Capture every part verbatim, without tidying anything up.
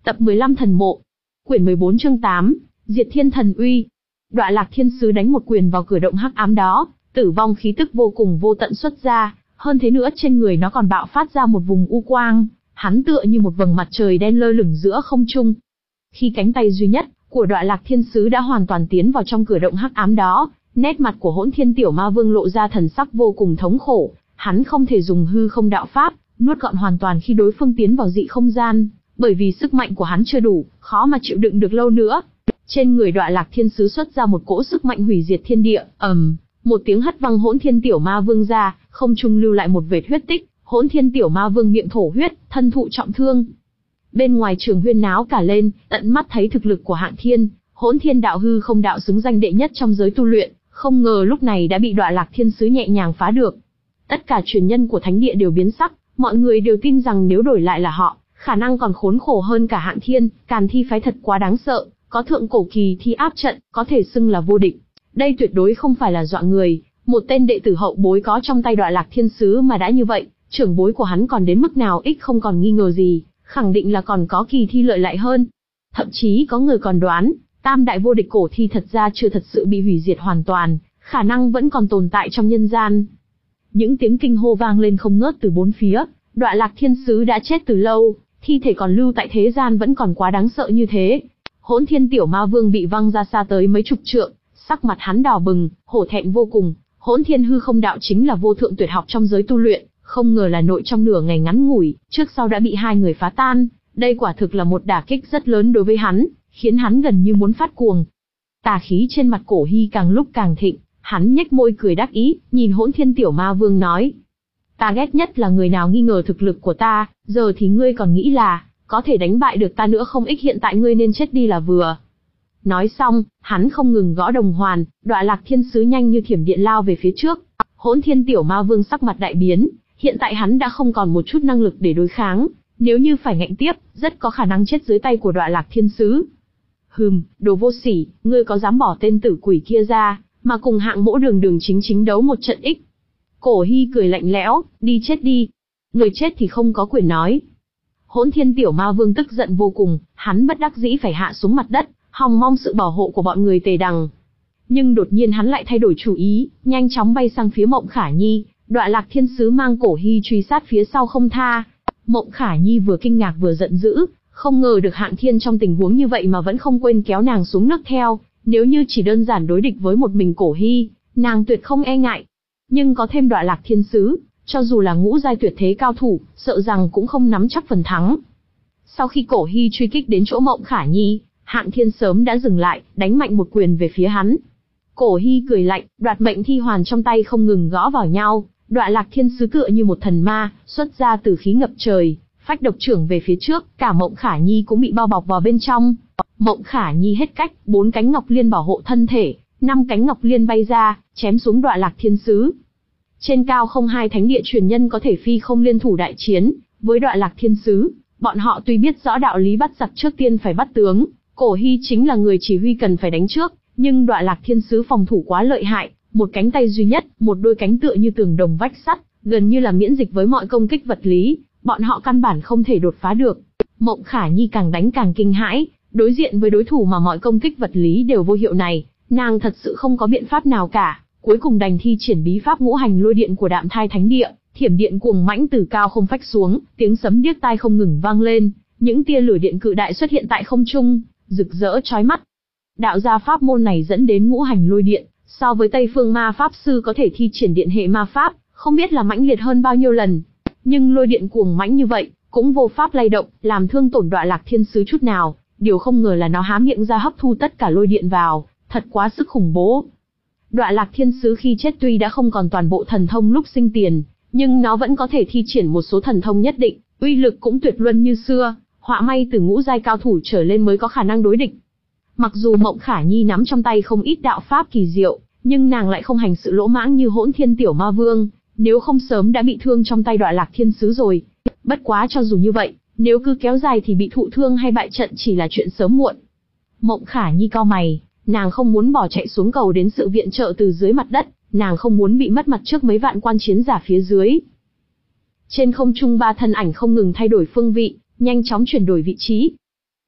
Tập mười lăm Thần Mộ. Quyển mười bốn chương tám, Diệt Thiên Thần Uy. Đọa Lạc Thiên Sứ đánh một quyền vào cửa động hắc ám đó, tử vong khí tức vô cùng vô tận xuất ra, hơn thế nữa trên người nó còn bạo phát ra một vùng u quang, hắn tựa như một vầng mặt trời đen lơ lửng giữa không trung. Khi cánh tay duy nhất của Đọa Lạc Thiên Sứ đã hoàn toàn tiến vào trong cửa động hắc ám đó, nét mặt của Hỗn Thiên Tiểu Ma Vương lộ ra thần sắc vô cùng thống khổ, hắn không thể dùng hư không đạo pháp nuốt gọn hoàn toàn khi đối phương tiến vào dị không gian, bởi vì sức mạnh của hắn chưa đủ, khó mà chịu đựng được lâu nữa. Trên người Đọa Lạc Thiên Sứ xuất ra một cỗ sức mạnh hủy diệt thiên địa, ầm, một tiếng hất văng Hỗn Thiên Tiểu Ma Vương ra, không trung lưu lại một vệt huyết tích, Hỗn Thiên Tiểu Ma Vương miệng thổ huyết, thân thụ trọng thương. Bên ngoài trường huyên náo cả lên, tận mắt thấy thực lực của Hạng Thiên, Hỗn Thiên Đạo hư không đạo xứng danh đệ nhất trong giới tu luyện, không ngờ lúc này đã bị Đọa Lạc Thiên Sứ nhẹ nhàng phá được. Tất cả truyền nhân của thánh địa đều biến sắc, mọi người đều tin rằng nếu đổi lại là họ, khả năng còn khốn khổ hơn cả Hạng Thiên. Càn Thi phái thật quá đáng sợ, có thượng cổ kỳ thi áp trận, có thể xưng là vô địch. Đây tuyệt đối không phải là dọa người, một tên đệ tử hậu bối có trong tay Đọa Lạc Thiên Sứ mà đã như vậy, trưởng bối của hắn còn đến mức nào ích không còn nghi ngờ gì, khẳng định là còn có kỳ thi lợi lại hơn. Thậm chí có người còn đoán, tam đại vô địch cổ thi thật ra chưa thật sự bị hủy diệt hoàn toàn, khả năng vẫn còn tồn tại trong nhân gian. Những tiếng kinh hô vang lên không ngớt từ bốn phía, Đọa Lạc Thiên Sứ đã chết từ lâu, thi thể còn lưu tại thế gian vẫn còn quá đáng sợ như thế. Hỗn Thiên Tiểu Ma Vương bị văng ra xa tới mấy chục trượng, sắc mặt hắn đỏ bừng, hổ thẹn vô cùng. Hỗn Thiên hư không đạo chính là vô thượng tuyệt học trong giới tu luyện, không ngờ là nội trong nửa ngày ngắn ngủi, trước sau đã bị hai người phá tan, đây quả thực là một đả kích rất lớn đối với hắn, khiến hắn gần như muốn phát cuồng. Tà khí trên mặt Cổ Hy càng lúc càng thịnh, hắn nhếch môi cười đắc ý, nhìn Hỗn Thiên Tiểu Ma Vương nói: "Ta ghét nhất là người nào nghi ngờ thực lực của ta, giờ thì ngươi còn nghĩ là có thể đánh bại được ta nữa không, ích hiện tại ngươi nên chết đi là vừa." Nói xong, hắn không ngừng gõ đồng hoàn, Đọa Lạc Thiên Sứ nhanh như thiểm điện lao về phía trước. Hỗn Thiên Tiểu Ma Vương sắc mặt đại biến, hiện tại hắn đã không còn một chút năng lực để đối kháng, nếu như phải ngạnh tiếp, rất có khả năng chết dưới tay của Đọa Lạc Thiên Sứ. "Hừm, đồ vô sỉ, ngươi có dám bỏ tên tử quỷ kia ra, mà cùng Hạng Mỗ đường đường chính chính đấu một trận ích?" Cổ Hy cười lạnh lẽo, "Đi chết đi. Người chết thì không có quyền nói." Hỗn Thiên Tiểu Ma Vương tức giận vô cùng, hắn bất đắc dĩ phải hạ xuống mặt đất, hòng mong sự bảo hộ của bọn người Tề Đằng. Nhưng đột nhiên hắn lại thay đổi chủ ý, nhanh chóng bay sang phía Mộng Khả Nhi. Đọa Lạc Thiên Sứ mang Cổ Hy truy sát phía sau không tha. Mộng Khả Nhi vừa kinh ngạc vừa giận dữ, không ngờ được Hạng Thiên trong tình huống như vậy mà vẫn không quên kéo nàng xuống nước theo. Nếu như chỉ đơn giản đối địch với một mình Cổ Hy, nàng tuyệt không e ngại. Nhưng có thêm Đọa Lạc Thiên Sứ, cho dù là ngũ giai tuyệt thế cao thủ, sợ rằng cũng không nắm chắc phần thắng. Sau khi Cổ Hy truy kích đến chỗ Mộng Khả Nhi, Hạng Thiên sớm đã dừng lại, đánh mạnh một quyền về phía hắn. Cổ Hy cười lạnh, đoạt mệnh thi hoàn trong tay không ngừng gõ vào nhau. Đọa Lạc Thiên Sứ tựa như một thần ma, xuất ra từ khí ngập trời, phách độc trưởng về phía trước, cả Mộng Khả Nhi cũng bị bao bọc vào bên trong. Mộng Khả Nhi hết cách, bốn cánh ngọc liên bảo hộ thân thể, năm cánh ngọc liên bay ra, chém xuống Đọa Lạc Thiên Sứ. Trên cao không hai thánh địa truyền nhân có thể phi không liên thủ đại chiến với Đọa Lạc Thiên Sứ, bọn họ tuy biết rõ đạo lý bắt giặc trước tiên phải bắt tướng, Cổ Hy chính là người chỉ huy cần phải đánh trước, nhưng Đọa Lạc Thiên Sứ phòng thủ quá lợi hại, một cánh tay duy nhất, một đôi cánh tựa như tường đồng vách sắt, gần như là miễn dịch với mọi công kích vật lý, bọn họ căn bản không thể đột phá được. Mộng Khả Nhi càng đánh càng kinh hãi, đối diện với đối thủ mà mọi công kích vật lý đều vô hiệu này, nàng thật sự không có biện pháp nào cả, cuối cùng đành thi triển bí pháp ngũ hành lôi điện của Đạm Thai Thánh Địa, thiểm điện cuồng mãnh từ cao không phách xuống, tiếng sấm điếc tai không ngừng vang lên, những tia lửa điện cự đại xuất hiện tại không trung, rực rỡ chói mắt. Đạo gia pháp môn này dẫn đến ngũ hành lôi điện, so với Tây Phương Ma Pháp Sư có thể thi triển điện hệ ma pháp, không biết là mãnh liệt hơn bao nhiêu lần. Nhưng lôi điện cuồng mãnh như vậy, cũng vô pháp lay động, làm thương tổn Đọa Lạc Thiên Sứ chút nào, điều không ngờ là nó há miệng ra hấp thu tất cả lôi điện vào, thật quá sức khủng bố. Đọa Lạc Thiên Sứ khi chết tuy đã không còn toàn bộ thần thông lúc sinh tiền, nhưng nó vẫn có thể thi triển một số thần thông nhất định, uy lực cũng tuyệt luân như xưa, họa may từ ngũ giai cao thủ trở lên mới có khả năng đối địch. Mặc dù Mộng Khả Nhi nắm trong tay không ít đạo pháp kỳ diệu, nhưng nàng lại không hành sự lỗ mãng như Hỗn Thiên Tiểu Ma Vương, nếu không sớm đã bị thương trong tay Đọa Lạc Thiên Sứ rồi. Bất quá cho dù như vậy, nếu cứ kéo dài thì bị thụ thương hay bại trận chỉ là chuyện sớm muộn. Mộng Khả Nhi cau mày, nàng không muốn bỏ chạy xuống cầu đến sự viện trợ từ dưới mặt đất, nàng không muốn bị mất mặt trước mấy vạn quan chiến giả phía dưới. Trên không trung ba thân ảnh không ngừng thay đổi phương vị, nhanh chóng chuyển đổi vị trí.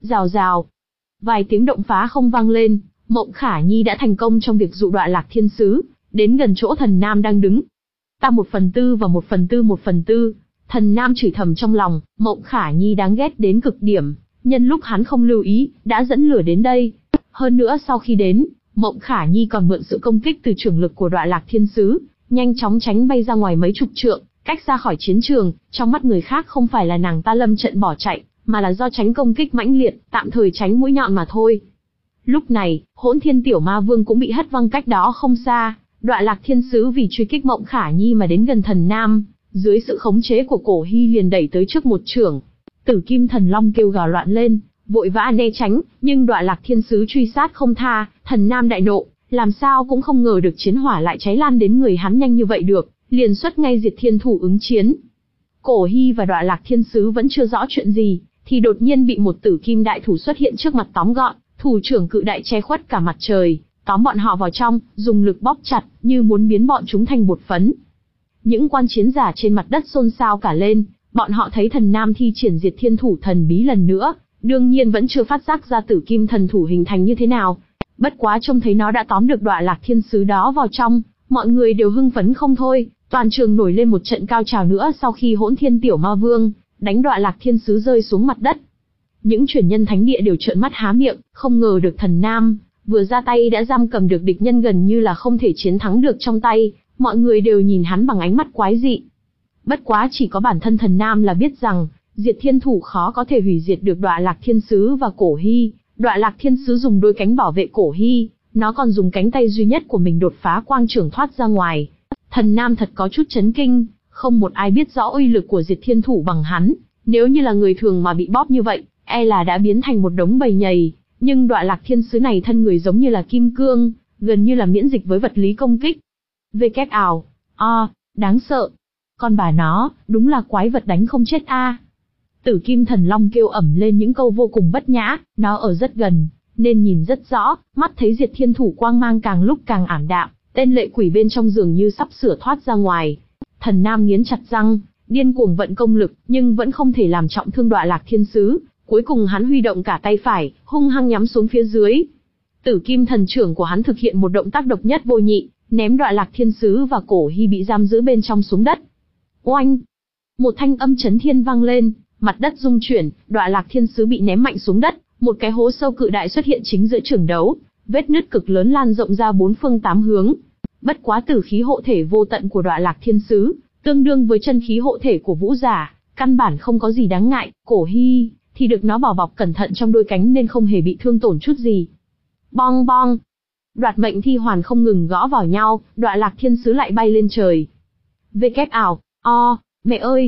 Rào rào. Vài tiếng động phá không vang lên, Mộng Khả Nhi đã thành công trong việc dụ Đọa Lạc Thiên Sứ đến gần chỗ Thần Nam đang đứng. Ta một phần tư và một phần tư một phần tư. Thần Nam chửi thầm trong lòng, Mộng Khả Nhi đáng ghét đến cực điểm, nhân lúc hắn không lưu ý, đã dẫn lửa đến đây. Hơn nữa sau khi đến, Mộng Khả Nhi còn mượn sự công kích từ trưởng lực của Đọa Lạc Thiên Sứ, nhanh chóng tránh bay ra ngoài mấy chục trượng, cách ra khỏi chiến trường. Trong mắt người khác không phải là nàng ta lâm trận bỏ chạy, mà là do tránh công kích mãnh liệt, tạm thời tránh mũi nhọn mà thôi. Lúc này, Hỗn Thiên Tiểu Ma Vương cũng bị hất văng cách đó không xa. Đọa Lạc Thiên Sứ vì truy kích Mộng Khả Nhi mà đến gần Thần Nam, dưới sự khống chế của Cổ Hy liền đẩy tới trước một chưởng. Tử Kim Thần Long kêu gào loạn lên, vội vã né tránh, nhưng Đọa Lạc Thiên Sứ truy sát không tha. Thần Nam đại nộ, làm sao cũng không ngờ được chiến hỏa lại cháy lan đến người hắn nhanh như vậy được, liền xuất ngay Diệt Thiên Thủ ứng chiến. Cổ Hy và Đọa Lạc Thiên Sứ vẫn chưa rõ chuyện gì, thì đột nhiên bị một Tử Kim đại thủ xuất hiện trước mặt tóm gọn, thủ trưởng cự đại che khuất cả mặt trời, tóm bọn họ vào trong, dùng lực bóp chặt, như muốn biến bọn chúng thành bột phấn. Những quan chiến giả trên mặt đất xôn xao cả lên, bọn họ thấy Thần Nam thi triển Diệt Thiên Thủ thần bí lần nữa, đương nhiên vẫn chưa phát giác ra Tử Kim thần thủ hình thành như thế nào. Bất quá trông thấy nó đã tóm được Đọa Lạc Thiên Sứ đó vào trong, mọi người đều hưng phấn không thôi, toàn trường nổi lên một trận cao trào nữa sau khi Hỗn Thiên Tiểu Ma Vương đánh Đọa Lạc Thiên Sứ rơi xuống mặt đất. Những truyền nhân thánh địa đều trợn mắt há miệng, không ngờ được Thần Nam vừa ra tay đã giam cầm được địch nhân gần như là không thể chiến thắng được trong tay, mọi người đều nhìn hắn bằng ánh mắt quái dị. Bất quá chỉ có bản thân Thần Nam là biết rằng, Diệt Thiên Thủ khó có thể hủy diệt được Đọa Lạc Thiên Sứ và Cổ Hy. Đọa Lạc Thiên Sứ dùng đôi cánh bảo vệ Cổ Hy, nó còn dùng cánh tay duy nhất của mình đột phá quang trưởng thoát ra ngoài. Thần Nam thật có chút chấn kinh, không một ai biết rõ uy lực của Diệt Thiên Thủ bằng hắn, nếu như là người thường mà bị bóp như vậy, e là đã biến thành một đống bầy nhầy, nhưng Đọa Lạc Thiên Sứ này thân người giống như là kim cương, gần như là miễn dịch với vật lý công kích. Vê kép ào, a, đáng sợ. Con bà nó, đúng là quái vật đánh không chết a. Tử Kim Thần Long kêu ẩm lên những câu vô cùng bất nhã, nó ở rất gần, nên nhìn rất rõ, mắt thấy Diệt Thiên Thủ quang mang càng lúc càng ảm đạm, tên lệ quỷ bên trong dường như sắp sửa thoát ra ngoài. Thần Nam nghiến chặt răng, điên cuồng vận công lực, nhưng vẫn không thể làm trọng thương Đọa Lạc Thiên Sứ. Cuối cùng hắn huy động cả tay phải, hung hăng nhắm xuống phía dưới. Tử Kim Thần Trưởng của hắn thực hiện một động tác độc nhất vô nhị, ném Đọa Lạc Thiên Sứ và Cổ Hy bị giam giữ bên trong xuống đất. Oanh! Một thanh âm chấn thiên vang lên, mặt đất rung chuyển, Đọa Lạc Thiên Sứ bị ném mạnh xuống đất, một cái hố sâu cự đại xuất hiện chính giữa trường đấu, vết nứt cực lớn lan rộng ra bốn phương tám hướng. Bất quá tử khí hộ thể vô tận của Đọa Lạc Thiên Sứ, tương đương với chân khí hộ thể của Vũ Giả, căn bản không có gì đáng ngại. Cổ Hy thì được nó bảo bọc cẩn thận trong đôi cánh nên không hề bị thương tổn chút gì. Bong bong, đoạt mệnh thi hoàn không ngừng gõ vào nhau, Đọa Lạc Thiên Sứ lại bay lên trời. Vê kép ảo, o, mẹ ơi!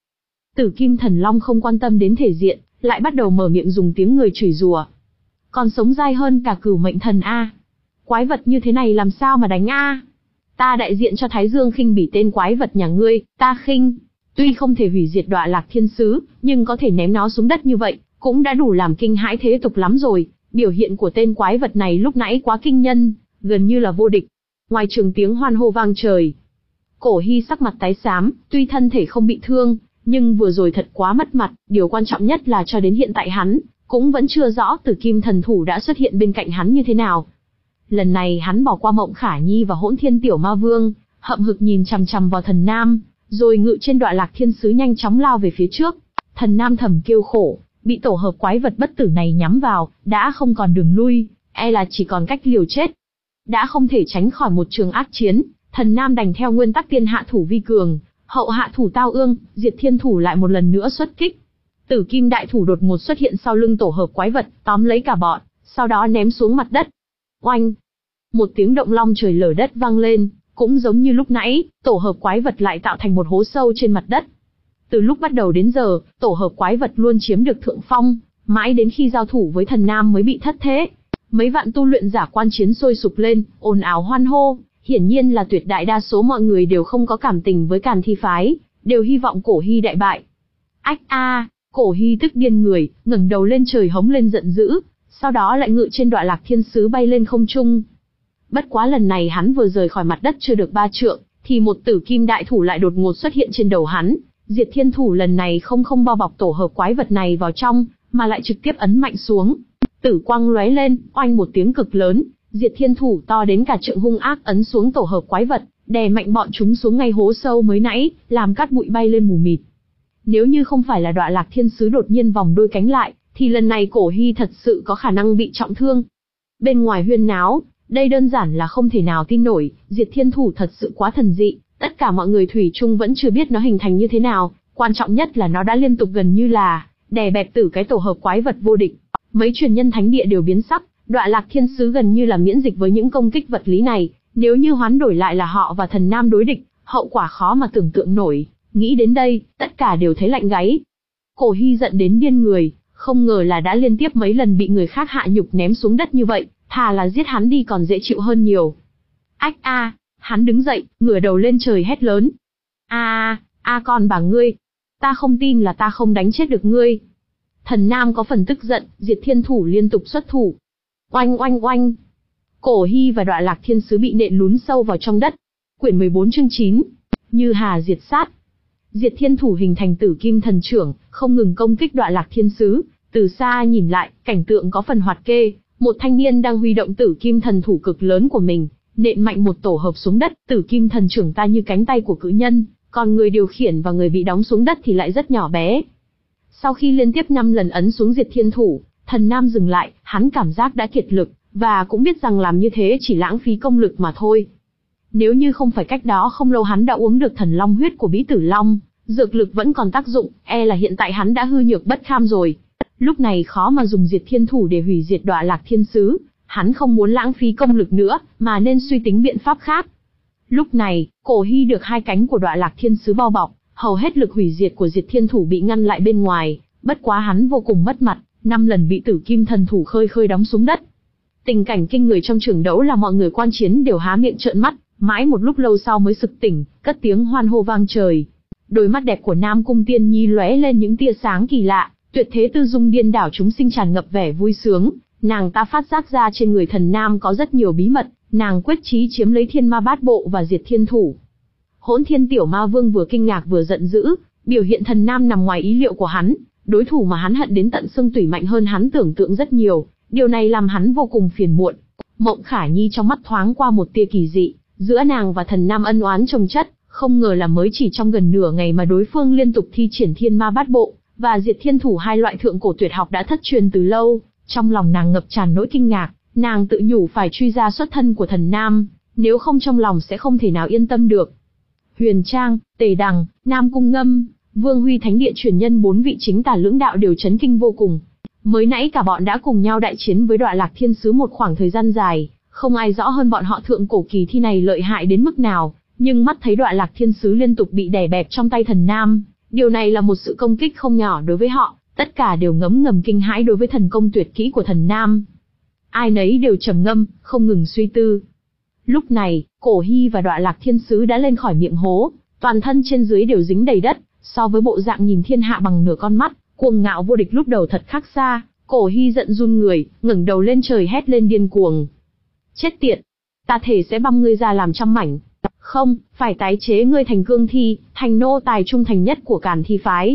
Tử Kim Thần Long không quan tâm đến thể diện, lại bắt đầu mở miệng dùng tiếng người chửi rủa. Còn sống dai hơn cả Cửu Mệnh Thần a. Quái vật như thế này làm sao mà đánh a? Ta đại diện cho Thái Dương khinh bỉ tên quái vật nhà ngươi, ta khinh. Tuy không thể hủy diệt Đọa Lạc Thiên Sứ, nhưng có thể ném nó xuống đất như vậy, cũng đã đủ làm kinh hãi thế tục lắm rồi. Biểu hiện của tên quái vật này lúc nãy quá kinh nhân, gần như là vô địch. Ngoài trường tiếng hoan hô vang trời. Cổ Hy sắc mặt tái xám, tuy thân thể không bị thương, nhưng vừa rồi thật quá mất mặt. Điều quan trọng nhất là cho đến hiện tại hắn cũng vẫn chưa rõ Tử Kim Thần Thủ đã xuất hiện bên cạnh hắn như thế nào. Lần này hắn bỏ qua Mộng Khả Nhi và Hỗn Thiên Tiểu Ma Vương, hậm hực nhìn chằm chằm vào Thần Nam, rồi ngự trên Đọa Lạc Thiên Sứ nhanh chóng lao về phía trước. Thần Nam thầm kêu khổ, bị tổ hợp quái vật bất tử này nhắm vào, đã không còn đường lui, e là chỉ còn cách liều chết. Đã không thể tránh khỏi một trường ác chiến, Thần Nam đành theo nguyên tắc tiên hạ thủ vi cường, hậu hạ thủ tao ương, Diệt Thiên Thủ lại một lần nữa xuất kích. Tử Kim Đại Thủ đột ngột xuất hiện sau lưng tổ hợp quái vật, tóm lấy cả bọn, sau đó ném xuống mặt đất. Oanh! Một tiếng động long trời lở đất vang lên, cũng giống như lúc nãy, tổ hợp quái vật lại tạo thành một hố sâu trên mặt đất. Từ lúc bắt đầu đến giờ, tổ hợp quái vật luôn chiếm được thượng phong, mãi đến khi giao thủ với Thần Nam mới bị thất thế. Mấy vạn tu luyện giả quan chiến sôi sục lên, ồn ào hoan hô, hiển nhiên là tuyệt đại đa số mọi người đều không có cảm tình với Càn Thi phái, đều hy vọng Cổ Hy đại bại. Ách a, Cổ Hy tức điên người, ngẩng đầu lên trời hống lên giận dữ, sau đó lại ngự trên Đọa Lạc Thiên Sứ bay lên không trung. Bất quá lần này hắn vừa rời khỏi mặt đất chưa được ba trượng, thì một Tử Kim Đại Thủ lại đột ngột xuất hiện trên đầu hắn. Diệt Thiên Thủ lần này không không bao bọc tổ hợp quái vật này vào trong, mà lại trực tiếp ấn mạnh xuống. Tử quang lóe lên, oanh một tiếng cực lớn, Diệt Thiên Thủ to đến cả trượng hung ác ấn xuống tổ hợp quái vật, đè mạnh bọn chúng xuống ngay hố sâu mới nãy, làm cát bụi bay lên mù mịt. Nếu như không phải là Đọa Lạc Thiên Sứ đột nhiên vòng đôi cánh lại, thì lần này Cổ Hy thật sự có khả năng bị trọng thương. Bên ngoài huyên náo, đây đơn giản là không thể nào tin nổi, Diệt Thiên Thủ thật sự quá thần dị, tất cả mọi người thủy chung vẫn chưa biết nó hình thành như thế nào, quan trọng nhất là nó đã liên tục gần như là đè bẹp tử cái tổ hợp quái vật vô địch. Mấy truyền nhân thánh địa đều biến sắc, Đọa Lạc Thiên Sứ gần như là miễn dịch với những công kích vật lý này, nếu như hoán đổi lại là họ và Thần Nam đối địch, hậu quả khó mà tưởng tượng nổi. Nghĩ đến đây, tất cả đều thấy lạnh gáy. Cổ Hy giận đến điên người, không ngờ là đã liên tiếp mấy lần bị người khác hạ nhục ném xuống đất như vậy, thà là giết hắn đi còn dễ chịu hơn nhiều. Ách a, hắn đứng dậy, ngửa đầu lên trời hét lớn. A a, a con bà ngươi, ta không tin là ta không đánh chết được ngươi. Thần Nam có phần tức giận, Diệt Thiên Thủ liên tục xuất thủ. Oanh oanh oanh. Cổ Hy và Đọa Lạc Thiên Sứ bị nện lún sâu vào trong đất. Quyển mười bốn chương chín. Như hà diệt sát. Diệt Thiên Thủ hình thành Tử Kim Thần Chưởng, không ngừng công kích Đọa Lạc Thiên Sứ. Từ xa nhìn lại, cảnh tượng có phần hoạt kê, một thanh niên đang huy động Tử Kim Thần Thủ cực lớn của mình, nện mạnh một tổ hợp xuống đất. Tử Kim Thần Chưởng ta như cánh tay của cự nhân, còn người điều khiển và người bị đóng xuống đất thì lại rất nhỏ bé. Sau khi liên tiếp năm lần ấn xuống Diệt Thiên Thủ, Thần Nam dừng lại, hắn cảm giác đã kiệt lực, và cũng biết rằng làm như thế chỉ lãng phí công lực mà thôi. Nếu như không phải cách đó không lâu hắn đã uống được thần long huyết của Bí Tử Long, dược lực vẫn còn tác dụng, e là hiện tại hắn đã hư nhược bất kham rồi. Lúc này khó mà dùng Diệt Thiên Thủ để hủy diệt Đọa Lạc Thiên Sứ, hắn không muốn lãng phí công lực nữa, mà nên suy tính biện pháp khác. Lúc này, Cổ Hy được hai cánh của Đọa Lạc Thiên Sứ bao bọc, hầu hết lực hủy diệt của Diệt Thiên Thủ bị ngăn lại bên ngoài, bất quá hắn vô cùng mất mặt, năm lần bị Tử Kim Thần Thủ khơi khơi đóng xuống đất. Tình cảnh kinh người trong trường đấu là mọi người quan chiến đều há miệng trợn mắt, mãi một lúc lâu sau mới sực tỉnh, cất tiếng hoan hô vang trời. Đôi mắt đẹp của Nam Cung Tiên Nhi lóe lên những tia sáng kỳ lạ, tuyệt thế tư dung điên đảo chúng sinh tràn ngập vẻ vui sướng, nàng ta phát giác ra trên người Thần Nam có rất nhiều bí mật, nàng quyết chí chiếm lấy Thiên Ma Bát Bộ và Diệt Thiên Thủ. Hỗn Thiên Tiểu Ma Vương vừa kinh ngạc vừa giận dữ, biểu hiện Thần Nam nằm ngoài ý liệu của hắn, đối thủ mà hắn hận đến tận xương tủy mạnh hơn hắn tưởng tượng rất nhiều, điều này làm hắn vô cùng phiền muộn. Mộng Khả Nhi trong mắt thoáng qua một tia kỳ dị, giữa nàng và Thần Nam ân oán chồng chất, không ngờ là mới chỉ trong gần nửa ngày mà đối phương liên tục thi triển Thiên Ma Bát Bộ và Diệt Thiên Thủ, hai loại thượng cổ tuyệt học đã thất truyền từ lâu. Trong lòng nàng ngập tràn nỗi kinh ngạc, nàng tự nhủ phải truy ra xuất thân của Thần Nam, nếu không trong lòng sẽ không thể nào yên tâm được. Huyền Trang, Tề Đằng, Nam Cung Ngâm, Vương Huy thánh địa truyền nhân bốn vị chính tả lưỡng đạo đều chấn kinh vô cùng. Mới nãy cả bọn đã cùng nhau đại chiến với Đọa Lạc Thiên Sứ một khoảng thời gian dài, không ai rõ hơn bọn họ thượng cổ kỳ thi này lợi hại đến mức nào, nhưng mắt thấy Đọa Lạc Thiên Sứ liên tục bị đè bẹp trong tay Thần Nam, điều này là một sự công kích không nhỏ đối với họ, tất cả đều ngấm ngầm kinh hãi đối với thần công tuyệt kỹ của Thần Nam. Ai nấy đều trầm ngâm, không ngừng suy tư. Lúc này, Cổ Hy và Đọa Lạc Thiên Sứ đã lên khỏi miệng hố, toàn thân trên dưới đều dính đầy đất, so với bộ dạng nhìn thiên hạ bằng nửa con mắt, cuồng ngạo vô địch lúc đầu thật khác xa. Cổ Hy giận run người, ngẩng đầu lên trời hét lên điên cuồng. Chết tiệt! Ta thể sẽ băm ngươi ra làm trăm mảnh. Không, phải tái chế ngươi thành cương thi, thành nô tài trung thành nhất của Càn Thi phái.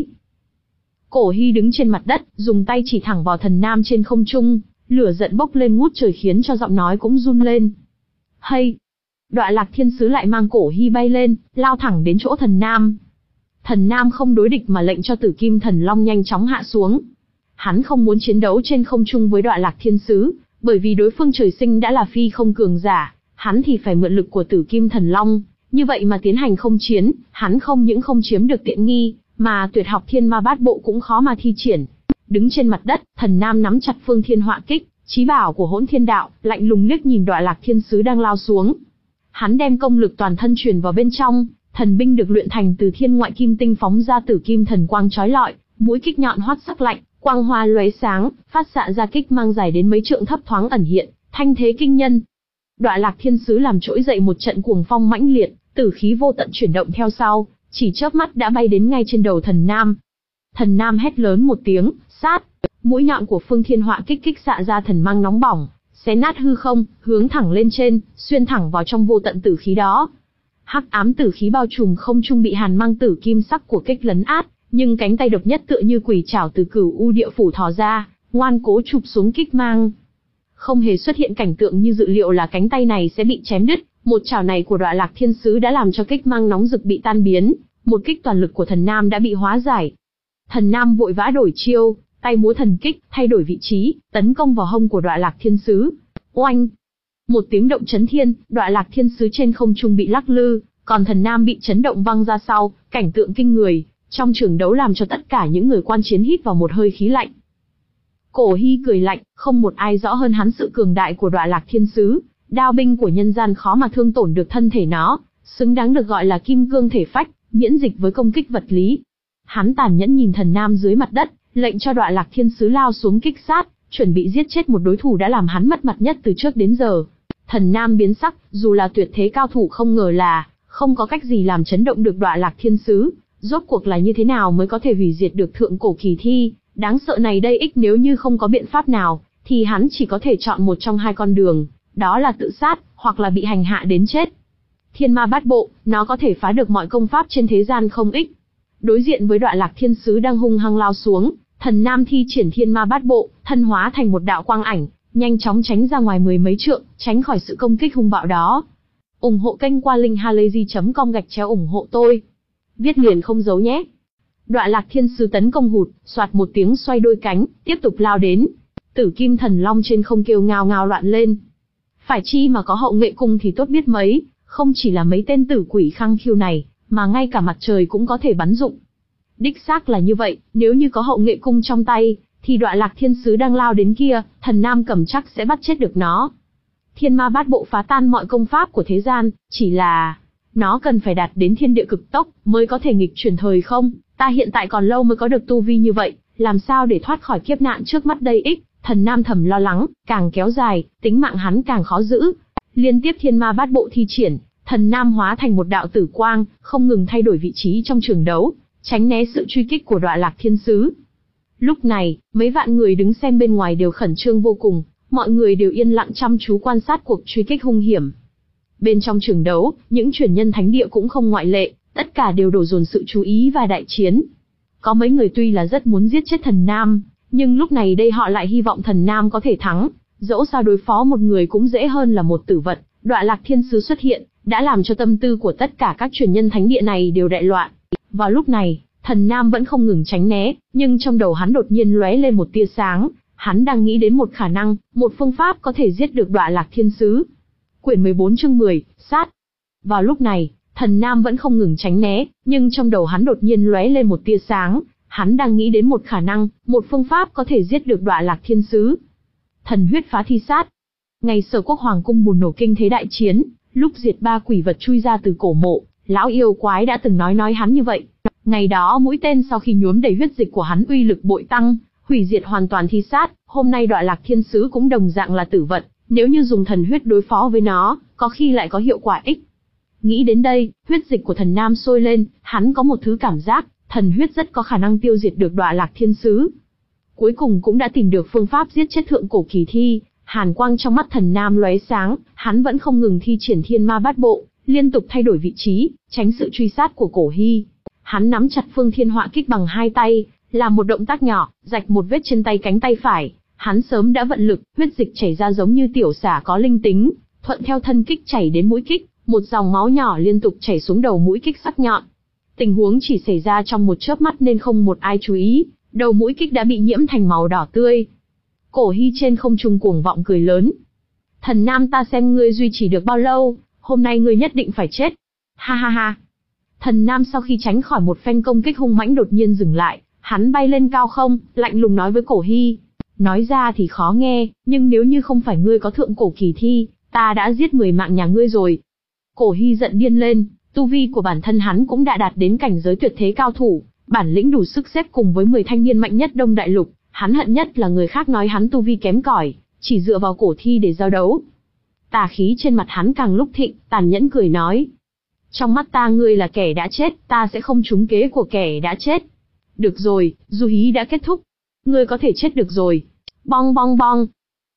Cổ Hy đứng trên mặt đất, dùng tay chỉ thẳng vào Thần Nam trên không trung, lửa giận bốc lên ngút trời khiến cho giọng nói cũng run lên. Hay! Đọa Lạc Thiên Sứ lại mang Cổ Hy bay lên, lao thẳng đến chỗ Thần Nam. Thần Nam không đối địch mà lệnh cho Tử Kim Thần Long nhanh chóng hạ xuống. Hắn không muốn chiến đấu trên không trung với Đọa Lạc Thiên Sứ, bởi vì đối phương trời sinh đã là phi không cường giả, hắn thì phải mượn lực của Tử Kim Thần Long, như vậy mà tiến hành không chiến, hắn không những không chiếm được tiện nghi, mà tuyệt học Thiên Ma Bát Bộ cũng khó mà thi triển. Đứng trên mặt đất, Thần Nam nắm chặt Phương Thiên Họa Kích, chí bảo của Hỗn Thiên Đạo, lạnh lùng liếc nhìn Đọa Lạc Thiên Sứ đang lao xuống. Hắn đem công lực toàn thân truyền vào bên trong, thần binh được luyện thành từ thiên ngoại kim tinh phóng ra Tử Kim Thần Quang chói lọi, mũi kích nhọn hoắt sắc lạnh, quang hoa lóe sáng, phát xạ ra kích mang dài đến mấy trượng thấp thoáng ẩn hiện, thanh thế kinh nhân. Đọa Lạc Thiên Sứ làm trỗi dậy một trận cuồng phong mãnh liệt, tử khí vô tận chuyển động theo sau, chỉ chớp mắt đã bay đến ngay trên đầu Thần Nam. Thần Nam hét lớn một tiếng, sát, mũi nhọn của Phương Thiên Họa Kích kích xạ ra thần mang nóng bỏng, xé nát hư không, hướng thẳng lên trên, xuyên thẳng vào trong vô tận tử khí đó. Hắc ám tử khí bao trùm không trung bị hàn mang tử kim sắc của kích lấn át, nhưng cánh tay độc nhất tựa như quỷ trảo từ cửu u địa phủ thò ra, ngoan cố chụp xuống kích mang. Không hề xuất hiện cảnh tượng như dự liệu là cánh tay này sẽ bị chém đứt, một chảo này của Đọa Lạc Thiên Sứ đã làm cho kích mang nóng rực bị tan biến, một kích toàn lực của Thần Nam đã bị hóa giải. Thần Nam vội vã đổi chiêu, tay múa thần kích, thay đổi vị trí, tấn công vào hông của Đọa Lạc Thiên Sứ. Oanh! Một tiếng động chấn thiên, Đọa Lạc Thiên Sứ trên không trung bị lắc lư, còn Thần Nam bị chấn động văng ra sau, cảnh tượng kinh người, trong trường đấu làm cho tất cả những người quan chiến hít vào một hơi khí lạnh. Cổ Hy cười lạnh, không một ai rõ hơn hắn sự cường đại của Đọa Lạc Thiên Sứ, đao binh của nhân gian khó mà thương tổn được thân thể nó, xứng đáng được gọi là kim cương thể phách, miễn dịch với công kích vật lý. Hắn tàn nhẫn nhìn Thần Nam dưới mặt đất, lệnh cho Đọa Lạc Thiên Sứ lao xuống kích sát, chuẩn bị giết chết một đối thủ đã làm hắn mất mặt nhất từ trước đến giờ. Thần Nam biến sắc, dù là tuyệt thế cao thủ không ngờ là không có cách gì làm chấn động được Đọa Lạc Thiên Sứ, rốt cuộc là như thế nào mới có thể hủy diệt được thượng cổ kỳ thi, đáng sợ này đây ích nếu như không có biện pháp nào, thì hắn chỉ có thể chọn một trong hai con đường, đó là tự sát, hoặc là bị hành hạ đến chết. Thiên Ma Bát Bộ, nó có thể phá được mọi công pháp trên thế gian không ích. Đối diện với Đọa Lạc Thiên Sứ đang hung hăng lao xuống, Thần Nam thi triển Thiên Ma Bát Bộ, thân hóa thành một đạo quang ảnh, nhanh chóng tránh ra ngoài mười mấy trượng, tránh khỏi sự công kích hung bạo đó. Ủng hộ kênh qua linkhalazy chấm com gạch chéo ủng hộ tôi. Viết liền không giấu nhé. Đọa Lạc Thiên Sứ tấn công hụt, soạt một tiếng xoay đôi cánh, tiếp tục lao đến. Tử Kim Thần Long trên không kêu ngao ngao loạn lên. Phải chi mà có Hậu Nghệ Cung thì tốt biết mấy, không chỉ là mấy tên tử quỷ khăng khiu này, mà ngay cả mặt trời cũng có thể bắn dụng. Đích xác là như vậy, nếu như có Hậu Nghệ Cung trong tay, thì Đọa Lạc Thiên Sứ đang lao đến kia, Thần Nam cầm chắc sẽ bắt chết được nó. Thiên Ma Bát Bộ phá tan mọi công pháp của thế gian, chỉ là nó cần phải đạt đến thiên địa cực tốc mới có thể nghịch chuyển thời không. Ta hiện tại còn lâu mới có được tu vi như vậy, làm sao để thoát khỏi kiếp nạn trước mắt đây ích? Thần Nam thầm lo lắng, càng kéo dài, tính mạng hắn càng khó giữ. Liên tiếp Thiên Ma Bát Bộ thi triển, Thần Nam hóa thành một đạo tử quang, không ngừng thay đổi vị trí trong trường đấu, tránh né sự truy kích của Đọa Lạc Thiên Sứ. Lúc này, mấy vạn người đứng xem bên ngoài đều khẩn trương vô cùng, mọi người đều yên lặng chăm chú quan sát cuộc truy kích hung hiểm. Bên trong trường đấu, những truyền nhân thánh địa cũng không ngoại lệ, tất cả đều đổ dồn sự chú ý vào đại chiến. Có mấy người tuy là rất muốn giết chết Thần Nam, nhưng lúc này đây họ lại hy vọng Thần Nam có thể thắng, dẫu sao đối phó một người cũng dễ hơn là một tử vật. Đọa Lạc Thiên Sứ xuất hiện, đã làm cho tâm tư của tất cả các truyền nhân thánh địa này đều đại loạn. Vào lúc này, Thần Nam vẫn không ngừng tránh né, nhưng trong đầu hắn đột nhiên lóe lên một tia sáng, hắn đang nghĩ đến một khả năng, một phương pháp có thể giết được Đọa Lạc Thiên Sứ. Quyển mười bốn chương mười, sát. Vào lúc này, Thần Nam vẫn không ngừng tránh né, nhưng trong đầu hắn đột nhiên lóe lên một tia sáng, hắn đang nghĩ đến một khả năng, một phương pháp có thể giết được Đọa Lạc Thiên Sứ. Thần huyết phá thi sát. Ngày Sở Quốc Hoàng cung bùng nổ kinh thế đại chiến, lúc diệt ba quỷ vật chui ra từ cổ mộ, lão yêu quái đã từng nói nói hắn như vậy. Ngày đó mũi tên sau khi nhuốm đầy huyết dịch của hắn uy lực bội tăng, hủy diệt hoàn toàn thi sát, hôm nay Đọa Lạc Thiên Sứ cũng đồng dạng là tử vật, nếu như dùng thần huyết đối phó với nó, có khi lại có hiệu quả ích. Nghĩ đến đây, huyết dịch của Thần Nam sôi lên, hắn có một thứ cảm giác, thần huyết rất có khả năng tiêu diệt được Đọa Lạc Thiên Sứ. Cuối cùng cũng đã tìm được phương pháp giết chết thượng cổ kỳ thi, hàn quang trong mắt Thần Nam lóe sáng, hắn vẫn không ngừng thi triển Thiên Ma Bát Bộ, liên tục thay đổi vị trí, tránh sự truy sát của Cổ Hy. Hắn nắm chặt Phương Thiên Họa Kích bằng hai tay, làm một động tác nhỏ, rạch một vết trên tay cánh tay phải. Hắn sớm đã vận lực, huyết dịch chảy ra giống như tiểu xả có linh tính, thuận theo thân kích chảy đến mũi kích, một dòng máu nhỏ liên tục chảy xuống đầu mũi kích sắc nhọn. Tình huống chỉ xảy ra trong một chớp mắt nên không một ai chú ý, đầu mũi kích đã bị nhiễm thành màu đỏ tươi. Cổ Hy trên không trung cuồng vọng cười lớn. Thần Nam, ta xem ngươi duy trì được bao lâu, hôm nay ngươi nhất định phải chết. Ha ha ha. Thần Nam sau khi tránh khỏi một phen công kích hung mãnh đột nhiên dừng lại, hắn bay lên cao không, lạnh lùng nói với Cổ Hy. Nói ra thì khó nghe, nhưng nếu như không phải ngươi có thượng cổ kỳ thi, ta đã giết mười mạng nhà ngươi rồi. Cổ Hy giận điên lên, tu vi của bản thân hắn cũng đã đạt đến cảnh giới tuyệt thế cao thủ, bản lĩnh đủ sức xếp cùng với mười thanh niên mạnh nhất Đông Đại Lục, hắn hận nhất là người khác nói hắn tu vi kém cỏi, chỉ dựa vào cổ thi để giao đấu. Tà khí trên mặt hắn càng lúc thịnh, tàn nhẫn cười nói. Trong mắt ta ngươi là kẻ đã chết, ta sẽ không trúng kế của kẻ đã chết. Được rồi, du hí đã kết thúc. Ngươi có thể chết được rồi. Bong bong bong.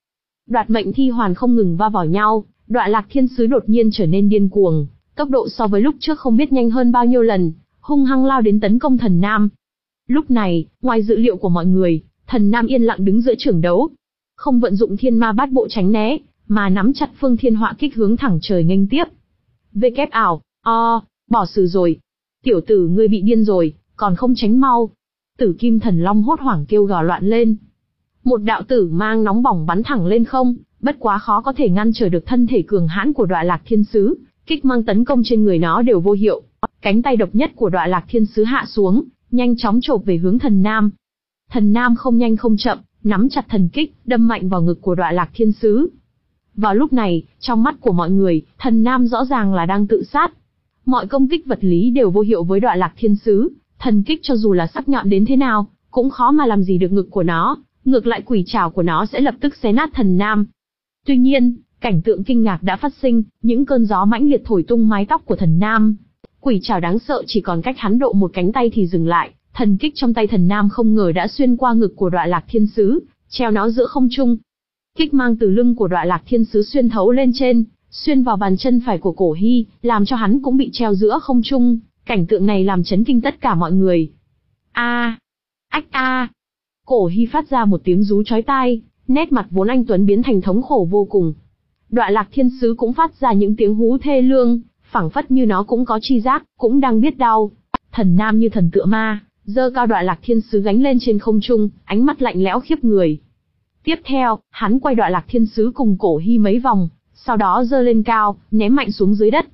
Đoạt mệnh thi hoàn không ngừng va vào nhau, Đọa Lạc Thiên Sứ đột nhiên trở nên điên cuồng, tốc độ so với lúc trước không biết nhanh hơn bao nhiêu lần, hung hăng lao đến tấn công Thần Nam. Lúc này, ngoài dự liệu của mọi người, Thần Nam yên lặng đứng giữa trường đấu. Không vận dụng thiên ma bát bộ tránh né, mà nắm chặt phương thiên họa kích hướng thẳng trời nghênh tiếp. Vê kép ảo, o, bỏ sử rồi. Tiểu tử ngươi bị điên rồi, còn không tránh mau. Tử kim thần long hốt hoảng kêu gào loạn lên. Một đạo tử mang nóng bỏng bắn thẳng lên không, bất quá khó có thể ngăn trở được thân thể cường hãn của Đoạ Lạc Thiên Sứ, kích mang tấn công trên người nó đều vô hiệu. Cánh tay độc nhất của Đoạ Lạc Thiên Sứ hạ xuống, nhanh chóng chộp về hướng Thần Nam. Thần Nam không nhanh không chậm, nắm chặt thần kích, đâm mạnh vào ngực của Đoạ Lạc Thiên Sứ. Vào lúc này, trong mắt của mọi người, Thần Nam rõ ràng là đang tự sát. Mọi công kích vật lý đều vô hiệu với Đoạ Lạc Thiên Sứ, thần kích cho dù là sắc nhọn đến thế nào, cũng khó mà làm gì được ngực của nó, ngược lại quỷ trảo của nó sẽ lập tức xé nát Thần Nam. Tuy nhiên, cảnh tượng kinh ngạc đã phát sinh, những cơn gió mãnh liệt thổi tung mái tóc của Thần Nam. Quỷ trảo đáng sợ chỉ còn cách hắn độ một cánh tay thì dừng lại, thần kích trong tay Thần Nam không ngờ đã xuyên qua ngực của Đoạ Lạc Thiên Sứ, treo nó giữa không trung. Kích mang từ lưng của Đoạ Lạc Thiên Sứ xuyên thấu lên trên, xuyên vào bàn chân phải của Cổ Hy, làm cho hắn cũng bị treo giữa không trung. Cảnh tượng này làm chấn kinh tất cả mọi người. A, ách a. Cổ Hy phát ra một tiếng rú chói tai, nét mặt vốn anh tuấn biến thành thống khổ vô cùng. Đoạ Lạc Thiên Sứ cũng phát ra những tiếng hú thê lương, phảng phất như nó cũng có tri giác, cũng đang biết đau. Thần Nam như thần tựa ma, giơ cao Đoạ Lạc Thiên Sứ gánh lên trên không trung, ánh mắt lạnh lẽo khiếp người. Tiếp theo, hắn quay Đoạ Lạc Thiên Sứ cùng Cổ Hy mấy vòng, sau đó giơ lên cao, ném mạnh xuống dưới đất.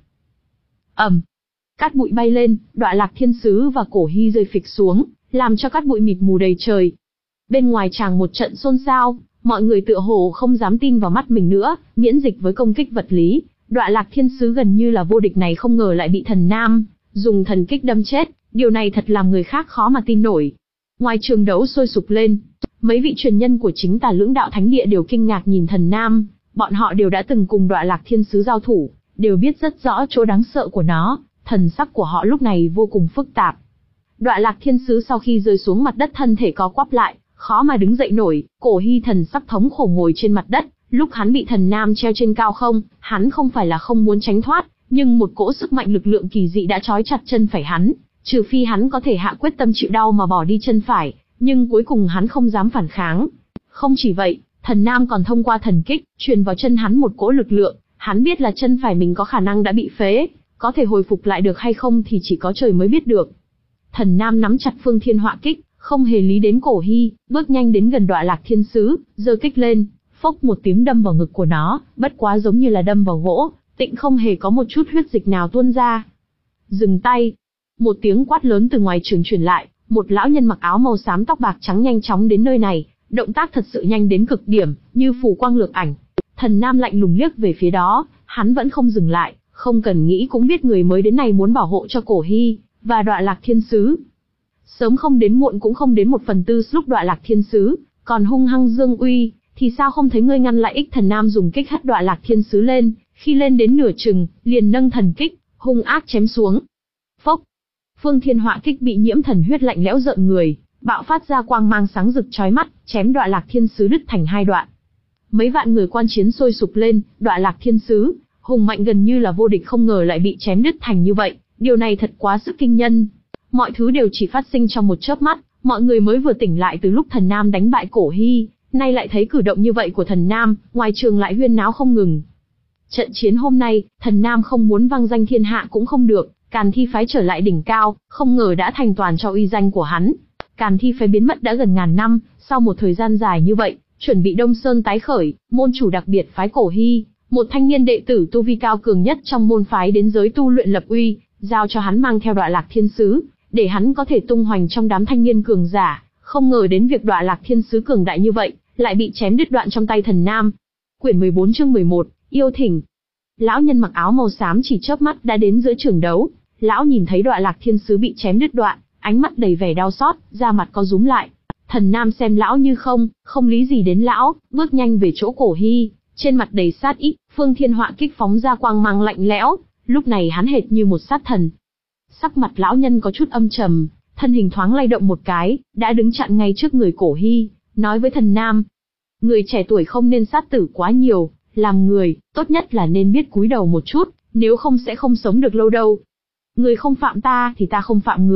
Ầm. Cát bụi bay lên, Đoạ Lạc Thiên Sứ và Cổ Hy rơi phịch xuống, làm cho cát bụi mịt mù đầy trời. Bên ngoài tràng một trận xôn xao, mọi người tựa hồ không dám tin vào mắt mình nữa, miễn dịch với công kích vật lý, Đoạ Lạc Thiên Sứ gần như là vô địch này không ngờ lại bị Thần Nam dùng thần kích đâm chết, điều này thật làm người khác khó mà tin nổi. Ngoài trường đấu sôi sục lên, mấy vị truyền nhân của chính Tà Lưỡng Đạo Thánh Địa đều kinh ngạc nhìn Thần Nam, bọn họ đều đã từng cùng Đoạ Lạc Thiên Sứ giao thủ, đều biết rất rõ chỗ đáng sợ của nó. Thần sắc của họ lúc này vô cùng phức tạp. Đoạ Lạc Thiên Sứ sau khi rơi xuống mặt đất thân thể co quắp lại, khó mà đứng dậy nổi. Cổ Hy thần sắc thống khổ ngồi trên mặt đất. Lúc hắn bị Thần Nam treo trên cao không, hắn không phải là không muốn tránh thoát, nhưng một cỗ sức mạnh lực lượng kỳ dị đã trói chặt chân phải hắn. Trừ phi hắn có thể hạ quyết tâm chịu đau mà bỏ đi chân phải, nhưng cuối cùng hắn không dám phản kháng. Không chỉ vậy, Thần Nam còn thông qua thần kích truyền vào chân hắn một cỗ lực lượng. Hắn biết là chân phải mình có khả năng đã bị phế. Có thể hồi phục lại được hay không thì chỉ có trời mới biết được. Thần Nam nắm chặt phương thiên họa kích, không hề lý đến Cổ Hy, bước nhanh đến gần Đoạ Lạc Thiên Sứ, giơ kích lên, phốc một tiếng đâm vào ngực của nó, bất quá giống như là đâm vào gỗ, tịnh không hề có một chút huyết dịch nào tuôn ra. Dừng tay. Một tiếng quát lớn từ ngoài trường truyền lại, một lão nhân mặc áo màu xám tóc bạc trắng nhanh chóng đến nơi này, động tác thật sự nhanh đến cực điểm, như phù quang lược ảnh. Thần Nam lạnh lùng liếc về phía đó, hắn vẫn không dừng lại. Không cần nghĩ cũng biết người mới đến này muốn bảo hộ cho Cổ Hy và Đoạ Lạc Thiên Sứ. Sớm không đến muộn cũng không đến một phần tư lúc Đoạ Lạc Thiên Sứ còn hung hăng dương uy, thì sao không thấy ngươi ngăn lại? Ích Thần Nam dùng kích hất Đoạ Lạc Thiên Sứ lên, khi lên đến nửa chừng, liền nâng thần kích, hung ác chém xuống. Phốc! Phương Thiên Họa kích bị nhiễm thần huyết lạnh lẽo rợn người, bạo phát ra quang mang sáng rực chói mắt, chém Đoạ Lạc Thiên Sứ đứt thành hai đoạn. Mấy vạn người quan chiến sôi sục lên, Đoạ Lạc Thiên Sứ hùng mạnh gần như là vô địch không ngờ lại bị chém đứt thành như vậy, điều này thật quá sức kinh nhân. Mọi thứ đều chỉ phát sinh trong một chớp mắt, mọi người mới vừa tỉnh lại từ lúc Thần Nam đánh bại Cổ Hy, nay lại thấy cử động như vậy của Thần Nam, ngoài trường lại huyên náo không ngừng. Trận chiến hôm nay, Thần Nam không muốn vang danh thiên hạ cũng không được, Càn Thi phái trở lại đỉnh cao, không ngờ đã thành toàn cho uy danh của hắn. Càn Thi phái biến mất đã gần ngàn năm, sau một thời gian dài như vậy, chuẩn bị Đông Sơn tái khởi, môn chủ đặc biệt phái Cổ Hy, một thanh niên đệ tử tu vi cao cường nhất trong môn phái đến giới tu luyện lập uy, giao cho hắn mang theo Đoạ Lạc Thiên Sứ, để hắn có thể tung hoành trong đám thanh niên cường giả. Không ngờ đến việc Đoạ Lạc Thiên Sứ cường đại như vậy, lại bị chém đứt đoạn trong tay Thần Nam. Quyển mười bốn chương mười một, yêu thỉnh. Lão nhân mặc áo màu xám chỉ chớp mắt đã đến giữa trường đấu. Lão nhìn thấy Đoạ Lạc Thiên Sứ bị chém đứt đoạn, ánh mắt đầy vẻ đau xót, da mặt co rúm lại. Thần Nam xem lão như không, không lý gì đến lão, bước nhanh về chỗ Cổ Hy, trên mặt đầy sát ý. Phương Thiên Họa kích phóng ra quang mang lạnh lẽo, lúc này hắn hệt như một sát thần. Sắc mặt lão nhân có chút âm trầm, thân hình thoáng lay động một cái, đã đứng chặn ngay trước người Cổ Hy, nói với Thần Nam: người trẻ tuổi không nên sát tử quá nhiều, làm người, tốt nhất là nên biết cúi đầu một chút, nếu không sẽ không sống được lâu đâu. Người không phạm ta thì ta không phạm người,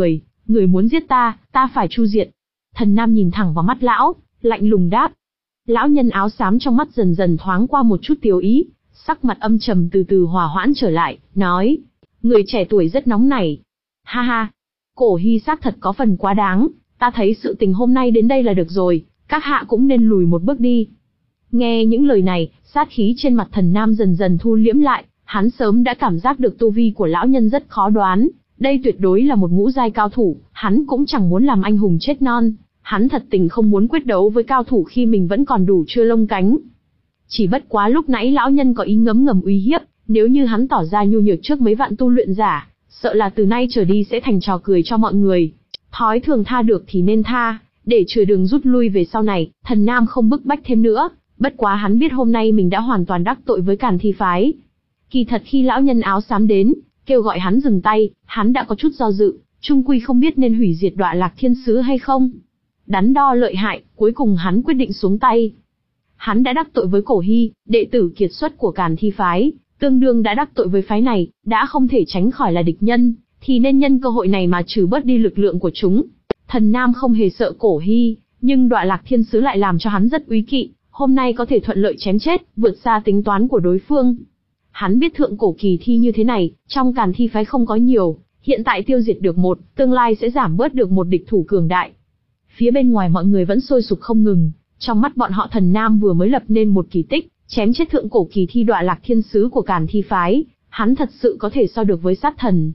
Người muốn giết ta, ta phải chu diệt. Thần Nam nhìn thẳng vào mắt lão, lạnh lùng đáp. Lão nhân áo xám trong mắt dần dần thoáng qua một chút tiêu ý, sắc mặt âm trầm từ từ hòa hoãn trở lại, nói. Người trẻ tuổi rất nóng nảy. Ha ha, Cổ Hy xác thật có phần quá đáng, ta thấy sự tình hôm nay đến đây là được rồi, các hạ cũng nên lùi một bước đi. Nghe những lời này, sát khí trên mặt Thần Nam dần dần thu liễm lại, hắn sớm đã cảm giác được tu vi của lão nhân rất khó đoán, đây tuyệt đối là một ngũ giai cao thủ, hắn cũng chẳng muốn làm anh hùng chết non, hắn thật tình không muốn quyết đấu với cao thủ khi mình vẫn còn đủ chưa lông cánh. Chỉ bất quá lúc nãy lão nhân có ý ngấm ngầm uy hiếp, nếu như hắn tỏ ra nhu nhược trước mấy vạn tu luyện giả, sợ là từ nay trở đi sẽ thành trò cười cho mọi người. Thói thường tha được thì nên tha, để chừa đường rút lui về sau này, Thần Nam không bức bách thêm nữa, bất quá hắn biết hôm nay mình đã hoàn toàn đắc tội với Càn Thi phái. Kỳ thật khi lão nhân áo xám đến, kêu gọi hắn dừng tay, hắn đã có chút do dự, chung quy không biết nên hủy diệt Đọa Lạc Thiên Sứ hay không. Đắn đo lợi hại, cuối cùng hắn quyết định xuống tay. Hắn đã đắc tội với Cổ Hy, đệ tử kiệt xuất của Càn Thi phái, tương đương đã đắc tội với phái này, đã không thể tránh khỏi là địch nhân, thì nên nhân cơ hội này mà trừ bớt đi lực lượng của chúng. Thần Nam không hề sợ Cổ Hy, nhưng Đọa Lạc Thiên Sứ lại làm cho hắn rất úy kỵ, hôm nay có thể thuận lợi chém chết, vượt xa tính toán của đối phương. Hắn biết thượng cổ kỳ thi như thế này, trong Càn Thi phái không có nhiều, hiện tại tiêu diệt được một, tương lai sẽ giảm bớt được một địch thủ cường đại. Phía bên ngoài mọi người vẫn sôi sục không ngừng, trong mắt bọn họ Thần Nam vừa mới lập nên một kỳ tích, chém chết thượng cổ kỳ thi Đọa Lạc Thiên Sứ của Càn Thi phái, hắn thật sự có thể so được với sát thần.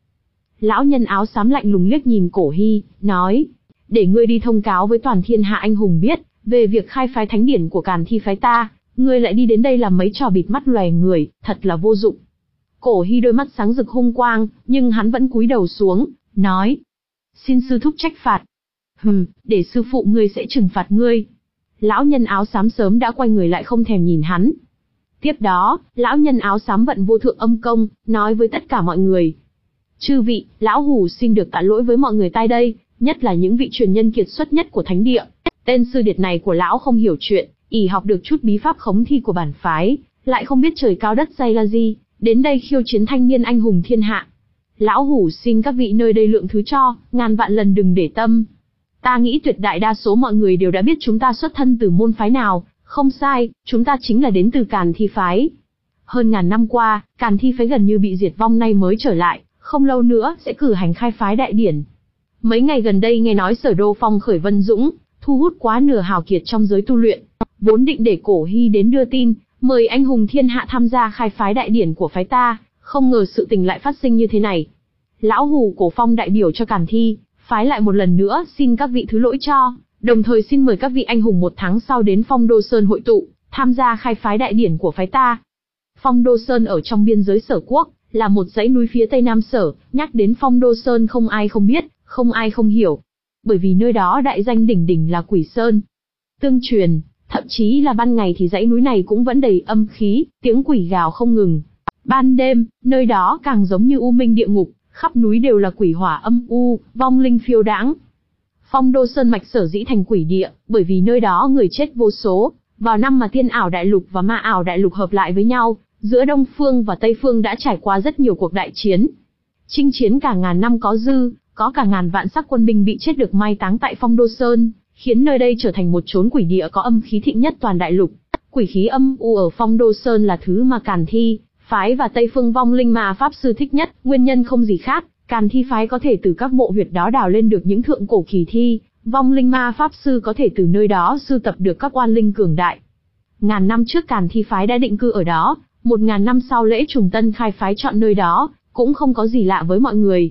Lão nhân áo xám lạnh lùng liếc nhìn Cổ Hy, nói, để ngươi đi thông cáo với toàn thiên hạ anh hùng biết, về việc khai phái thánh điển của Càn Thi phái ta, ngươi lại đi đến đây làm mấy trò bịt mắt loè người, thật là vô dụng. Cổ Hy đôi mắt sáng rực hung quang, nhưng hắn vẫn cúi đầu xuống, nói, xin sư thúc trách phạt. Hừm, để sư phụ ngươi sẽ trừng phạt ngươi. Lão nhân áo xám sớm đã quay người lại không thèm nhìn hắn. Tiếp đó, lão nhân áo xám vận vô thượng âm công, nói với tất cả mọi người. Chư vị, lão hủ xin được tạ lỗi với mọi người tại đây, nhất là những vị truyền nhân kiệt xuất nhất của thánh địa. Tên sư điệt này của lão không hiểu chuyện, ỷ học được chút bí pháp khống thi của bản phái, lại không biết trời cao đất dày là gì, đến đây khiêu chiến thanh niên anh hùng thiên hạ. Lão hủ xin các vị nơi đây lượng thứ cho, ngàn vạn lần đừng để tâm. Ta nghĩ tuyệt đại đa số mọi người đều đã biết chúng ta xuất thân từ môn phái nào, không sai, chúng ta chính là đến từ Càn Thi phái. Hơn ngàn năm qua, Càn Thi phái gần như bị diệt vong nay mới trở lại, không lâu nữa sẽ cử hành khai phái đại điển. Mấy ngày gần đây nghe nói Sở Đô phong khởi Vân Dũng, thu hút quá nửa hào kiệt trong giới tu luyện, vốn định để Cổ Hy đến đưa tin, mời anh hùng thiên hạ tham gia khai phái đại điển của phái ta, không ngờ sự tình lại phát sinh như thế này. Lão hủ Cổ Phong đại biểu cho Càn Thi phái lại một lần nữa xin các vị thứ lỗi cho, đồng thời xin mời các vị anh hùng một tháng sau đến Phong Đô Sơn hội tụ, tham gia khai phái đại điển của phái ta. Phong Đô Sơn ở trong biên giới Sở Quốc, là một dãy núi phía tây nam Sở, nhắc đến Phong Đô Sơn không ai không biết, không ai không hiểu. Bởi vì nơi đó đại danh đỉnh đỉnh là Quỷ Sơn. Tương truyền, thậm chí là ban ngày thì dãy núi này cũng vẫn đầy âm khí, tiếng quỷ gào không ngừng. Ban đêm, nơi đó càng giống như u minh địa ngục, khắp núi đều là quỷ hỏa âm u, vong linh phiêu đãng. Phong Đô Sơn mạch sở dĩ thành quỷ địa, bởi vì nơi đó người chết vô số. Vào năm mà Tiên ảo đại lục và Ma ảo đại lục hợp lại với nhau, giữa Đông Phương và Tây Phương đã trải qua rất nhiều cuộc đại chiến. Chinh chiến cả ngàn năm có dư, có cả ngàn vạn sắc quân binh bị chết được mai táng tại Phong Đô Sơn, khiến nơi đây trở thành một chốn quỷ địa có âm khí thịnh nhất toàn đại lục. Quỷ khí âm u ở Phong Đô Sơn là thứ mà Càn Thi phái và Tây Phương vong linh ma pháp sư thích nhất, nguyên nhân không gì khác, Càn Thi phái có thể từ các mộ huyệt đó đào lên được những thượng cổ kỳ thi, vong linh ma pháp sư có thể từ nơi đó sưu tập được các oan linh cường đại. Ngàn năm trước Càn Thi phái đã định cư ở đó, một ngàn năm sau lễ trùng tân khai phái chọn nơi đó, cũng không có gì lạ với mọi người.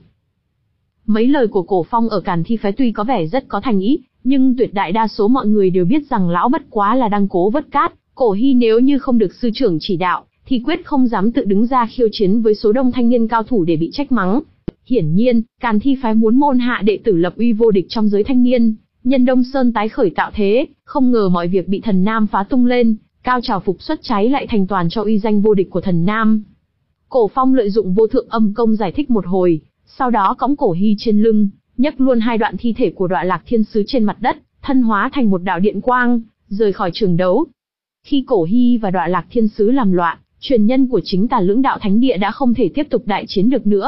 Mấy lời của Cổ Phong ở Càn Thi phái tuy có vẻ rất có thành ý, nhưng tuyệt đại đa số mọi người đều biết rằng lão bất quá là đang cố vớt cát. Cổ Hy nếu như không được sư trưởng chỉ đạo, thì quyết không dám tự đứng ra khiêu chiến với số đông thanh niên cao thủ để bị trách mắng. Hiển nhiên, Càn Thi phái muốn môn hạ đệ tử lập uy vô địch trong giới thanh niên, nhân Đông Sơn tái khởi tạo thế, không ngờ mọi việc bị Thần Nam phá tung lên, cao trào phục xuất cháy lại thành toàn cho uy danh vô địch của Thần Nam. Cổ Phong lợi dụng vô thượng âm công giải thích một hồi, sau đó cõng Cổ Hy trên lưng, nhấc luôn hai đoạn thi thể của Đọa Lạc Thiên Sứ trên mặt đất, thân hóa thành một đạo điện quang, rời khỏi trường đấu. Khi Cổ Hy và Đọa Lạc Thiên Sứ làm loạn, truyền nhân của chính Tà Lưỡng Đạo Thánh Địa đã không thể tiếp tục đại chiến được nữa.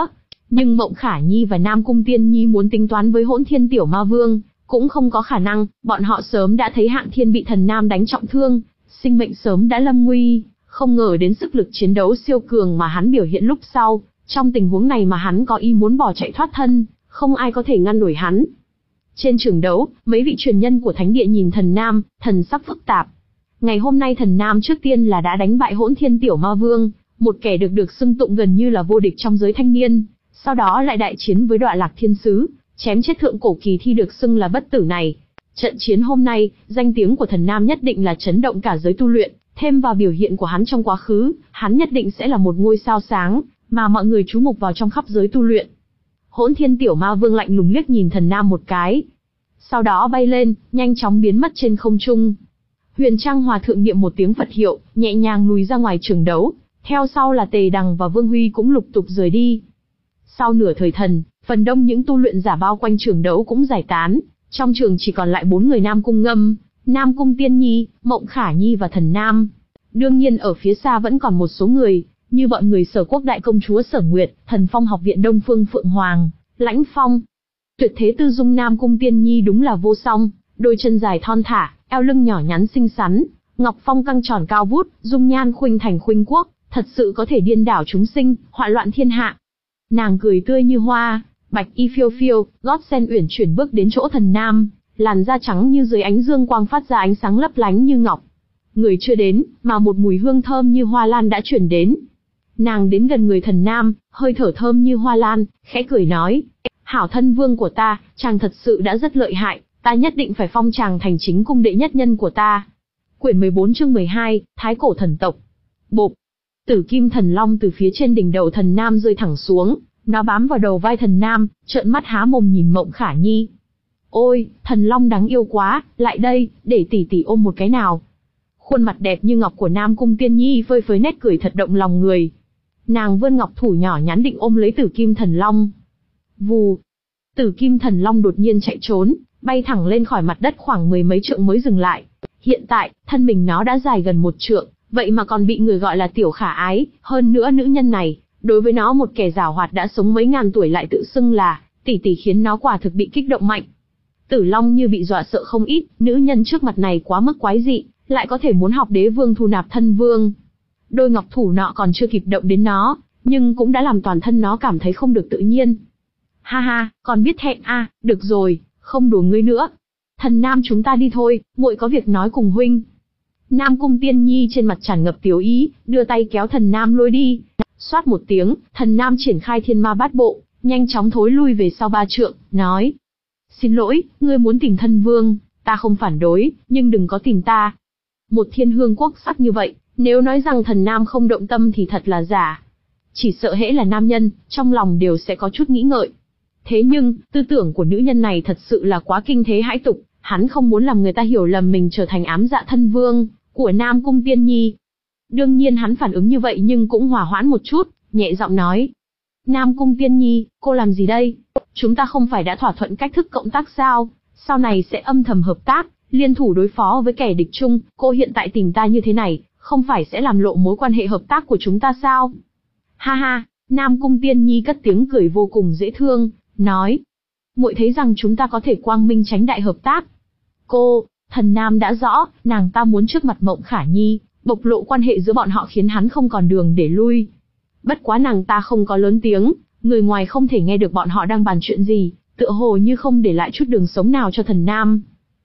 Nhưng Mộng Khả Nhi và Nam Cung Tiên Nhi muốn tính toán với Hỗn Thiên Tiểu Ma Vương, cũng không có khả năng, bọn họ sớm đã thấy Hạng Thiên bị Thần Nam đánh trọng thương, sinh mệnh sớm đã lâm nguy, không ngờ đến sức lực chiến đấu siêu cường mà hắn biểu hiện lúc sau, trong tình huống này mà hắn có ý muốn bỏ chạy thoát thân, không ai có thể ngăn nổi hắn. Trên trường đấu, mấy vị truyền nhân của Thánh Địa nhìn Thần Nam, thần sắc phức tạp. Ngày hôm nay Thần Nam trước tiên là đã đánh bại Hỗn Thiên Tiểu Ma Vương, một kẻ được được xưng tụng gần như là vô địch trong giới thanh niên, sau đó lại đại chiến với Đoạ Lạc Thiên Sứ, chém chết thượng cổ kỳ thi được xưng là bất tử này. Trận chiến hôm nay, danh tiếng của Thần Nam nhất định là chấn động cả giới tu luyện, thêm vào biểu hiện của hắn trong quá khứ, hắn nhất định sẽ là một ngôi sao sáng, mà mọi người chú mục vào trong khắp giới tu luyện. Hỗn Thiên Tiểu Ma Vương lạnh lùng liếc nhìn Thần Nam một cái, sau đó bay lên, nhanh chóng biến mất trên không trung. Huyền Trang Hòa Thượng niệm một tiếng Phật hiệu, nhẹ nhàng lùi ra ngoài trường đấu, theo sau là Tề Đằng và Vương Huy cũng lục tục rời đi. Sau nửa thời thần, phần đông những tu luyện giả bao quanh trường đấu cũng giải tán, trong trường chỉ còn lại bốn người Nam Cung Ngâm, Nam Cung Tiên Nhi, Mộng Khả Nhi và Thần Nam. Đương nhiên ở phía xa vẫn còn một số người, như bọn người Sở Quốc Đại Công Chúa Sở Nguyệt, Thần Phong Học Viện Đông Phương Phượng Hoàng, Lãnh Phong. Tuyệt thế tư dung Nam Cung Tiên Nhi đúng là vô song, đôi chân dài thon thả, eo lưng nhỏ nhắn xinh xắn, ngọc phong căng tròn cao vút, dung nhan khuynh thành khuynh quốc, thật sự có thể điên đảo chúng sinh, hoại loạn thiên hạ. Nàng cười tươi như hoa, bạch y phiêu phiêu, gót sen uyển chuyển bước đến chỗ Thần Nam, làn da trắng như dưới ánh dương quang phát ra ánh sáng lấp lánh như ngọc. Người chưa đến, mà một mùi hương thơm như hoa lan đã chuyển đến. Nàng đến gần người Thần Nam, hơi thở thơm như hoa lan, khẽ cười nói: "Hảo thân vương của ta, chàng thật sự đã rất lợi hại, ta nhất định phải phong chàng thành chính cung đệ nhất nhân của ta." Quyển mười bốn chương mười hai, Thái Cổ Thần Tộc. Bộp. Tử Kim Thần Long từ phía trên đỉnh đầu Thần Nam rơi thẳng xuống, nó bám vào đầu vai Thần Nam, trợn mắt há mồm nhìn Mộng Khả Nhi. "Ôi, Thần Long đáng yêu quá, lại đây, để tỷ tỷ ôm một cái nào." Khuôn mặt đẹp như ngọc của Nam Cung Tiên Nhi phơi phới nét cười thật động lòng người. Nàng vươn ngọc thủ nhỏ nhắn định ôm lấy Tử Kim Thần Long. Vù. Tử Kim Thần Long đột nhiên chạy trốn, bay thẳng lên khỏi mặt đất khoảng mười mấy trượng mới dừng lại. Hiện tại, thân mình nó đã dài gần một trượng, vậy mà còn bị người gọi là tiểu khả ái, hơn nữa nữ nhân này, đối với nó một kẻ giảo hoạt đã sống mấy ngàn tuổi lại tự xưng là tỷ tỷ khiến nó quả thực bị kích động mạnh. Tử Long như bị dọa sợ không ít, nữ nhân trước mặt này quá mức quái dị, lại có thể muốn học đế vương thu nạp thân vương. Đôi ngọc thủ nọ còn chưa kịp động đến nó, nhưng cũng đã làm toàn thân nó cảm thấy không được tự nhiên. Ha ha, còn biết thẹn a, à, được rồi, không đùa ngươi nữa. Thần Nam chúng ta đi thôi, muội có việc nói cùng huynh. Nam Cung Tiên Nhi trên mặt tràn ngập tiểu ý, đưa tay kéo Thần Nam lôi đi. Xoát một tiếng, Thần Nam triển khai Thiên Ma Bát Bộ, nhanh chóng thối lui về sau ba trượng, nói: "Xin lỗi, ngươi muốn tìm thân vương, ta không phản đối, nhưng đừng có tìm ta." Một thiên hương quốc sắc như vậy, nếu nói rằng Thần Nam không động tâm thì thật là giả. Chỉ sợ hễ là nam nhân, trong lòng đều sẽ có chút nghĩ ngợi. Thế nhưng, tư tưởng của nữ nhân này thật sự là quá kinh thế hãi tục, hắn không muốn làm người ta hiểu lầm mình trở thành ám dạ thân vương của Nam Cung Tiên Nhi. Đương nhiên hắn phản ứng như vậy nhưng cũng hòa hoãn một chút, nhẹ giọng nói: "Nam Cung Tiên Nhi, cô làm gì đây? Chúng ta không phải đã thỏa thuận cách thức cộng tác sao? Sau này sẽ âm thầm hợp tác, liên thủ đối phó với kẻ địch chung, cô hiện tại tìm ta như thế này, không phải sẽ làm lộ mối quan hệ hợp tác của chúng ta sao?" Ha ha, Nam Cung Tiên Nhi cất tiếng cười vô cùng dễ thương, nói: "Muội thấy rằng chúng ta có thể quang minh tránh đại hợp tác." Cô, Thần Nam đã rõ, nàng ta muốn trước mặt Mộng Khả Nhi, bộc lộ quan hệ giữa bọn họ khiến hắn không còn đường để lui. Bất quá nàng ta không có lớn tiếng, người ngoài không thể nghe được bọn họ đang bàn chuyện gì, tựa hồ như không để lại chút đường sống nào cho Thần Nam.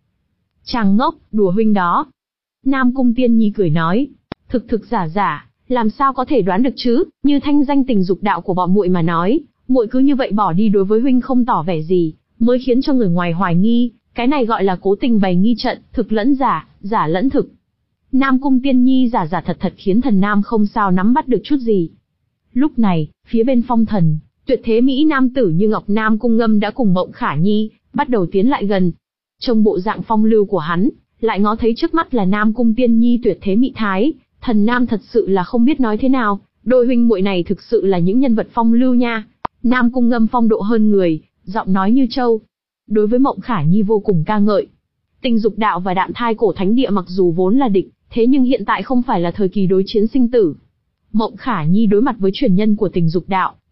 "Chàng ngốc, đùa huynh đó." Nam Cung Tiên Nhi cười nói: "Thực thực giả giả, làm sao có thể đoán được chứ, như thanh danh tình dục đạo của bọn muội mà nói, muội cứ như vậy bỏ đi đối với huynh không tỏ vẻ gì, mới khiến cho người ngoài hoài nghi, cái này gọi là cố tình bày nghi trận, thực lẫn giả, giả lẫn thực." Nam Cung Tiên Nhi giả giả thật thật khiến Thần Nam không sao nắm bắt được chút gì. Lúc này, phía bên Phong Thần, tuyệt thế mỹ nam tử như ngọc Nam Cung Ngâm đã cùng Mộng Khả Nhi bắt đầu tiến lại gần. Trong bộ dạng phong lưu của hắn, lại ngó thấy trước mắt là Nam Cung Tiên Nhi tuyệt thế mỹ thái, Thần Nam thật sự là không biết nói thế nào, đôi huynh muội này thực sự là những nhân vật phong lưu nha. Nam Cung Ngâm phong độ hơn người, giọng nói như châu. Đối với Mộng Khả Nhi vô cùng ca ngợi. Tình dục đạo và Đạm Thai Cổ Thánh Địa mặc dù vốn là địch, thế nhưng hiện tại không phải là thời kỳ đối chiến sinh tử. Mộng Khả Nhi đối mặt với truyền nhân của tình dục đạo,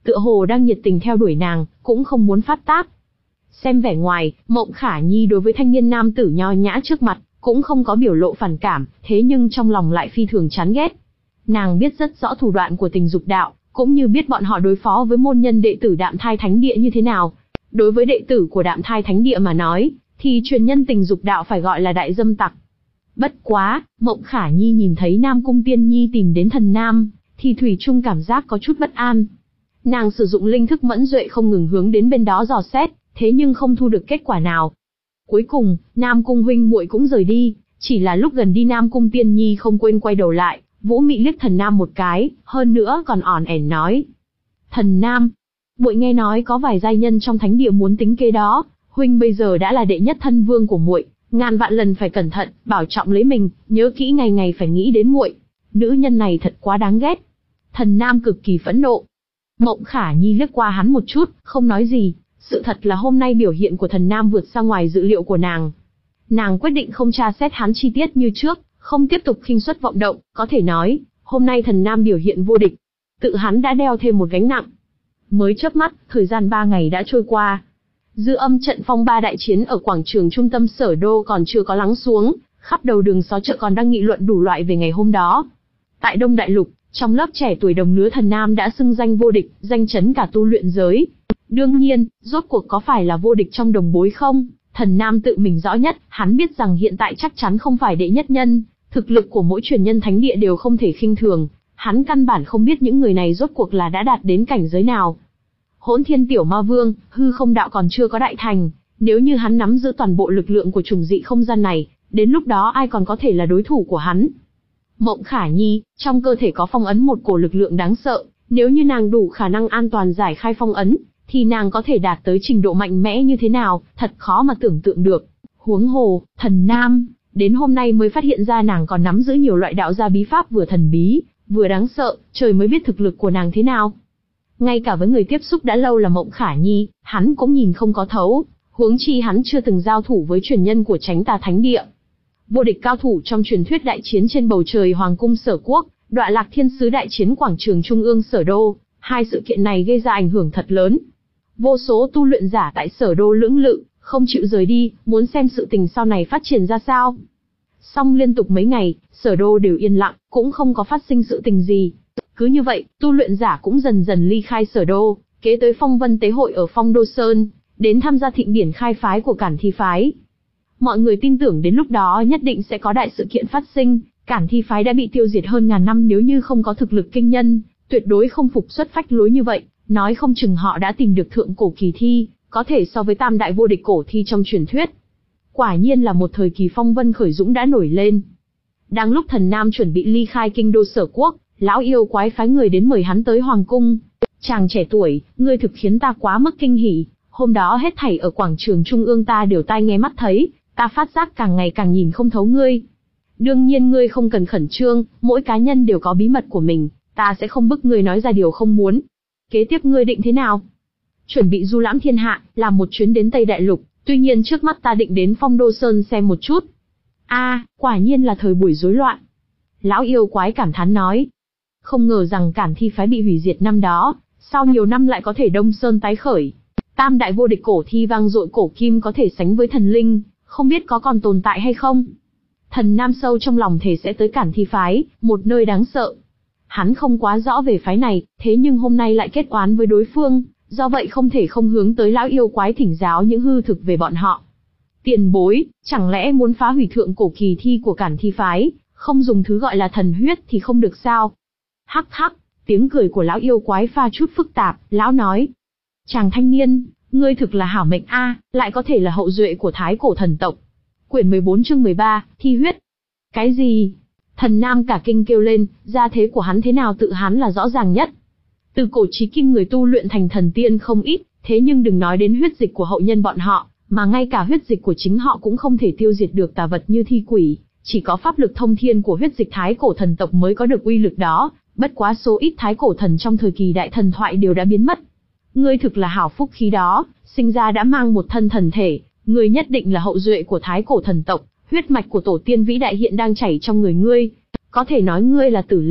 tựa hồ đang nhiệt tình theo đuổi nàng, cũng không muốn phát tác. Xem vẻ ngoài, Mộng Khả Nhi đối với thanh niên nam tử nho nhã trước mặt, cũng không có biểu lộ phản cảm, thế nhưng trong lòng lại phi thường chán ghét. Nàng biết rất rõ thủ đoạn của tình dục đạo, cũng như biết bọn họ đối phó với môn nhân đệ tử Đạm Thai Thánh Địa như thế nào. Đối với đệ tử của Đạm Thai Thánh Địa mà nói, thì truyền nhân tình dục đạo phải gọi là đại dâm tặc. Bất quá, Mộng Khả Nhi nhìn thấy Nam Cung Tiên Nhi tìm đến Thần Nam, thì thủy chung cảm giác có chút bất an. Nàng sử dụng linh thức mẫn duệ không ngừng hướng đến bên đó dò xét, thế nhưng không thu được kết quả nào. Cuối cùng, Nam Cung huynh muội cũng rời đi, chỉ là lúc gần đi Nam Cung Tiên Nhi không quên quay đầu lại, Vũ Mị liếc Thần Nam một cái, hơn nữa còn ỏn ẻn nói: "Thần Nam, muội nghe nói có vài giai nhân trong thánh địa muốn tính kế đó, huynh bây giờ đã là đệ nhất thân vương của muội, ngàn vạn lần phải cẩn thận, bảo trọng lấy mình, nhớ kỹ ngày ngày phải nghĩ đến muội. Nữ nhân này thật quá đáng ghét." Thần Nam cực kỳ phẫn nộ. Mộng Khả Nhi liếc qua hắn một chút, không nói gì. Sự thật là hôm nay biểu hiện của Thần Nam vượt ra ngoài dự liệu của nàng. Nàng quyết định không tra xét hắn chi tiết như trước, không tiếp tục khinh suất vọng động, có thể nói, hôm nay Thần Nam biểu hiện vô địch. Tự hắn đã đeo thêm một gánh nặng. Mới chớp mắt, thời gian ba ngày đã trôi qua. Dư âm trận phong ba đại chiến ở quảng trường trung tâm Sở Đô còn chưa có lắng xuống, khắp đầu đường xó chợ còn đang nghị luận đủ loại về ngày hôm đó. Tại Đông Đại Lục, trong lớp trẻ tuổi đồng lứa Thần Nam đã xưng danh vô địch, danh chấn cả tu luyện giới. Đương nhiên, rốt cuộc có phải là vô địch trong đồng bối không? Thần Nam tự mình rõ nhất, hắn biết rằng hiện tại chắc chắn không phải đệ nhất nhân, thực lực của mỗi truyền nhân thánh địa đều không thể khinh thường, hắn căn bản không biết những người này rốt cuộc là đã đạt đến cảnh giới nào. Hỗn Thiên Tiểu Ma Vương, hư không đạo còn chưa có đại thành, nếu như hắn nắm giữ toàn bộ lực lượng của trùng dị không gian này, đến lúc đó ai còn có thể là đối thủ của hắn? Mộng Khả Nhi, trong cơ thể có phong ấn một cổ lực lượng đáng sợ, nếu như nàng đủ khả năng an toàn giải khai phong ấn, thì nàng có thể đạt tới trình độ mạnh mẽ như thế nào, thật khó mà tưởng tượng được. Huống hồ, Thần Nam, đến hôm nay mới phát hiện ra nàng còn nắm giữ nhiều loại đạo gia bí pháp vừa thần bí, vừa đáng sợ, trời mới biết thực lực của nàng thế nào. Ngay cả với người tiếp xúc đã lâu là Mộng Khả Nhi, hắn cũng nhìn không có thấu, huống chi hắn chưa từng giao thủ với truyền nhân của Chánh Tà Thánh Địa. Vô địch cao thủ trong truyền thuyết đại chiến trên bầu trời Hoàng cung Sở Quốc, Đọa Lạc Thiên Sứ đại chiến quảng trường Trung ương Sở Đô, hai sự kiện này gây ra ảnh hưởng thật lớn. Vô số tu luyện giả tại Sở Đô lưỡng lự, không chịu rời đi, muốn xem sự tình sau này phát triển ra sao. Song liên tục mấy ngày, Sở Đô đều yên lặng, cũng không có phát sinh sự tình gì. Cứ như vậy, tu luyện giả cũng dần dần ly khai Sở Đô, kế tới Phong Vân Tế Hội ở Phong Đô Sơn, đến tham gia thịnh điển khai phái của Cản Thi Phái. Mọi người tin tưởng đến lúc đó nhất định sẽ có đại sự kiện phát sinh, Cản Thi Phái đã bị tiêu diệt hơn ngàn năm, nếu như không có thực lực kinh nhân, tuyệt đối không phục xuất phách lối như vậy, nói không chừng họ đã tìm được thượng cổ kỳ thi, có thể so với tam đại vô địch cổ thi trong truyền thuyết. Quả nhiên là một thời kỳ phong vân khởi dũng đã nổi lên. Đang lúc Thần Nam chuẩn bị ly khai kinh đô Sở Quốc, lão yêu quái phái người đến mời hắn tới hoàng cung. Chàng trẻ tuổi, ngươi thực khiến ta quá mức kinh hỉ, hôm đó hết thảy ở quảng trường Trung ương ta đều tai nghe mắt thấy, ta phát giác càng ngày càng nhìn không thấu ngươi. Đương nhiên ngươi không cần khẩn trương, mỗi cá nhân đều có bí mật của mình, ta sẽ không bức ngươi nói ra điều không muốn. Kế tiếp ngươi định thế nào? Chuẩn bị du lãm thiên hạ, làm một chuyến đến Tây Đại Lục, tuy nhiên trước mắt ta định đến Phong Đô Sơn xem một chút. A, à, quả nhiên là thời buổi rối loạn. Lão yêu quái cảm thán nói. Không ngờ rằng Cản Thi Phái bị hủy diệt năm đó, sau nhiều năm lại có thể Đông Sơn tái khởi. Tam đại vô địch cổ thi vang dội cổ kim có thể sánh với thần linh, không biết có còn tồn tại hay không? Thần Nam sâu trong lòng thề sẽ tới Cản Thi Phái, một nơi đáng sợ. Hắn không quá rõ về phái này, thế nhưng hôm nay lại kết oán với đối phương, do vậy không thể không hướng tới lão yêu quái thỉnh giáo những hư thực về bọn họ. Tiền bối, chẳng lẽ muốn phá hủy thượng cổ kỳ thi của Cản Thi Phái, không dùng thứ gọi là thần huyết thì không được sao? Hắc hắc, tiếng cười của lão yêu quái pha chút phức tạp, lão nói. Chàng thanh niên, ngươi thực là hảo mệnh a, lại có thể là hậu duệ của thái cổ thần tộc. Quyển mười bốn chương mười ba, thi huyết. Cái gì? Thần Nam cả kinh kêu lên, gia thế của hắn thế nào tự hắn là rõ ràng nhất. Từ cổ chí kim người tu luyện thành thần tiên không ít, thế nhưng đừng nói đến huyết dịch của hậu nhân bọn họ, mà ngay cả huyết dịch của chính họ cũng không thể tiêu diệt được tà vật như thi quỷ, chỉ có pháp lực thông thiên của huyết dịch thái cổ thần tộc mới có được uy lực đó, bất quá số ít thái cổ thần trong thời kỳ đại thần thoại đều đã biến mất. Ngươi thực là hảo phúc khí đó, sinh ra đã mang một thân thần thể, ngươi nhất định là hậu duệ của thái cổ thần tộc, huyết mạch của tổ tiên vĩ đại hiện đang chảy trong người ngươi, có thể nói ngươi là tử linh,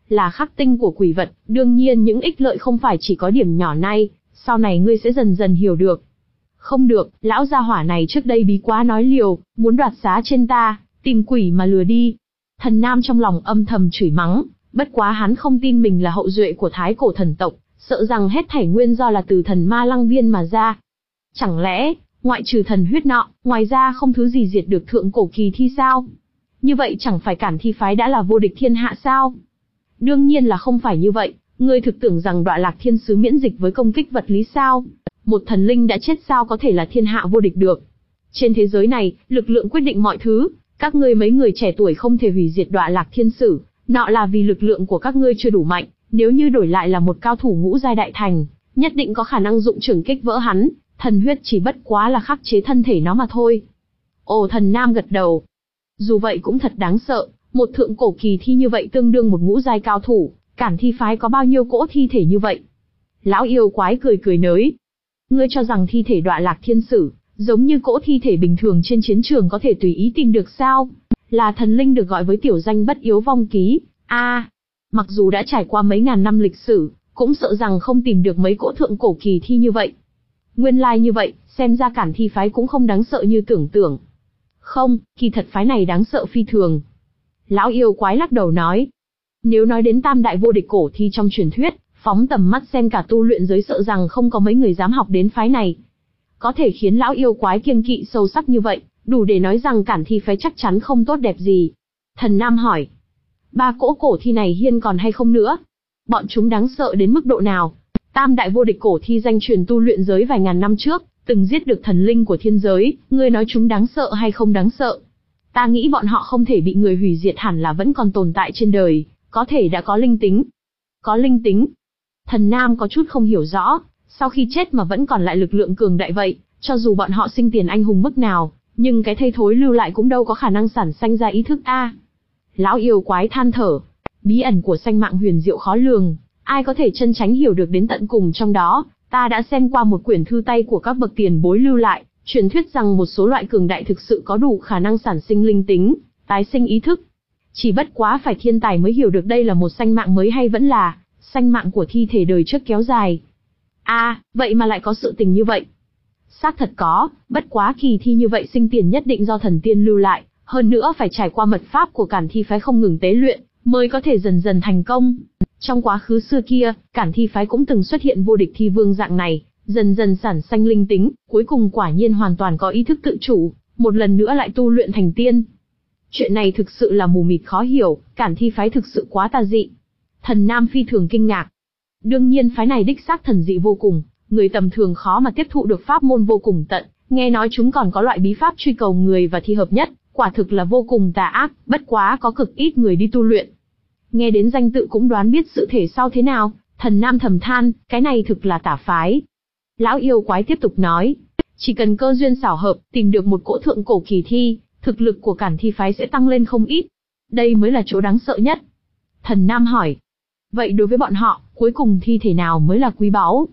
là khắc tinh của quỷ vật, đương nhiên những ích lợi không phải chỉ có điểm nhỏ này, sau này ngươi sẽ dần dần hiểu được. Không được, lão gia hỏa này trước đây bí quá nói liều, muốn đoạt xá trên ta, tìm quỷ mà lừa đi. Thần Nam trong lòng âm thầm chửi mắng, bất quá hắn không tin mình là hậu duệ của thái cổ thần tộc, sợ rằng hết thảy nguyên do là từ thần ma lăng viên mà ra. Chẳng lẽ, ngoại trừ thần huyết nọ, ngoài ra không thứ gì diệt được thượng cổ kỳ thi sao? Như vậy chẳng phải Cản Thi phái đã là vô địch thiên hạ sao? Đương nhiên là không phải như vậy, ngươi thực tưởng rằng Đọa Lạc Thiên Sứ miễn dịch với công kích vật lý sao? Một thần linh đã chết sao có thể là thiên hạ vô địch được? Trên thế giới này, lực lượng quyết định mọi thứ, các ngươi mấy người trẻ tuổi không thể hủy diệt Đọa Lạc Thiên Sử, nọ là vì lực lượng của các ngươi chưa đủ mạnh, nếu như đổi lại là một cao thủ ngũ giai đại thành, nhất định có khả năng dụng trưởng kích vỡ hắn, thần huyết chỉ bất quá là khắc chế thân thể nó mà thôi. Ồ, Thần Nam gật đầu. Dù vậy cũng thật đáng sợ, một thượng cổ kỳ thi như vậy tương đương một ngũ giai cao thủ, Cản Thi phái có bao nhiêu cỗ thi thể như vậy? Lão yêu quái cười cười nới. Ngươi cho rằng thi thể Đọa Lạc Thiên Sử, giống như cỗ thi thể bình thường trên chiến trường có thể tùy ý tìm được sao? Là thần linh được gọi với tiểu danh bất yếu vong ký, a à, mặc dù đã trải qua mấy ngàn năm lịch sử, cũng sợ rằng không tìm được mấy cỗ thượng cổ kỳ thi như vậy. Nguyên lai như vậy, xem ra Cản Thi phái cũng không đáng sợ như tưởng tượng. Không, kỳ thật phái này đáng sợ phi thường. Lão yêu quái lắc đầu nói. Nếu nói đến tam đại vô địch cổ thi trong truyền thuyết, phóng tầm mắt xem cả tu luyện giới sợ rằng không có mấy người dám học đến phái này. Có thể khiến lão yêu quái kiêng kỵ sâu sắc như vậy, đủ để nói rằng Cản Thi phái chắc chắn không tốt đẹp gì. Thần Nam hỏi. Ba cỗ cổ thi này hiên còn hay không nữa? Bọn chúng đáng sợ đến mức độ nào? Tam đại vô địch cổ thi danh truyền tu luyện giới vài ngàn năm trước, từng giết được thần linh của thiên giới, ngươi nói chúng đáng sợ hay không đáng sợ? Ta nghĩ bọn họ không thể bị người hủy diệt hẳn là vẫn còn tồn tại trên đời, có thể đã có linh tính. Có linh tính? Thần Nam có chút không hiểu rõ, sau khi chết mà vẫn còn lại lực lượng cường đại vậy, cho dù bọn họ sinh tiền anh hùng mức nào, nhưng cái thây thối lưu lại cũng đâu có khả năng sản sanh ra ý thức a. Lão yêu quái than thở, bí ẩn của sanh mạng huyền diệu khó lường, ai có thể chân chánh hiểu được đến tận cùng trong đó. Ta đã xem qua một quyển thư tay của các bậc tiền bối lưu lại, truyền thuyết rằng một số loại cường đại thực sự có đủ khả năng sản sinh linh tính, tái sinh ý thức. Chỉ bất quá phải thiên tài mới hiểu được đây là một sanh mạng mới hay vẫn là sanh mạng của thi thể đời trước kéo dài. A, à, vậy mà lại có sự tình như vậy. Xác thật có, bất quá kỳ thi như vậy sinh tiền nhất định do thần tiên lưu lại, hơn nữa phải trải qua mật pháp của Cản Thi phái không ngừng tế luyện, mới có thể dần dần thành công. Trong quá khứ xưa kia, Cản Thi phái cũng từng xuất hiện vô địch thi vương dạng này, dần dần sản sanh linh tính, cuối cùng quả nhiên hoàn toàn có ý thức tự chủ, một lần nữa lại tu luyện thành tiên. Chuyện này thực sự là mù mịt khó hiểu, Cản Thi phái thực sự quá tà dị. Thần Nam phi thường kinh ngạc. Đương nhiên phái này đích xác thần dị vô cùng, người tầm thường khó mà tiếp thụ được pháp môn vô cùng tận, nghe nói chúng còn có loại bí pháp truy cầu người và thi hợp nhất, quả thực là vô cùng tà ác, bất quá có cực ít người đi tu luyện. Nghe đến danh tự cũng đoán biết sự thể sau thế nào, Thần Nam thầm than, cái này thực là tà phái. Lão yêu quái tiếp tục nói, chỉ cần cơ duyên xảo hợp, tìm được một cỗ thượng cổ kỳ thi, thực lực của Cản Thi phái sẽ tăng lên không ít. Đây mới là chỗ đáng sợ nhất. Thần Nam hỏi, vậy đối với bọn họ, cuối cùng thi thể nào mới là quý báu?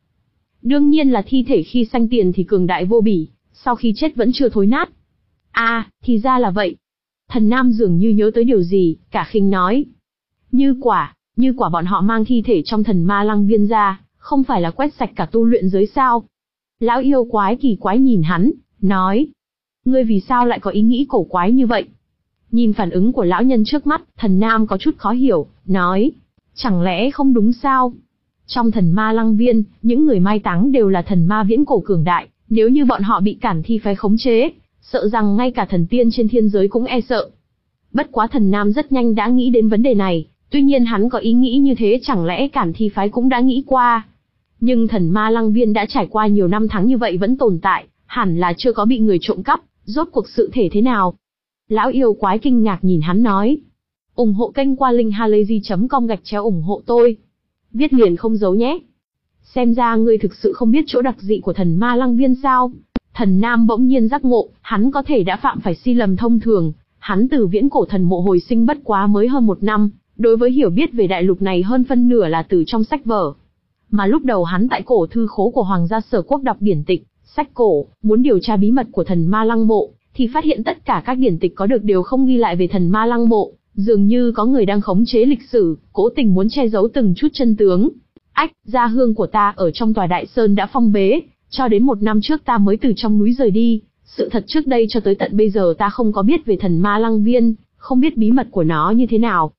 Đương nhiên là thi thể khi sanh tiền thì cường đại vô bỉ, sau khi chết vẫn chưa thối nát. À, thì ra là vậy. Thần Nam dường như nhớ tới điều gì, cả khinh nói. Như quả, như quả bọn họ mang thi thể trong thần ma lăng viên ra, không phải là quét sạch cả tu luyện giới sao? Lão yêu quái kỳ quái nhìn hắn, nói. Ngươi vì sao lại có ý nghĩ cổ quái như vậy? Nhìn phản ứng của lão nhân trước mắt, Thần Nam có chút khó hiểu, nói. Chẳng lẽ không đúng sao? Trong thần ma lăng viên, những người mai táng đều là thần ma viễn cổ cường đại, nếu như bọn họ bị Cản Thi phái khống chế, sợ rằng ngay cả thần tiên trên thiên giới cũng e sợ. Bất quá Thần Nam rất nhanh đã nghĩ đến vấn đề này, tuy nhiên hắn có ý nghĩ như thế chẳng lẽ Cản Thi phái cũng đã nghĩ qua. Nhưng thần ma lăng viên đã trải qua nhiều năm tháng như vậy vẫn tồn tại, hẳn là chưa có bị người trộm cắp, rốt cuộc sự thể thế nào? Lão yêu quái kinh ngạc nhìn hắn nói. Ủng hộ kênh qua link halayzi chấm com gạch chéo ủng hộ tôi. Viết liền không giấu nhé. Xem ra ngươi thực sự không biết chỗ đặc dị của thần ma lăng viên sao? Thần Nam bỗng nhiên giác ngộ, hắn có thể đã phạm phải sai lầm thông thường, hắn từ viễn cổ thần mộ hồi sinh bất quá mới hơn một năm, đối với hiểu biết về đại lục này hơn phân nửa là từ trong sách vở. Mà lúc đầu hắn tại cổ thư khố của Hoàng gia Sở Quốc đọc điển tịch, sách cổ, muốn điều tra bí mật của thần ma lăng mộ, thì phát hiện tất cả các điển tịch có được đều không ghi lại về thần ma lăng mộ, Dường như có người đang khống chế lịch sử, cố tình muốn che giấu từng chút chân tướng. Ách, gia hương của ta ở trong tòa đại sơn đã phong bế, cho đến một năm trước ta mới từ trong núi rời đi. Sự thật trước đây cho tới tận bây giờ ta không có biết về thần ma lăng viên, không biết bí mật của nó như thế nào.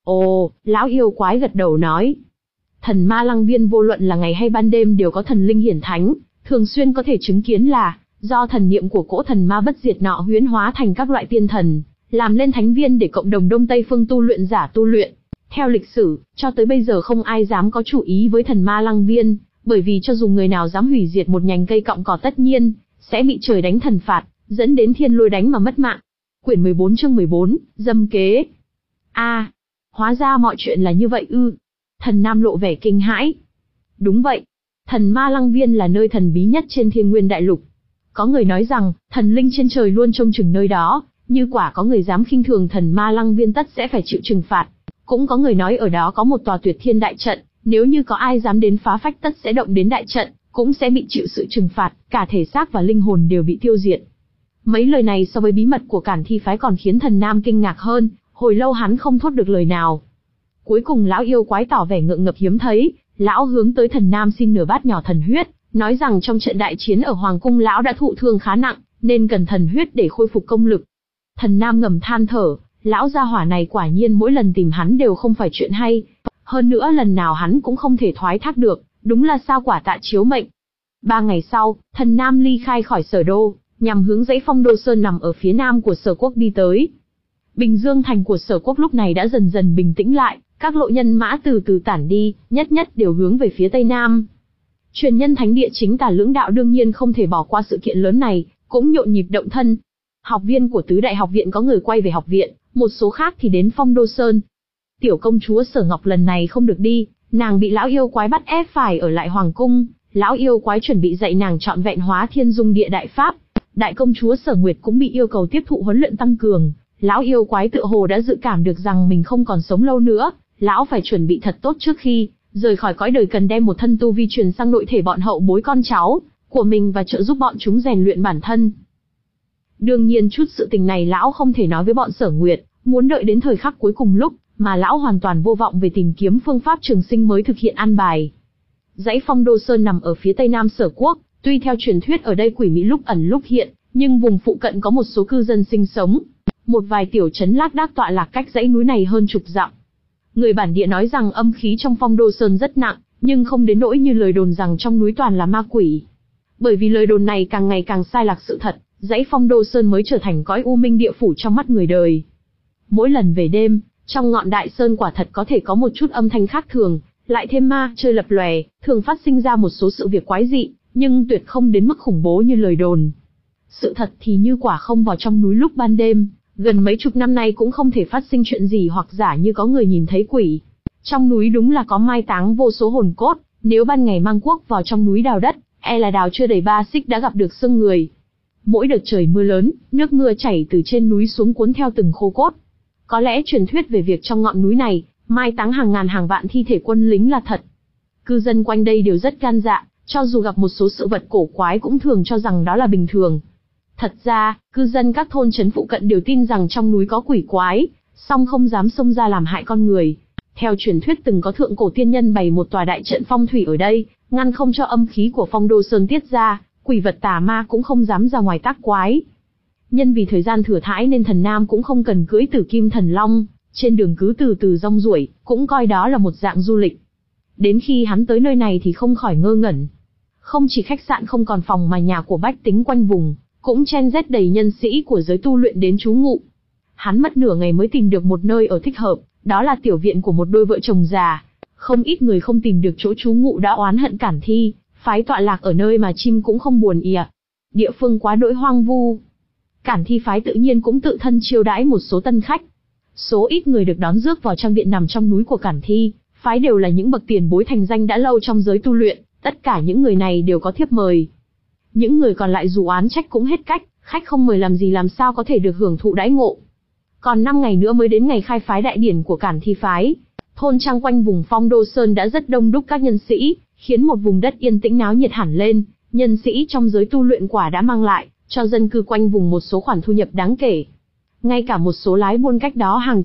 Ồ, lão yêu quái gật đầu nói. Thần ma lăng viên vô luận là ngày hay ban đêm đều có thần linh hiển thánh, thường xuyên có thể chứng kiến là, do thần niệm của cỗ thần ma bất diệt nọ huyễn hóa thành các loại tiên thần, làm lên thánh viên để cộng đồng Đông Tây phương tu luyện giả tu luyện. Theo lịch sử, cho tới bây giờ không ai dám có chủ ý với thần ma lăng viên, bởi vì cho dù người nào dám hủy diệt một nhành cây cọng cỏ tất nhiên sẽ bị trời đánh thần phạt, dẫn đến thiên lôi đánh mà mất mạng. Quyển mười bốn chương mười bốn, dâm kế. A, à, hóa ra mọi chuyện là như vậy ư? Thần Nam lộ vẻ kinh hãi. Đúng vậy, thần ma lăng viên là nơi thần bí nhất trên Thiên Nguyên Đại Lục. Có người nói rằng, thần linh trên trời luôn trông chừng nơi đó, như quả có người dám khinh thường thần ma lăng viên tất sẽ phải chịu trừng phạt. Cũng có người nói ở đó có một tòa tuyệt thiên đại trận, nếu như có ai dám đến phá phách tất sẽ động đến đại trận, cũng sẽ bị chịu sự trừng phạt, cả thể xác và linh hồn đều bị tiêu diệt. Mấy lời này so với bí mật của Cản Thi phái còn khiến thần Nam kinh ngạc hơn, hồi lâu hắn không thốt được lời nào. Cuối cùng lão yêu quái tỏ vẻ ngượng ngập hiếm thấy, lão hướng tới thần Nam xin nửa bát nhỏ thần huyết, nói rằng trong trận đại chiến ở Hoàng cung lão đã thụ thương khá nặng, nên cần thần huyết để khôi phục công lực. Thần Nam ngầm than thở, lão gia hỏa này quả nhiên mỗi lần tìm hắn đều không phải chuyện hay, hơn nữa lần nào hắn cũng không thể thoái thác được, đúng là sao quả tạ chiếu mệnh. Ba ngày sau, thần Nam ly khai khỏi Sở Đô, nhằm hướng dãy Phong Đô Sơn nằm ở phía nam của Sở Quốc đi tới. Bình Dương thành của Sở Quốc lúc này đã dần dần bình tĩnh lại, các lộ nhân mã từ từ tản đi, nhất nhất đều hướng về phía tây nam. Truyền nhân thánh địa chính tà lưỡng đạo đương nhiên không thể bỏ qua sự kiện lớn này, cũng nhộn nhịp động thân. Học viên của tứ đại học viện có người quay về học viện, một số khác thì đến Phong Đô Sơn. Tiểu công chúa Sở Ngọc lần này không được đi, nàng bị lão yêu quái bắt ép phải ở lại hoàng cung, lão yêu quái chuẩn bị dạy nàng trọn vẹn hóa thiên dung địa đại pháp. Đại công chúa Sở Nguyệt cũng bị yêu cầu tiếp thụ huấn luyện tăng cường, lão yêu quái tựa hồ đã dự cảm được rằng mình không còn sống lâu nữa, lão phải chuẩn bị thật tốt trước khi rời khỏi cõi đời, cần đem một thân tu vi truyền sang nội thể bọn hậu bối con cháu của mình và trợ giúp bọn chúng rèn luyện bản thân. Đương nhiên chút sự tình này lão không thể nói với bọn Sở Nguyệt, muốn đợi đến thời khắc cuối cùng lúc mà lão hoàn toàn vô vọng về tìm kiếm phương pháp trường sinh mới thực hiện an bài. Dãy Phong Đô Sơn nằm ở phía tây nam Sở Quốc, tuy theo truyền thuyết ở đây quỷ mỹ lúc ẩn lúc hiện, nhưng vùng phụ cận có một số cư dân sinh sống. Một vài tiểu trấn lác đác tọa lạc cách dãy núi này hơn chục dặm. Người bản địa nói rằng âm khí trong Phong Đô Sơn rất nặng, nhưng không đến nỗi như lời đồn rằng trong núi toàn là ma quỷ. Bởi vì lời đồn này càng ngày càng sai lạc sự thật, dãy Phong Đô Sơn mới trở thành cõi u minh địa phủ trong mắt người đời. Mỗi lần về đêm, trong ngọn đại sơn quả thật có thể có một chút âm thanh khác thường, lại thêm ma chơi lập lòe, thường phát sinh ra một số sự việc quái dị, nhưng tuyệt không đến mức khủng bố như lời đồn. Sự thật thì như quả không vào trong núi lúc ban đêm, gần mấy chục năm nay cũng không thể phát sinh chuyện gì hoặc giả như có người nhìn thấy quỷ. Trong núi đúng là có mai táng vô số hồn cốt, nếu ban ngày mang quốc vào trong núi đào đất, e là đào chưa đầy ba xích đã gặp được xương người. Mỗi đợt trời mưa lớn, nước mưa chảy từ trên núi xuống cuốn theo từng khô cốt. Có lẽ truyền thuyết về việc trong ngọn núi này, mai táng hàng ngàn hàng vạn thi thể quân lính là thật. Cư dân quanh đây đều rất gan dạ, cho dù gặp một số sự vật cổ quái cũng thường cho rằng đó là bình thường. Thật ra, cư dân các thôn trấn phụ cận đều tin rằng trong núi có quỷ quái, song không dám xông ra làm hại con người. Theo truyền thuyết từng có thượng cổ tiên nhân bày một tòa đại trận phong thủy ở đây, ngăn không cho âm khí của Phong Đô Sơn tiết ra, quỷ vật tà ma cũng không dám ra ngoài tác quái. Nhân vì thời gian thừa thãi nên thần Nam cũng không cần cưỡi Tử Kim Thần Long, trên đường cứ từ từ rong ruổi, cũng coi đó là một dạng du lịch. Đến khi hắn tới nơi này thì không khỏi ngơ ngẩn. Không chỉ khách sạn không còn phòng mà nhà của bách tính quanh vùng cũng chen rét đầy nhân sĩ của giới tu luyện đến trú ngụ. Hắn mất nửa ngày mới tìm được một nơi ở thích hợp, đó là tiểu viện của một đôi vợ chồng già. Không ít người không tìm được chỗ trú ngụ đã oán hận Cản Thi phái tọa lạc ở nơi mà chim cũng không buồn ỉa. Địa phương quá đỗi hoang vu. Cản Thi phái tự nhiên cũng tự thân chiêu đãi một số tân khách. Số ít người được đón rước vào trang viện nằm trong núi của Cản Thi phái đều là những bậc tiền bối thành danh đã lâu trong giới tu luyện, tất cả những người này đều có thiếp mời. Những người còn lại dù oán trách cũng hết cách, khách không mời làm gì làm sao có thể được hưởng thụ đãi ngộ. Còn năm ngày nữa mới đến ngày khai phái đại điển của Cản Thi phái. Thôn trang quanh vùng Phong Đô Sơn đã rất đông đúc các nhân sĩ, khiến một vùng đất yên tĩnh náo nhiệt hẳn lên. Nhân sĩ trong giới tu luyện quả đã mang lại cho dân cư quanh vùng một số khoản thu nhập đáng kể. Ngay cả một số lái buôn cách đó hàng chục,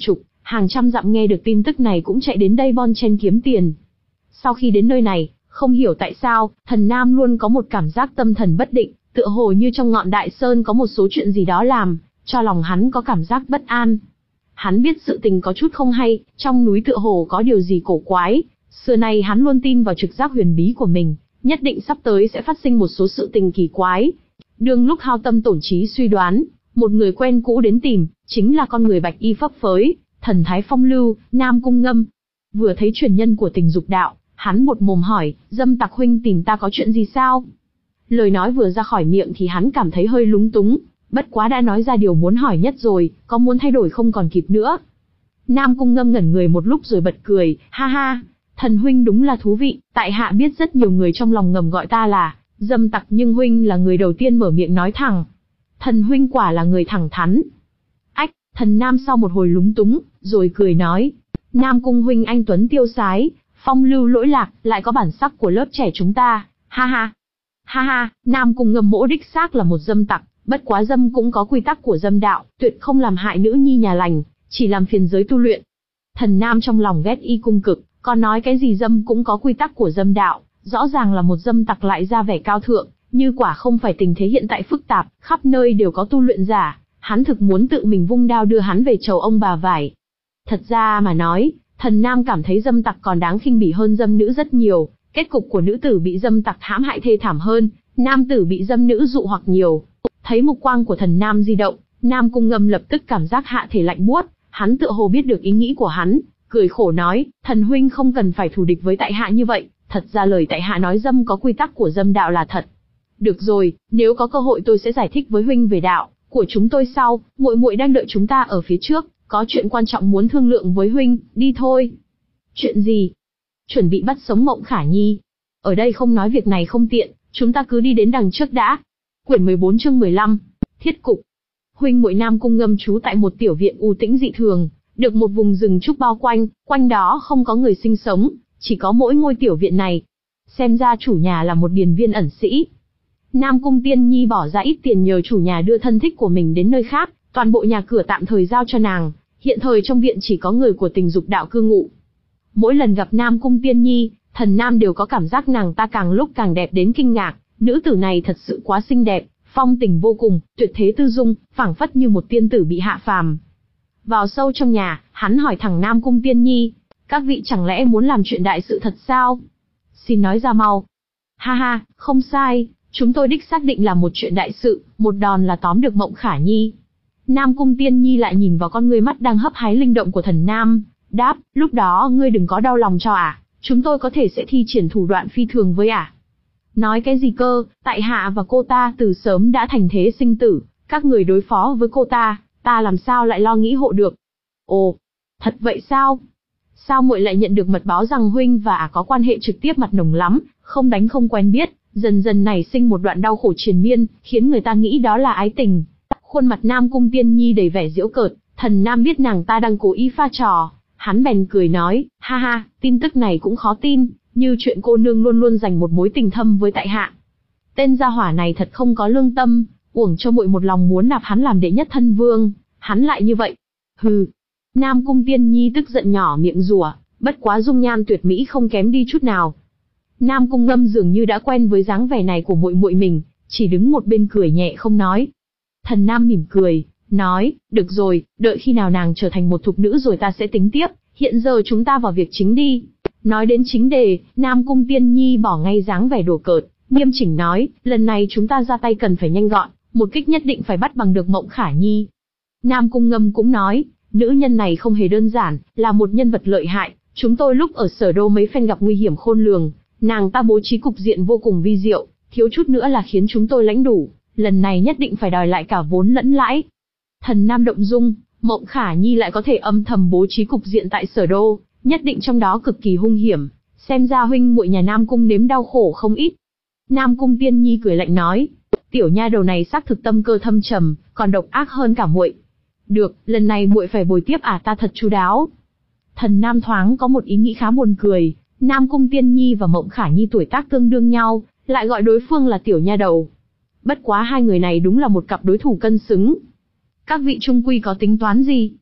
hàng trăm dặm nghe được tin tức này cũng chạy đến đây bon chen kiếm tiền. Sau khi đến nơi này, không hiểu tại sao, Thần Nam luôn có một cảm giác tâm thần bất định, tựa hồ như trong ngọn đại sơn có một số chuyện gì đó làm, cho lòng hắn có cảm giác bất an. Hắn biết sự tình có chút không hay, trong núi tựa hồ có điều gì cổ quái, xưa nay hắn luôn tin vào trực giác huyền bí của mình, nhất định sắp tới sẽ phát sinh một số sự tình kỳ quái. Đương lúc hao tâm tổn trí suy đoán, một người quen cũ đến tìm, chính là con người bạch y phấp phới, thần thái phong lưu, Nam Cung Ngâm. Vừa thấy truyền nhân của Tình Dục Đạo, hắn một mồm hỏi, Dâm Tặc huynh tìm ta có chuyện gì sao? Lời nói vừa ra khỏi miệng thì hắn cảm thấy hơi lúng túng, bất quá đã nói ra điều muốn hỏi nhất rồi, có muốn thay đổi không còn kịp nữa. Nam Cung Ngâm ngẩn người một lúc rồi bật cười, ha ha, thần huynh đúng là thú vị, tại hạ biết rất nhiều người trong lòng ngầm gọi ta là Dâm Tặc, nhưng huynh là người đầu tiên mở miệng nói thẳng. Thần huynh quả là người thẳng thắn. Ách, Thần Nam sau một hồi lúng túng, rồi cười nói, Nam Cung huynh anh tuấn tiêu sái, phong lưu lỗi lạc, lại có bản sắc của lớp trẻ chúng ta, ha ha. Ha ha, Nam Cung Ngâm mỗ đích xác là một dâm tặc, bất quá dâm cũng có quy tắc của dâm đạo, tuyệt không làm hại nữ nhi nhà lành, chỉ làm phiền giới tu luyện. Thần Nam trong lòng ghét y cung cực, còn nói cái gì dâm cũng có quy tắc của dâm đạo, rõ ràng là một dâm tặc lại ra vẻ cao thượng, như quả không phải tình thế hiện tại phức tạp, khắp nơi đều có tu luyện giả, hắn thực muốn tự mình vung đao đưa hắn về chầu ông bà vải. Thật ra mà nói, Thần Nam cảm thấy dâm tặc còn đáng khinh bỉ hơn dâm nữ rất nhiều, kết cục của nữ tử bị dâm tặc hãm hại thê thảm hơn, nam tử bị dâm nữ dụ hoặc nhiều. Thấy mục quang của Thần Nam di động, Nam Cung Ngâm lập tức cảm giác hạ thể lạnh buốt, hắn tựa hồ biết được ý nghĩ của hắn, cười khổ nói, thần huynh không cần phải thù địch với tại hạ như vậy, thật ra lời tại hạ nói dâm có quy tắc của dâm đạo là thật. Được rồi, nếu có cơ hội tôi sẽ giải thích với huynh về đạo của chúng tôi sau, muội muội đang đợi chúng ta ở phía trước, có chuyện quan trọng muốn thương lượng với huynh, đi thôi. Chuyện gì? Chuẩn bị bắt sống Mộng Khả Nhi. Ở đây không nói việc này không tiện, chúng ta cứ đi đến đằng trước đã. Quyển mười bốn chương mười lăm, Thiết Cục. Huynh muội Nam Cung Ngâm trú tại một tiểu viện u tĩnh dị thường, được một vùng rừng trúc bao quanh, quanh đó không có người sinh sống, chỉ có mỗi ngôi tiểu viện này. Xem ra chủ nhà là một điền viên ẩn sĩ. Nam Cung Tiên Nhi bỏ ra ít tiền nhờ chủ nhà đưa thân thích của mình đến nơi khác, toàn bộ nhà cửa tạm thời giao cho nàng, hiện thời trong viện chỉ có người của Tình Dục Đạo cư ngụ. Mỗi lần gặp Nam Cung Tiên Nhi, Thần Nam đều có cảm giác nàng ta càng lúc càng đẹp đến kinh ngạc, nữ tử này thật sự quá xinh đẹp, phong tình vô cùng, tuyệt thế tư dung, phảng phất như một tiên tử bị hạ phàm. Vào sâu trong nhà, hắn hỏi thẳng Nam Cung Tiên Nhi, các vị chẳng lẽ muốn làm chuyện đại sự thật sao? Xin nói ra mau. Ha ha, không sai, chúng tôi đích xác định là một chuyện đại sự, một đòn là tóm được Mộng Khả Nhi. Nam Cung Tiên Nhi lại nhìn vào con ngươi mắt đang hấp hái linh động của Thần Nam, đáp, lúc đó ngươi đừng có đau lòng cho ả, à? Chúng tôi có thể sẽ thi triển thủ đoạn phi thường với ả. À? Nói cái gì cơ, tại hạ và cô ta từ sớm đã thành thế sinh tử, các người đối phó với cô ta, ta làm sao lại lo nghĩ hộ được. Ồ, thật vậy sao? Sao muội lại nhận được mật báo rằng huynh và ả có quan hệ trực tiếp mặt nồng lắm, không đánh không quen biết, dần dần nảy sinh một đoạn đau khổ triền miên, khiến người ta nghĩ đó là ái tình. Khuôn mặt Nam Cung Tiên Nhi đầy vẻ giễu cợt, Thần Nam biết nàng ta đang cố ý pha trò, hắn bèn cười nói, ha ha, tin tức này cũng khó tin, như chuyện cô nương luôn luôn dành một mối tình thâm với tại hạ. Tên gia hỏa này thật không có lương tâm, uổng cho muội một lòng muốn nạp hắn làm đệ nhất thân vương, hắn lại như vậy. Hừ. Nam Cung Tiên Nhi tức giận nhỏ miệng rủa, bất quá dung nhan tuyệt mỹ không kém đi chút nào. Nam Cung Ngâm dường như đã quen với dáng vẻ này của muội muội mình, chỉ đứng một bên cười nhẹ không nói. Thần Nam mỉm cười, nói, được rồi, đợi khi nào nàng trở thành một thục nữ rồi ta sẽ tính tiếp, hiện giờ chúng ta vào việc chính đi. Nói đến chính đề, Nam Cung Tiên Nhi bỏ ngay dáng vẻ đùa cợt, nghiêm chỉnh nói, lần này chúng ta ra tay cần phải nhanh gọn, một kích nhất định phải bắt bằng được Mộng Khả Nhi. Nam Cung Ngâm cũng nói, nữ nhân này không hề đơn giản, là một nhân vật lợi hại, chúng tôi lúc ở Sở Đô mấy phen gặp nguy hiểm khôn lường, nàng ta bố trí cục diện vô cùng vi diệu, thiếu chút nữa là khiến chúng tôi lãnh đủ, lần này nhất định phải đòi lại cả vốn lẫn lãi. Thần Nam động dung, Mộng Khả Nhi lại có thể âm thầm bố trí cục diện tại Sở Đô, nhất định trong đó cực kỳ hung hiểm, xem ra huynh muội nhà Nam Cung nếm đau khổ không ít. Nam Cung Tiên Nhi cười lạnh nói, tiểu nha đầu này xác thực tâm cơ thâm trầm, còn độc ác hơn cả muội. Được, lần này muội phải bồi tiếp ả à ta thật chu đáo. Thần Nam thoáng có một ý nghĩ khá buồn cười, Nam Cung Tiên Nhi và Mộng Khả Nhi tuổi tác tương đương nhau, lại gọi đối phương là tiểu nha đầu. Bất quá hai người này đúng là một cặp đối thủ cân xứng. Các vị trung quy có tính toán gì?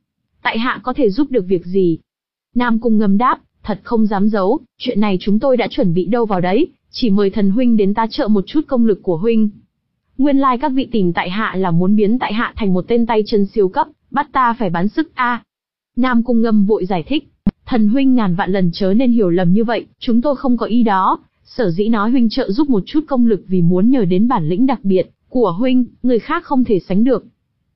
Tại hạ có thể giúp được việc gì? Nam Cung Ngâm đáp, thật không dám giấu, chuyện này chúng tôi đã chuẩn bị đâu vào đấy, chỉ mời thần huynh đến tá trợ một chút công lực của huynh. Nguyên lai các vị tìm tại hạ là muốn biến tại hạ thành một tên tay chân siêu cấp, bắt ta phải bán sức a. Nam Cung Ngâm vội giải thích, thần huynh ngàn vạn lần chớ nên hiểu lầm như vậy, chúng tôi không có ý đó, sở dĩ nói huynh trợ giúp một chút công lực vì muốn nhờ đến bản lĩnh đặc biệt của huynh, người khác không thể sánh được.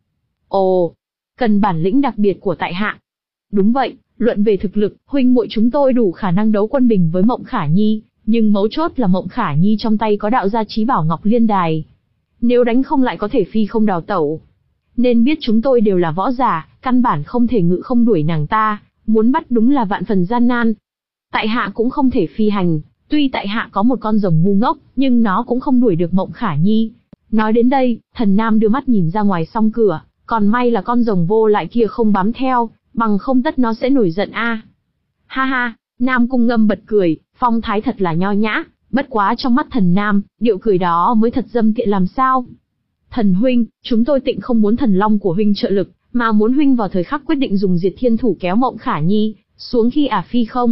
Ồ, cần bản lĩnh đặc biệt của tại hạ. Đúng vậy, luận về thực lực, huynh muội chúng tôi đủ khả năng đấu quân bình với Mộng Khả Nhi, nhưng mấu chốt là Mộng Khả Nhi trong tay có đạo gia chí bảo Ngọc Liên Đài. Nếu đánh không lại có thể phi không đào tẩu. Nên biết chúng tôi đều là võ giả, căn bản không thể ngự không đuổi nàng ta, muốn bắt đúng là vạn phần gian nan. Tại hạ cũng không thể phi hành, tuy tại hạ có một con rồng ngu ngốc, nhưng nó cũng không đuổi được Mộng Khả Nhi. Nói đến đây, thần nam đưa mắt nhìn ra ngoài song cửa, còn may là con rồng vô lại kia không bám theo, bằng không tất nó sẽ nổi giận a. Ha ha, Nam Cung Ngâm bật cười, phong thái thật là nho nhã, bất quá trong mắt thần nam, điệu cười đó mới thật dâm tiện làm sao. Thần huynh, chúng tôi tịnh không muốn thần long của huynh trợ lực, mà muốn huynh vào thời khắc quyết định dùng diệt thiên thủ kéo Mộng Khả Nhi xuống khi ả phi không.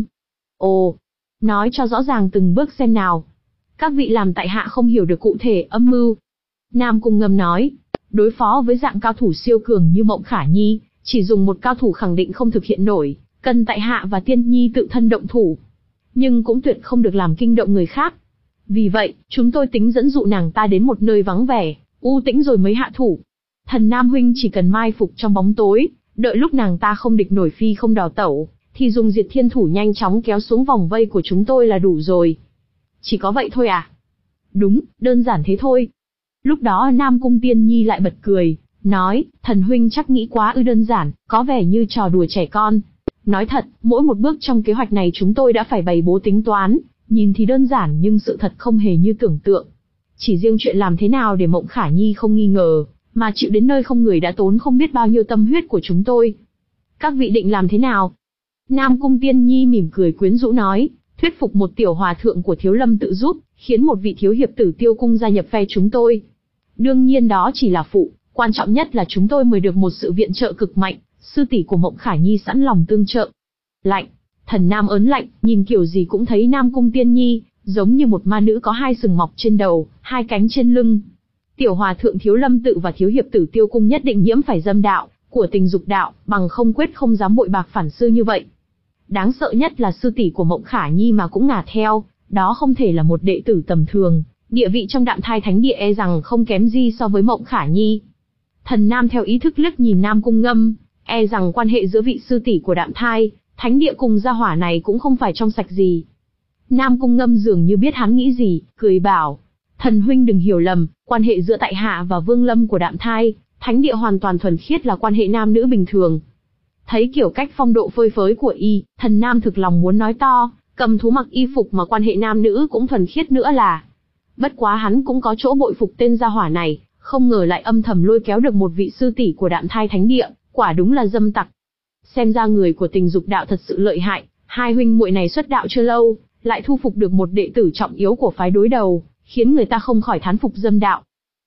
Ồ, nói cho rõ ràng từng bước xem nào. Các vị làm tại hạ không hiểu được cụ thể âm mưu. Nam Cung Ngâm nói, đối phó với dạng cao thủ siêu cường như Mộng Khả Nhi, chỉ dùng một cao thủ khẳng định không thực hiện nổi, cần tại hạ và Tiên Nhi tự thân động thủ. Nhưng cũng tuyệt không được làm kinh động người khác. Vì vậy, chúng tôi tính dẫn dụ nàng ta đến một nơi vắng vẻ, u tĩnh rồi mới hạ thủ. Thần Nam huynh chỉ cần mai phục trong bóng tối, đợi lúc nàng ta không địch nổi phi không đào tẩu, thì dùng diệt thiên thủ nhanh chóng kéo xuống vòng vây của chúng tôi là đủ rồi. Chỉ có vậy thôi à? Đúng, đơn giản thế thôi. Lúc đó Nam Cung Tiên Nhi lại bật cười, nói, thần huynh chắc nghĩ quá ư đơn giản, có vẻ như trò đùa trẻ con. Nói thật, mỗi một bước trong kế hoạch này chúng tôi đã phải bày bố tính toán, nhìn thì đơn giản nhưng sự thật không hề như tưởng tượng. Chỉ riêng chuyện làm thế nào để Mộng Khả Nhi không nghi ngờ, mà chịu đến nơi không người đã tốn không biết bao nhiêu tâm huyết của chúng tôi. Các vị định làm thế nào? Nam Cung Tiên Nhi mỉm cười quyến rũ nói, thuyết phục một tiểu hòa thượng của Thiếu Lâm tự giúp, khiến một vị thiếu hiệp tử Tiêu cung gia nhập phe chúng tôi. Đương nhiên đó chỉ là phụ, quan trọng nhất là chúng tôi mời được một sự viện trợ cực mạnh, sư tỷ của Mộng Khả Nhi sẵn lòng tương trợ. Lạnh, thần nam ớn lạnh, nhìn kiểu gì cũng thấy Nam Cung Tiên Nhi, giống như một ma nữ có hai sừng mọc trên đầu, hai cánh trên lưng. Tiểu hòa thượng Thiếu Lâm tự và thiếu hiệp tử Tiêu cung nhất định nhiễm phải dâm đạo, của tình dục đạo, bằng không quyết không dám bội bạc phản sư như vậy. Đáng sợ nhất là sư tỷ của Mộng Khả Nhi mà cũng ngả theo, đó không thể là một đệ tử tầm thường, địa vị trong Đạm Thai Thánh Địa e rằng không kém gì so với Mộng Khả Nhi. Thần nam theo ý thức liếc nhìn Nam Cung Ngâm, e rằng quan hệ giữa vị sư tỷ của Đạm Thai Thánh Địa cùng gia hỏa này cũng không phải trong sạch gì. Nam Cung Ngâm dường như biết hắn nghĩ gì, cười bảo, thần huynh đừng hiểu lầm, quan hệ giữa tại hạ và Vương Lâm của Đạm Thai Thánh Địa hoàn toàn thuần khiết là quan hệ nam nữ bình thường. Thấy kiểu cách phong độ phơi phới của y, thần nam thực lòng muốn nói to, cầm thú mặc y phục mà quan hệ nam nữ cũng thuần khiết nữa là. Bất quá hắn cũng có chỗ bội phục tên gia hỏa này, không ngờ lại âm thầm lôi kéo được một vị sư tỷ của Đạm Thai Thánh Địa, quả đúng là dâm tặc. Xem ra người của tình dục đạo thật sự lợi hại, hai huynh muội này xuất đạo chưa lâu, lại thu phục được một đệ tử trọng yếu của phái đối đầu, khiến người ta không khỏi thán phục dâm đạo.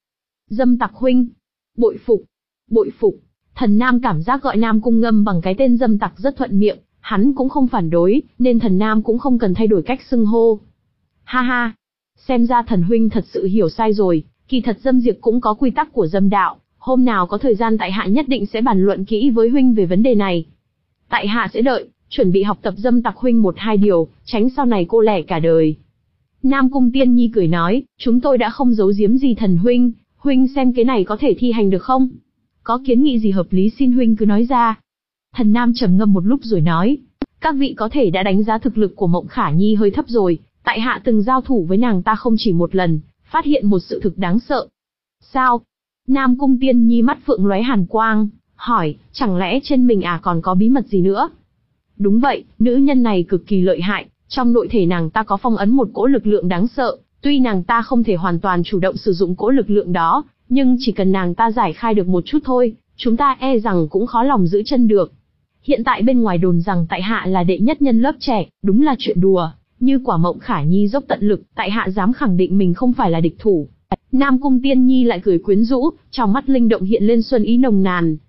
Dâm tặc huynh, bội phục, bội phục. Thần nam cảm giác gọi Nam Cung Ngâm bằng cái tên dâm tặc rất thuận miệng, hắn cũng không phản đối, nên thần nam cũng không cần thay đổi cách xưng hô. Ha ha, xem ra thần huynh thật sự hiểu sai rồi, kỳ thật dâm diệt cũng có quy tắc của dâm đạo, hôm nào có thời gian tại hạ nhất định sẽ bàn luận kỹ với huynh về vấn đề này. Tại hạ sẽ đợi, chuẩn bị học tập dâm tặc huynh một hai điều, tránh sau này cô lẻ cả đời. Nam Cung Tiên Nhi cười nói, chúng tôi đã không giấu giếm gì thần huynh, huynh xem cái này có thể thi hành được không? Có kiến nghị gì hợp lý xin huynh cứ nói ra. Thần nam trầm ngâm một lúc rồi nói, các vị có thể đã đánh giá thực lực của Mộng Khả Nhi hơi thấp rồi, tại hạ từng giao thủ với nàng ta không chỉ một lần, phát hiện một sự thực đáng sợ. Sao? Nam Cung Tiên Nhi mắt phượng lóe hàn quang, hỏi, chẳng lẽ trên mình à còn có bí mật gì nữa? Đúng vậy, nữ nhân này cực kỳ lợi hại, trong nội thể nàng ta có phong ấn một cỗ lực lượng đáng sợ, tuy nàng ta không thể hoàn toàn chủ động sử dụng cỗ lực lượng đó, nhưng chỉ cần nàng ta giải khai được một chút thôi, chúng ta e rằng cũng khó lòng giữ chân được. Hiện tại bên ngoài đồn rằng tại hạ là đệ nhất nhân lớp trẻ, đúng là chuyện đùa, như quả Mộng Khả Nhi dốc tận lực, tại hạ dám khẳng định mình không phải là địch thủ. Nam Cung Tiên Nhi lại cười quyến rũ, trong mắt linh động hiện lên xuân ý nồng nàn,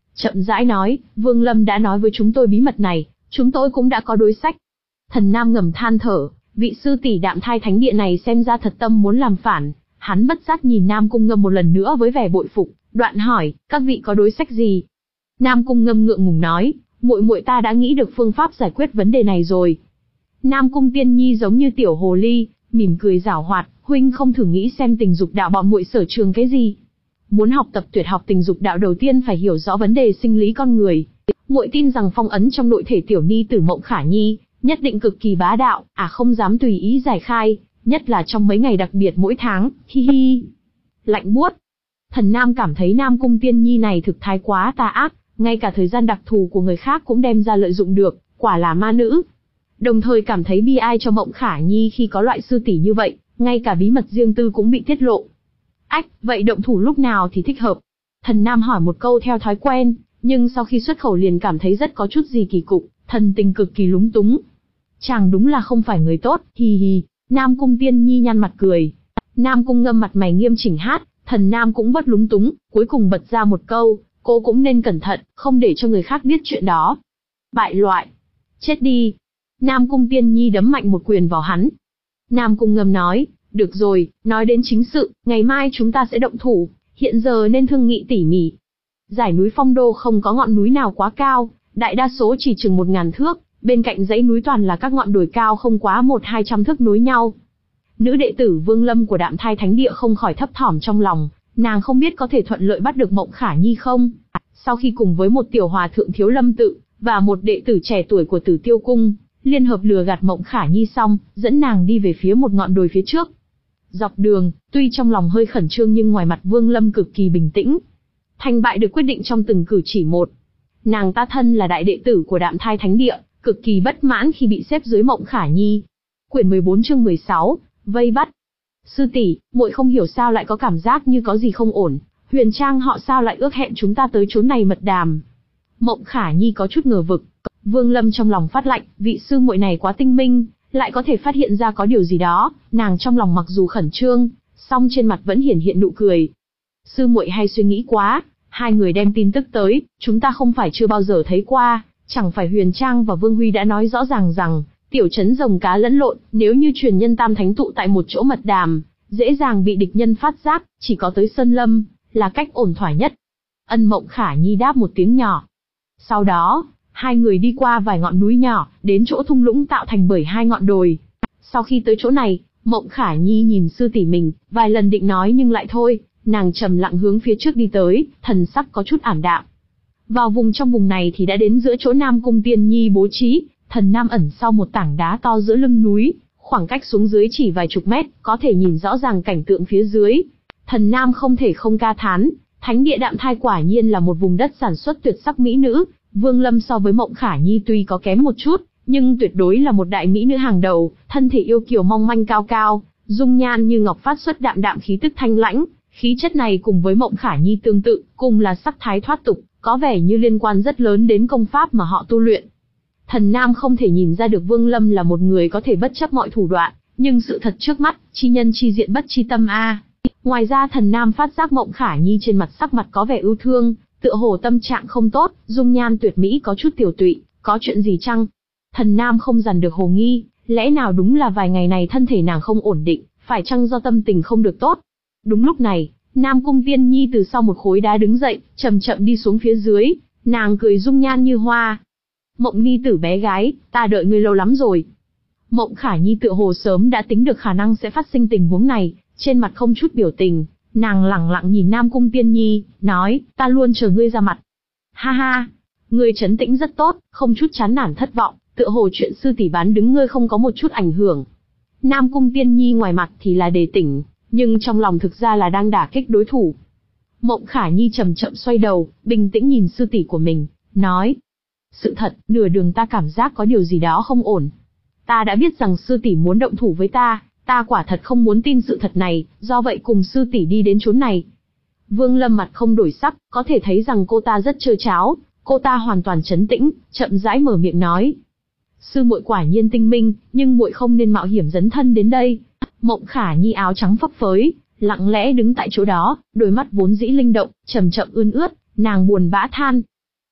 chậm rãi nói, Vương Lâm đã nói với chúng tôi bí mật này, chúng tôi cũng đã có đối sách. Thần Nam ngầm than thở, vị sư tỷ Đạm Thai Thánh Địa này xem ra thật tâm muốn làm phản. Hắn bất giác nhìn Nam Cung Ngâm một lần nữa với vẻ bội phục, đoạn hỏi, các vị có đối sách gì? Nam Cung Ngâm ngượng ngùng nói, muội muội ta đã nghĩ được phương pháp giải quyết vấn đề này rồi. Nam Cung Tiên Nhi giống như tiểu hồ ly, mỉm cười giảo hoạt, huynh không thử nghĩ xem tình dục đạo bọn muội sở trường cái gì? Muốn học tập tuyệt học tình dục đạo đầu tiên phải hiểu rõ vấn đề sinh lý con người. Muội tin rằng phong ấn trong nội thể tiểu ni tử Mộng Khả Nhi nhất định cực kỳ bá đạo, à không dám tùy ý giải khai, nhất là trong mấy ngày đặc biệt mỗi tháng, hi hi. Lạnh buốt. Thần Nam cảm thấy Nam Cung Tiên Nhi này thực thái quá tà ác, ngay cả thời gian đặc thù của người khác cũng đem ra lợi dụng được, quả là ma nữ. Đồng thời cảm thấy bi ai cho Mộng Khả Nhi khi có loại sư tỷ như vậy, ngay cả bí mật riêng tư cũng bị tiết lộ. Ách, vậy động thủ lúc nào thì thích hợp? Thần Nam hỏi một câu theo thói quen, nhưng sau khi xuất khẩu liền cảm thấy rất có chút gì kỳ cục, thần tình cực kỳ lúng túng. Chàng đúng là không phải người tốt, hi hi. Nam Cung Tiên Nhi nhăn mặt cười. Nam Cung Ngâm mặt mày nghiêm chỉnh hát, thần Nam cũng bất lúng túng, cuối cùng bật ra một câu, cô cũng nên cẩn thận, không để cho người khác biết chuyện đó. Bại loại. Chết đi. Nam Cung Tiên Nhi đấm mạnh một quyền vào hắn. Nam Cung Ngâm nói, được rồi, nói đến chính sự, ngày mai chúng ta sẽ động thủ, hiện giờ nên thương nghị tỉ mỉ. Dải núi Phong Đô không có ngọn núi nào quá cao, đại đa số chỉ chừng một ngàn thước, bên cạnh dãy núi toàn là các ngọn đồi cao không quá một hai trăm thước nối nhau. Nữ đệ tử Vương Lâm của Đạm Thai Thánh Địa không khỏi thấp thỏm trong lòng, nàng không biết có thể thuận lợi bắt được Mộng Khả Nhi không. Sau khi cùng với một tiểu hòa thượng Thiếu Lâm Tự, và một đệ tử trẻ tuổi của Tử Tiêu Cung, liên hợp lừa gạt Mộng Khả Nhi xong, dẫn nàng đi về phía một ngọn đồi phía trước. Dọc đường, tuy trong lòng hơi khẩn trương nhưng ngoài mặt Vương Lâm cực kỳ bình tĩnh. Thành bại được quyết định trong từng cử chỉ một. Nàng ta thân là đại đệ tử của Đạm Thai Thánh Địa, cực kỳ bất mãn khi bị xếp dưới Mộng Khả Nhi. Quyển mười bốn chương mười sáu, vây bắt. Sư tỷ, muội không hiểu sao lại có cảm giác như có gì không ổn, Huyền Trang họ sao lại ước hẹn chúng ta tới chốn này mật đàm. Mộng Khả Nhi có chút ngờ vực. Vương Lâm trong lòng phát lạnh, vị sư muội này quá tinh minh, lại có thể phát hiện ra có điều gì đó. Nàng trong lòng mặc dù khẩn trương, song trên mặt vẫn hiển hiện nụ cười. Sư muội hay suy nghĩ quá, hai người đem tin tức tới, chúng ta không phải chưa bao giờ thấy qua, chẳng phải Huyền Trang và Vương Huy đã nói rõ ràng rằng, tiểu trấn rồng cá lẫn lộn, nếu như truyền nhân tam thánh tụ tại một chỗ mật đàm, dễ dàng bị địch nhân phát giác, chỉ có tới Sơn Lâm, là cách ổn thỏa nhất. Ân Mộng Khả Nhi đáp một tiếng nhỏ. Sau đó, hai người đi qua vài ngọn núi nhỏ, đến chỗ thung lũng tạo thành bởi hai ngọn đồi. Sau khi tới chỗ này, Mộng Khả Nhi nhìn sư tỷ mình, vài lần định nói nhưng lại thôi, nàng trầm lặng hướng phía trước đi tới, thần sắc có chút ảm đạm. Vào vùng trong vùng này thì đã đến giữa chỗ Nam Cung Tiên Nhi bố trí, thần Nam ẩn sau một tảng đá to giữa lưng núi, khoảng cách xuống dưới chỉ vài chục mét, có thể nhìn rõ ràng cảnh tượng phía dưới. Thần Nam không thể không ca thán, Thánh Địa Đạm Thai quả nhiên là một vùng đất sản xuất tuyệt sắc mỹ nữ. Vương Lâm so với Mộng Khả Nhi tuy có kém một chút, nhưng tuyệt đối là một đại mỹ nữ hàng đầu, thân thể yêu kiều mong manh cao cao, dung nhan như ngọc phát xuất đạm đạm khí tức thanh lãnh, khí chất này cùng với Mộng Khả Nhi tương tự, cùng là sắc thái thoát tục, có vẻ như liên quan rất lớn đến công pháp mà họ tu luyện. Thần Nam không thể nhìn ra được Vương Lâm là một người có thể bất chấp mọi thủ đoạn, nhưng sự thật trước mắt, chi nhân chi diện bất chi tâm a. Ngoài ra thần Nam phát giác Mộng Khả Nhi trên mặt sắc mặt có vẻ ưu thương, tựa hồ tâm trạng không tốt, dung nhan tuyệt mỹ có chút tiểu tụy, có chuyện gì chăng? Thần Nam không dằn được hồ nghi, lẽ nào đúng là vài ngày này thân thể nàng không ổn định, phải chăng do tâm tình không được tốt? Đúng lúc này, Nam Cung Tiên Nhi từ sau một khối đá đứng dậy, chậm chậm đi xuống phía dưới, nàng cười dung nhan như hoa. Mộng Nhi tử bé gái, ta đợi ngươi lâu lắm rồi. Mộng Khả Nhi tựa hồ sớm đã tính được khả năng sẽ phát sinh tình huống này, trên mặt không chút biểu tình, nàng lẳng lặng nhìn Nam Cung Tiên Nhi, nói, ta luôn chờ ngươi ra mặt. Ha ha, ngươi trấn tĩnh rất tốt, không chút chán nản thất vọng, tựa hồ chuyện sư tỷ bán đứng ngươi không có một chút ảnh hưởng. Nam Cung Tiên Nhi ngoài mặt thì là đề tỉnh, nhưng trong lòng thực ra là đang đả kích đối thủ. Mộng Khả Nhi chậm chậm xoay đầu, bình tĩnh nhìn sư tỷ của mình, nói, sự thật, nửa đường ta cảm giác có điều gì đó không ổn. Ta đã biết rằng sư tỷ muốn động thủ với ta, ta quả thật không muốn tin sự thật này, do vậy cùng sư tỷ đi đến chốn này. Vương Lâm mặt không đổi sắc, có thể thấy rằng cô ta rất trơ tráo, cô ta hoàn toàn trấn tĩnh, chậm rãi mở miệng nói. Sư muội quả nhiên tinh minh, nhưng muội không nên mạo hiểm dấn thân đến đây. Mộng Khả Nhi áo trắng phấp phới, lặng lẽ đứng tại chỗ đó, đôi mắt vốn dĩ linh động, chậm chậm ươn ướt, nàng buồn bã than.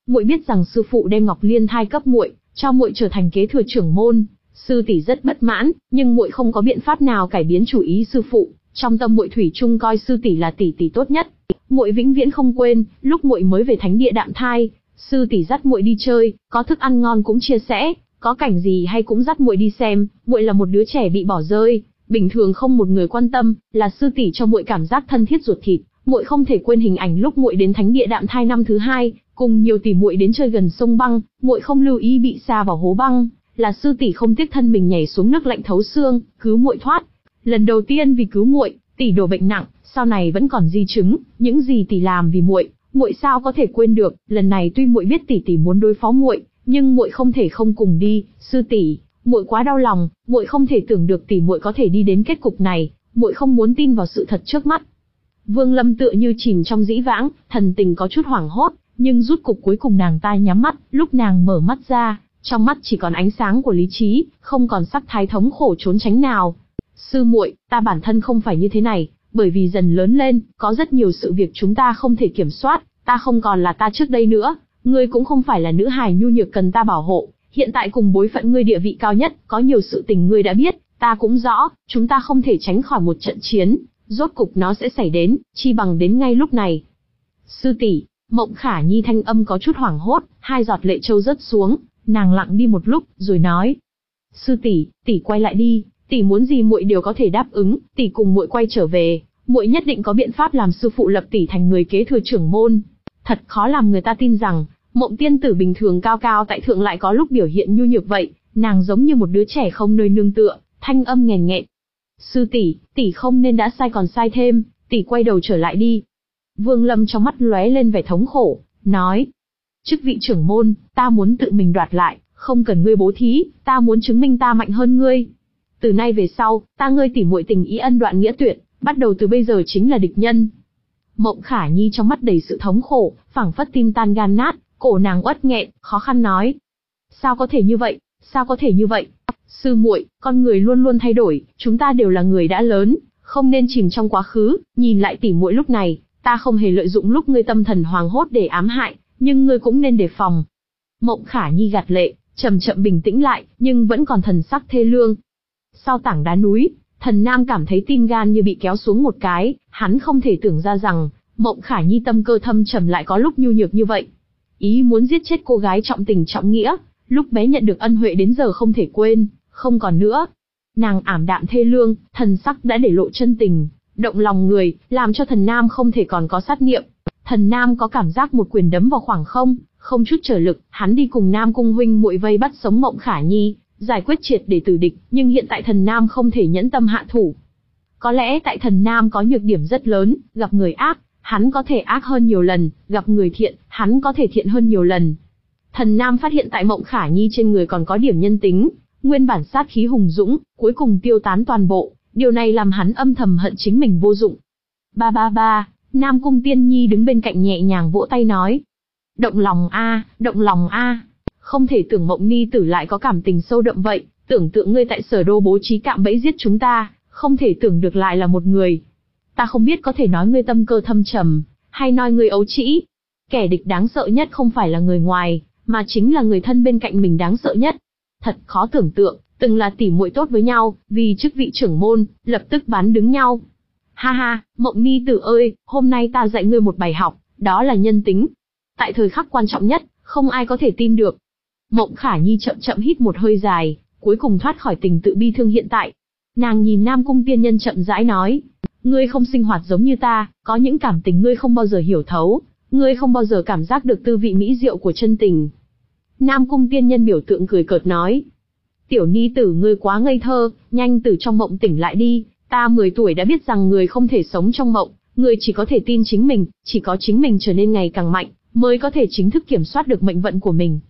Muội biết rằng sư phụ đem Ngọc Liên thai cấp muội, cho muội trở thành kế thừa trưởng môn. Sư tỷ rất bất mãn, nhưng muội không có biện pháp nào cải biến chủ ý sư phụ. Trong tâm muội thủy chung coi sư tỷ là tỷ tỷ tốt nhất. Muội vĩnh viễn không quên, lúc muội mới về thánh địa đạm thai, sư tỷ dắt muội đi chơi, có thức ăn ngon cũng chia sẻ, có cảnh gì hay cũng dắt muội đi xem. Muội là một đứa trẻ bị bỏ rơi, bình thường không một người quan tâm, là sư tỷ cho muội cảm giác thân thiết ruột thịt. Muội không thể quên hình ảnh lúc muội đến thánh địa đạm thai năm thứ hai, cùng nhiều tỷ muội đến chơi gần sông băng, muội không lưu ý bị sa vào hố băng, là sư tỷ không tiếc thân mình nhảy xuống nước lạnh thấu xương, cứu muội thoát. Lần đầu tiên vì cứu muội, tỷ đổ bệnh nặng, sau này vẫn còn di chứng, những gì tỷ làm vì muội, muội sao có thể quên được. Lần này tuy muội biết tỷ tỷ muốn đối phó muội, nhưng muội không thể không cùng đi. Sư tỷ, muội quá đau lòng, muội không thể tưởng được tỷ muội có thể đi đến kết cục này, muội không muốn tin vào sự thật trước mắt. Vương Lâm tựa như chìm trong dĩ vãng, thần tình có chút hoảng hốt, nhưng rút cục cuối cùng nàng ta nhắm mắt, lúc nàng mở mắt ra, trong mắt chỉ còn ánh sáng của lý trí, không còn sắc thái thống khổ trốn tránh nào. Sư muội, ta bản thân không phải như thế này, bởi vì dần lớn lên, có rất nhiều sự việc chúng ta không thể kiểm soát, ta không còn là ta trước đây nữa, ngươi cũng không phải là nữ hài nhu nhược cần ta bảo hộ, hiện tại cùng bối phận ngươi địa vị cao nhất, có nhiều sự tình ngươi đã biết, ta cũng rõ, chúng ta không thể tránh khỏi một trận chiến, rốt cục nó sẽ xảy đến, chi bằng đến ngay lúc này. Sư tỷ, Mộng Khả Nhi thanh âm có chút hoảng hốt, hai giọt lệ trâu rớt xuống, nàng lặng đi một lúc, rồi nói: "Sư tỷ, tỷ quay lại đi, tỷ muốn gì muội đều có thể đáp ứng, tỷ cùng muội quay trở về, muội nhất định có biện pháp làm sư phụ lập tỷ thành người kế thừa trưởng môn." Thật khó làm người ta tin rằng, Mộng tiên tử bình thường cao cao tại thượng lại có lúc biểu hiện nhu nhược vậy, nàng giống như một đứa trẻ không nơi nương tựa, thanh âm nghèn nghẹn. "Sư tỷ, tỷ không nên đã sai còn sai thêm, tỷ quay đầu trở lại đi." Vương Lâm trong mắt lóe lên vẻ thống khổ, nói: "Chức vị trưởng môn, ta muốn tự mình đoạt lại, không cần ngươi bố thí, ta muốn chứng minh ta mạnh hơn ngươi. Từ nay về sau, ta ngươi tỷ muội tình ý ân đoạn nghĩa tuyệt, bắt đầu từ bây giờ chính là địch nhân." Mộng Khả Nhi trong mắt đầy sự thống khổ, phảng phất tim tan gan nát, cổ nàng uất nghẹn, khó khăn nói: "Sao có thể như vậy, sao có thể như vậy? Sư muội, con người luôn luôn thay đổi, chúng ta đều là người đã lớn, không nên chìm trong quá khứ, nhìn lại tỷ muội lúc này, ta không hề lợi dụng lúc ngươi tâm thần hoàng hốt để ám hại, nhưng ngươi cũng nên đề phòng." Mộng Khả Nhi gạt lệ, chậm chậm bình tĩnh lại, nhưng vẫn còn thần sắc thê lương. Sau tảng đá núi, Thần Nam cảm thấy tim gan như bị kéo xuống một cái, hắn không thể tưởng ra rằng, Mộng Khả Nhi tâm cơ thâm trầm lại có lúc nhu nhược như vậy. Ý muốn giết chết cô gái trọng tình trọng nghĩa, lúc bé nhận được ân huệ đến giờ không thể quên, không còn nữa. Nàng ảm đạm thê lương, thần sắc đã để lộ chân tình, động lòng người, làm cho Thần Nam không thể còn có sát niệm. Thần Nam có cảm giác một quyền đấm vào khoảng không, không chút trở lực, hắn đi cùng Nam Cung huynh muội vây bắt sống Mộng Khả Nhi, giải quyết triệt để tử địch, nhưng hiện tại Thần Nam không thể nhẫn tâm hạ thủ. Có lẽ tại Thần Nam có nhược điểm rất lớn, gặp người ác, hắn có thể ác hơn nhiều lần, gặp người thiện, hắn có thể thiện hơn nhiều lần. Thần Nam phát hiện tại Mộng Khả Nhi trên người còn có điểm nhân tính, nguyên bản sát khí hùng dũng, cuối cùng tiêu tán toàn bộ, điều này làm hắn âm thầm hận chính mình vô dụng. Ba ba ba, Nam Cung Tiên Nhi đứng bên cạnh nhẹ nhàng vỗ tay nói: "Động lòng a, động lòng a, không thể tưởng Mộng Ni tử lại có cảm tình sâu đậm vậy, tưởng tượng ngươi tại Sở Đô bố trí cạm bẫy giết chúng ta, không thể tưởng được lại là một người. Ta không biết có thể nói ngươi tâm cơ thâm trầm, hay nói ngươi ấu trĩ. Kẻ địch đáng sợ nhất không phải là người ngoài, mà chính là người thân bên cạnh mình đáng sợ nhất. Thật khó tưởng tượng, từng là tỉ muội tốt với nhau, vì chức vị trưởng môn, lập tức bán đứng nhau. Ha ha, Mộng Ni tử ơi, hôm nay ta dạy ngươi một bài học, đó là nhân tính. Tại thời khắc quan trọng nhất, không ai có thể tin được." Mộng Khả Nhi chậm chậm hít một hơi dài, cuối cùng thoát khỏi tình tự bi thương hiện tại. Nàng nhìn Nam Cung tiên nhân chậm rãi nói: "Ngươi không sinh hoạt giống như ta, có những cảm tình ngươi không bao giờ hiểu thấu, ngươi không bao giờ cảm giác được tư vị mỹ diệu của chân tình." Nam Cung tiên nhân biểu tượng cười cợt nói: "Tiểu Ni tử ngươi quá ngây thơ, nhanh từ trong mộng tỉnh lại đi, ta mười tuổi đã biết rằng người không thể sống trong mộng, người chỉ có thể tin chính mình, chỉ có chính mình trở nên ngày càng mạnh, mới có thể chính thức kiểm soát được mệnh vận của mình."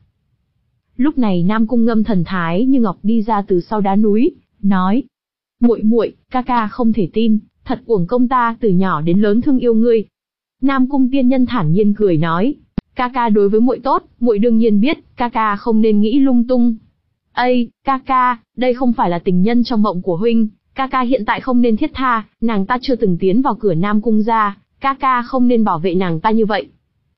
Lúc này Nam Cung Ngâm thần thái như ngọc đi ra từ sau đá núi, nói: "Muội muội, ca ca không thể tin, thật uổng công ta từ nhỏ đến lớn thương yêu ngươi." Nam Cung tiên nhân thản nhiên cười nói: "Ca ca đối với muội tốt, muội đương nhiên biết, ca ca không nên nghĩ lung tung." "Ây, ca ca, đây không phải là tình nhân trong mộng của huynh, ca ca hiện tại không nên thiết tha, nàng ta chưa từng tiến vào cửa Nam Cung gia, ca ca không nên bảo vệ nàng ta như vậy."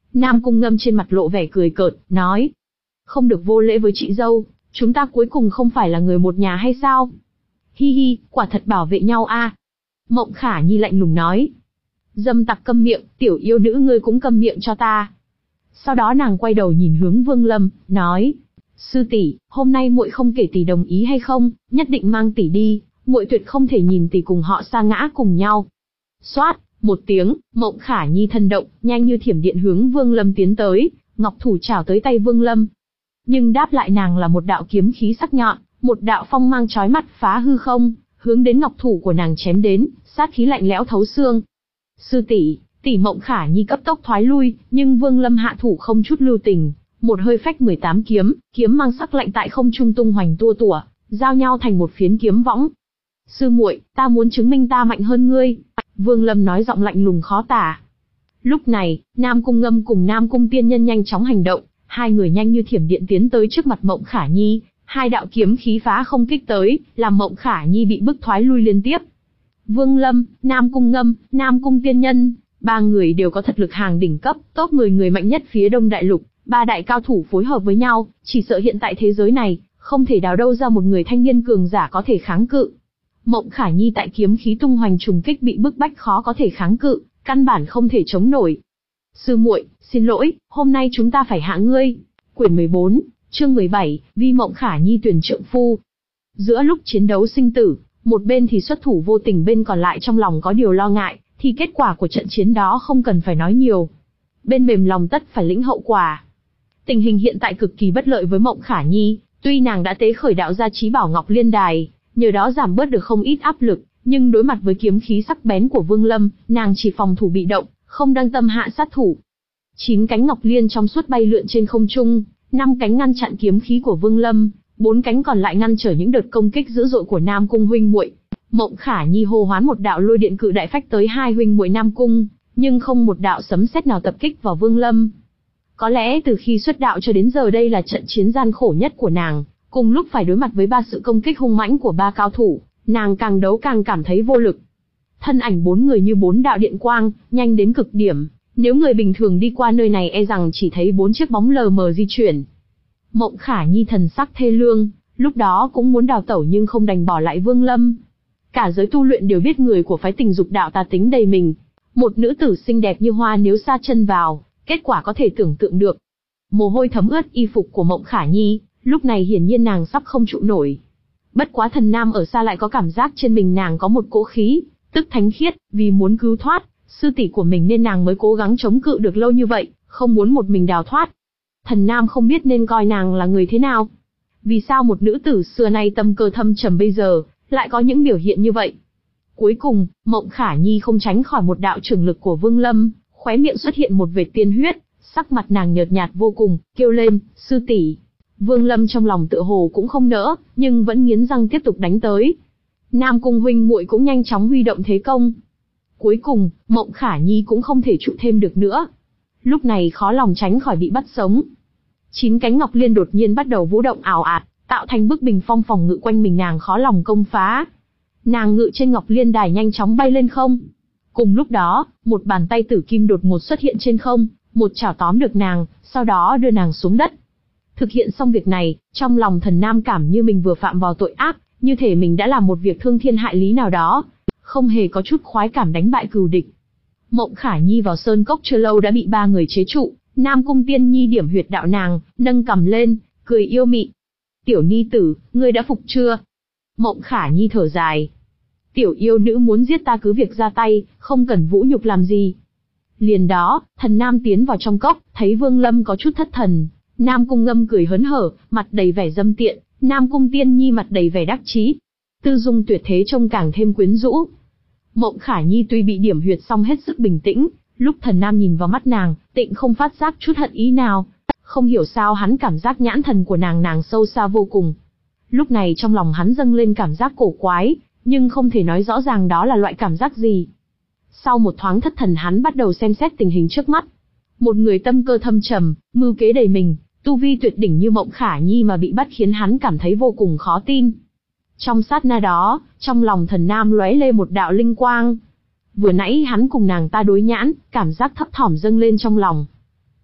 Nam Cung Ngâm trên mặt lộ vẻ cười cợt, nói. Không được vô lễ với chị dâu, chúng ta cuối cùng không phải là người một nhà hay sao? Hi hi, quả thật bảo vệ nhau a. Mộng Khả Nhi lạnh lùng nói. Dâm tặc câm miệng, tiểu yêu nữ ngươi cũng câm miệng cho ta. Sau đó nàng quay đầu nhìn hướng Vương Lâm, nói. Sư tỷ, hôm nay muội không kể tỷ đồng ý hay không, nhất định mang tỷ đi, muội tuyệt không thể nhìn tỷ cùng họ sa ngã cùng nhau. Xoát, một tiếng, Mộng Khả Nhi thân động, nhanh như thiểm điện hướng Vương Lâm tiến tới, ngọc thủ chảo tới tay Vương Lâm. Nhưng đáp lại nàng là một đạo kiếm khí sắc nhọn, một đạo phong mang chói mắt phá hư không, hướng đến ngọc thủ của nàng chém đến, sát khí lạnh lẽo thấu xương. Sư tỷ, tỷ Mộng Khả Nhi cấp tốc thoái lui, nhưng Vương Lâm hạ thủ không chút lưu tình, một hơi phách mười tám kiếm, kiếm mang sắc lạnh tại không trung tung hoành tua tủa, giao nhau thành một phiến kiếm võng. Sư muội, ta muốn chứng minh ta mạnh hơn ngươi. Vương Lâm nói giọng lạnh lùng khó tả. Lúc này, Nam Cung Ngâm cùng Nam Cung Tiên Nhân nhanh chóng hành động, hai người nhanh như thiểm điện tiến tới trước mặt Mộng Khả Nhi, hai đạo kiếm khí phá không kích tới, làm Mộng Khả Nhi bị bức thoái lui liên tiếp. Vương Lâm, Nam Cung Ngâm, Nam Cung Tiên Nhân, ba người đều có thật lực hàng đỉnh cấp, top mười người mạnh nhất phía Đông Đại Lục, ba đại cao thủ phối hợp với nhau, chỉ sợ hiện tại thế giới này, không thể đào đâu ra một người thanh niên cường giả có thể kháng cự. Mộng Khả Nhi tại kiếm khí tung hoành trùng kích bị bức bách khó có thể kháng cự, căn bản không thể chống nổi. Sư muội, xin lỗi, hôm nay chúng ta phải hạ ngươi. Quyển mười bốn, chương mười bảy, Vi Mộng Khả Nhi tuyển trượng phu. Giữa lúc chiến đấu sinh tử, một bên thì xuất thủ vô tình, bên còn lại trong lòng có điều lo ngại, thì kết quả của trận chiến đó không cần phải nói nhiều. Bên mềm lòng tất phải lĩnh hậu quả. Tình hình hiện tại cực kỳ bất lợi với Mộng Khả Nhi, tuy nàng đã tế khởi đạo gia Chí Bảo Ngọc Liên Đài, nhờ đó giảm bớt được không ít áp lực, nhưng đối mặt với kiếm khí sắc bén của Vương Lâm, nàng chỉ phòng thủ bị động, không đăng tâm hạ sát thủ. Chín cánh ngọc liên trong suốt bay lượn trên không trung, năm cánh ngăn chặn kiếm khí của Vương Lâm, bốn cánh còn lại ngăn trở những đợt công kích dữ dội của Nam Cung huynh muội. Mộng Khả Nhi hô hoán một đạo lôi điện cự đại phách tới hai huynh muội Nam Cung, nhưng không một đạo sấm sét nào tập kích vào Vương Lâm. Có lẽ từ khi xuất đạo cho đến giờ đây là trận chiến gian khổ nhất của nàng, cùng lúc phải đối mặt với ba sự công kích hung mãnh của ba cao thủ, nàng càng đấu càng cảm thấy vô lực. Thân ảnh bốn người như bốn đạo điện quang, nhanh đến cực điểm, nếu người bình thường đi qua nơi này e rằng chỉ thấy bốn chiếc bóng lờ mờ di chuyển. Mộng Khả Nhi thần sắc thê lương, lúc đó cũng muốn đào tẩu nhưng không đành bỏ lại Vương Lâm. Cả giới tu luyện đều biết người của phái tình dục đạo tà tính đầy mình, một nữ tử xinh đẹp như hoa nếu sa chân vào, kết quả có thể tưởng tượng được. Mồ hôi thấm ướt y phục của Mộng Khả Nhi, lúc này hiển nhiên nàng sắp không trụ nổi. Bất quá thần nam ở xa lại có cảm giác trên mình nàng có một cỗ khí, tức thánh khiết, vì muốn cứu thoát sư tỷ của mình nên nàng mới cố gắng chống cự được lâu như vậy, không muốn một mình đào thoát. Thần nam không biết nên coi nàng là người thế nào. Vì sao một nữ tử xưa nay tâm cơ thâm trầm bây giờ lại có những biểu hiện như vậy? Cuối cùng, Mộng Khả Nhi không tránh khỏi một đạo trường lực của Vương Lâm, khóe miệng xuất hiện một vệt tiên huyết, sắc mặt nàng nhợt nhạt vô cùng, kêu lên, sư tỷ. Vương Lâm trong lòng tựa hồ cũng không nỡ, nhưng vẫn nghiến răng tiếp tục đánh tới. Nam Cung huynh muội cũng nhanh chóng huy động thế công. Cuối cùng, Mộng Khả Nhi cũng không thể trụ thêm được nữa. Lúc này khó lòng tránh khỏi bị bắt sống. Chín cánh ngọc liên đột nhiên bắt đầu vũ động ảo ạt, tạo thành bức bình phong phòng ngự quanh mình, nàng khó lòng công phá. Nàng ngự trên ngọc liên đài nhanh chóng bay lên không. Cùng lúc đó, một bàn tay tử kim đột ngột xuất hiện trên không, một chảo tóm được nàng, sau đó đưa nàng xuống đất. Thực hiện xong việc này, trong lòng thần nam cảm như mình vừa phạm vào tội ác, như thể mình đã làm một việc thương thiên hại lý nào đó, không hề có chút khoái cảm đánh bại cừu địch. Mộng Khả Nhi vào sơn cốc chưa lâu đã bị ba người chế trụ, Nam Cung Tiên Nhi điểm huyệt đạo nàng, nâng cằm lên, cười yêu mị. Tiểu ni tử, ngươi đã phục chưa? Mộng Khả Nhi thở dài. Tiểu yêu nữ muốn giết ta cứ việc ra tay, không cần vũ nhục làm gì. Liền đó, thần nam tiến vào trong cốc, thấy Vương Lâm có chút thất thần. Nam Cung Ngâm cười hớn hở, mặt đầy vẻ dâm tiện, Nam Cung Tiên Nhi mặt đầy vẻ đắc chí. Tư dung tuyệt thế trông càng thêm quyến rũ. Mộng Khả Nhi tuy bị điểm huyệt xong hết sức bình tĩnh, lúc thần nam nhìn vào mắt nàng, tịnh không phát giác chút hận ý nào. Không hiểu sao hắn cảm giác nhãn thần của nàng nàng sâu xa vô cùng. Lúc này trong lòng hắn dâng lên cảm giác cổ quái, nhưng không thể nói rõ ràng đó là loại cảm giác gì. Sau một thoáng thất thần hắn bắt đầu xem xét tình hình trước mắt. Một người tâm cơ thâm trầm, mưu kế đầy mình, tu vi tuyệt đỉnh như Mộng Khả Nhi mà bị bắt khiến hắn cảm thấy vô cùng khó tin. Trong sát na đó, trong lòng thần nam lóe lên một đạo linh quang. Vừa nãy hắn cùng nàng ta đối nhãn, cảm giác thấp thỏm dâng lên trong lòng.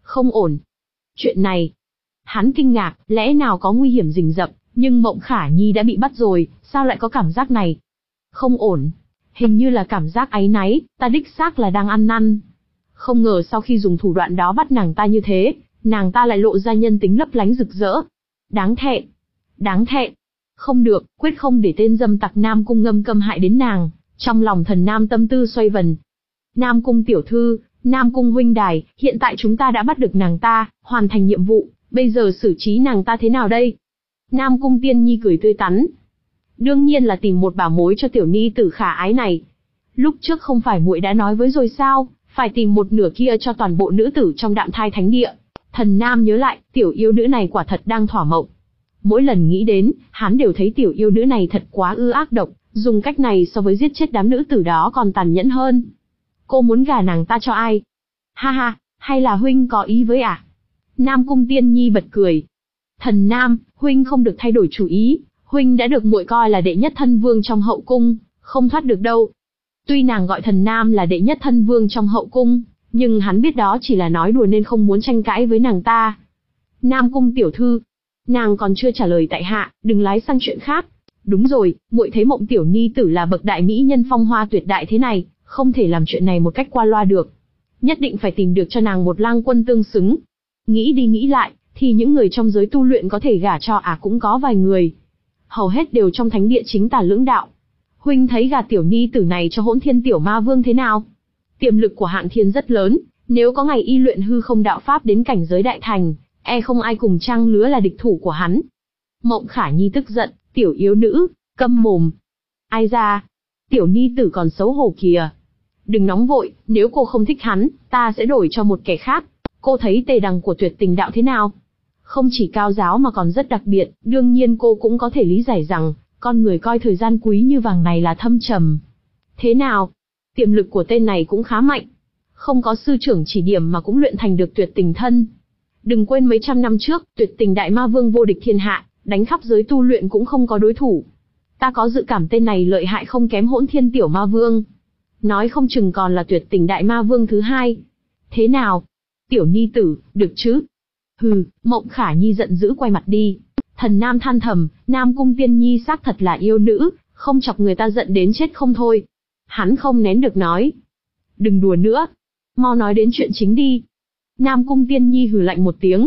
Không ổn. Chuyện này. Hắn kinh ngạc, lẽ nào có nguy hiểm rình rập, nhưng Mộng Khả Nhi đã bị bắt rồi, sao lại có cảm giác này? Không ổn. Hình như là cảm giác áy náy, ta đích xác là đang ăn năn. Không ngờ sau khi dùng thủ đoạn đó bắt nàng ta như thế, nàng ta lại lộ ra nhân tính lấp lánh rực rỡ. Đáng thẹn. Đáng thẹn. Không được, quyết không để tên dâm tặc Nam Cung Ngâm câm hại đến nàng. Trong lòng Thần Nam tâm tư xoay vần. Nam Cung tiểu thư, Nam Cung huynh đài, hiện tại chúng ta đã bắt được nàng ta, hoàn thành nhiệm vụ, bây giờ xử trí nàng ta thế nào đây? Nam Cung Tiên Nhi cười tươi tắn. Đương nhiên là tìm một bảo mối cho tiểu ni tử khả ái này. Lúc trước không phải muội đã nói với rồi sao, phải tìm một nửa kia cho toàn bộ nữ tử trong Đạm Thai Thánh Địa. Thần Nam nhớ lại, tiểu yêu nữ này quả thật đang thỏa mộng. Mỗi lần nghĩ đến, hắn đều thấy tiểu yêu nữ này thật quá ư ác độc, dùng cách này so với giết chết đám nữ tử đó còn tàn nhẫn hơn. Cô muốn gả nàng ta cho ai? Ha ha, hay là huynh có ý với ả? À? Nam Cung Tiên Nhi bật cười. Thần Nam, huynh không được thay đổi chủ ý, huynh đã được muội coi là đệ nhất thân vương trong hậu cung, không thoát được đâu. Tuy nàng gọi Thần Nam là đệ nhất thân vương trong hậu cung, nhưng hắn biết đó chỉ là nói đùa nên không muốn tranh cãi với nàng ta. Nam Cung tiểu thư, nàng còn chưa trả lời tại hạ, đừng lái sang chuyện khác. Đúng rồi, muội thấy Mộng tiểu ni tử là bậc đại mỹ nhân phong hoa tuyệt đại thế này, không thể làm chuyện này một cách qua loa được. Nhất định phải tìm được cho nàng một lang quân tương xứng. Nghĩ đi nghĩ lại, thì những người trong giới tu luyện có thể gả cho ả à cũng có vài người. Hầu hết đều trong thánh địa chính tà lưỡng đạo. Huynh thấy gả tiểu ni tử này cho Hỗn Thiên tiểu ma vương thế nào? Tiềm lực của Hạng Thiên rất lớn, nếu có ngày y luyện hư không đạo pháp đến cảnh giới đại thành, e không ai cùng trang lứa là địch thủ của hắn. Mộng Khả Nhi tức giận, tiểu yếu nữ, câm mồm. Ai ra? Tiểu ni tử còn xấu hổ kìa. Đừng nóng vội, nếu cô không thích hắn, ta sẽ đổi cho một kẻ khác. Cô thấy tề đằng của Tuyệt Tình đạo thế nào? Không chỉ cao giáo mà còn rất đặc biệt, đương nhiên cô cũng có thể lý giải rằng, con người coi thời gian quý như vàng này là thâm trầm. Thế nào? Tiềm lực của tên này cũng khá mạnh. Không có sư trưởng chỉ điểm mà cũng luyện thành được Tuyệt Tình thân. Đừng quên mấy trăm năm trước, Tuyệt Tình đại ma vương vô địch thiên hạ, đánh khắp giới tu luyện cũng không có đối thủ. Ta có dự cảm tên này lợi hại không kém Hỗn Thiên tiểu ma vương. Nói không chừng còn là Tuyệt Tình đại ma vương thứ hai. Thế nào? Tiểu ni tử, được chứ? Hừ, Mộng Khả Nhi giận dữ quay mặt đi. Thần Nam than thầm, Nam Cung Tiên Nhi xác thật là yêu nữ, không chọc người ta giận đến chết không thôi. Hắn không nén được nói. Đừng đùa nữa. Mau nói đến chuyện chính đi. Nam Cung Tiên Nhi hừ lạnh một tiếng.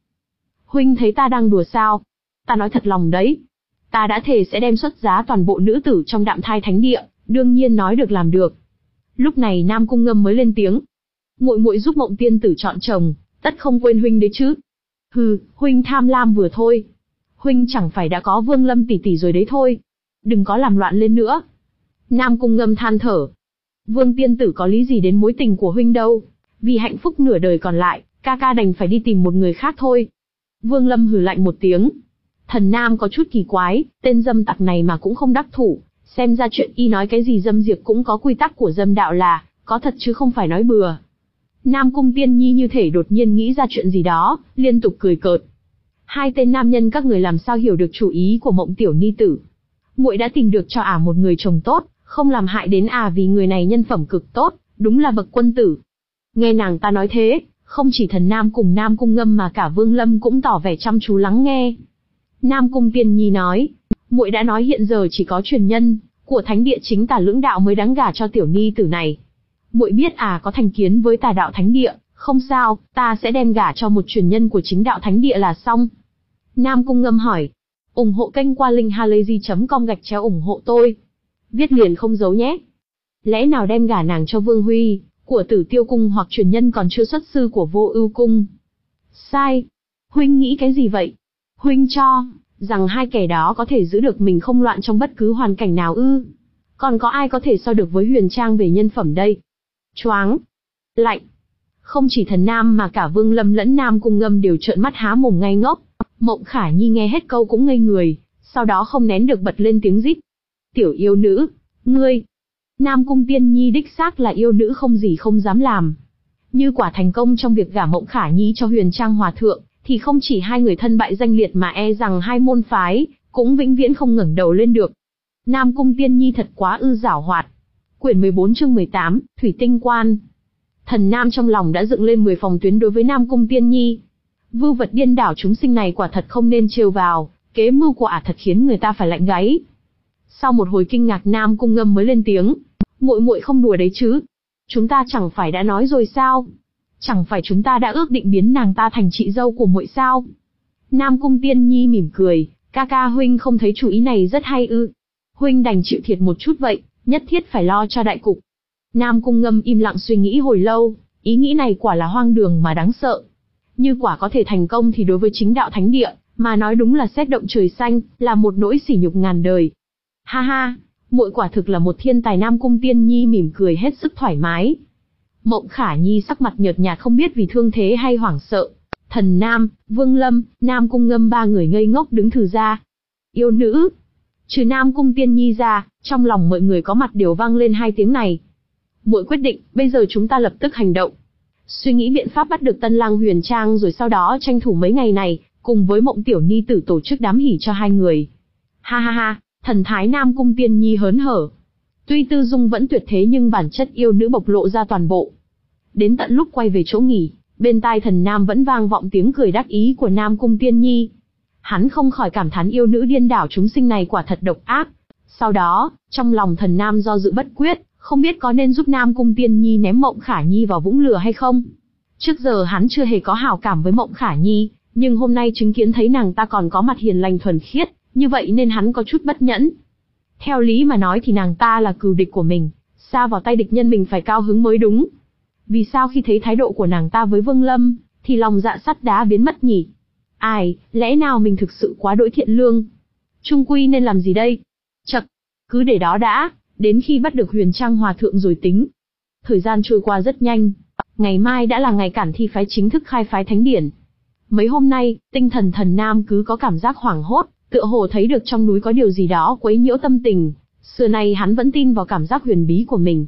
Huynh thấy ta đang đùa sao? Ta nói thật lòng đấy. Ta đã thề sẽ đem xuất giá toàn bộ nữ tử trong Đạm Thai Thánh Địa, đương nhiên nói được làm được. Lúc này Nam Cung Ngâm mới lên tiếng. Muội muội giúp Mộng tiên tử chọn chồng, tất không quên huynh đấy chứ. Hừ, huynh tham lam vừa thôi. Huynh chẳng phải đã có Vương Lâm tỷ tỷ rồi đấy thôi. Đừng có làm loạn lên nữa. Nam Cung Ngâm than thở. Vương tiên tử có lý gì đến mối tình của huynh đâu. Vì hạnh phúc nửa đời còn lại, ca ca đành phải đi tìm một người khác thôi. Vương Lâm hừ lạnh một tiếng. Thần Nam có chút kỳ quái, tên dâm tặc này mà cũng không đắc thủ. Xem ra chuyện y nói cái gì dâm diệp cũng có quy tắc của dâm đạo là, có thật chứ không phải nói bừa. Nam Cung Tiên Nhi như thể đột nhiên nghĩ ra chuyện gì đó, liên tục cười cợt. Hai tên nam nhân các người làm sao hiểu được chủ ý của Mộng tiểu ni tử. Muội đã tìm được cho ả một người chồng tốt, không làm hại đến ả vì người này nhân phẩm cực tốt, đúng là bậc quân tử. Nghe nàng ta nói thế, không chỉ Thần Nam cùng Nam Cung Ngâm mà cả Vương Lâm cũng tỏ vẻ chăm chú lắng nghe. Nam Cung Tiên Nhi nói, muội đã nói hiện giờ chỉ có truyền nhân của thánh địa chính tà lưỡng đạo mới đáng gả cho tiểu ni tử này. Muội biết à có thành kiến với tà đạo thánh địa, không sao, ta sẽ đem gả cho một truyền nhân của chính đạo thánh địa là xong. Nam Cung Ngâm hỏi, ủng hộ kênh qua link halayzi chấm com gạch chéo ủng hộ tôi. Viết liền không giấu nhé. Lẽ nào đem gả nàng cho Vương Huy, của Tử Tiêu Cung hoặc truyền nhân còn chưa xuất sư của Vô Ưu Cung? Sai. Huynh nghĩ cái gì vậy? Huynh cho rằng hai kẻ đó có thể giữ được mình không loạn trong bất cứ hoàn cảnh nào ư? Còn có ai có thể so được với Huyền Trang về nhân phẩm đây? Choáng. Lạnh. Không chỉ Thần Nam mà cả Vương Lâm lẫn Nam Cung Ngâm đều trợn mắt há mồm ngây ngốc. Mộng Khả Nhi nghe hết câu cũng ngây người, sau đó không nén được bật lên tiếng rít. Tiểu yêu nữ, ngươi. Nam Cung Tiên Nhi đích xác là yêu nữ không gì không dám làm. Như quả thành công trong việc gả Mộng Khả Nhi cho Huyền Trang Hòa Thượng, thì không chỉ hai người thân bại danh liệt mà e rằng hai môn phái cũng vĩnh viễn không ngẩng đầu lên được. Nam Cung Tiên Nhi thật quá ư giảo hoạt. Quyển mười bốn chương mười tám, Thủy Tinh Quan. Thần Nam trong lòng đã dựng lên mười phòng tuyến đối với Nam Cung Tiên Nhi. Vưu vật điên đảo chúng sinh này quả thật không nên trêu vào, kế mưu của ả thật khiến người ta phải lạnh gáy. Sau một hồi kinh ngạc, Nam Cung Ngâm mới lên tiếng, muội muội không đùa đấy chứ? Chúng ta chẳng phải đã nói rồi sao? Chẳng phải chúng ta đã ước định biến nàng ta thành chị dâu của muội sao? Nam Cung Tiên Nhi mỉm cười, ca ca huynh không thấy chủ ý này rất hay ư? Huynh đành chịu thiệt một chút vậy, nhất thiết phải lo cho đại cục. Nam Cung Ngâm im lặng suy nghĩ hồi lâu, ý nghĩ này quả là hoang đường mà đáng sợ. Như quả có thể thành công thì đối với chính đạo thánh địa, mà nói đúng là sét động trời xanh, là một nỗi sỉ nhục ngàn đời. Ha ha, muội quả thực là một thiên tài. Nam Cung Tiên Nhi mỉm cười hết sức thoải mái. Mộng Khả Nhi sắc mặt nhợt nhạt không biết vì thương thế hay hoảng sợ. Thần Nam, Vương Lâm, Nam Cung Ngâm ba người ngây ngốc đứng thừ ra. Yêu nữ. Trừ Nam Cung Tiên Nhi ra, trong lòng mọi người có mặt đều vang lên hai tiếng này. Muội quyết định, bây giờ chúng ta lập tức hành động. Suy nghĩ biện pháp bắt được Tân Lang Huyền Trang, rồi sau đó tranh thủ mấy ngày này, cùng với Mộng Tiểu Ni tử tổ chức đám hỉ cho hai người. Ha ha ha, thần thái Nam Cung Tiên Nhi hớn hở. Tuy tư dung vẫn tuyệt thế nhưng bản chất yêu nữ bộc lộ ra toàn bộ. Đến tận lúc quay về chỗ nghỉ, bên tai Thần Nam vẫn vang vọng tiếng cười đắc ý của Nam Cung Tiên Nhi. Hắn không khỏi cảm thán yêu nữ điên đảo chúng sinh này quả thật độc ác. Sau đó, trong lòng Thần Nam do dự bất quyết, không biết có nên giúp Nam Cung Tiên Nhi ném Mộng Khả Nhi vào vũng lửa hay không. Trước giờ hắn chưa hề có hảo cảm với Mộng Khả Nhi, nhưng hôm nay chứng kiến thấy nàng ta còn có mặt hiền lành thuần khiết, như vậy nên hắn có chút bất nhẫn. Theo lý mà nói thì nàng ta là cừu địch của mình, xa vào tay địch nhân mình phải cao hứng mới đúng. Vì sao khi thấy thái độ của nàng ta với Vương Lâm, thì lòng dạ sắt đá biến mất nhỉ? Ai, lẽ nào mình thực sự quá đỗi thiện lương? Trung quy nên làm gì đây? Chậc, cứ để đó đã, đến khi bắt được Huyền Trang Hòa Thượng rồi tính. Thời gian trôi qua rất nhanh, ngày mai đã là ngày Cản Thi phái chính thức khai phái thánh điển. Mấy hôm nay, tinh thần Thần Nam cứ có cảm giác hoảng hốt, tựa hồ thấy được trong núi có điều gì đó quấy nhiễu tâm tình. Xưa nay hắn vẫn tin vào cảm giác huyền bí của mình.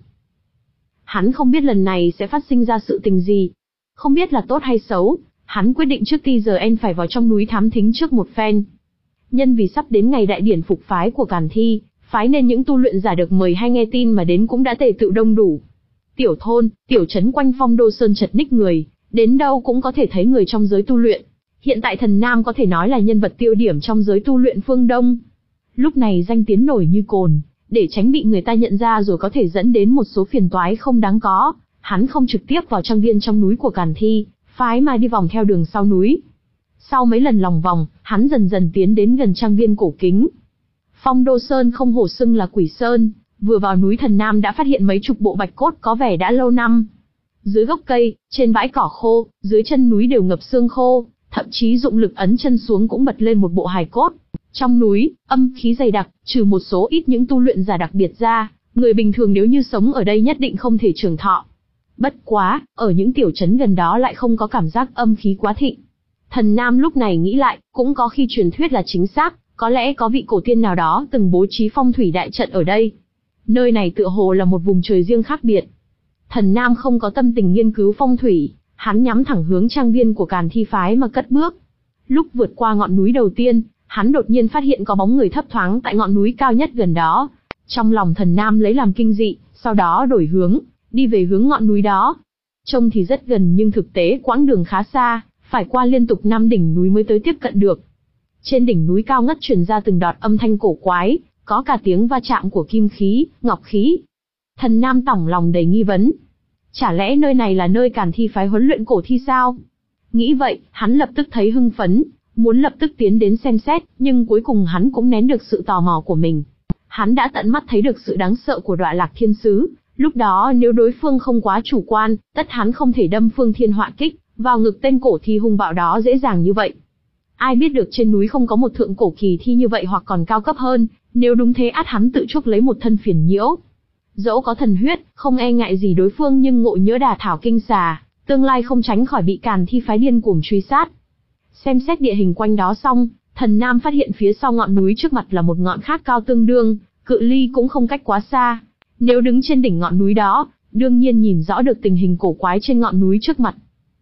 Hắn không biết lần này sẽ phát sinh ra sự tình gì. Không biết là tốt hay xấu, hắn quyết định trước ti giờ en phải vào trong núi thám thính trước một phen. Nhân vì sắp đến ngày đại điển phục phái của Càn Thi, phái nên những tu luyện giả được mời hay nghe tin mà đến cũng đã tề tựu đông đủ. Tiểu thôn, tiểu trấn quanh Phong Đô Sơn chật ních người, đến đâu cũng có thể thấy người trong giới tu luyện. Hiện tại Thần Nam có thể nói là nhân vật tiêu điểm trong giới tu luyện phương Đông. Lúc này danh tiếng nổi như cồn, để tránh bị người ta nhận ra rồi có thể dẫn đến một số phiền toái không đáng có, hắn không trực tiếp vào trang viên trong núi của Càn Thi, phái mà đi vòng theo đường sau núi. Sau mấy lần lòng vòng, hắn dần dần tiến đến gần trang viên cổ kính. Phong Đô Sơn không hổ xưng là Quỷ Sơn, vừa vào núi Thần Nam đã phát hiện mấy chục bộ bạch cốt có vẻ đã lâu năm. Dưới gốc cây, trên bãi cỏ khô, dưới chân núi đều ngập xương khô, thậm chí dụng lực ấn chân xuống cũng bật lên một bộ hài cốt. Trong núi, âm khí dày đặc, trừ một số ít những tu luyện giả đặc biệt ra, người bình thường nếu như sống ở đây nhất định không thể trường thọ. Bất quá, ở những tiểu trấn gần đó lại không có cảm giác âm khí quá thịnh. Thần Nam lúc này nghĩ lại, cũng có khi truyền thuyết là chính xác, có lẽ có vị cổ tiên nào đó từng bố trí phong thủy đại trận ở đây. Nơi này tựa hồ là một vùng trời riêng khác biệt. Thần Nam không có tâm tình nghiên cứu phong thủy, hắn nhắm thẳng hướng trang viên của Càn Thi phái mà cất bước. Lúc vượt qua ngọn núi đầu tiên, hắn đột nhiên phát hiện có bóng người thấp thoáng tại ngọn núi cao nhất gần đó. Trong lòng Thần Nam lấy làm kinh dị, sau đó đổi hướng, đi về hướng ngọn núi đó. Trông thì rất gần nhưng thực tế quãng đường khá xa, phải qua liên tục năm đỉnh núi mới tới tiếp cận được. Trên đỉnh núi cao ngất truyền ra từng đọt âm thanh cổ quái, có cả tiếng va chạm của kim khí, ngọc khí. Thần Nam tỏng lòng đầy nghi vấn. Chả lẽ nơi này là nơi Càn Thi phái huấn luyện cổ thi sao? Nghĩ vậy, hắn lập tức thấy hưng phấn, muốn lập tức tiến đến xem xét, nhưng cuối cùng hắn cũng nén được sự tò mò của mình. Hắn đã tận mắt thấy được sự đáng sợ của Đọa Lạc Thiên Sứ, lúc đó nếu đối phương không quá chủ quan, tất hắn không thể đâm Phương Thiên Họa Kích vào ngực tên cổ thi hung bạo đó dễ dàng như vậy. Ai biết được trên núi không có một thượng cổ kỳ thi như vậy hoặc còn cao cấp hơn, nếu đúng thế ắt hắn tự chuốc lấy một thân phiền nhiễu. Dẫu có thần huyết, không e ngại gì đối phương nhưng ngộ nhỡ đả thảo kinh xà, tương lai không tránh khỏi bị Càn Thi phái điên cuồng truy sát. Xem xét địa hình quanh đó xong, Thần Nam phát hiện phía sau ngọn núi trước mặt là một ngọn khác cao tương đương, cự ly cũng không cách quá xa. Nếu đứng trên đỉnh ngọn núi đó, đương nhiên nhìn rõ được tình hình cổ quái trên ngọn núi trước mặt.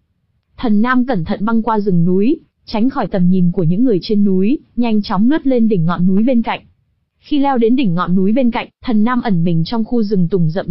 Thần Nam cẩn thận băng qua rừng núi, tránh khỏi tầm nhìn của những người trên núi, nhanh chóng lướt lên đỉnh ngọn núi bên cạnh. Khi leo đến đỉnh ngọn núi bên cạnh, Thần Nam ẩn mình trong khu rừng tùng rậm rạp,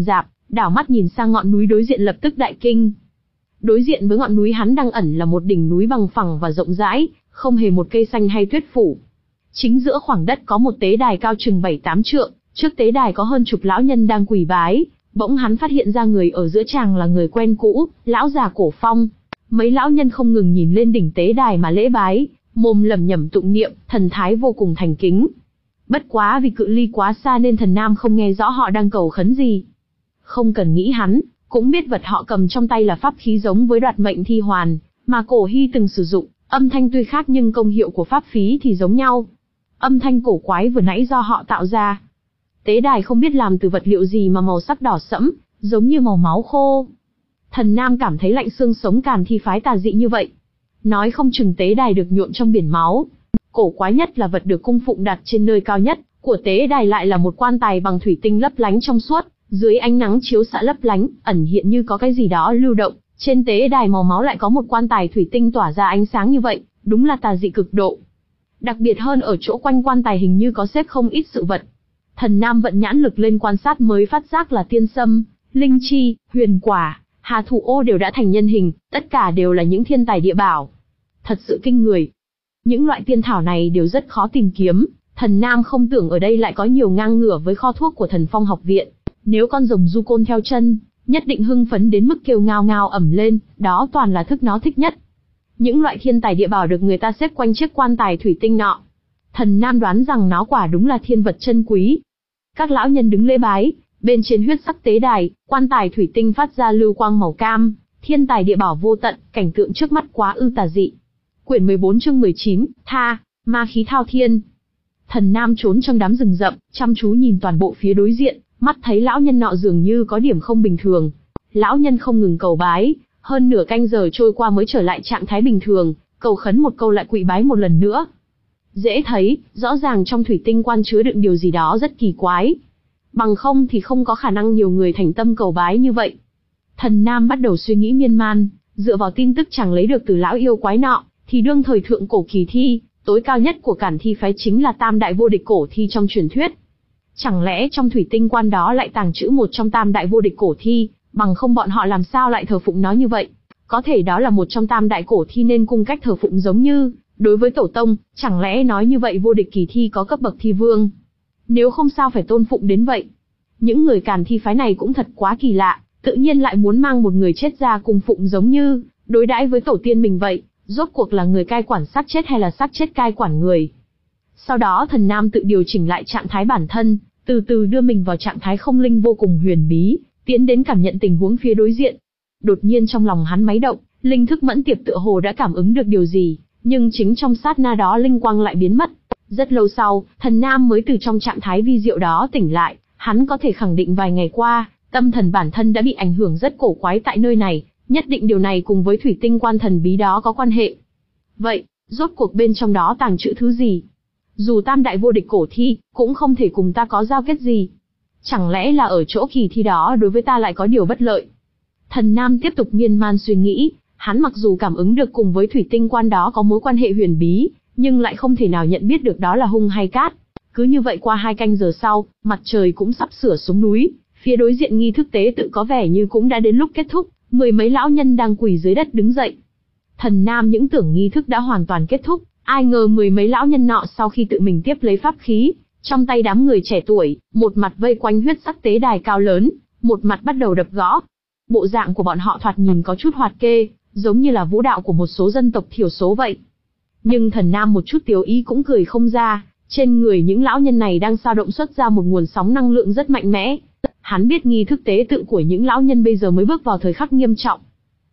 đảo mắt nhìn sang ngọn núi đối diện lập tức đại kinh. Đối diện với ngọn núi hắn đang ẩn là một đỉnh núi bằng phẳng và rộng rãi, không hề một cây xanh hay tuyết phủ. Chính giữa khoảng đất có một tế đài cao chừng bảy tám trượng, trước tế đài có hơn chục lão nhân đang quỳ bái. Bỗng hắn phát hiện ra người ở giữa tràng là người quen cũ, lão già Cổ Phong. Mấy lão nhân không ngừng nhìn lên đỉnh tế đài mà lễ bái, mồm lẩm nhẩm tụng niệm, thần thái vô cùng thành kính. Bất quá vì cự ly quá xa nên Thần Nam không nghe rõ họ đang cầu khấn gì. Không cần nghĩ hắn cũng biết vật họ cầm trong tay là pháp khí giống với đoạt mệnh thi hoàn, mà Cổ Hy từng sử dụng, âm thanh tuy khác nhưng công hiệu của pháp khí thì giống nhau. Âm thanh cổ quái vừa nãy do họ tạo ra. Tế đài không biết làm từ vật liệu gì mà màu sắc đỏ sẫm, giống như màu máu khô. Thần Nam cảm thấy lạnh xương sống Càn Thi phái tà dị như vậy. Nói không chừng tế đài được nhuộm trong biển máu. Cổ quái nhất là vật được cung phụng đặt trên nơi cao nhất của tế đài lại là một quan tài bằng thủy tinh lấp lánh trong suốt, dưới ánh nắng chiếu xạ lấp lánh, ẩn hiện như có cái gì đó lưu động. Trên tế đài màu máu lại có một quan tài thủy tinh tỏa ra ánh sáng như vậy, đúng là tà dị cực độ. Đặc biệt hơn ở chỗ quanh quan tài hình như có xếp không ít sự vật. Thần Nam vận nhãn lực lên quan sát mới phát giác là tiên sâm, linh chi, huyền quả, hà thủ ô đều đã thành nhân hình, tất cả đều là những thiên tài địa bảo. Thật sự kinh người. Những loại tiên thảo này đều rất khó tìm kiếm, Thần Nam không tưởng ở đây lại có nhiều ngang ngửa với kho thuốc của Thần Phong học viện. Nếu con rồng du côn theo chân, nhất định hưng phấn đến mức kêu ngao ngao ẩm lên, đó toàn là thức nó thích nhất. Những loại thiên tài địa bảo được người ta xếp quanh chiếc quan tài thủy tinh nọ. Thần Nam đoán rằng nó quả đúng là thiên vật chân quý. Các lão nhân đứng lễ bái, bên trên huyết sắc tế đài, quan tài thủy tinh phát ra lưu quang màu cam, thiên tài địa bảo vô tận, cảnh tượng trước mắt quá ư tà dị. Quyển mười bốn chương mười chín, Tha, ma khí thao thiên. Thần Nam trốn trong đám rừng rậm, chăm chú nhìn toàn bộ phía đối diện, mắt thấy lão nhân nọ dường như có điểm không bình thường. Lão nhân không ngừng cầu bái, hơn nửa canh giờ trôi qua mới trở lại trạng thái bình thường, cầu khấn một câu lại quỵ bái một lần nữa. Dễ thấy, rõ ràng trong thủy tinh quan chứa đựng điều gì đó rất kỳ quái. Bằng không thì không có khả năng nhiều người thành tâm cầu bái như vậy. Thần Nam bắt đầu suy nghĩ miên man, dựa vào tin tức chàng lấy được từ lão yêu quái nọ, thì đương thời thượng cổ kỳ thi, tối cao nhất của Càn Thi phái chính là tam đại vô địch cổ thi trong truyền thuyết. Chẳng lẽ trong thủy tinh quan đó lại tàng trữ một trong tam đại vô địch cổ thi, bằng không bọn họ làm sao lại thờ phụng nó như vậy? Có thể đó là một trong tam đại cổ thi nên cung cách thờ phụng giống như đối với tổ tông, chẳng lẽ nói như vậy vô địch kỳ thi có cấp bậc thi vương? Nếu không sao phải tôn phụng đến vậy? Những người Càn Thi phái này cũng thật quá kỳ lạ, tự nhiên lại muốn mang một người chết ra cung phụng giống như đối đãi với tổ tiên mình vậy, rốt cuộc là người cai quản xác chết hay là xác chết cai quản người? Sau đó Thần Nam tự điều chỉnh lại trạng thái bản thân, từ từ đưa mình vào trạng thái không linh vô cùng huyền bí, tiến đến cảm nhận tình huống phía đối diện. Đột nhiên trong lòng hắn máy động, linh thức mẫn tiệp tựa hồ đã cảm ứng được điều gì, nhưng chính trong sát na đó linh quang lại biến mất. Rất lâu sau, Thần Nam mới từ trong trạng thái vi diệu đó tỉnh lại, hắn có thể khẳng định vài ngày qua, tâm thần bản thân đã bị ảnh hưởng rất cổ quái tại nơi này, nhất định điều này cùng với thủy tinh quan thần bí đó có quan hệ. Vậy, rốt cuộc bên trong đó tàng trữ thứ gì? Dù tam đại vô địch cổ thi, cũng không thể cùng ta có giao kết gì. Chẳng lẽ là ở chỗ kỳ thi đó đối với ta lại có điều bất lợi? Thần Nam tiếp tục miên man suy nghĩ, hắn mặc dù cảm ứng được cùng với thủy tinh quan đó có mối quan hệ huyền bí, nhưng lại không thể nào nhận biết được đó là hung hay cát. Cứ như vậy qua hai canh giờ sau, mặt trời cũng sắp sửa xuống núi, phía đối diện nghi thức tế tự có vẻ như cũng đã đến lúc kết thúc, mười mấy lão nhân đang quỳ dưới đất đứng dậy. Thần Nam những tưởng nghi thức đã hoàn toàn kết thúc, ai ngờ mười mấy lão nhân nọ sau khi tự mình tiếp lấy pháp khí, trong tay đám người trẻ tuổi, một mặt vây quanh huyết sắc tế đài cao lớn, một mặt bắt đầu đập gõ. Bộ dạng của bọn họ thoạt nhìn có chút hoạt kê, giống như là vũ đạo của một số dân tộc thiểu số vậy. Nhưng Thần Nam một chút tiếu ý cũng cười không ra, trên người những lão nhân này đang dao động xuất ra một nguồn sóng năng lượng rất mạnh mẽ. Hắn biết nghi thức tế tự của những lão nhân bây giờ mới bước vào thời khắc nghiêm trọng.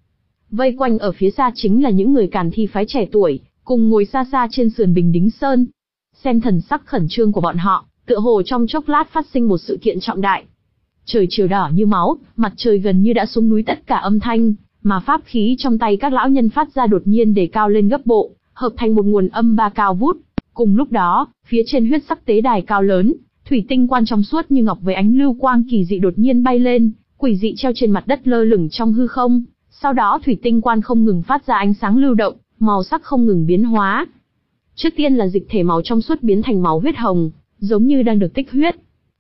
Vây quanh ở phía xa chính là những người Càn Thi phái trẻ tuổi, cùng ngồi xa xa trên sườn Bình Đính Sơn. Xem thần sắc khẩn trương của bọn họ, tựa hồ trong chốc lát phát sinh một sự kiện trọng đại. Trời chiều đỏ như máu, mặt trời gần như đã xuống núi, tất cả âm thanh mà pháp khí trong tay các lão nhân phát ra đột nhiên đề cao lên gấp bộ, hợp thành một nguồn âm ba cao vút. Cùng lúc đó, phía trên huyết sắc tế đài cao lớn, thủy tinh quan trong suốt như ngọc với ánh lưu quang kỳ dị đột nhiên bay lên, quỷ dị treo trên mặt đất lơ lửng trong hư không. Sau đó thủy tinh quan không ngừng phát ra ánh sáng lưu động, màu sắc không ngừng biến hóa. Trước tiên là dịch thể màu trong suốt biến thành màu huyết hồng, giống như đang được tích huyết.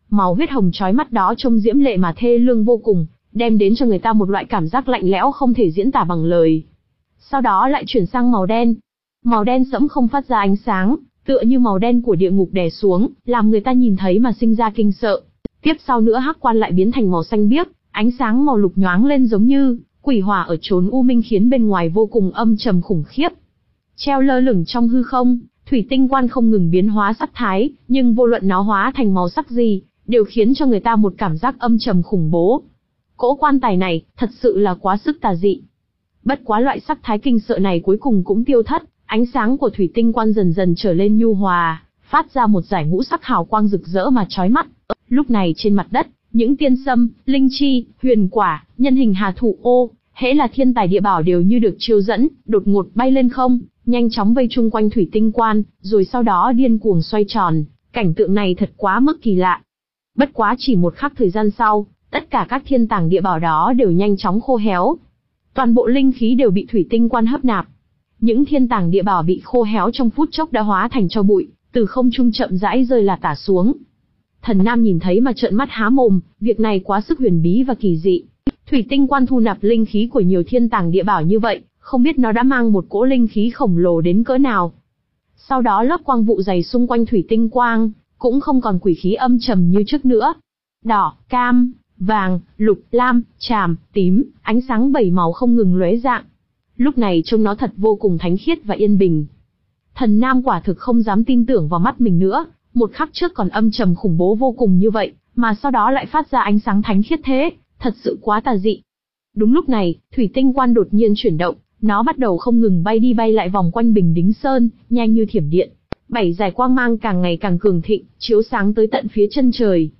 Màu huyết hồng chói mắt đó trông diễm lệ mà thê lương vô cùng, đem đến cho người ta một loại cảm giác lạnh lẽo không thể diễn tả bằng lời. Sau đó lại chuyển sang màu đen. Màu đen sẫm không phát ra ánh sáng, tựa như màu đen của địa ngục đè xuống, làm người ta nhìn thấy mà sinh ra kinh sợ. Tiếp sau nữa hắc quan lại biến thành màu xanh biếc, ánh sáng màu lục nhoáng lên giống như quỷ hỏa ở chốn u minh, khiến bên ngoài vô cùng âm trầm khủng khiếp. Treo lơ lửng trong hư không, thủy tinh quan không ngừng biến hóa sắc thái, nhưng vô luận nó hóa thành màu sắc gì, đều khiến cho người ta một cảm giác âm trầm khủng bố. Cỗ quan tài này, thật sự là quá sức tà dị. Bất quá loại sắc thái kinh sợ này cuối cùng cũng tiêu thất, ánh sáng của thủy tinh quan dần dần trở lên nhu hòa, phát ra một dải ngũ sắc hào quang rực rỡ mà chói mắt. Lúc này trên mặt đất, những tiên sâm, linh chi, huyền quả, nhân hình hà thủ ô, hễ là thiên tài địa bảo đều như được chiêu dẫn, đột ngột bay lên không, nhanh chóng vây chung quanh thủy tinh quan, rồi sau đó điên cuồng xoay tròn. Cảnh tượng này thật quá mức kỳ lạ. Bất quá chỉ một khắc thời gian sau, tất cả các thiên tàng địa bảo đó đều nhanh chóng khô héo. Toàn bộ linh khí đều bị thủy tinh quan hấp nạp. Những thiên tàng địa bảo bị khô héo trong phút chốc đã hóa thành tro bụi, từ không trung chậm rãi rơi là tả xuống. Thần Nam nhìn thấy mà trợn mắt há mồm, việc này quá sức huyền bí và kỳ dị. Thủy tinh quan thu nạp linh khí của nhiều thiên tàng địa bảo như vậy, không biết nó đã mang một cỗ linh khí khổng lồ đến cỡ nào. Sau đó lớp quang vụ dày xung quanh thủy tinh quang, cũng không còn quỷ khí âm trầm như trước nữa. Đỏ, cam, vàng, lục, lam, tràm, tím, ánh sáng bảy màu không ngừng lóe dạng. Lúc này trông nó thật vô cùng thánh khiết và yên bình. Thần Nam quả thực không dám tin tưởng vào mắt mình nữa, một khắc trước còn âm trầm khủng bố vô cùng như vậy, mà sau đó lại phát ra ánh sáng thánh khiết thế, thật sự quá tà dị. Đúng lúc này, thủy tinh quan đột nhiên chuyển động, nó bắt đầu không ngừng bay đi bay lại vòng quanh Bình Đính Sơn, nhanh như thiểm điện. Bảy dải quang mang càng ngày càng cường thịnh, chiếu sáng tới tận phía chân trời.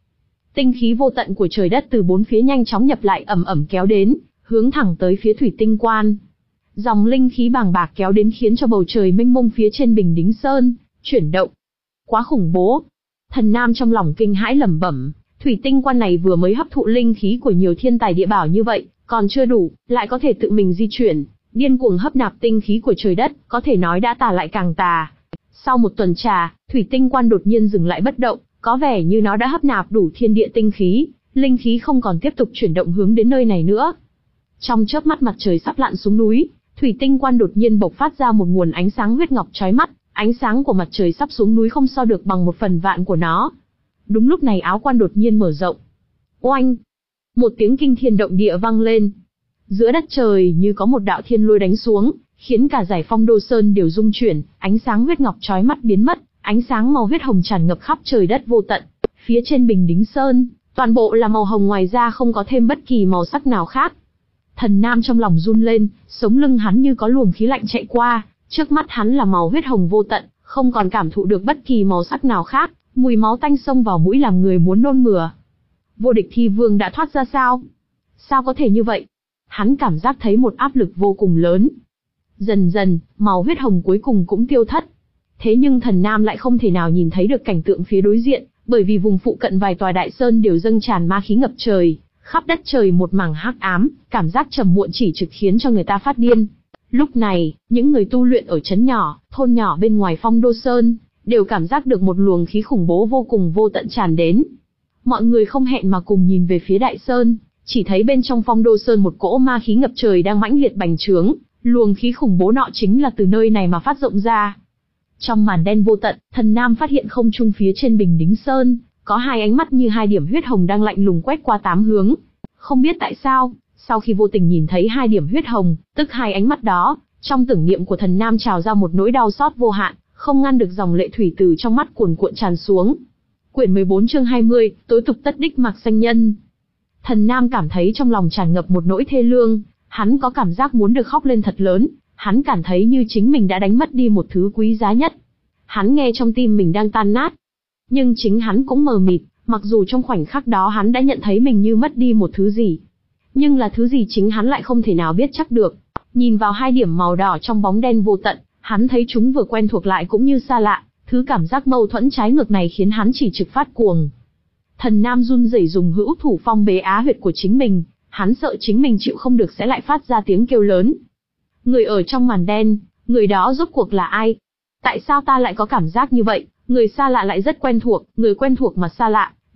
Tinh khí vô tận của trời đất từ bốn phía nhanh chóng nhập lại ầm ầm kéo đến, hướng thẳng tới phía thủy tinh quan. Dòng linh khí bàng bạc kéo đến khiến cho bầu trời mênh mông phía trên Bình Đính Sơn chuyển động. Quá khủng bố. Thần Nam trong lòng kinh hãi lẩm bẩm, thủy tinh quan này vừa mới hấp thụ linh khí của nhiều thiên tài địa bảo như vậy, còn chưa đủ, lại có thể tự mình di chuyển, điên cuồng hấp nạp tinh khí của trời đất, có thể nói đã tà lại càng tà. Sau một tuần trà, thủy tinh quan đột nhiên dừng lại bất động, có vẻ như nó đã hấp nạp đủ thiên địa tinh khí, linh khí không còn tiếp tục chuyển động hướng đến nơi này nữa. Trong chớp mắt mặt trời sắp lặn xuống núi, thủy tinh quan đột nhiên bộc phát ra một nguồn ánh sáng huyết ngọc chói mắt, ánh sáng của mặt trời sắp xuống núi không so được bằng một phần vạn của nó. Đúng lúc này áo quan đột nhiên mở rộng. Oanh! Một tiếng kinh thiên động địa vang lên. Giữa đất trời như có một đạo thiên lôi đánh xuống, khiến cả dải Phong Đô Sơn đều rung chuyển, ánh sáng huyết ngọc chói mắt biến mất, ánh sáng màu huyết hồng tràn ngập khắp trời đất vô tận. Phía trên Bình Đính Sơn, toàn bộ là màu hồng, ngoài ra không có thêm bất kỳ màu sắc nào khác. Thần Nam trong lòng run lên, sống lưng hắn như có luồng khí lạnh chạy qua, trước mắt hắn là màu huyết hồng vô tận, không còn cảm thụ được bất kỳ màu sắc nào khác, mùi máu tanh xông vào mũi làm người muốn nôn mửa. Vô Địch Thi Vương đã thoát ra sao? Sao có thể như vậy? Hắn cảm giác thấy một áp lực vô cùng lớn. Dần dần, màu huyết hồng cuối cùng cũng tiêu thất. Thế nhưng Thần Nam lại không thể nào nhìn thấy được cảnh tượng phía đối diện, bởi vì vùng phụ cận vài tòa đại sơn đều dâng tràn ma khí ngập trời, khắp đất trời một mảng hắc ám, cảm giác trầm muộn chỉ trực khiến cho người ta phát điên. Lúc này, những người tu luyện ở trấn nhỏ, thôn nhỏ bên ngoài Phong Đô Sơn, đều cảm giác được một luồng khí khủng bố vô cùng vô tận tràn đến. Mọi người không hẹn mà cùng nhìn về phía đại sơn, chỉ thấy bên trong Phong Đô Sơn một cỗ ma khí ngập trời đang mãnh liệt bành trướng, luồng khí khủng bố nọ chính là từ nơi này mà phát rộng ra. Trong màn đen vô tận, Thần Nam phát hiện không trung phía trên Bình Đính Sơn, có hai ánh mắt như hai điểm huyết hồng đang lạnh lùng quét qua tám hướng. Không biết tại sao, sau khi vô tình nhìn thấy hai điểm huyết hồng, tức hai ánh mắt đó, trong tưởng niệm của Thần Nam trào ra một nỗi đau xót vô hạn, không ngăn được dòng lệ thủy từ trong mắt cuồn cuộn tràn xuống. Quyển mười bốn chương hai mươi, tối tục tất đích Mạc Xanh Nhân. Thần Nam cảm thấy trong lòng tràn ngập một nỗi thê lương, hắn có cảm giác muốn được khóc lên thật lớn, hắn cảm thấy như chính mình đã đánh mất đi một thứ quý giá nhất. Hắn nghe trong tim mình đang tan nát. Nhưng chính hắn cũng mờ mịt, mặc dù trong khoảnh khắc đó hắn đã nhận thấy mình như mất đi một thứ gì. Nhưng là thứ gì chính hắn lại không thể nào biết chắc được. Nhìn vào hai điểm màu đỏ trong bóng đen vô tận, hắn thấy chúng vừa quen thuộc lại cũng như xa lạ, thứ cảm giác mâu thuẫn trái ngược này khiến hắn chỉ trực phát cuồng. Thần Nam run rẩy dùng hữu thủ phong bế á huyệt của chính mình, hắn sợ chính mình chịu không được sẽ lại phát ra tiếng kêu lớn. Người ở trong màn đen, người đó rốt cuộc là ai? Tại sao ta lại có cảm giác như vậy? Người xa lạ lại rất quen thuộc, người quen thuộc mà xa lạ,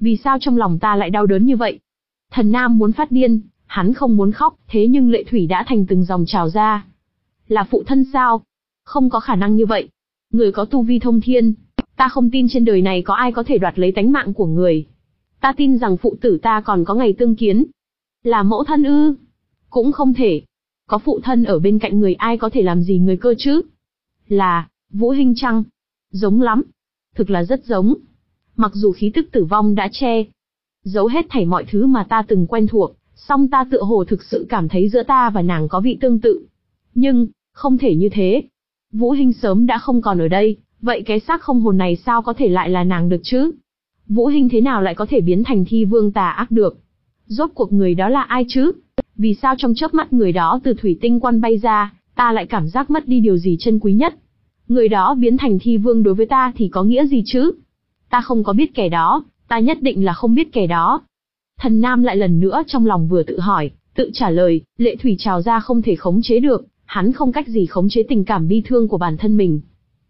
Vì sao trong lòng ta lại đau đớn như vậy? Thần Nam muốn phát điên, hắn không muốn khóc, thế nhưng lệ thủy đã thành từng dòng trào ra. Là phụ thân sao? Không có khả năng như vậy. Người có tu vi thông thiên, ta không tin trên đời này có ai có thể đoạt lấy tánh mạng của người. Ta tin rằng phụ tử ta còn có ngày tương kiến. Là mẫu thân ư? Cũng không thể. Có phụ thân ở bên cạnh người ai có thể làm gì người cơ chứ? Là, Vũ Hinh chăng? Giống lắm. Thực là rất giống. Mặc dù khí tức tử vong đã che giấu hết thảy mọi thứ mà ta từng quen thuộc, song ta tựa hồ thực sự cảm thấy giữa ta và nàng có vị tương tự. Nhưng, không thể như thế. Vũ Hinh sớm đã không còn ở đây, vậy cái xác không hồn này sao có thể lại là nàng được chứ? Vũ Hinh thế nào lại có thể biến thành thi vương tà ác được? Rốt cuộc người đó là ai chứ? Vì sao trong chớp mắt người đó từ thủy tinh quan bay ra, ta lại cảm giác mất đi điều gì chân quý nhất? Người đó biến thành thi vương đối với ta thì có nghĩa gì chứ? Ta không có biết kẻ đó, ta nhất định là không biết kẻ đó. Thần Nam lại lần nữa trong lòng vừa tự hỏi, tự trả lời, lệ thủy trào ra không thể khống chế được, hắn không cách gì khống chế tình cảm bi thương của bản thân mình.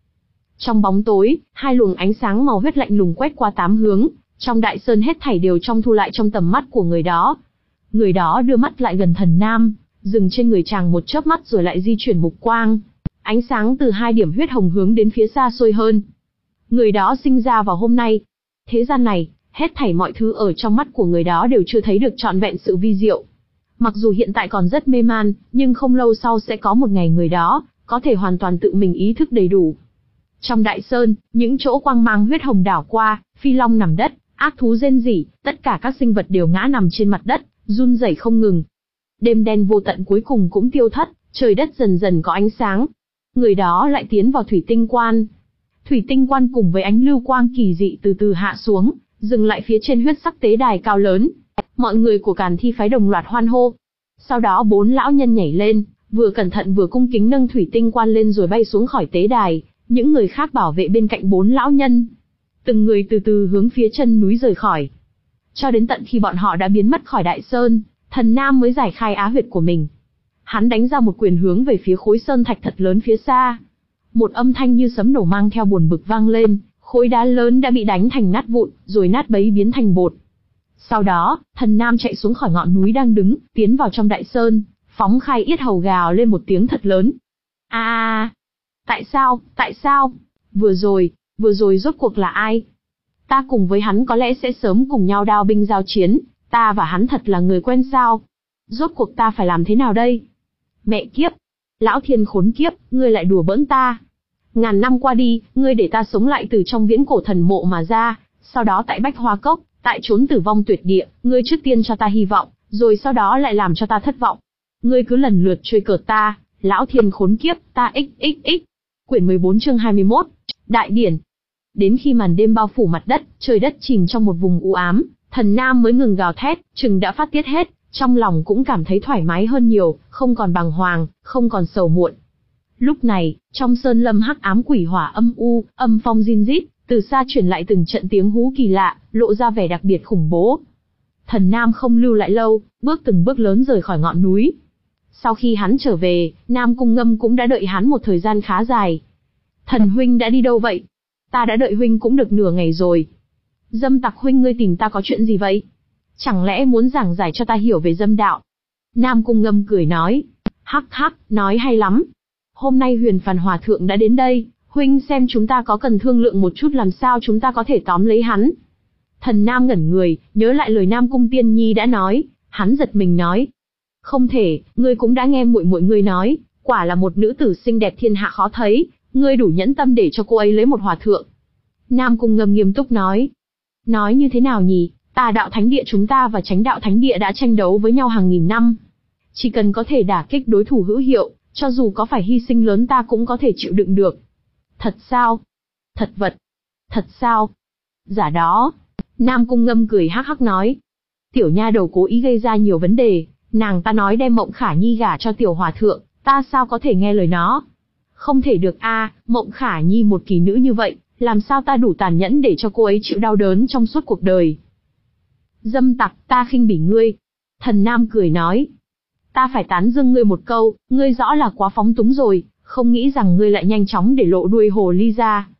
Trong bóng tối, hai luồng ánh sáng màu huyết lạnh lùng quét qua tám hướng, trong đại sơn hết thảy đều trong thu lại trong tầm mắt của người đó. Người đó đưa mắt lại gần Thần Nam, dừng trên người chàng một chớp mắt rồi lại di chuyển mục quang. Ánh sáng từ hai điểm huyết hồng hướng đến phía xa xôi hơn. Người đó sinh ra vào hôm nay. Thế gian này, hết thảy mọi thứ ở trong mắt của người đó đều chưa thấy được trọn vẹn sự vi diệu. Mặc dù hiện tại còn rất mê man, nhưng không lâu sau sẽ có một ngày người đó có thể hoàn toàn tự mình ý thức đầy đủ. Trong đại sơn, những chỗ quang mang huyết hồng đảo qua, phi long nằm đất, ác thú rên rỉ, tất cả các sinh vật đều ngã nằm trên mặt đất, run rẩy không ngừng. Đêm đen vô tận cuối cùng cũng tiêu thất, trời đất dần dần có ánh sáng. Người đó lại tiến vào thủy tinh quan. Thủy tinh quan cùng với ánh lưu quang kỳ dị từ từ hạ xuống, dừng lại phía trên huyết sắc tế đài cao lớn. Mọi người của Càn Thi phái đồng loạt hoan hô. Sau đó bốn lão nhân nhảy lên, vừa cẩn thận vừa cung kính nâng thủy tinh quan lên rồi bay xuống khỏi tế đài. Những người khác bảo vệ bên cạnh bốn lão nhân. Từng người từ từ hướng phía chân núi rời khỏi. Cho đến tận khi bọn họ đã biến mất khỏi đại sơn, Thần Nam mới giải khai á huyệt của mình. Hắn đánh ra một quyền hướng về phía khối sơn thạch thật lớn phía xa. Một âm thanh như sấm nổ mang theo buồn bực vang lên, khối đá lớn đã bị đánh thành nát vụn, rồi nát bấy biến thành bột. Sau đó, Thần Nam chạy xuống khỏi ngọn núi đang đứng, tiến vào trong đại sơn, phóng khai yết hầu gào lên một tiếng thật lớn. A à, tại sao, tại sao? Vừa rồi, vừa rồi rốt cuộc là ai? Ta cùng với hắn có lẽ sẽ sớm cùng nhau đao binh giao chiến, ta và hắn thật là người quen sao? Rốt cuộc ta phải làm thế nào đây? Mẹ kiếp! Lão thiên khốn kiếp, ngươi lại đùa bỡn ta. Ngàn năm qua đi, ngươi để ta sống lại từ trong viễn cổ thần mộ mà ra, sau đó tại Bách Hoa Cốc, tại chốn tử vong tuyệt địa, ngươi trước tiên cho ta hy vọng, rồi sau đó lại làm cho ta thất vọng. Ngươi cứ lần lượt truy cợt ta, lão thiên khốn kiếp, ta xxx. Quyển mười bốn chương hai mươi mốt, Đại điển. Đến khi màn đêm bao phủ mặt đất, trời đất chìm trong một vùng u ám, Thần Nam mới ngừng gào thét, chừng đã phát tiết hết, trong lòng cũng cảm thấy thoải mái hơn nhiều, không còn bàng hoàng, không còn sầu muộn. Lúc này, trong sơn lâm hắc ám quỷ hỏa âm u, âm phong rin rít, từ xa truyền lại từng trận tiếng hú kỳ lạ, lộ ra vẻ đặc biệt khủng bố. Thần Nam không lưu lại lâu, bước từng bước lớn rời khỏi ngọn núi. Sau khi hắn trở về, Nam Cung Ngâm cũng đã đợi hắn một thời gian khá dài. Thần huynh đã đi đâu vậy? Ta đã đợi huynh cũng được nửa ngày rồi. Dâm tặc huynh, ngươi tìm ta có chuyện gì vậy? Chẳng lẽ muốn giảng giải cho ta hiểu về dâm đạo? Nam Cung Ngâm cười nói. Hắc hắc, nói hay lắm. Hôm nay Huyền Phàn Hòa Thượng đã đến đây, huynh xem chúng ta có cần thương lượng một chút làm sao chúng ta có thể tóm lấy hắn. Thần Nam ngẩn người, nhớ lại lời Nam Cung Tiên Nhi đã nói, hắn giật mình nói. Không thể, ngươi cũng đã nghe muội muội ngươi nói, quả là một nữ tử xinh đẹp thiên hạ khó thấy, ngươi đủ nhẫn tâm để cho cô ấy lấy một hòa thượng. Nam Cung Ngâm nghiêm túc nói. Nói như thế nào nhỉ? Tà đạo thánh địa chúng ta và chánh đạo thánh địa đã tranh đấu với nhau hàng nghìn năm. Chỉ cần có thể đả kích đối thủ hữu hiệu, cho dù có phải hy sinh lớn ta cũng có thể chịu đựng được. Thật sao? Thật vật? Thật sao? Giả đó. Nam Cung Ngâm cười hắc hắc nói. Tiểu nha đầu cố ý gây ra nhiều vấn đề, nàng ta nói đem Mộng Khả Nhi gả cho tiểu hòa thượng, ta sao có thể nghe lời nó? Không thể được a, à, Mộng Khả Nhi một kỳ nữ như vậy, làm sao ta đủ tàn nhẫn để cho cô ấy chịu đau đớn trong suốt cuộc đời? Dâm tặc, ta khinh bỉ ngươi. Thần Nam cười nói. Ta phải tán dương ngươi một câu, ngươi rõ là quá phóng túng rồi, không nghĩ rằng ngươi lại nhanh chóng để lộ đuôi hồ ly ra.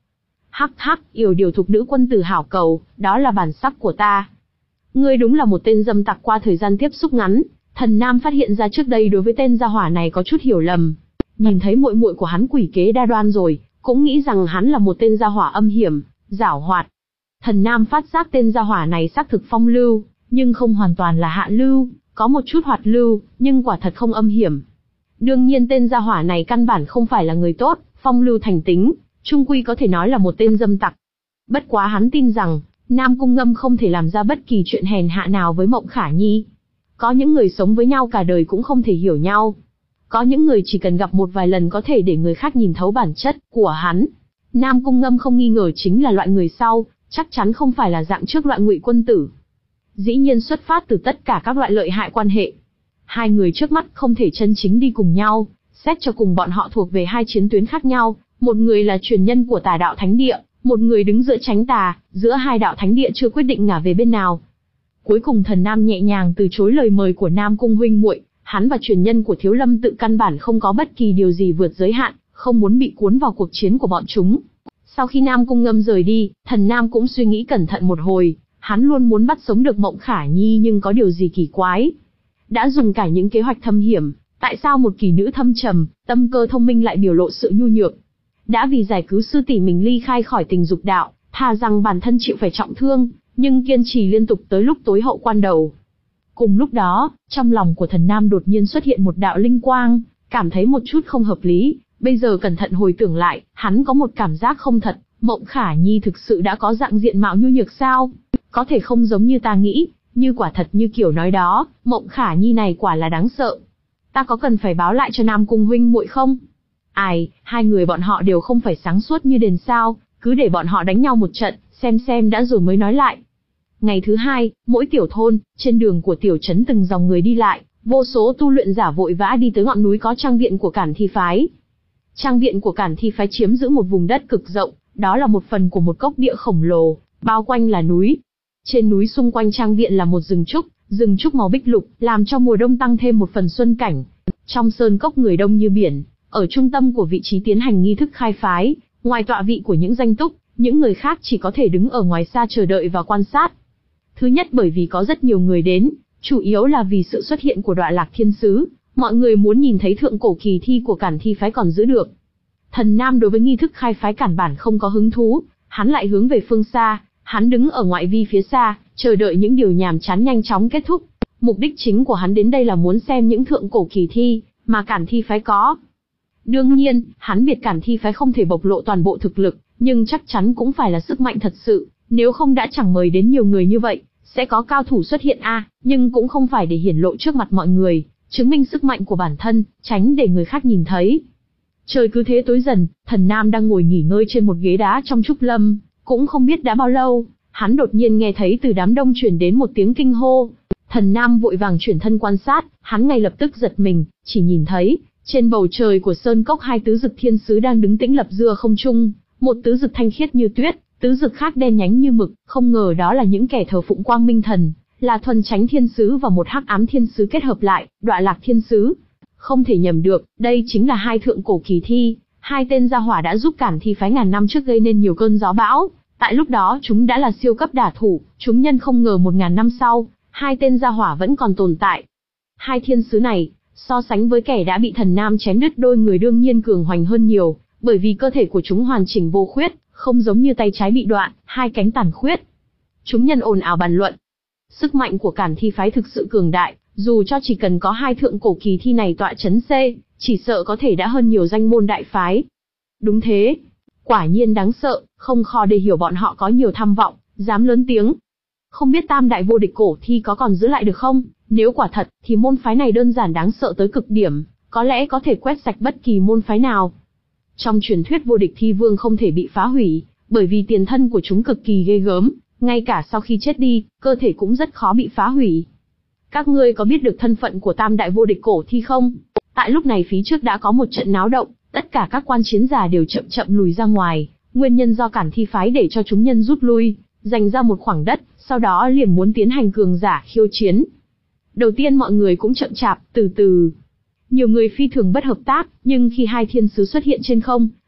Hắc hắc, Yểu Điểu thục nữ quân tử hảo cầu, đó là bản sắc của ta. Ngươi đúng là một tên dâm tặc. Qua thời gian tiếp xúc ngắn, Thần Nam phát hiện ra trước đây đối với tên gia hỏa này có chút hiểu lầm. Nhìn thấy muội muội của hắn quỷ kế đa đoan rồi, cũng nghĩ rằng hắn là một tên gia hỏa âm hiểm, giảo hoạt. Thần Nam phát giác tên gia hỏa này xác thực phong lưu, nhưng không hoàn toàn là hạ lưu, có một chút hoạt lưu, nhưng quả thật không âm hiểm. Đương nhiên tên gia hỏa này căn bản không phải là người tốt, phong lưu thành tính, chung quy có thể nói là một tên dâm tặc. Bất quá hắn tin rằng, Nam Cung Ngâm không thể làm ra bất kỳ chuyện hèn hạ nào với Mộng Khả Nhi. Có những người sống với nhau cả đời cũng không thể hiểu nhau. Có những người chỉ cần gặp một vài lần có thể để người khác nhìn thấu bản chất của hắn. Nam Cung Ngâm không nghi ngờ chính là loại người sau, chắc chắn không phải là dạng trước loại Ngụy quân tử. Dĩ nhiên xuất phát từ tất cả các loại lợi hại quan hệ. Hai người trước mắt không thể chân chính đi cùng nhau, xét cho cùng bọn họ thuộc về hai chiến tuyến khác nhau, một người là truyền nhân của Tà đạo thánh địa, một người đứng giữa Chánh Tà, giữa hai đạo thánh địa chưa quyết định ngả về bên nào. Cuối cùng Thần Nam nhẹ nhàng từ chối lời mời của Nam Cung huynh muội, hắn và truyền nhân của Thiếu Lâm tự căn bản không có bất kỳ điều gì vượt giới hạn, không muốn bị cuốn vào cuộc chiến của bọn chúng. Sau khi Nam Cung Ngâm rời đi, Thần Nam cũng suy nghĩ cẩn thận một hồi, hắn luôn muốn bắt sống được Mộng Khả Nhi nhưng có điều gì kỳ quái. Đã dùng cả những kế hoạch thâm hiểm, tại sao một kỳ nữ thâm trầm, tâm cơ thông minh lại biểu lộ sự nhu nhược? Đã vì giải cứu sư tỷ mình ly khai khỏi tình dục đạo, thà rằng bản thân chịu phải trọng thương, nhưng kiên trì liên tục tới lúc tối hậu quan đầu. Cùng lúc đó, trong lòng của Thần Nam đột nhiên xuất hiện một đạo linh quang, cảm thấy một chút không hợp lý, bây giờ cẩn thận hồi tưởng lại, hắn có một cảm giác không thật, Mộng Khả Nhi thực sự đã có dạng diện mạo nhu nhược sao? Có thể không giống như ta nghĩ, như quả thật như kiểu nói đó, Mộng Khả Nhi này quả là đáng sợ. Ta có cần phải báo lại cho Nam Cung huynh muội không? Ai, hai người bọn họ đều không phải sáng suốt như đèn sao, cứ để bọn họ đánh nhau một trận, xem xem đã rồi mới nói lại. Ngày thứ hai, mỗi tiểu thôn, trên đường của tiểu trấn từng dòng người đi lại, vô số tu luyện giả vội vã đi tới ngọn núi có trang viện của Cản Thi phái. Trang viện của Cản Thi phái chiếm giữ một vùng đất cực rộng, đó là một phần của một cốc địa khổng lồ, bao quanh là núi. Trên núi xung quanh trang viện là một rừng trúc, rừng trúc màu bích lục, làm cho mùa đông tăng thêm một phần xuân cảnh. Trong sơn cốc người đông như biển, ở trung tâm của vị trí tiến hành nghi thức khai phái, ngoài tọa vị của những danh túc, những người khác chỉ có thể đứng ở ngoài xa chờ đợi và quan sát. Thứ nhất bởi vì có rất nhiều người đến, chủ yếu là vì sự xuất hiện của Đọa Lạc Thiên Sứ, mọi người muốn nhìn thấy thượng cổ kỳ thi của Cản Thi phái còn giữ được. Thần Nam đối với nghi thức khai phái cản bản không có hứng thú, hắn lại hướng về phương xa, hắn đứng ở ngoại vi phía xa, chờ đợi những điều nhàm chán nhanh chóng kết thúc. Mục đích chính của hắn đến đây là muốn xem những thượng cổ kỳ thi mà Cản Thi phái có. Đương nhiên, hắn biết Cản Thi phái không thể bộc lộ toàn bộ thực lực, nhưng chắc chắn cũng phải là sức mạnh thật sự, nếu không đã chẳng mời đến nhiều người như vậy, sẽ có cao thủ xuất hiện a, à, nhưng cũng không phải để hiển lộ trước mặt mọi người, chứng minh sức mạnh của bản thân, tránh để người khác nhìn thấy. Trời cứ thế tối dần, Thần Nam đang ngồi nghỉ ngơi trên một ghế đá trong trúc lâm, cũng không biết đã bao lâu, hắn đột nhiên nghe thấy từ đám đông truyền đến một tiếng kinh hô. Thần Nam vội vàng chuyển thân quan sát, hắn ngay lập tức giật mình, chỉ nhìn thấy, trên bầu trời của sơn cốc hai tứ dực thiên sứ đang đứng tĩnh lập giữa không trung, một tứ dực thanh khiết như tuyết, tứ dực khác đen nhánh như mực, không ngờ đó là những kẻ thờ phụng Quang Minh Thần, là thuần chánh thiên sứ và một hắc ám thiên sứ kết hợp lại, Đọa Lạc Thiên Sứ. Không thể nhầm được, đây chính là hai thượng cổ kỳ thi, hai tên gia hỏa đã giúp Cản Thi phái ngàn năm trước gây nên nhiều cơn gió bão, tại lúc đó chúng đã là siêu cấp đả thủ, chúng nhân không ngờ một ngàn năm sau, hai tên gia hỏa vẫn còn tồn tại. Hai thiên sứ này, so sánh với kẻ đã bị Thần Nam chém đứt đôi người đương nhiên cường hoành hơn nhiều, bởi vì cơ thể của chúng hoàn chỉnh vô khuyết, không giống như tay trái bị đoạn, hai cánh tàn khuyết. Chúng nhân ồn ào bàn luận. Sức mạnh của Cản Thi phái thực sự cường đại, dù cho chỉ cần có hai thượng cổ kỳ thi này tọa chấn C, chỉ sợ có thể đã hơn nhiều danh môn đại phái. Đúng thế, quả nhiên đáng sợ, không khó để hiểu bọn họ có nhiều tham vọng, dám lớn tiếng. Không biết tam đại vô địch cổ thi có còn giữ lại được không? Nếu quả thật, thì môn phái này đơn giản đáng sợ tới cực điểm, có lẽ có thể quét sạch bất kỳ môn phái nào. Trong truyền thuyết vô địch thi vương không thể bị phá hủy, bởi vì tiền thân của chúng cực kỳ ghê gớm, ngay cả sau khi chết đi, cơ thể cũng rất khó bị phá hủy. Các ngươi có biết được thân phận của tam đại vô địch cổ thi không? Tại lúc này phía trước đã có một trận náo động, tất cả các quan chiến giả đều chậm chậm lùi ra ngoài, nguyên nhân do Cản Thi phái để cho chúng nhân rút lui, dành ra một khoảng đất, sau đó liền muốn tiến hành cường giả khiêu chiến. Đầu tiên mọi người cũng chậm chạp, từ từ. Nhiều người phi thường bất hợp tác, nhưng khi hai thiên sứ xuất hiện trên không,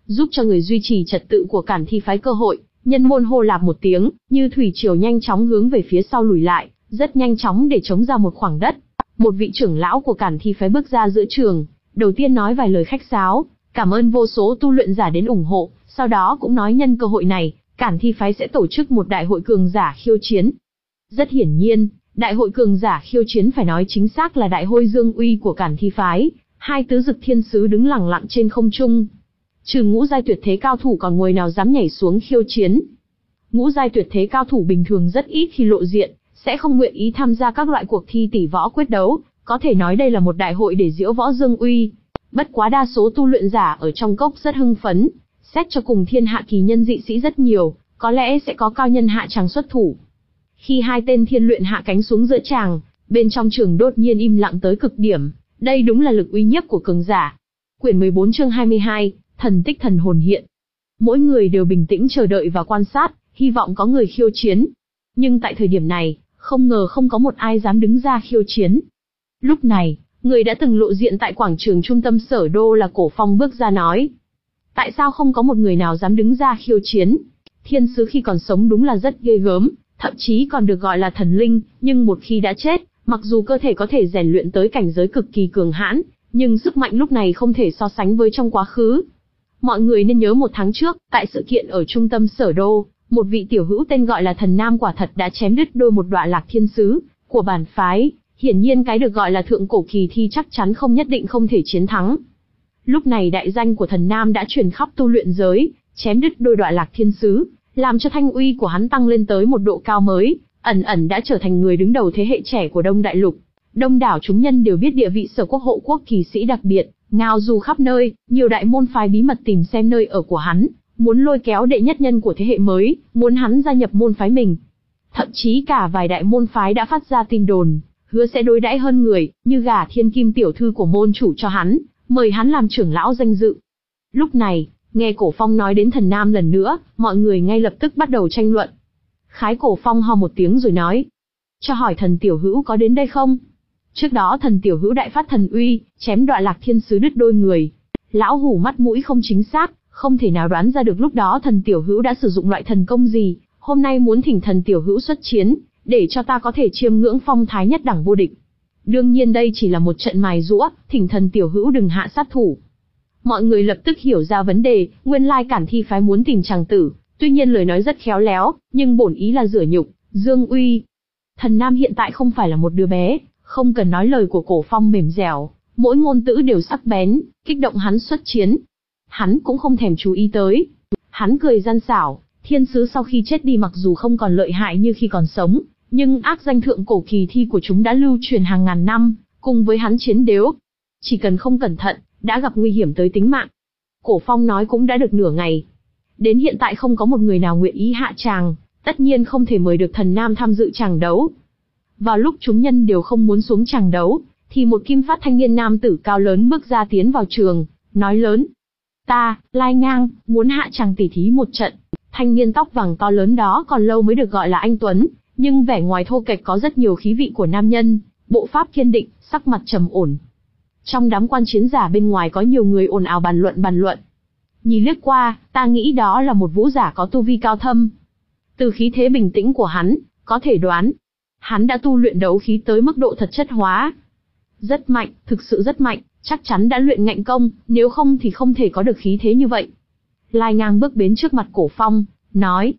giúp cho người duy trì trật tự của Cản Thi phái cơ hội. Nhân môn hô lạp một tiếng, như thủy triều nhanh chóng hướng về phía sau lùi lại, rất nhanh chóng để chống ra một khoảng đất. Một vị trưởng lão của Cản Thi phái bước ra giữa trường, đầu tiên nói vài lời khách sáo, cảm ơn vô số tu luyện giả đến ủng hộ, sau đó cũng nói nhân cơ hội này, Cản Thi phái sẽ tổ chức một đại hội cường giả khiêu chiến. Rất hiển nhiên, đại hội cường giả khiêu chiến phải nói chính xác là đại hội dương uy của Cản Thi phái. Hai tứ dực thiên sứ đứng lặng lặng trên không trung. Trừ ngũ giai tuyệt thế cao thủ còn người nào dám nhảy xuống khiêu chiến. Ngũ giai tuyệt thế cao thủ bình thường rất ít khi lộ diện, sẽ không nguyện ý tham gia các loại cuộc thi tỷ võ quyết đấu, có thể nói đây là một đại hội để diễu võ dương uy. Bất quá đa số tu luyện giả ở trong cốc rất hưng phấn, xét cho cùng thiên hạ kỳ nhân dị sĩ rất nhiều, có lẽ sẽ có cao nhân hạ tràng xuất thủ. Khi hai tên thiên luyện hạ cánh xuống giữa tràng, bên trong trường đột nhiên im lặng tới cực điểm, đây đúng là lực uy nhiếp của cường giả. Quyển mười bốn chương hai mươi hai, thần tích thần hồn hiện. Mỗi người đều bình tĩnh chờ đợi và quan sát, hy vọng có người khiêu chiến. Nhưng tại thời điểm này, không ngờ không có một ai dám đứng ra khiêu chiến. Lúc này, người đã từng lộ diện tại quảng trường trung tâm Sở Đô là Cổ Phong bước ra nói. Tại sao không có một người nào dám đứng ra khiêu chiến? Thiên sứ khi còn sống đúng là rất ghê gớm, thậm chí còn được gọi là thần linh, nhưng một khi đã chết, mặc dù cơ thể có thể rèn luyện tới cảnh giới cực kỳ cường hãn, nhưng sức mạnh lúc này không thể so sánh với trong quá khứ. Mọi người nên nhớ một tháng trước, tại sự kiện ở trung tâm Sở Đô, một vị tiểu hữu tên gọi là Thần Nam quả thật đã chém đứt đôi một đọa lạc thiên sứ của bản phái. Hiển nhiên cái được gọi là thượng cổ kỳ thi chắc chắn không nhất định không thể chiến thắng. Lúc này đại danh của Thần Nam đã truyền khắp tu luyện giới, chém đứt đôi đọa lạc thiên sứ, làm cho thanh uy của hắn tăng lên tới một độ cao mới, ẩn ẩn đã trở thành người đứng đầu thế hệ trẻ của Đông Đại Lục. Đông đảo chúng nhân đều biết địa vị Sở Quốc hộ quốc kỳ sĩ đặc biệt, ngao du khắp nơi, nhiều đại môn phái bí mật tìm xem nơi ở của hắn, muốn lôi kéo đệ nhất nhân của thế hệ mới, muốn hắn gia nhập môn phái mình. Thậm chí cả vài đại môn phái đã phát ra tin đồn, hứa sẽ đối đãi hơn người, như gả thiên kim tiểu thư của môn chủ cho hắn, mời hắn làm trưởng lão danh dự. Lúc này, nghe Cổ Phong nói đến Thần Nam lần nữa, mọi người ngay lập tức bắt đầu tranh luận. Khái Cổ Phong ho một tiếng rồi nói, cho hỏi thần tiểu hữu có đến đây không? Trước đó thần tiểu hữu đại phát thần uy, chém đọa lạc thiên sứ đứt đôi người. Lão hủ mắt mũi không chính xác, không thể nào đoán ra được lúc đó thần tiểu hữu đã sử dụng loại thần công gì, hôm nay muốn thỉnh thần tiểu hữu xuất chiến, để cho ta có thể chiêm ngưỡng phong thái nhất đẳng vô địch. Đương nhiên đây chỉ là một trận mài giũa, thỉnh thần tiểu hữu đừng hạ sát thủ. Mọi người lập tức hiểu ra vấn đề, nguyên lai Cản Thi phái muốn tìm chàng tử, tuy nhiên lời nói rất khéo léo, nhưng bổn ý là rửa nhục, dương uy. Thần Nam hiện tại không phải là một đứa bé, không cần nói lời của Cổ Phong mềm dẻo, mỗi ngôn từ đều sắc bén, kích động hắn xuất chiến. Hắn cũng không thèm chú ý tới. Hắn cười gian xảo, thiên sứ sau khi chết đi mặc dù không còn lợi hại như khi còn sống, nhưng ác danh thượng cổ kỳ thi của chúng đã lưu truyền hàng ngàn năm, cùng với hắn chiến đấu. Chỉ cần không cẩn thận, đã gặp nguy hiểm tới tính mạng. Cổ Phong nói cũng đã được nửa ngày. Đến hiện tại không có một người nào nguyện ý hạ tràng, tất nhiên không thể mời được Thần Nam tham dự tràng đấu. Vào lúc chúng nhân đều không muốn xuống tràng đấu, thì một kim phát thanh niên nam tử cao lớn bước ra tiến vào trường, nói lớn. Ta, Lai Ngang, muốn hạ tràng tỉ thí một trận. Thanh niên tóc vàng to lớn đó còn lâu mới được gọi là anh Tuấn, nhưng vẻ ngoài thô kệch có rất nhiều khí vị của nam nhân, bộ pháp kiên định, sắc mặt trầm ổn. Trong đám quan chiến giả bên ngoài có nhiều người ồn ào bàn luận bàn luận. Nhìn lướt qua, ta nghĩ đó là một vũ giả có tu vi cao thâm. Từ khí thế bình tĩnh của hắn, có thể đoán, hắn đã tu luyện đấu khí tới mức độ thật chất hóa. Rất mạnh, thực sự rất mạnh, chắc chắn đã luyện ngạnh công, nếu không thì không thể có được khí thế như vậy. Lai Ngang bước đến trước mặt Cổ Phong, nói.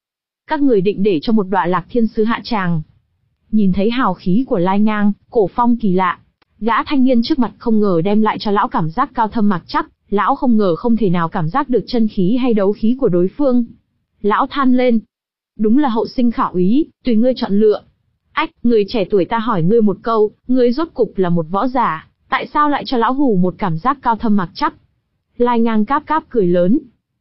Các người định để cho một đọa lạc thiên sứ hạ tràng. Nhìn thấy hào khí của Lai Ngang, Cổ Phong kỳ lạ. Gã thanh niên trước mặt không ngờ đem lại cho lão cảm giác cao thâm mặc chắc, lão không ngờ không thể nào cảm giác được chân khí hay đấu khí của đối phương. Lão than lên. Đúng là hậu sinh khả úy, tùy ngươi chọn lựa. Ách, người trẻ tuổi ta hỏi ngươi một câu, ngươi rốt cục là một võ giả, tại sao lại cho lão hủ một cảm giác cao thâm mặc chắc? Lai Ngang cáp cáp cười lớn.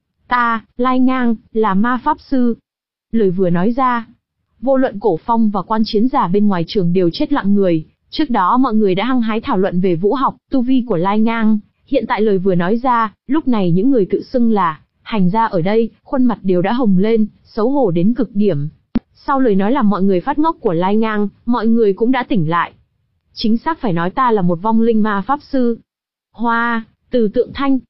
Ta, Lai Ngang, là ma pháp sư. Lời vừa nói ra, vô luận Cổ Phong và quan chiến giả bên ngoài trường đều chết lặng người. Trước đó mọi người đã hăng hái thảo luận về vũ học, tu vi của Lai Ngang. Hiện tại lời vừa nói ra, lúc này những người tự xưng là hành gia ở đây, khuôn mặt đều đã hồng lên, xấu hổ đến cực điểm. Sau lời nói làm mọi người phát ngốc của Lai Ngang, mọi người cũng đã tỉnh lại. Chính xác phải nói ta là một vong linh ma pháp sư. Hoa, từ Tượng Thanh.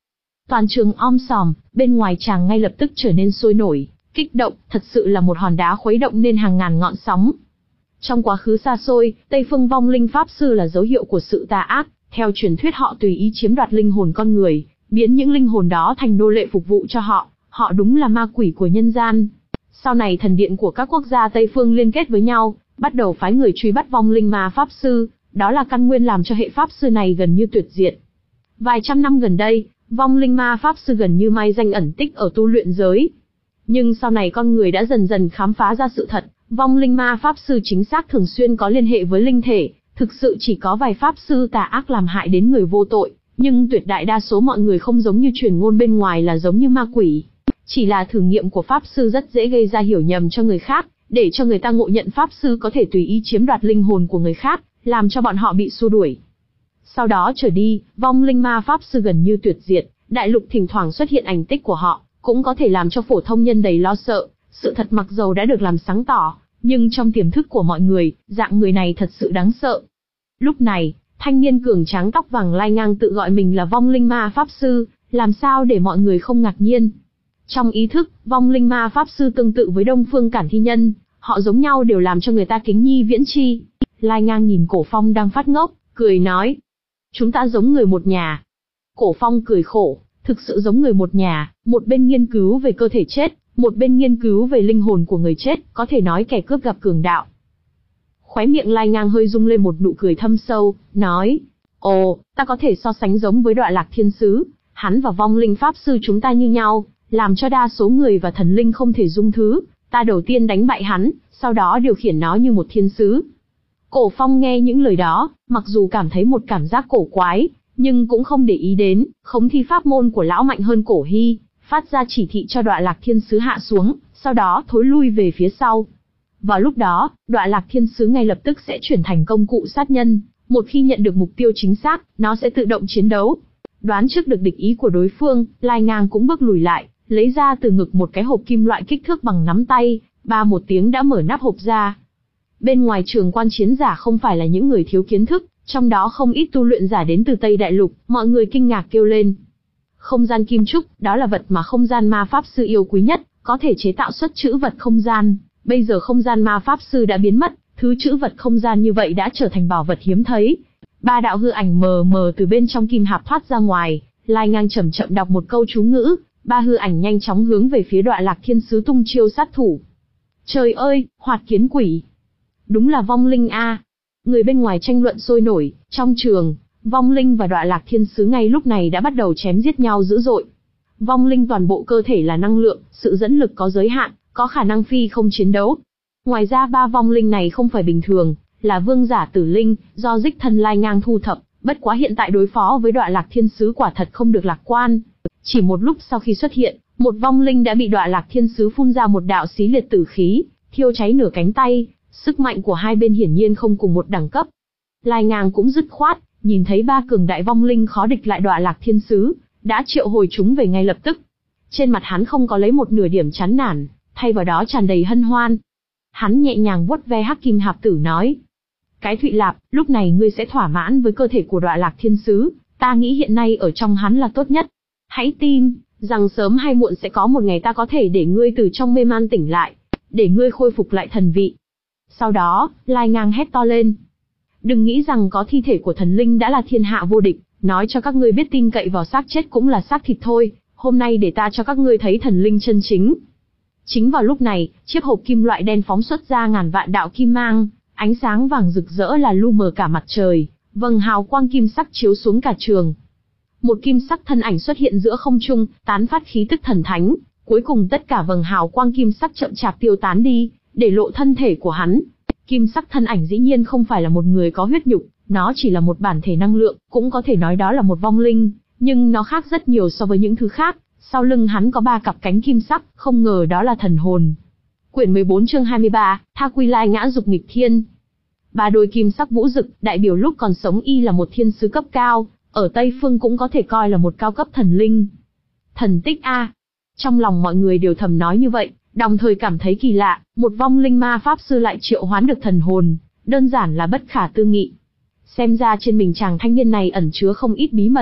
Toàn trường om sòm, bên ngoài chàng ngay lập tức trở nên sôi nổi, kích động, thật sự là một hòn đá khuấy động nên hàng ngàn ngọn sóng. Trong quá khứ xa xôi, Tây Phương vong linh pháp sư là dấu hiệu của sự tà ác, theo truyền thuyết họ tùy ý chiếm đoạt linh hồn con người, biến những linh hồn đó thành nô lệ phục vụ cho họ, họ đúng là ma quỷ của nhân gian. Sau này thần điện của các quốc gia Tây Phương liên kết với nhau, bắt đầu phái người truy bắt vong linh ma pháp sư, đó là căn nguyên làm cho hệ pháp sư này gần như tuyệt diệt. Vài trăm năm gần đây, vong linh ma pháp sư gần như mai danh ẩn tích ở tu luyện giới. Nhưng sau này con người đã dần dần khám phá ra sự thật, vong linh ma pháp sư chính xác thường xuyên có liên hệ với linh thể, thực sự chỉ có vài pháp sư tà ác làm hại đến người vô tội, nhưng tuyệt đại đa số mọi người không giống như truyền ngôn bên ngoài là giống như ma quỷ. Chỉ là thử nghiệm của pháp sư rất dễ gây ra hiểu nhầm cho người khác, để cho người ta ngộ nhận pháp sư có thể tùy ý chiếm đoạt linh hồn của người khác, làm cho bọn họ bị xua đuổi. Sau đó trở đi, vong linh ma pháp sư gần như tuyệt diệt, đại lục thỉnh thoảng xuất hiện ảnh tích của họ, cũng có thể làm cho phổ thông nhân đầy lo sợ. Sự thật mặc dầu đã được làm sáng tỏ, nhưng trong tiềm thức của mọi người, dạng người này thật sự đáng sợ. Lúc này, thanh niên cường tráng tóc vàng lai ngang tự gọi mình là vong linh ma pháp sư, làm sao để mọi người không ngạc nhiên. Trong ý thức, vong linh ma pháp sư tương tự với Đông Phương Cản Thi Nhân, họ giống nhau đều làm cho người ta kính nhi viễn chi. Lai ngang nhìn Cổ Phong đang phát ngốc, cười nói: chúng ta giống người một nhà. Cổ Phong cười khổ, thực sự giống người một nhà, một bên nghiên cứu về cơ thể chết, một bên nghiên cứu về linh hồn của người chết, có thể nói kẻ cướp gặp cường đạo. Khóe miệng Lai ngang hơi rung lên một nụ cười thâm sâu, nói: ồ, ta có thể so sánh giống với Đoạ Lạc Thiên Sứ, hắn và vong linh pháp sư chúng ta như nhau, làm cho đa số người và thần linh không thể dung thứ, ta đầu tiên đánh bại hắn, sau đó điều khiển nó như một thiên sứ. Cổ Phong nghe những lời đó, mặc dù cảm thấy một cảm giác cổ quái, nhưng cũng không để ý đến, khống thi pháp môn của lão mạnh hơn Cổ Hy, phát ra chỉ thị cho Đoạ Lạc Thiên Sứ hạ xuống, sau đó thối lui về phía sau. Vào lúc đó, Đoạ Lạc Thiên Sứ ngay lập tức sẽ chuyển thành công cụ sát nhân, một khi nhận được mục tiêu chính xác, nó sẽ tự động chiến đấu. Đoán trước được địch ý của đối phương, Lai ngang cũng bước lùi lại, lấy ra từ ngực một cái hộp kim loại kích thước bằng nắm tay, ba một tiếng đã mở nắp hộp ra. Bên ngoài trường quan chiến giả không phải là những người thiếu kiến thức, trong đó không ít tu luyện giả đến từ Tây Đại Lục, mọi người kinh ngạc kêu lên. Không gian kim trúc, đó là vật mà không gian ma pháp sư yêu quý nhất, có thể chế tạo xuất trữ vật không gian. Bây giờ không gian ma pháp sư đã biến mất, thứ trữ vật không gian như vậy đã trở thành bảo vật hiếm thấy. Ba đạo hư ảnh mờ mờ từ bên trong kim hạp thoát ra ngoài, Lai ngang chậm chậm đọc một câu chú ngữ, ba hư ảnh nhanh chóng hướng về phía Đoạ Lạc Thiên Sứ tung chiêu sát thủ. Trời ơi, hoạt kiến quỷ! Đúng là vong linh a! Người bên ngoài tranh luận sôi nổi, trong trường, vong linh và Đoạ Lạc Thiên Sứ ngay lúc này đã bắt đầu chém giết nhau dữ dội. Vong linh toàn bộ cơ thể là năng lượng, sự dẫn lực có giới hạn, có khả năng phi không chiến đấu. Ngoài ra ba vong linh này không phải bình thường, là vương giả tử linh, do đích thân Lai ngang thu thập, bất quá hiện tại đối phó với Đoạ Lạc Thiên Sứ quả thật không được lạc quan. Chỉ một lúc sau khi xuất hiện, một vong linh đã bị Đoạ Lạc Thiên Sứ phun ra một đạo xí liệt tử khí, thiêu cháy nửa cánh tay, sức mạnh của hai bên hiển nhiên không cùng một đẳng cấp. Lai ngang cũng dứt khoát, nhìn thấy ba cường đại vong linh khó địch lại Đoạ Lạc Thiên Sứ, đã triệu hồi chúng về ngay lập tức. Trên mặt hắn không có lấy một nửa điểm chán nản, thay vào đó tràn đầy hân hoan. Hắn nhẹ nhàng vuốt ve hắc kim hạp tử nói: cái Thụy Lạp, lúc này ngươi sẽ thỏa mãn với cơ thể của Đoạ Lạc Thiên Sứ, ta nghĩ hiện nay ở trong hắn là tốt nhất. Hãy tin, rằng sớm hay muộn sẽ có một ngày ta có thể để ngươi từ trong mê man tỉnh lại, để ngươi khôi phục lại thần vị. Sau đó, Lai ngang hét to lên: đừng nghĩ rằng có thi thể của thần linh đã là thiên hạ vô địch, nói cho các ngươi biết tin cậy vào xác chết cũng là xác thịt thôi, hôm nay để ta cho các ngươi thấy thần linh chân chính. Chính vào lúc này, chiếc hộp kim loại đen phóng xuất ra ngàn vạn đạo kim mang, ánh sáng vàng rực rỡ là lu mờ cả mặt trời, vầng hào quang kim sắc chiếu xuống cả trường. Một kim sắc thân ảnh xuất hiện giữa không trung, tán phát khí tức thần thánh, cuối cùng tất cả vầng hào quang kim sắc chậm chạp tiêu tán đi, để lộ thân thể của hắn. Kim sắc thân ảnh dĩ nhiên không phải là một người có huyết nhục, nó chỉ là một bản thể năng lượng, cũng có thể nói đó là một vong linh, nhưng nó khác rất nhiều so với những thứ khác. Sau lưng hắn có ba cặp cánh kim sắc, không ngờ đó là thần hồn. Quyển mười bốn chương hai mươi ba, Tha Quy Lai ngã dục nghịch thiên. Ba đôi kim sắc vũ rực, đại biểu lúc còn sống y là một thiên sứ cấp cao, ở Tây Phương cũng có thể coi là một cao cấp thần linh. Thần tích a! Trong lòng mọi người đều thầm nói như vậy, đồng thời cảm thấy kỳ lạ, một vong linh ma pháp sư lại triệu hoán được thần hồn, đơn giản là bất khả tư nghị. Xem ra trên mình chàng thanh niên này ẩn chứa không ít bí mật.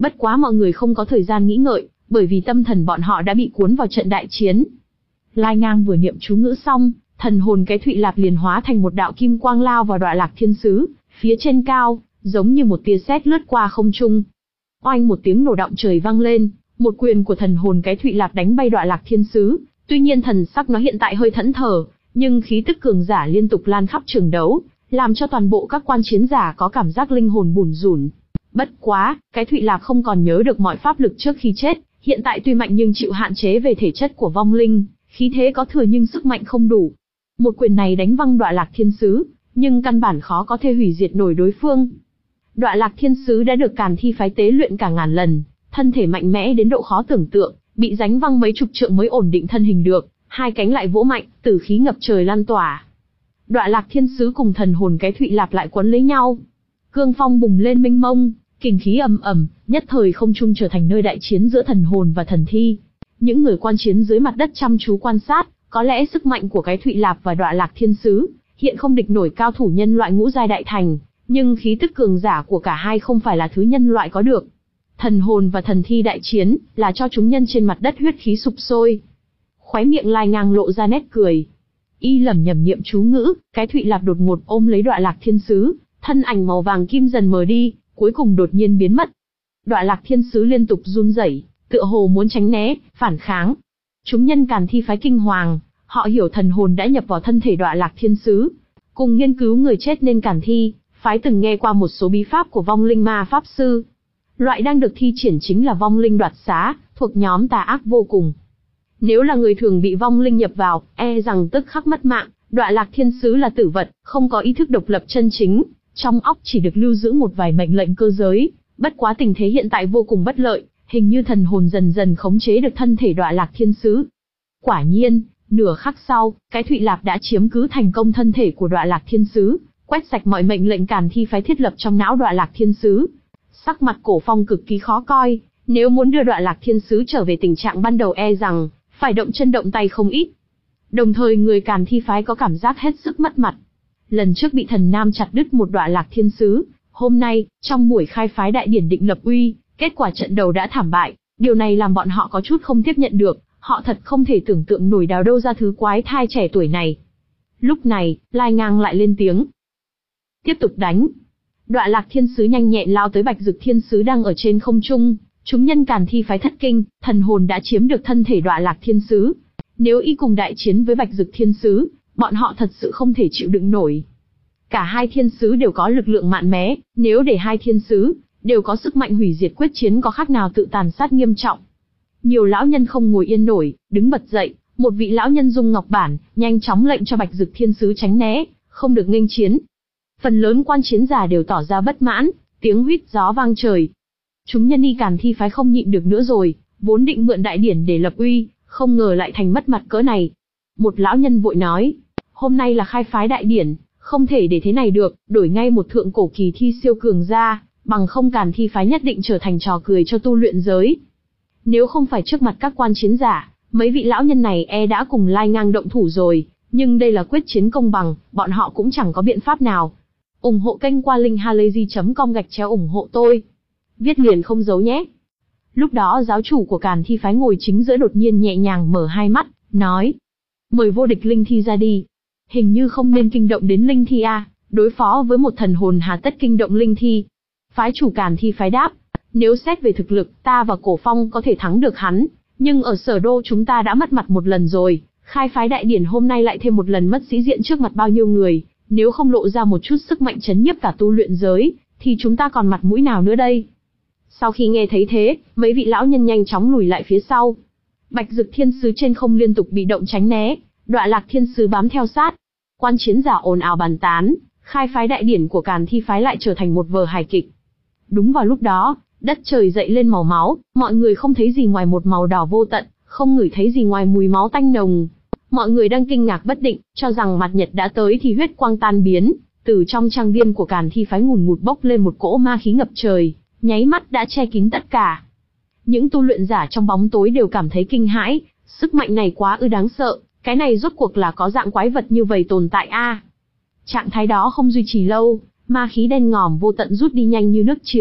Bất quá mọi người không có thời gian nghĩ ngợi, bởi vì tâm thần bọn họ đã bị cuốn vào trận đại chiến. Lai Ngang vừa niệm chú ngữ xong, thần hồn cái Thụy Lạp liền hóa thành một đạo kim quang lao vào Đoạ Lạc Thiên Sứ, phía trên cao, giống như một tia sét lướt qua không trung. Oanh một tiếng nổ động trời vang lên, một quyền của thần hồn cái Thụy Lạp đánh bay Đoạ Lạc Thiên Sứ, tuy nhiên thần sắc nó hiện tại hơi thẫn thờ, nhưng khí tức cường giả liên tục lan khắp trường đấu, làm cho toàn bộ các quan chiến giả có cảm giác linh hồn bủn rủn. Bất quá, cái Thụy Lạp không còn nhớ được mọi pháp lực trước khi chết, hiện tại tuy mạnh nhưng chịu hạn chế về thể chất của vong linh, khí thế có thừa nhưng sức mạnh không đủ. Một quyền này đánh văng Đoạ Lạc Thiên Sứ, nhưng căn bản khó có thể hủy diệt nổi đối phương. Đoạ Lạc Thiên Sứ đã được Càn Thi phái tế luyện cả ngàn lần, thân thể mạnh mẽ đến độ khó tưởng tượng, bị đánh văng mấy chục trượng mới ổn định thân hình được, hai cánh lại vỗ mạnh, tử khí ngập trời lan tỏa. Đoạ Lạc Thiên Sứ cùng thần hồn cái Thụy Lạp lại quấn lấy nhau. Cương phong bùng lên mênh mông, kình khí ầm ầm, nhất thời không trung trở thành nơi đại chiến giữa thần hồn và thần thi. Những người quan chiến dưới mặt đất chăm chú quan sát, có lẽ sức mạnh của cái Thụy Lạp và Đoạ Lạc Thiên Sứ hiện không địch nổi cao thủ nhân loại ngũ giai đại thành, nhưng khí tức cường giả của cả hai không phải là thứ nhân loại có được. Thần hồn và thần thi đại chiến, là cho chúng nhân trên mặt đất huyết khí sục sôi. Khóe miệng Lai Ngang lộ ra nét cười. Y lẩm nhẩm niệm chú ngữ, cái Thụy Lạp đột ngột ôm lấy Đoạ Lạc Thiên Sứ, thân ảnh màu vàng kim dần mờ đi, cuối cùng đột nhiên biến mất. Đoạ Lạc Thiên Sứ liên tục run rẩy, tựa hồ muốn tránh né, phản kháng. Chúng nhân Càn Thi phái kinh hoàng, họ hiểu thần hồn đã nhập vào thân thể Đoạ Lạc Thiên Sứ. Cùng nghiên cứu người chết nên Càn Thi phái từng nghe qua một số bí pháp của vong linh ma pháp sư. Loại đang được thi triển chính là vong linh đoạt xá, thuộc nhóm tà ác vô cùng. Nếu là người thường bị vong linh nhập vào, e rằng tức khắc mất mạng. Đoạ Lạc Thiên Sứ là tử vật, không có ý thức độc lập chân chính, trong óc chỉ được lưu giữ một vài mệnh lệnh cơ giới. Bất quá tình thế hiện tại vô cùng bất lợi, hình như thần hồn dần dần khống chế được thân thể Đoạ Lạc Thiên Sứ. Quả nhiên, nửa khắc sau, cái Thụy Lạp đã chiếm cứ thành công thân thể của Đoạ Lạc Thiên Sứ, quét sạch mọi mệnh lệnh Càn Thi phái thiết lập trong não Đoạ Lạc Thiên Sứ. Sắc mặt Cổ Phong cực kỳ khó coi, nếu muốn đưa Đoạ Lạc Thiên Sứ trở về tình trạng ban đầu e rằng phải động chân động tay không ít. Đồng thời người Càn Thi phái có cảm giác hết sức mất mặt. Lần trước bị thần nam chặt đứt một Đoạ Lạc Thiên Sứ, hôm nay, trong buổi khai phái đại điển định lập uy, kết quả trận đầu đã thảm bại, điều này làm bọn họ có chút không tiếp nhận được, họ thật không thể tưởng tượng nổi đào đâu ra thứ quái thai trẻ tuổi này. Lúc này, Lai Ngang lại lên tiếng. Tiếp tục đánh. Đoạ Lạc Thiên Sứ nhanh nhẹn lao tới Bạch Dực Thiên Sứ đang ở trên không trung, chúng nhân Càn Thi phái thất kinh, thần hồn đã chiếm được thân thể Đoạ Lạc Thiên Sứ. Nếu y cùng đại chiến với Bạch Dực Thiên Sứ, bọn họ thật sự không thể chịu đựng nổi. Cả hai thiên sứ đều có lực lượng mạnh mẽ, nếu để hai thiên sứ đều có sức mạnh hủy diệt quyết chiến có khác nào tự tàn sát nghiêm trọng. Nhiều lão nhân không ngồi yên nổi, đứng bật dậy, một vị lão nhân dung ngọc bản, nhanh chóng lệnh cho Bạch Dực Thiên Sứ tránh né, không được nghênh chiến. Phần lớn quan chiến giả đều tỏ ra bất mãn, tiếng huýt gió vang trời. Chúng nhân y Càn Thi phái không nhịn được nữa rồi, vốn định mượn đại điển để lập uy, không ngờ lại thành mất mặt cỡ này. Một lão nhân vội nói, hôm nay là khai phái đại điển, không thể để thế này được, đổi ngay một thượng cổ kỳ thi siêu cường ra, bằng không Càn Thi phái nhất định trở thành trò cười cho tu luyện giới. Nếu không phải trước mặt các quan chiến giả, mấy vị lão nhân này e đã cùng Lai Ngang động thủ rồi, nhưng đây là quyết chiến công bằng, bọn họ cũng chẳng có biện pháp nào. Ủng hộ kênh qua linkhalazy chấm com gạch chéo ủng hộ tôi. Viết liền không giấu nhé. Lúc đó giáo chủ của Càn Thi phái ngồi chính giữa đột nhiên nhẹ nhàng mở hai mắt, nói: mời vô địch linh thi ra đi. Hình như không nên kinh động đến linh thi a, đối phó với một thần hồn hà tất kinh động linh thi. Phái chủ Càn Thi phái đáp: nếu xét về thực lực, ta và Cổ Phong có thể thắng được hắn, nhưng ở sở đô chúng ta đã mất mặt một lần rồi, khai phái đại điển hôm nay lại thêm một lần mất sĩ diện trước mặt bao nhiêu người, nếu không lộ ra một chút sức mạnh chấn nhiếp cả tu luyện giới, thì chúng ta còn mặt mũi nào nữa đây? Sau khi nghe thấy thế, mấy vị lão nhân nhanh chóng lùi lại phía sau. Bạch Dực Thiên Sứ trên không liên tục bị động tránh né, Đoạ Lạc Thiên Sứ bám theo sát. Quan chiến giả ồn ào bàn tán, khai phái đại điển của Càn Thi phái lại trở thành một vở hài kịch. Đúng vào lúc đó, đất trời dậy lên màu máu, mọi người không thấy gì ngoài một màu đỏ vô tận, không ngửi thấy gì ngoài mùi máu tanh nồng. Mọi người đang kinh ngạc bất định, cho rằng mặt nhật đã tới thì huyết quang tan biến, từ trong trang viên của Càn Thi phái ngùn ngụt bốc lên một cỗ ma khí ngập trời, nháy mắt đã che kín tất cả. Những tu luyện giả trong bóng tối đều cảm thấy kinh hãi, sức mạnh này quá ư đáng sợ, cái này rốt cuộc là có dạng quái vật như vậy tồn tại a. À. Trạng thái đó không duy trì lâu, ma khí đen ngòm vô tận rút đi nhanh như nước triều,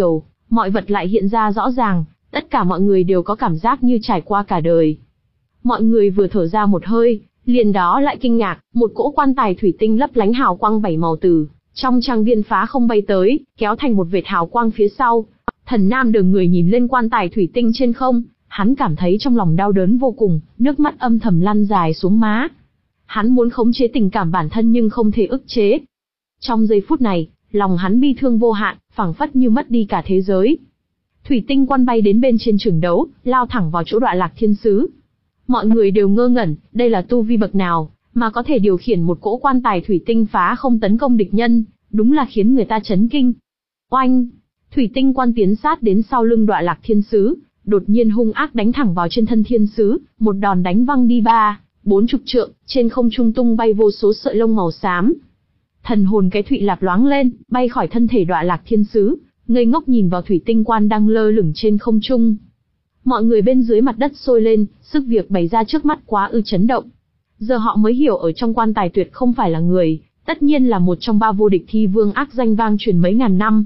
mọi vật lại hiện ra rõ ràng, tất cả mọi người đều có cảm giác như trải qua cả đời. Mọi người vừa thở ra một hơi, liền đó lại kinh ngạc, một cỗ quan tài thủy tinh lấp lánh hào quang bảy màu từ trong trang viên phá không bay tới, kéo thành một vệt hào quang phía sau. Thần Nam đờ người nhìn lên quan tài thủy tinh trên không, hắn cảm thấy trong lòng đau đớn vô cùng, nước mắt âm thầm lăn dài xuống má. Hắn muốn khống chế tình cảm bản thân nhưng không thể ức chế. Trong giây phút này, lòng hắn bi thương vô hạn, phảng phất như mất đi cả thế giới. Thủy tinh quan bay đến bên trên trường đấu, lao thẳng vào chỗ Đọa Lạc Thiên Sứ. Mọi người đều ngơ ngẩn, đây là tu vi bậc nào, mà có thể điều khiển một cỗ quan tài thủy tinh phá không tấn công địch nhân, đúng là khiến người ta chấn kinh. Oanh! Thủy tinh quan tiến sát đến sau lưng Đọa Lạc Thiên Sứ, đột nhiên hung ác đánh thẳng vào trên thân Thiên Sứ, một đòn đánh văng đi ba, bốn chục trượng, trên không trung tung bay vô số sợi lông màu xám. Thần hồn cái thụy lạp loáng lên, bay khỏi thân thể Đọa Lạc Thiên Sứ, ngây ngốc nhìn vào thủy tinh quan đang lơ lửng trên không trung. Mọi người bên dưới mặt đất sôi lên, sức việc bày ra trước mắt quá ư chấn động. Giờ họ mới hiểu ở trong quan tài tuyệt không phải là người, tất nhiên là một trong ba vô địch thi vương ác danh vang truyền mấy ngàn năm.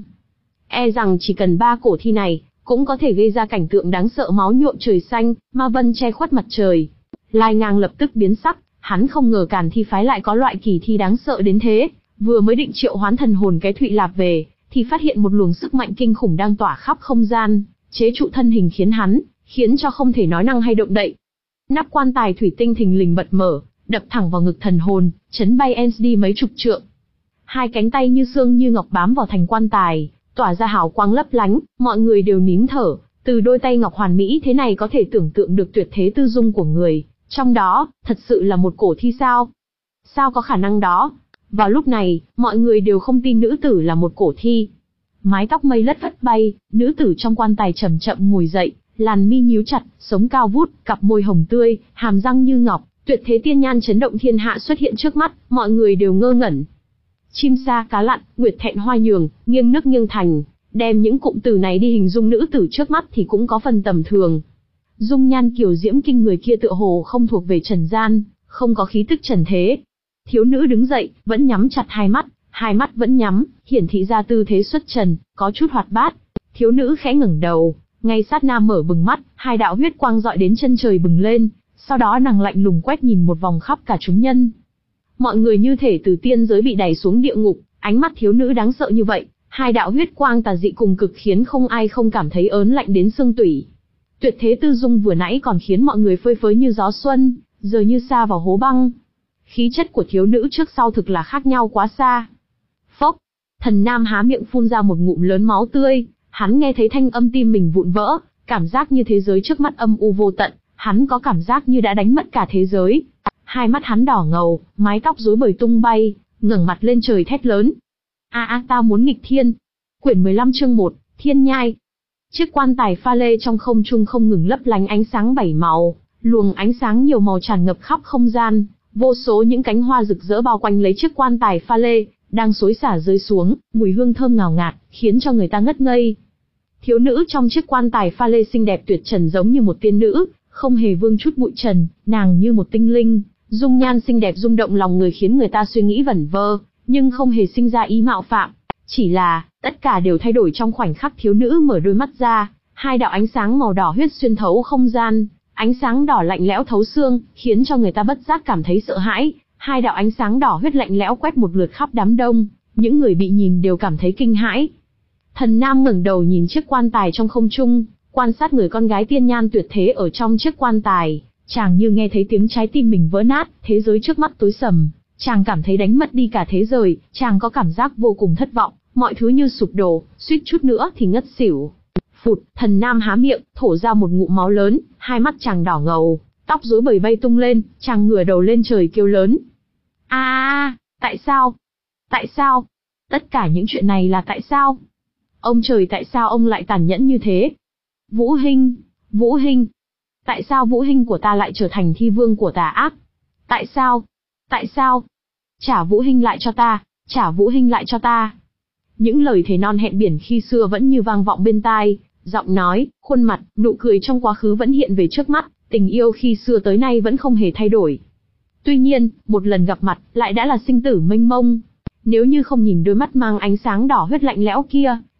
E rằng chỉ cần ba cổ thi này, cũng có thể gây ra cảnh tượng đáng sợ máu nhuộm trời xanh, ma vân che khuất mặt trời. Lai Ngang lập tức biến sắc, hắn không ngờ Càn Thi phái lại có loại kỳ thi đáng sợ đến thế, vừa mới định triệu hoán thần hồn cái thụy lạp về, thì phát hiện một luồng sức mạnh kinh khủng đang tỏa khắp không gian, chế trụ thân hình khiến hắn, khiến cho không thể nói năng hay động đậy. Nắp quan tài thủy tinh thình lình bật mở, đập thẳng vào ngực thần hồn, chấn bay en đi mấy chục trượng. Hai cánh tay như xương như ngọc bám vào thành quan tài, tỏa ra hào quang lấp lánh, mọi người đều nín thở, từ đôi tay ngọc hoàn mỹ thế này có thể tưởng tượng được tuyệt thế tư dung của người, trong đó, thật sự là một cổ thi sao? Sao có khả năng đó? Vào lúc này, mọi người đều không tin nữ tử là một cổ thi. Mái tóc mây lất phất bay, nữ tử trong quan tài chậm chậm ngồi dậy, làn mi nhíu chặt, sống cao vút, cặp môi hồng tươi, hàm răng như ngọc, tuyệt thế tiên nhan chấn động thiên hạ xuất hiện trước mắt, mọi người đều ngơ ngẩn. Chim sa cá lặn, nguyệt thẹn hoa nhường, nghiêng nước nghiêng thành, đem những cụm từ này đi hình dung nữ tử trước mắt thì cũng có phần tầm thường. Dung nhan kiều diễm kinh người kia tựa hồ không thuộc về trần gian, không có khí tức trần thế. Thiếu nữ đứng dậy, vẫn nhắm chặt hai mắt, hai mắt vẫn nhắm, hiển thị ra tư thế xuất trần, có chút hoạt bát. Thiếu nữ khẽ ngẩng đầu, ngay sát na mở bừng mắt, hai đạo huyết quang dọi đến chân trời bừng lên, sau đó nàng lạnh lùng quét nhìn một vòng khắp cả chúng nhân. Mọi người như thể từ tiên giới bị đẩy xuống địa ngục, ánh mắt thiếu nữ đáng sợ như vậy, hai đạo huyết quang tà dị cùng cực khiến không ai không cảm thấy ớn lạnh đến xương tủy. Tuyệt thế tư dung vừa nãy còn khiến mọi người phơi phới như gió xuân, giờ như sa vào hố băng. Khí chất của thiếu nữ trước sau thực là khác nhau quá xa. Phốc, Thần Nam há miệng phun ra một ngụm lớn máu tươi, hắn nghe thấy thanh âm tim mình vụn vỡ, cảm giác như thế giới trước mắt âm u vô tận, hắn có cảm giác như đã đánh mất cả thế giới. Hai mắt hắn đỏ ngầu, mái tóc rối bời tung bay, ngẩng mặt lên trời thét lớn. A a ta muốn nghịch thiên. Quyển mười lăm chương một, Thiên Nhai. Chiếc quan tài pha lê trong không trung không ngừng lấp lánh ánh sáng bảy màu, luồng ánh sáng nhiều màu tràn ngập khắp không gian, vô số những cánh hoa rực rỡ bao quanh lấy chiếc quan tài pha lê, đang xối xả rơi xuống, mùi hương thơm ngào ngạt, khiến cho người ta ngất ngây. Thiếu nữ trong chiếc quan tài pha lê xinh đẹp tuyệt trần giống như một tiên nữ, không hề vương chút bụi trần, nàng như một tinh linh, dung nhan xinh đẹp rung động lòng người khiến người ta suy nghĩ vẩn vơ, nhưng không hề sinh ra ý mạo phạm. Chỉ là, tất cả đều thay đổi trong khoảnh khắc thiếu nữ mở đôi mắt ra, hai đạo ánh sáng màu đỏ huyết xuyên thấu không gian, ánh sáng đỏ lạnh lẽo thấu xương, khiến cho người ta bất giác cảm thấy sợ hãi. Hai đạo ánh sáng đỏ huyết lạnh lẽo quét một lượt khắp đám đông, những người bị nhìn đều cảm thấy kinh hãi. Thần Nam ngẩng đầu nhìn chiếc quan tài trong không trung, quan sát người con gái tiên nhan tuyệt thế ở trong chiếc quan tài, chàng như nghe thấy tiếng trái tim mình vỡ nát, thế giới trước mắt tối sầm, chàng cảm thấy đánh mất đi cả thế giới, chàng có cảm giác vô cùng thất vọng, mọi thứ như sụp đổ, suýt chút nữa thì ngất xỉu. Phụt, Thần Nam há miệng, thổ ra một ngụm máu lớn, hai mắt chàng đỏ ngầu, tóc rối bời bay tung lên, chàng ngửa đầu lên trời kêu lớn. A a, tại sao? Tại sao? Tất cả những chuyện này là tại sao? Ông trời, tại sao ông lại tàn nhẫn như thế? Vũ Hinh, Vũ Hinh, tại sao Vũ Hinh của ta lại trở thành thi vương của tà ác? Tại sao? Tại sao? Trả Vũ Hinh lại cho ta, trả Vũ Hinh lại cho ta. Những lời thề non hẹn biển khi xưa vẫn như vang vọng bên tai, giọng nói, khuôn mặt, nụ cười trong quá khứ vẫn hiện về trước mắt, tình yêu khi xưa tới nay vẫn không hề thay đổi. Tuy nhiên, một lần gặp mặt, lại đã là sinh tử mênh mông. Nếu như không nhìn đôi mắt mang ánh sáng đỏ huyết lạnh lẽo kia,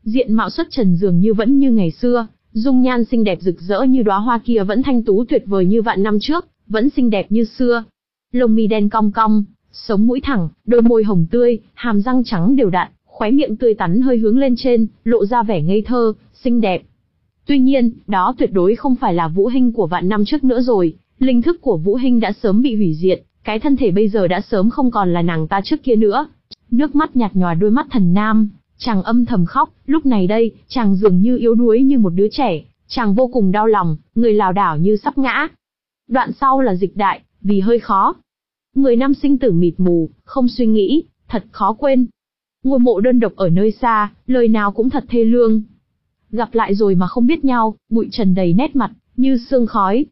Diện mạo xuất trần dường như vẫn như ngày xưa, dung nhan xinh đẹp rực rỡ như đóa hoa kia vẫn thanh tú tuyệt vời như vạn năm trước, vẫn xinh đẹp như xưa. Lông mi đen cong cong, sống mũi thẳng, đôi môi hồng tươi, hàm răng trắng đều đặn, khóe miệng tươi tắn hơi hướng lên trên, lộ ra vẻ ngây thơ, xinh đẹp. Tuy nhiên, đó tuyệt đối không phải là Vũ Hinh của vạn năm trước nữa rồi, linh thức của Vũ Hinh đã sớm bị hủy diệt, cái thân thể bây giờ đã sớm không còn là nàng ta trước kia nữa. Nước mắt nhạt nhòa đôi mắt Thần Nam, chàng âm thầm khóc, lúc này đây, chàng dường như yếu đuối như một đứa trẻ, chàng vô cùng đau lòng, người lảo đảo như sắp ngã. Đoạn sau là dịch đại, vì hơi khó. Mười năm sinh tử mịt mù, không suy nghĩ, thật khó quên. Ngôi mộ đơn độc ở nơi xa, lời nào cũng thật thê lương. Gặp lại rồi mà không biết nhau, bụi trần đầy nét mặt, như sương khói.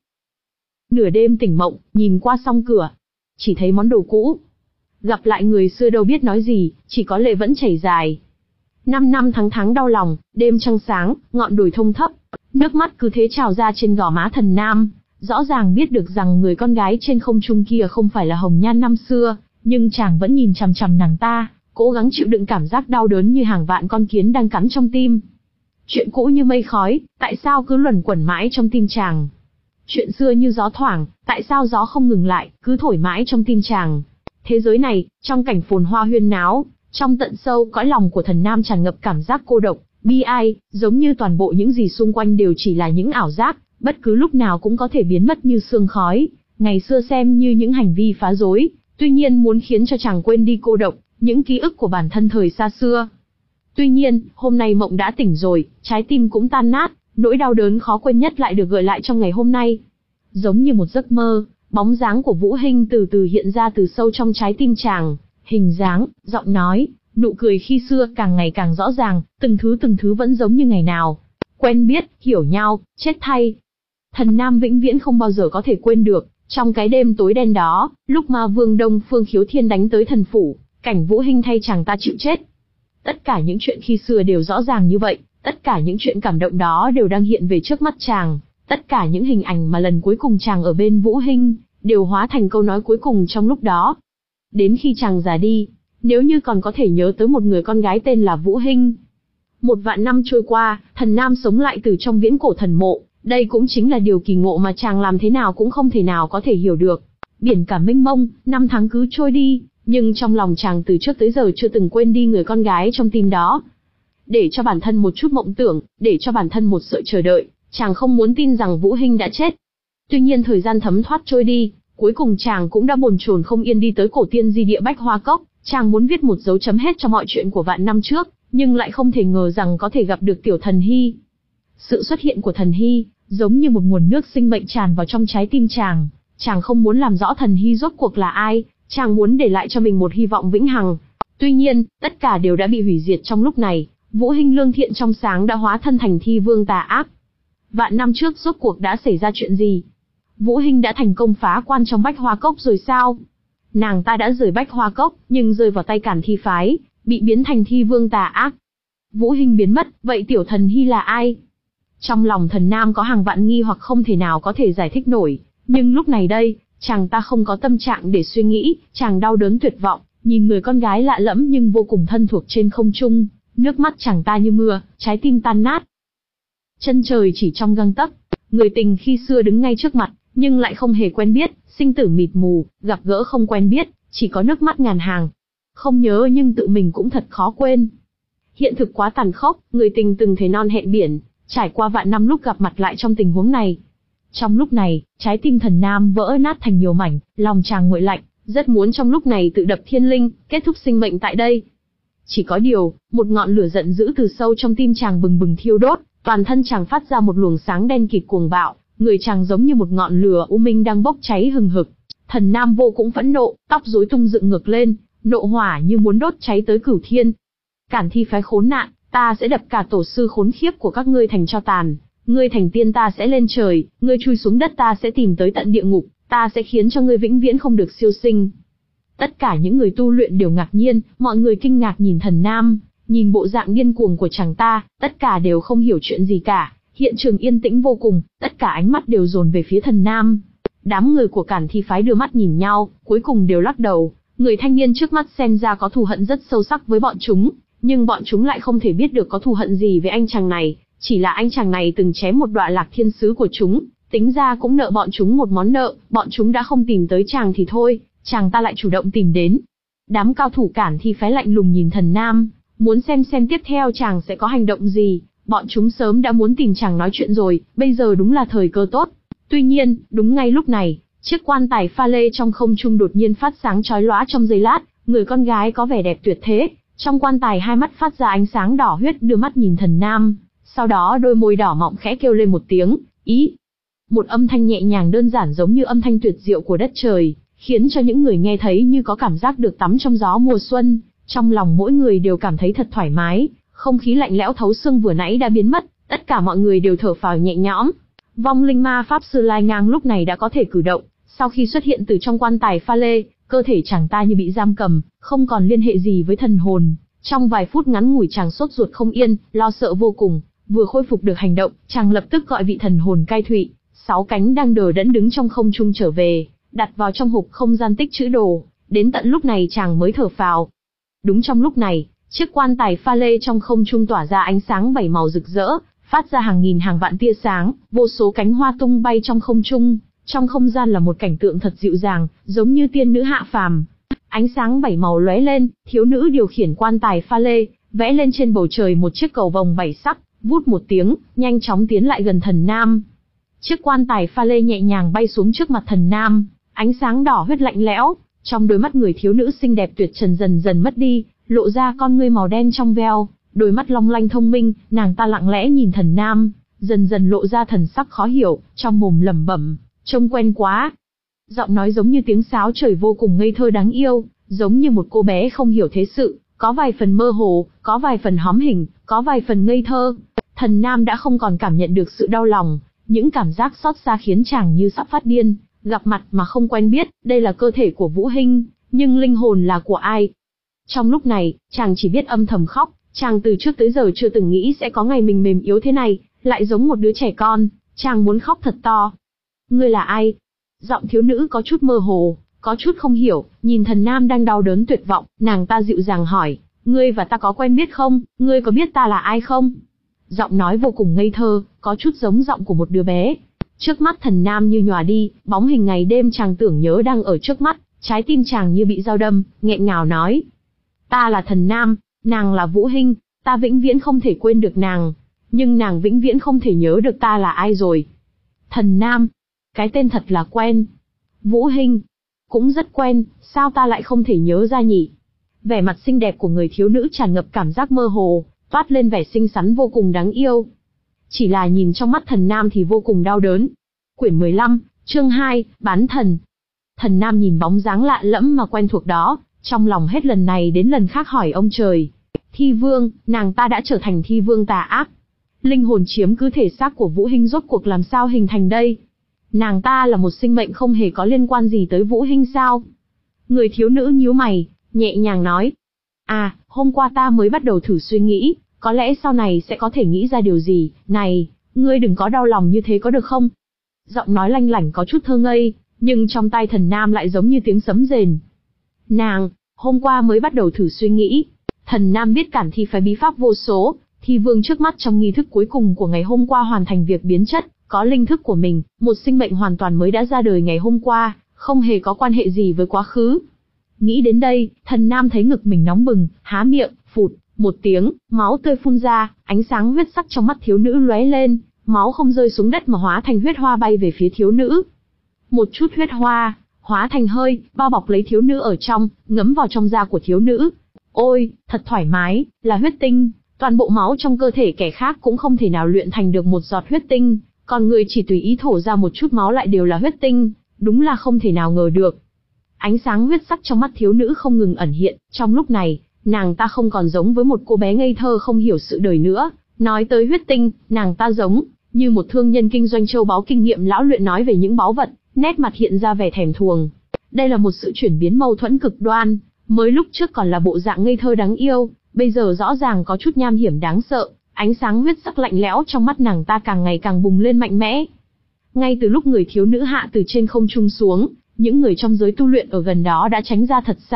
Nửa đêm tỉnh mộng, nhìn qua song cửa, chỉ thấy món đồ cũ. Gặp lại người xưa đâu biết nói gì, chỉ có lệ vẫn chảy dài. Năm năm tháng tháng đau lòng, đêm trăng sáng, ngọn đồi thông thấp, nước mắt cứ thế trào ra trên gò má Thần Nam. Rõ ràng biết được rằng người con gái trên không trung kia không phải là Hồng Nhan năm xưa, nhưng chàng vẫn nhìn chằm chằm nàng ta, cố gắng chịu đựng cảm giác đau đớn như hàng vạn con kiến đang cắn trong tim. Chuyện cũ như mây khói, tại sao cứ luẩn quẩn mãi trong tim chàng? Chuyện xưa như gió thoảng, tại sao gió không ngừng lại, cứ thổi mãi trong tim chàng? Thế giới này, trong cảnh phồn hoa huyên náo, trong tận sâu cõi lòng của Thần Nam tràn ngập cảm giác cô độc, bi ai, giống như toàn bộ những gì xung quanh đều chỉ là những ảo giác, bất cứ lúc nào cũng có thể biến mất như sương khói. Ngày xưa xem như những hành vi phá rối, tuy nhiên muốn khiến cho chàng quên đi cô độc, những ký ức của bản thân thời xa xưa. Tuy nhiên, hôm nay mộng đã tỉnh rồi, trái tim cũng tan nát, nỗi đau đớn khó quên nhất lại được gợi lại trong ngày hôm nay. Giống như một giấc mơ, bóng dáng của Vũ Hinh từ từ hiện ra từ sâu trong trái tim chàng, hình dáng, giọng nói, nụ cười khi xưa càng ngày càng rõ ràng, từng thứ từng thứ vẫn giống như ngày nào. Quen biết, hiểu nhau, chết thay. Thần Nam vĩnh viễn không bao giờ có thể quên được, trong cái đêm tối đen đó, lúc Ma Vương Đông Phương Khiếu Thiên đánh tới thần phủ, cảnh Vũ Hinh thay chàng ta chịu chết. Tất cả những chuyện khi xưa đều rõ ràng như vậy, tất cả những chuyện cảm động đó đều đang hiện về trước mắt chàng, tất cả những hình ảnh mà lần cuối cùng chàng ở bên Vũ Hinh, đều hóa thành câu nói cuối cùng trong lúc đó. Đến khi chàng già đi, nếu như còn có thể nhớ tới một người con gái tên là Vũ Hinh. Một vạn năm trôi qua, Thần Nam sống lại từ trong viễn cổ thần mộ, đây cũng chính là điều kỳ ngộ mà chàng làm thế nào cũng không thể nào có thể hiểu được. Biển cả mênh mông, năm tháng cứ trôi đi, nhưng trong lòng chàng từ trước tới giờ chưa từng quên đi người con gái trong tim đó. Để cho bản thân một chút mộng tưởng, để cho bản thân một sợi chờ đợi, chàng không muốn tin rằng Vũ Hinh đã chết. Tuy nhiên thời gian thấm thoát trôi đi, cuối cùng chàng cũng đã bồn chồn không yên đi tới cổ tiên di địa Bách Hoa Cốc, chàng muốn viết một dấu chấm hết cho mọi chuyện của vạn năm trước, nhưng lại không thể ngờ rằng có thể gặp được tiểu Thần Hy. Sự xuất hiện của Thần Hy, giống như một nguồn nước sinh mệnh tràn vào trong trái tim chàng, chàng không muốn làm rõ Thần Hy rốt cuộc là ai, chàng muốn để lại cho mình một hy vọng vĩnh hằng. Tuy nhiên, tất cả đều đã bị hủy diệt trong lúc này, Vũ Hinh lương thiện trong sáng đã hóa thân thành thi vương tà ác. Vạn năm trước rốt cuộc đã xảy ra chuyện gì? Vũ Hinh đã thành công phá quan trong Bách Hoa Cốc rồi sao? Nàng ta đã rời Bách Hoa Cốc, nhưng rơi vào tay Càn Thi phái, bị biến thành thi vương tà ác. Vũ Hinh biến mất, vậy tiểu Thần Hy là ai? Trong lòng Thần Nam có hàng vạn nghi hoặc không thể nào có thể giải thích nổi, nhưng lúc này đây, chàng ta không có tâm trạng để suy nghĩ, chàng đau đớn tuyệt vọng, nhìn người con gái lạ lẫm nhưng vô cùng thân thuộc trên không trung, nước mắt chàng ta như mưa, trái tim tan nát. Chân trời chỉ trong gang tấc, người tình khi xưa đứng ngay trước mặt, nhưng lại không hề quen biết, sinh tử mịt mù, gặp gỡ không quen biết, chỉ có nước mắt ngàn hàng. Không nhớ nhưng tự mình cũng thật khó quên. Hiện thực quá tàn khốc, người tình từng thề non hẹn biển, trải qua vạn năm lúc gặp mặt lại trong tình huống này. Trong lúc này, trái tim Thần Nam vỡ nát thành nhiều mảnh, lòng chàng nguội lạnh, rất muốn trong lúc này tự đập thiên linh, kết thúc sinh mệnh tại đây. Chỉ có điều, một ngọn lửa giận dữ từ sâu trong tim chàng bừng bừng thiêu đốt, toàn thân chàng phát ra một luồng sáng đen kịt cuồng bạo, người chàng giống như một ngọn lửa u minh đang bốc cháy hừng hực. Thần Nam vô cùng phẫn nộ, tóc rối tung dựng ngược lên, nộ hỏa như muốn đốt cháy tới cửu thiên. Càn Thi phái khốn nạn, ta sẽ đập cả tổ sư khốn khiếp của các ngươi thành tro tàn. Ngươi thành tiên ta sẽ lên trời, ngươi chui xuống đất ta sẽ tìm tới tận địa ngục, ta sẽ khiến cho ngươi vĩnh viễn không được siêu sinh. Tất cả những người tu luyện đều ngạc nhiên, mọi người kinh ngạc nhìn Thần Nam, nhìn bộ dạng điên cuồng của chàng ta, tất cả đều không hiểu chuyện gì cả. Hiện trường yên tĩnh vô cùng, tất cả ánh mắt đều dồn về phía Thần Nam. Đám người của Càn Thi phái đưa mắt nhìn nhau, cuối cùng đều lắc đầu. Người thanh niên trước mắt xem ra có thù hận rất sâu sắc với bọn chúng, nhưng bọn chúng lại không thể biết được có thù hận gì với anh chàng này, chỉ là anh chàng này từng chém một Đọa Lạc Thiên Sứ của chúng, tính ra cũng nợ bọn chúng một món nợ, bọn chúng đã không tìm tới chàng thì thôi, chàng ta lại chủ động tìm đến. Đám cao thủ Cản Thi phái lạnh lùng nhìn Thần Nam, muốn xem xem tiếp theo chàng sẽ có hành động gì, bọn chúng sớm đã muốn tìm chàng nói chuyện rồi, bây giờ đúng là thời cơ tốt. Tuy nhiên, đúng ngay lúc này, chiếc quan tài pha lê trong không trung đột nhiên phát sáng chói lóa trong giây lát, người con gái có vẻ đẹp tuyệt thế, trong quan tài hai mắt phát ra ánh sáng đỏ huyết đưa mắt nhìn Thần Nam, sau đó đôi môi đỏ mọng khẽ kêu lên một tiếng, ý. Một âm thanh nhẹ nhàng đơn giản giống như âm thanh tuyệt diệu của đất trời, khiến cho những người nghe thấy như có cảm giác được tắm trong gió mùa xuân, trong lòng mỗi người đều cảm thấy thật thoải mái, không khí lạnh lẽo thấu xương vừa nãy đã biến mất, tất cả mọi người đều thở phào nhẹ nhõm. Vong linh ma pháp sư Lai Ngang lúc này đã có thể cử động, sau khi xuất hiện từ trong quan tài pha lê, cơ thể chàng ta như bị giam cầm, không còn liên hệ gì với thần hồn. Trong vài phút ngắn ngủi chàng sốt ruột không yên, lo sợ vô cùng, vừa khôi phục được hành động, chàng lập tức gọi vị thần hồn cai thụy, sáu cánh đang đờ đẫn đứng trong không trung trở về, đặt vào trong hộp không gian tích trữ đồ, đến tận lúc này chàng mới thở phào. Đúng trong lúc này, chiếc quan tài pha lê trong không trung tỏa ra ánh sáng bảy màu rực rỡ, phát ra hàng nghìn hàng vạn tia sáng, vô số cánh hoa tung bay trong không trung, trong không gian là một cảnh tượng thật dịu dàng, giống như tiên nữ hạ phàm. Ánh sáng bảy màu lóe lên, thiếu nữ điều khiển quan tài pha lê, vẽ lên trên bầu trời một chiếc cầu vồng bảy sắc, vút một tiếng, nhanh chóng tiến lại gần Thần Nam. Chiếc quan tài pha lê nhẹ nhàng bay xuống trước mặt Thần Nam, ánh sáng đỏ huyết lạnh lẽo, trong đôi mắt người thiếu nữ xinh đẹp tuyệt trần dần dần mất đi, lộ ra con ngươi màu đen trong veo, đôi mắt long lanh thông minh, nàng ta lặng lẽ nhìn Thần Nam, dần dần lộ ra thần sắc khó hiểu, trong mồm lẩm bẩm, trông quen quá. Giọng nói giống như tiếng sáo trời vô cùng ngây thơ đáng yêu, giống như một cô bé không hiểu thế sự, có vài phần mơ hồ, có vài phần hóm hình, có vài phần ngây thơ. Thần Nam đã không còn cảm nhận được sự đau lòng, những cảm giác xót xa khiến chàng như sắp phát điên, gặp mặt mà không quen biết, đây là cơ thể của Vũ Hinh, nhưng linh hồn là của ai? Trong lúc này, chàng chỉ biết âm thầm khóc, chàng từ trước tới giờ chưa từng nghĩ sẽ có ngày mình mềm yếu thế này, lại giống một đứa trẻ con, chàng muốn khóc thật to. Ngươi là ai? Giọng thiếu nữ có chút mơ hồ, có chút không hiểu, nhìn Thần Nam đang đau đớn tuyệt vọng, nàng ta dịu dàng hỏi, ngươi và ta có quen biết không, ngươi có biết ta là ai không? Giọng nói vô cùng ngây thơ, có chút giống giọng của một đứa bé. Trước mắt Thần Nam như nhòa đi, bóng hình ngày đêm chàng tưởng nhớ đang ở trước mắt, trái tim chàng như bị dao đâm, nghẹn ngào nói. Ta là Thần Nam, nàng là Vũ Hinh, ta vĩnh viễn không thể quên được nàng, nhưng nàng vĩnh viễn không thể nhớ được ta là ai rồi. Thần Nam, cái tên thật là quen. Vũ Hinh, cũng rất quen, sao ta lại không thể nhớ ra nhỉ? Vẻ mặt xinh đẹp của người thiếu nữ tràn ngập cảm giác mơ hồ, toát lên vẻ xinh xắn vô cùng đáng yêu. Chỉ là nhìn trong mắt Thần Nam thì vô cùng đau đớn. Quyển mười lăm, chương hai, bán thần. Thần Nam nhìn bóng dáng lạ lẫm mà quen thuộc đó, trong lòng hết lần này đến lần khác hỏi ông trời. Thi vương, nàng ta đã trở thành thi vương tà ác. Linh hồn chiếm cứ thể xác của Vũ Hinh rốt cuộc làm sao hình thành đây? Nàng ta là một sinh mệnh không hề có liên quan gì tới Vũ Hinh sao? Người thiếu nữ nhíu mày, nhẹ nhàng nói. À, hôm qua ta mới bắt đầu thử suy nghĩ, có lẽ sau này sẽ có thể nghĩ ra điều gì, này, ngươi đừng có đau lòng như thế có được không? Giọng nói lanh lảnh có chút thơ ngây, nhưng trong tai Thần Nam lại giống như tiếng sấm rền. Nàng, hôm qua mới bắt đầu thử suy nghĩ. Thần Nam biết Cản Thi phái bí pháp vô số, thi vương trước mắt trong nghi thức cuối cùng của ngày hôm qua hoàn thành việc biến chất, có linh thức của mình, một sinh mệnh hoàn toàn mới đã ra đời ngày hôm qua, không hề có quan hệ gì với quá khứ. Nghĩ đến đây, Thần Nam thấy ngực mình nóng bừng, há miệng, phụt, một tiếng, máu tươi phun ra, ánh sáng huyết sắc trong mắt thiếu nữ lóe lên, máu không rơi xuống đất mà hóa thành huyết hoa bay về phía thiếu nữ. Một chút huyết hoa, hóa thành hơi, bao bọc lấy thiếu nữ ở trong, ngấm vào trong da của thiếu nữ. Ôi, thật thoải mái, là huyết tinh, toàn bộ máu trong cơ thể kẻ khác cũng không thể nào luyện thành được một giọt huyết tinh, còn người chỉ tùy ý thổ ra một chút máu lại đều là huyết tinh, đúng là không thể nào ngờ được. Ánh sáng huyết sắc trong mắt thiếu nữ không ngừng ẩn hiện, trong lúc này, nàng ta không còn giống với một cô bé ngây thơ không hiểu sự đời nữa, nói tới huyết tinh, nàng ta giống như một thương nhân kinh doanh châu báu kinh nghiệm lão luyện nói về những báu vật, nét mặt hiện ra vẻ thèm thuồng. Đây là một sự chuyển biến mâu thuẫn cực đoan, mới lúc trước còn là bộ dạng ngây thơ đáng yêu, bây giờ rõ ràng có chút nham hiểm đáng sợ, ánh sáng huyết sắc lạnh lẽo trong mắt nàng ta càng ngày càng bùng lên mạnh mẽ. Ngay từ lúc người thiếu nữ hạ từ trên không trung xuống, những người trong giới tu luyện ở gần đó đã tránh ra thật xa,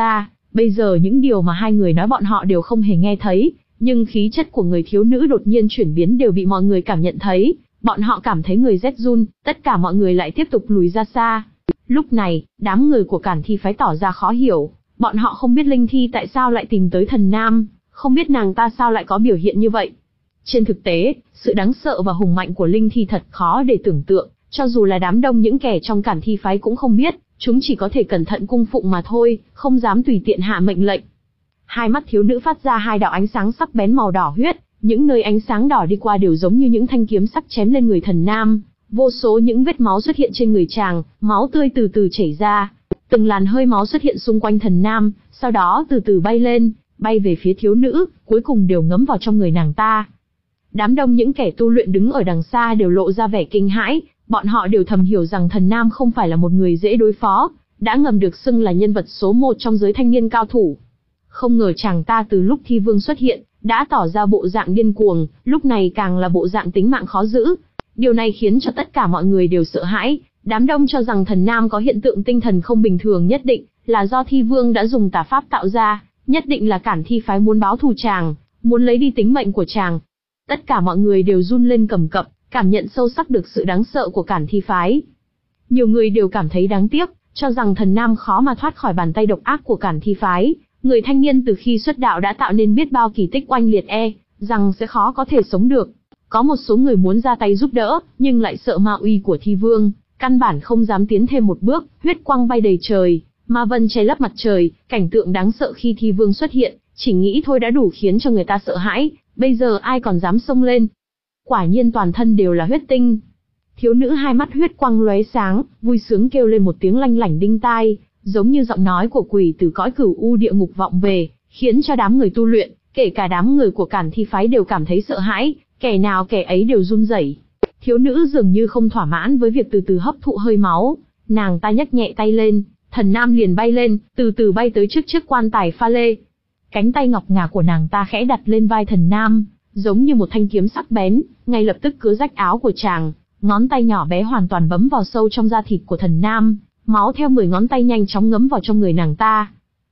Bây giờ những điều mà hai người nói bọn họ đều không hề nghe thấy, nhưng khí chất của người thiếu nữ đột nhiên chuyển biến đều bị mọi người cảm nhận thấy, bọn họ cảm thấy người rét run, tất cả mọi người lại tiếp tục lùi ra xa. Lúc này, đám người của Cản Thi phái tỏ ra khó hiểu, bọn họ không biết Linh Thi tại sao lại tìm tới Thần Nam, không biết nàng ta sao lại có biểu hiện như vậy. Trên thực tế, sự đáng sợ và hùng mạnh của Linh Thi thật khó để tưởng tượng, cho dù là đám đông những kẻ trong Cản Thi phái cũng không biết, chúng chỉ có thể cẩn thận cung phụng mà thôi, không dám tùy tiện hạ mệnh lệnh. Hai mắt thiếu nữ phát ra hai đạo ánh sáng sắc bén màu đỏ huyết, những nơi ánh sáng đỏ đi qua đều giống như những thanh kiếm sắc chém lên người Thần Nam, vô số những vết máu xuất hiện trên người chàng, máu tươi từ từ chảy ra, từng làn hơi máu xuất hiện xung quanh Thần Nam, sau đó từ từ bay lên, bay về phía thiếu nữ, cuối cùng đều ngấm vào trong người nàng ta. Đám đông những kẻ tu luyện đứng ở đằng xa đều lộ ra vẻ kinh hãi, bọn họ đều thầm hiểu rằng Thần Nam không phải là một người dễ đối phó, đã ngầm được xưng là nhân vật số một trong giới thanh niên cao thủ. Không ngờ chàng ta từ lúc Thi Vương xuất hiện, đã tỏ ra bộ dạng điên cuồng, lúc này càng là bộ dạng tính mạng khó giữ. Điều này khiến cho tất cả mọi người đều sợ hãi, đám đông cho rằng Thần Nam có hiện tượng tinh thần không bình thường nhất định, là do Thi Vương đã dùng tà pháp tạo ra, nhất định là Cản Thi phái muốn báo thù chàng, muốn lấy đi tính mệnh của chàng. Tất cả mọi người đều run lên cầm cập, cảm nhận sâu sắc được sự đáng sợ của Cản Thi phái. Nhiều người đều cảm thấy đáng tiếc, cho rằng Thần Nam khó mà thoát khỏi bàn tay độc ác của Cản Thi phái. Người thanh niên từ khi xuất đạo đã tạo nên biết bao kỳ tích oanh liệt e, rằng sẽ khó có thể sống được. Có một số người muốn ra tay giúp đỡ, nhưng lại sợ ma uy của Thi Vương, căn bản không dám tiến thêm một bước, huyết quang bay đầy trời, ma vân che lấp mặt trời, cảnh tượng đáng sợ khi Thi Vương xuất hiện, chỉ nghĩ thôi đã đủ khiến cho người ta sợ hãi, bây giờ ai còn dám xông lên. Quả nhiên toàn thân đều là huyết tinh. Thiếu nữ hai mắt huyết quang lóe sáng, vui sướng kêu lên một tiếng lanh lảnh đinh tai, giống như giọng nói của quỷ từ cõi cửu u địa ngục vọng về, khiến cho đám người tu luyện, kể cả đám người của Cản Thi phái đều cảm thấy sợ hãi, kẻ nào kẻ ấy đều run rẩy. Thiếu nữ dường như không thỏa mãn với việc từ từ hấp thụ hơi máu, nàng ta nhấc nhẹ tay lên, Thần Nam liền bay lên, từ từ bay tới trước chiếc quan tài pha lê. Cánh tay ngọc ngà của nàng ta khẽ đặt lên vai Thần Nam, giống như một thanh kiếm sắc bén, ngay lập tức cứa rách áo của chàng, ngón tay nhỏ bé hoàn toàn bấm vào sâu trong da thịt của Thần Nam, máu theo mười ngón tay nhanh chóng ngấm vào trong người nàng ta.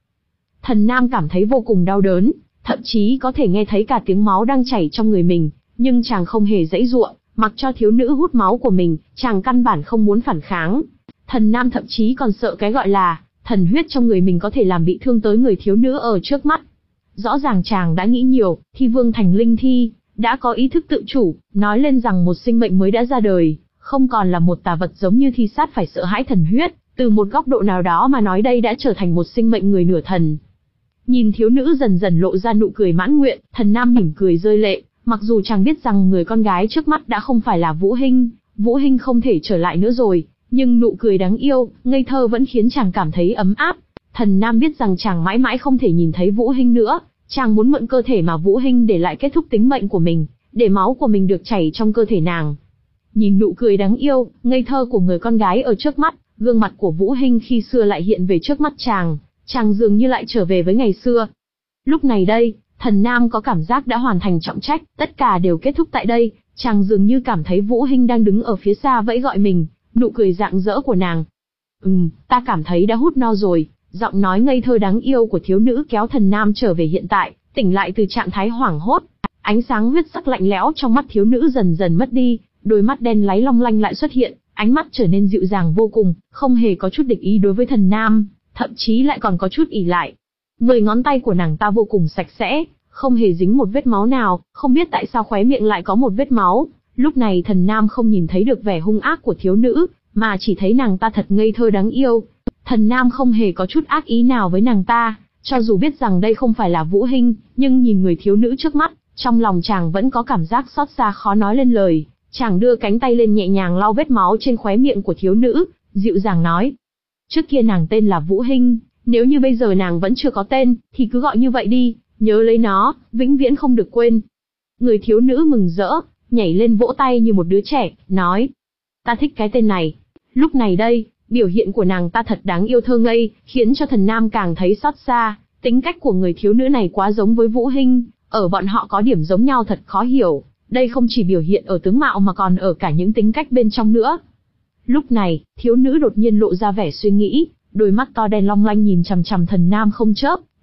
Thần Nam cảm thấy vô cùng đau đớn, thậm chí có thể nghe thấy cả tiếng máu đang chảy trong người mình, nhưng chàng không hề giãy giụa, mặc cho thiếu nữ hút máu của mình, chàng căn bản không muốn phản kháng. Thần Nam thậm chí còn sợ cái gọi là thần huyết trong người mình có thể làm bị thương tới người thiếu nữ ở trước mắt. Rõ ràng chàng đã nghĩ nhiều, Thi Vương thành linh thi, đã có ý thức tự chủ, nói lên rằng một sinh mệnh mới đã ra đời, không còn là một tà vật giống như thi sát phải sợ hãi thần huyết, từ một góc độ nào đó mà nói đây đã trở thành một sinh mệnh người nửa thần. Nhìn thiếu nữ dần dần lộ ra nụ cười mãn nguyện, Thần Nam mỉm cười rơi lệ, mặc dù chàng biết rằng người con gái trước mắt đã không phải là Vũ Hinh, Vũ Hinh không thể trở lại nữa rồi, nhưng nụ cười đáng yêu, ngây thơ vẫn khiến chàng cảm thấy ấm áp. Thần Nam biết rằng chàng mãi mãi không thể nhìn thấy Vũ Hinh nữa, chàng muốn mượn cơ thể mà Vũ Hinh để lại kết thúc tính mệnh của mình, để máu của mình được chảy trong cơ thể nàng. Nhìn nụ cười đáng yêu, ngây thơ của người con gái ở trước mắt, gương mặt của Vũ Hinh khi xưa lại hiện về trước mắt chàng, chàng dường như lại trở về với ngày xưa. Lúc này đây, Thần Nam có cảm giác đã hoàn thành trọng trách, tất cả đều kết thúc tại đây, chàng dường như cảm thấy Vũ Hinh đang đứng ở phía xa vẫy gọi mình, nụ cười rạng rỡ của nàng. Ừm, ta cảm thấy đã hút no rồi, giọng nói ngây thơ đáng yêu của thiếu nữ kéo Thần Nam trở về hiện tại, tỉnh lại từ trạng thái hoảng hốt. Ánh sáng huyết sắc lạnh lẽo trong mắt thiếu nữ dần dần mất đi, đôi mắt đen láy long lanh lại xuất hiện, ánh mắt trở nên dịu dàng vô cùng, không hề có chút địch ý đối với Thần Nam, thậm chí lại còn có chút ỷ lại. Mười ngón tay của nàng ta vô cùng sạch sẽ, không hề dính một vết máu nào, không biết tại sao khóe miệng lại có một vết máu. Lúc này Thần Nam không nhìn thấy được vẻ hung ác của thiếu nữ, mà chỉ thấy nàng ta thật ngây thơ đáng yêu. Thần Nam không hề có chút ác ý nào với nàng ta, cho dù biết rằng đây không phải là Vũ Hinh, nhưng nhìn người thiếu nữ trước mắt, trong lòng chàng vẫn có cảm giác xót xa khó nói lên lời. Chàng đưa cánh tay lên nhẹ nhàng lau vết máu trên khóe miệng của thiếu nữ, dịu dàng nói. Trước kia nàng tên là Vũ Hinh, nếu như bây giờ nàng vẫn chưa có tên, thì cứ gọi như vậy đi, nhớ lấy nó, vĩnh viễn không được quên. Người thiếu nữ mừng rỡ, nhảy lên vỗ tay như một đứa trẻ, nói. Ta thích cái tên này. Lúc này đây, biểu hiện của nàng ta thật đáng yêu thơ ngây, khiến cho Thần Nam càng thấy xót xa. Tính cách của người thiếu nữ này quá giống với Vũ Hinh, ở bọn họ có điểm giống nhau thật khó hiểu. Đây không chỉ biểu hiện ở tướng mạo mà còn ở cả những tính cách bên trong nữa. Lúc này, thiếu nữ đột nhiên lộ ra vẻ suy nghĩ, đôi mắt to đen long lanh nhìn chằm chằm Thần Nam không chớp,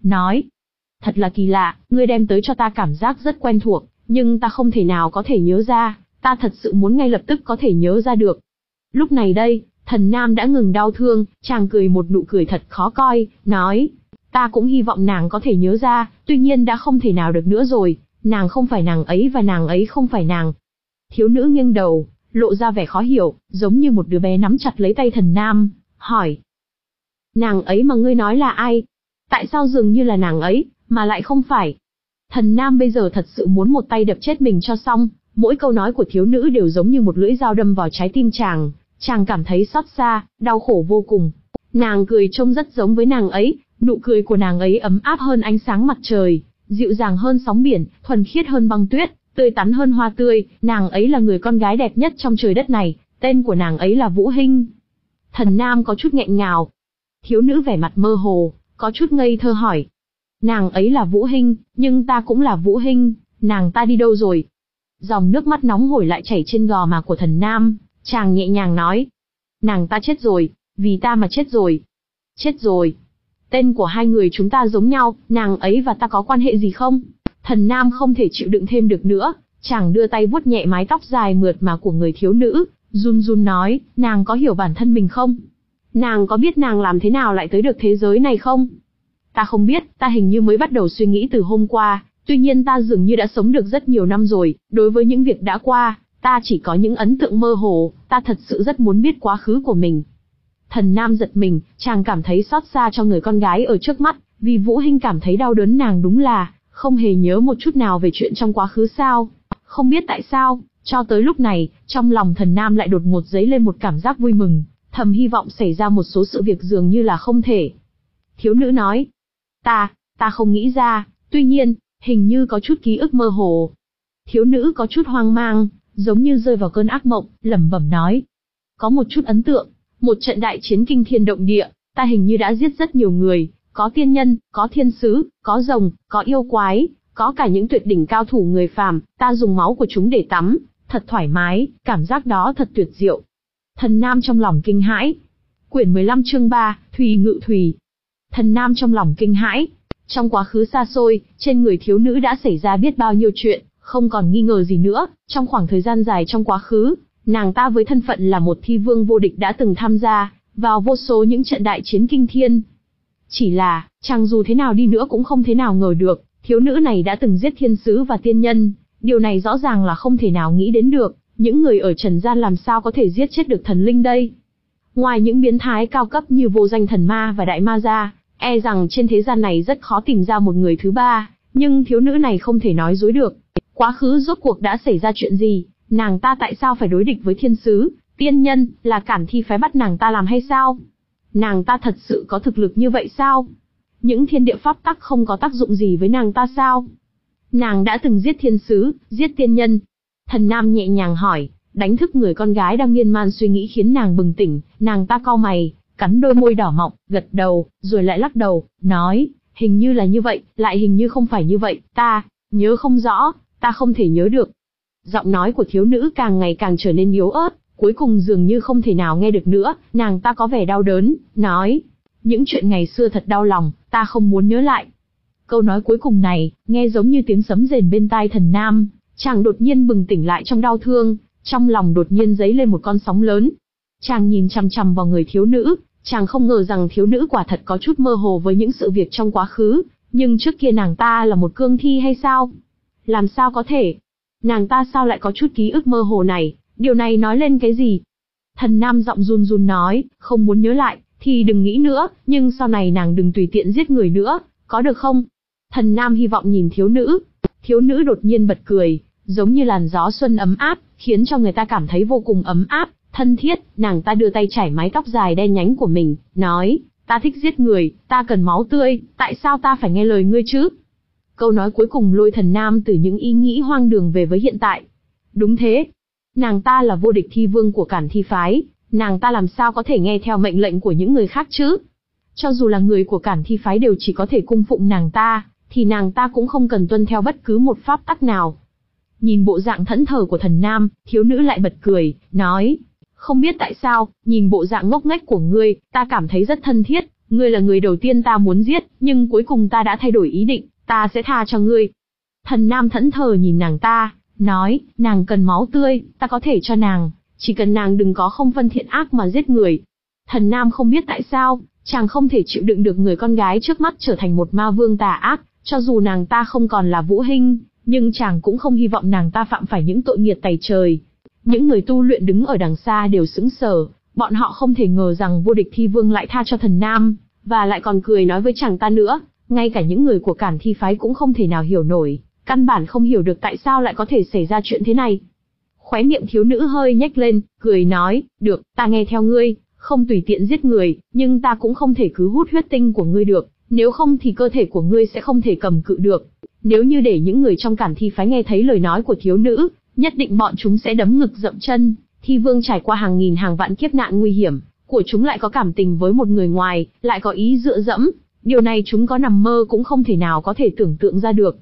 nói. Thật là kỳ lạ, ngươi đem tới cho ta cảm giác rất quen thuộc, nhưng ta không thể nào có thể nhớ ra, ta thật sự muốn ngay lập tức có thể nhớ ra được. Lúc này đây, Thần Nam đã ngừng đau thương, chàng cười một nụ cười thật khó coi, nói. Ta cũng hy vọng nàng có thể nhớ ra, tuy nhiên đã không thể nào được nữa rồi, nàng không phải nàng ấy và nàng ấy không phải nàng. Thiếu nữ nghiêng đầu, lộ ra vẻ khó hiểu, giống như một đứa bé nắm chặt lấy tay Thần Nam, hỏi. Nàng ấy mà ngươi nói là ai? Tại sao dường như là nàng ấy, mà lại không phải? Thần Nam bây giờ thật sự muốn một tay đập chết mình cho xong, mỗi câu nói của thiếu nữ đều giống như một lưỡi dao đâm vào trái tim chàng, chàng cảm thấy xót xa, đau khổ vô cùng. Nàng cười trông rất giống với nàng ấy, nụ cười của nàng ấy ấm áp hơn ánh sáng mặt trời, dịu dàng hơn sóng biển, thuần khiết hơn băng tuyết, tươi tắn hơn hoa tươi, nàng ấy là người con gái đẹp nhất trong trời đất này, tên của nàng ấy là Vũ Hinh. Thần Nam có chút nghẹn ngào. Thiếu nữ vẻ mặt mơ hồ, có chút ngây thơ hỏi. Nàng ấy là Vũ Hinh, nhưng ta cũng là Vũ Hinh, nàng ta đi đâu rồi? Dòng nước mắt nóng hổi lại chảy trên gò má của Thần Nam, chàng nhẹ nhàng nói. Nàng ta chết rồi, vì ta mà chết rồi. Chết rồi. Tên của hai người chúng ta giống nhau, nàng ấy và ta có quan hệ gì không? Thần Nam không thể chịu đựng thêm được nữa, chàng đưa tay vuốt nhẹ mái tóc dài mượt mà của người thiếu nữ, run run nói, nàng có hiểu bản thân mình không? Nàng có biết nàng làm thế nào lại tới được thế giới này không? Ta không biết, ta hình như mới bắt đầu suy nghĩ từ hôm qua, tuy nhiên ta dường như đã sống được rất nhiều năm rồi, đối với những việc đã qua, ta chỉ có những ấn tượng mơ hồ, ta thật sự rất muốn biết quá khứ của mình. Thần Nam giật mình, chàng cảm thấy xót xa cho người con gái ở trước mắt, vì Vũ Hinh cảm thấy đau đớn nàng đúng là, không hề nhớ một chút nào về chuyện trong quá khứ sao. Không biết tại sao, cho tới lúc này, trong lòng Thần Nam lại đột ngột dấy lên một cảm giác vui mừng, thầm hy vọng xảy ra một số sự việc dường như là không thể. Thiếu nữ nói, ta, ta không nghĩ ra, tuy nhiên, hình như có chút ký ức mơ hồ. Thiếu nữ có chút hoang mang, giống như rơi vào cơn ác mộng, lẩm bẩm nói. Có một chút ấn tượng, một trận đại chiến kinh thiên động địa, ta hình như đã giết rất nhiều người, có tiên nhân, có thiên sứ, có rồng, có yêu quái, có cả những tuyệt đỉnh cao thủ người phàm, ta dùng máu của chúng để tắm, thật thoải mái, cảm giác đó thật tuyệt diệu. Thần Nam trong lòng kinh hãi. Quyển mười lăm chương ba, Thùy Ngự Thùy. Thần Nam trong lòng kinh hãi. Trong quá khứ xa xôi, trên người thiếu nữ đã xảy ra biết bao nhiêu chuyện, không còn nghi ngờ gì nữa, trong khoảng thời gian dài trong quá khứ, nàng ta với thân phận là một thi vương vô địch đã từng tham gia vào vô số những trận đại chiến kinh thiên. Chỉ là, chàng dù thế nào đi nữa cũng không thể nào ngờ được, thiếu nữ này đã từng giết thiên sứ và tiên nhân, điều này rõ ràng là không thể nào nghĩ đến được, những người ở trần gian làm sao có thể giết chết được thần linh đây. Ngoài những biến thái cao cấp như vô danh thần ma và đại ma ra, e rằng trên thế gian này rất khó tìm ra một người thứ ba, nhưng thiếu nữ này không thể nói dối được. Quá khứ rốt cuộc đã xảy ra chuyện gì, nàng ta tại sao phải đối địch với thiên sứ, tiên nhân, là Cản Thi phái bắt nàng ta làm hay sao? Nàng ta thật sự có thực lực như vậy sao? Những thiên địa pháp tắc không có tác dụng gì với nàng ta sao? Nàng đã từng giết thiên sứ, giết tiên nhân. Thần Nam nhẹ nhàng hỏi, đánh thức người con gái đang miên man suy nghĩ khiến nàng bừng tỉnh, nàng ta cau mày, cắn đôi môi đỏ mọng, gật đầu, rồi lại lắc đầu, nói, hình như là như vậy, lại hình như không phải như vậy, ta, nhớ không rõ, ta không thể nhớ được. Giọng nói của thiếu nữ càng ngày càng trở nên yếu ớt, cuối cùng dường như không thể nào nghe được nữa, nàng ta có vẻ đau đớn, nói, những chuyện ngày xưa thật đau lòng, ta không muốn nhớ lại. Câu nói cuối cùng này, nghe giống như tiếng sấm rền bên tai Thần Nam, chàng đột nhiên bừng tỉnh lại trong đau thương, trong lòng đột nhiên dấy lên một con sóng lớn. Chàng nhìn chằm chằm vào người thiếu nữ, chàng không ngờ rằng thiếu nữ quả thật có chút mơ hồ với những sự việc trong quá khứ, nhưng trước kia nàng ta là một cương thi hay sao? Làm sao có thể? Nàng ta sao lại có chút ký ức mơ hồ này, điều này nói lên cái gì? Thần Nam giọng run run nói, không muốn nhớ lại, thì đừng nghĩ nữa, nhưng sau này nàng đừng tùy tiện giết người nữa, có được không? Thần Nam hy vọng nhìn thiếu nữ, thiếu nữ đột nhiên bật cười, giống như làn gió xuân ấm áp, khiến cho người ta cảm thấy vô cùng ấm áp, thân thiết, nàng ta đưa tay chải mái tóc dài đen nhánh của mình, nói, ta thích giết người, ta cần máu tươi, tại sao ta phải nghe lời ngươi chứ? Câu nói cuối cùng lôi Thần Nam từ những ý nghĩ hoang đường về với hiện tại. Đúng thế, nàng ta là vô địch thi vương của Cản Thi phái, nàng ta làm sao có thể nghe theo mệnh lệnh của những người khác chứ? Cho dù là người của Cản Thi phái đều chỉ có thể cung phụng nàng ta, thì nàng ta cũng không cần tuân theo bất cứ một pháp tắc nào. Nhìn bộ dạng thẫn thờ của Thần Nam, thiếu nữ lại bật cười, nói, không biết tại sao, nhìn bộ dạng ngốc nghếch của ngươi, ta cảm thấy rất thân thiết, ngươi là người đầu tiên ta muốn giết, nhưng cuối cùng ta đã thay đổi ý định, ta sẽ tha cho ngươi. Thần Nam thẫn thờ nhìn nàng ta, nói, nàng cần máu tươi, ta có thể cho nàng, chỉ cần nàng đừng có không phân thiện ác mà giết người. Thần Nam không biết tại sao, chàng không thể chịu đựng được người con gái trước mắt trở thành một ma vương tà ác, cho dù nàng ta không còn là Vũ Hinh, nhưng chàng cũng không hy vọng nàng ta phạm phải những tội nghiệt tày trời. Những người tu luyện đứng ở đằng xa đều sững sờ, bọn họ không thể ngờ rằng vô địch thi vương lại tha cho thần Nam, và lại còn cười nói với chàng ta nữa, ngay cả những người của Cản Thi phái cũng không thể nào hiểu nổi, căn bản không hiểu được tại sao lại có thể xảy ra chuyện thế này. Khóe miệng thiếu nữ hơi nhếch lên, cười nói, được, ta nghe theo ngươi, không tùy tiện giết người, nhưng ta cũng không thể cứ hút huyết tinh của ngươi được, nếu không thì cơ thể của ngươi sẽ không thể cầm cự được. Nếu như để những người trong Cản Thi phái nghe thấy lời nói của thiếu nữ, nhất định bọn chúng sẽ đấm ngực dậm chân. Thi vương trải qua hàng nghìn hàng vạn kiếp nạn nguy hiểm, của chúng lại có cảm tình với một người ngoài, lại có ý dựa dẫm, điều này chúng có nằm mơ cũng không thể nào có thể tưởng tượng ra được.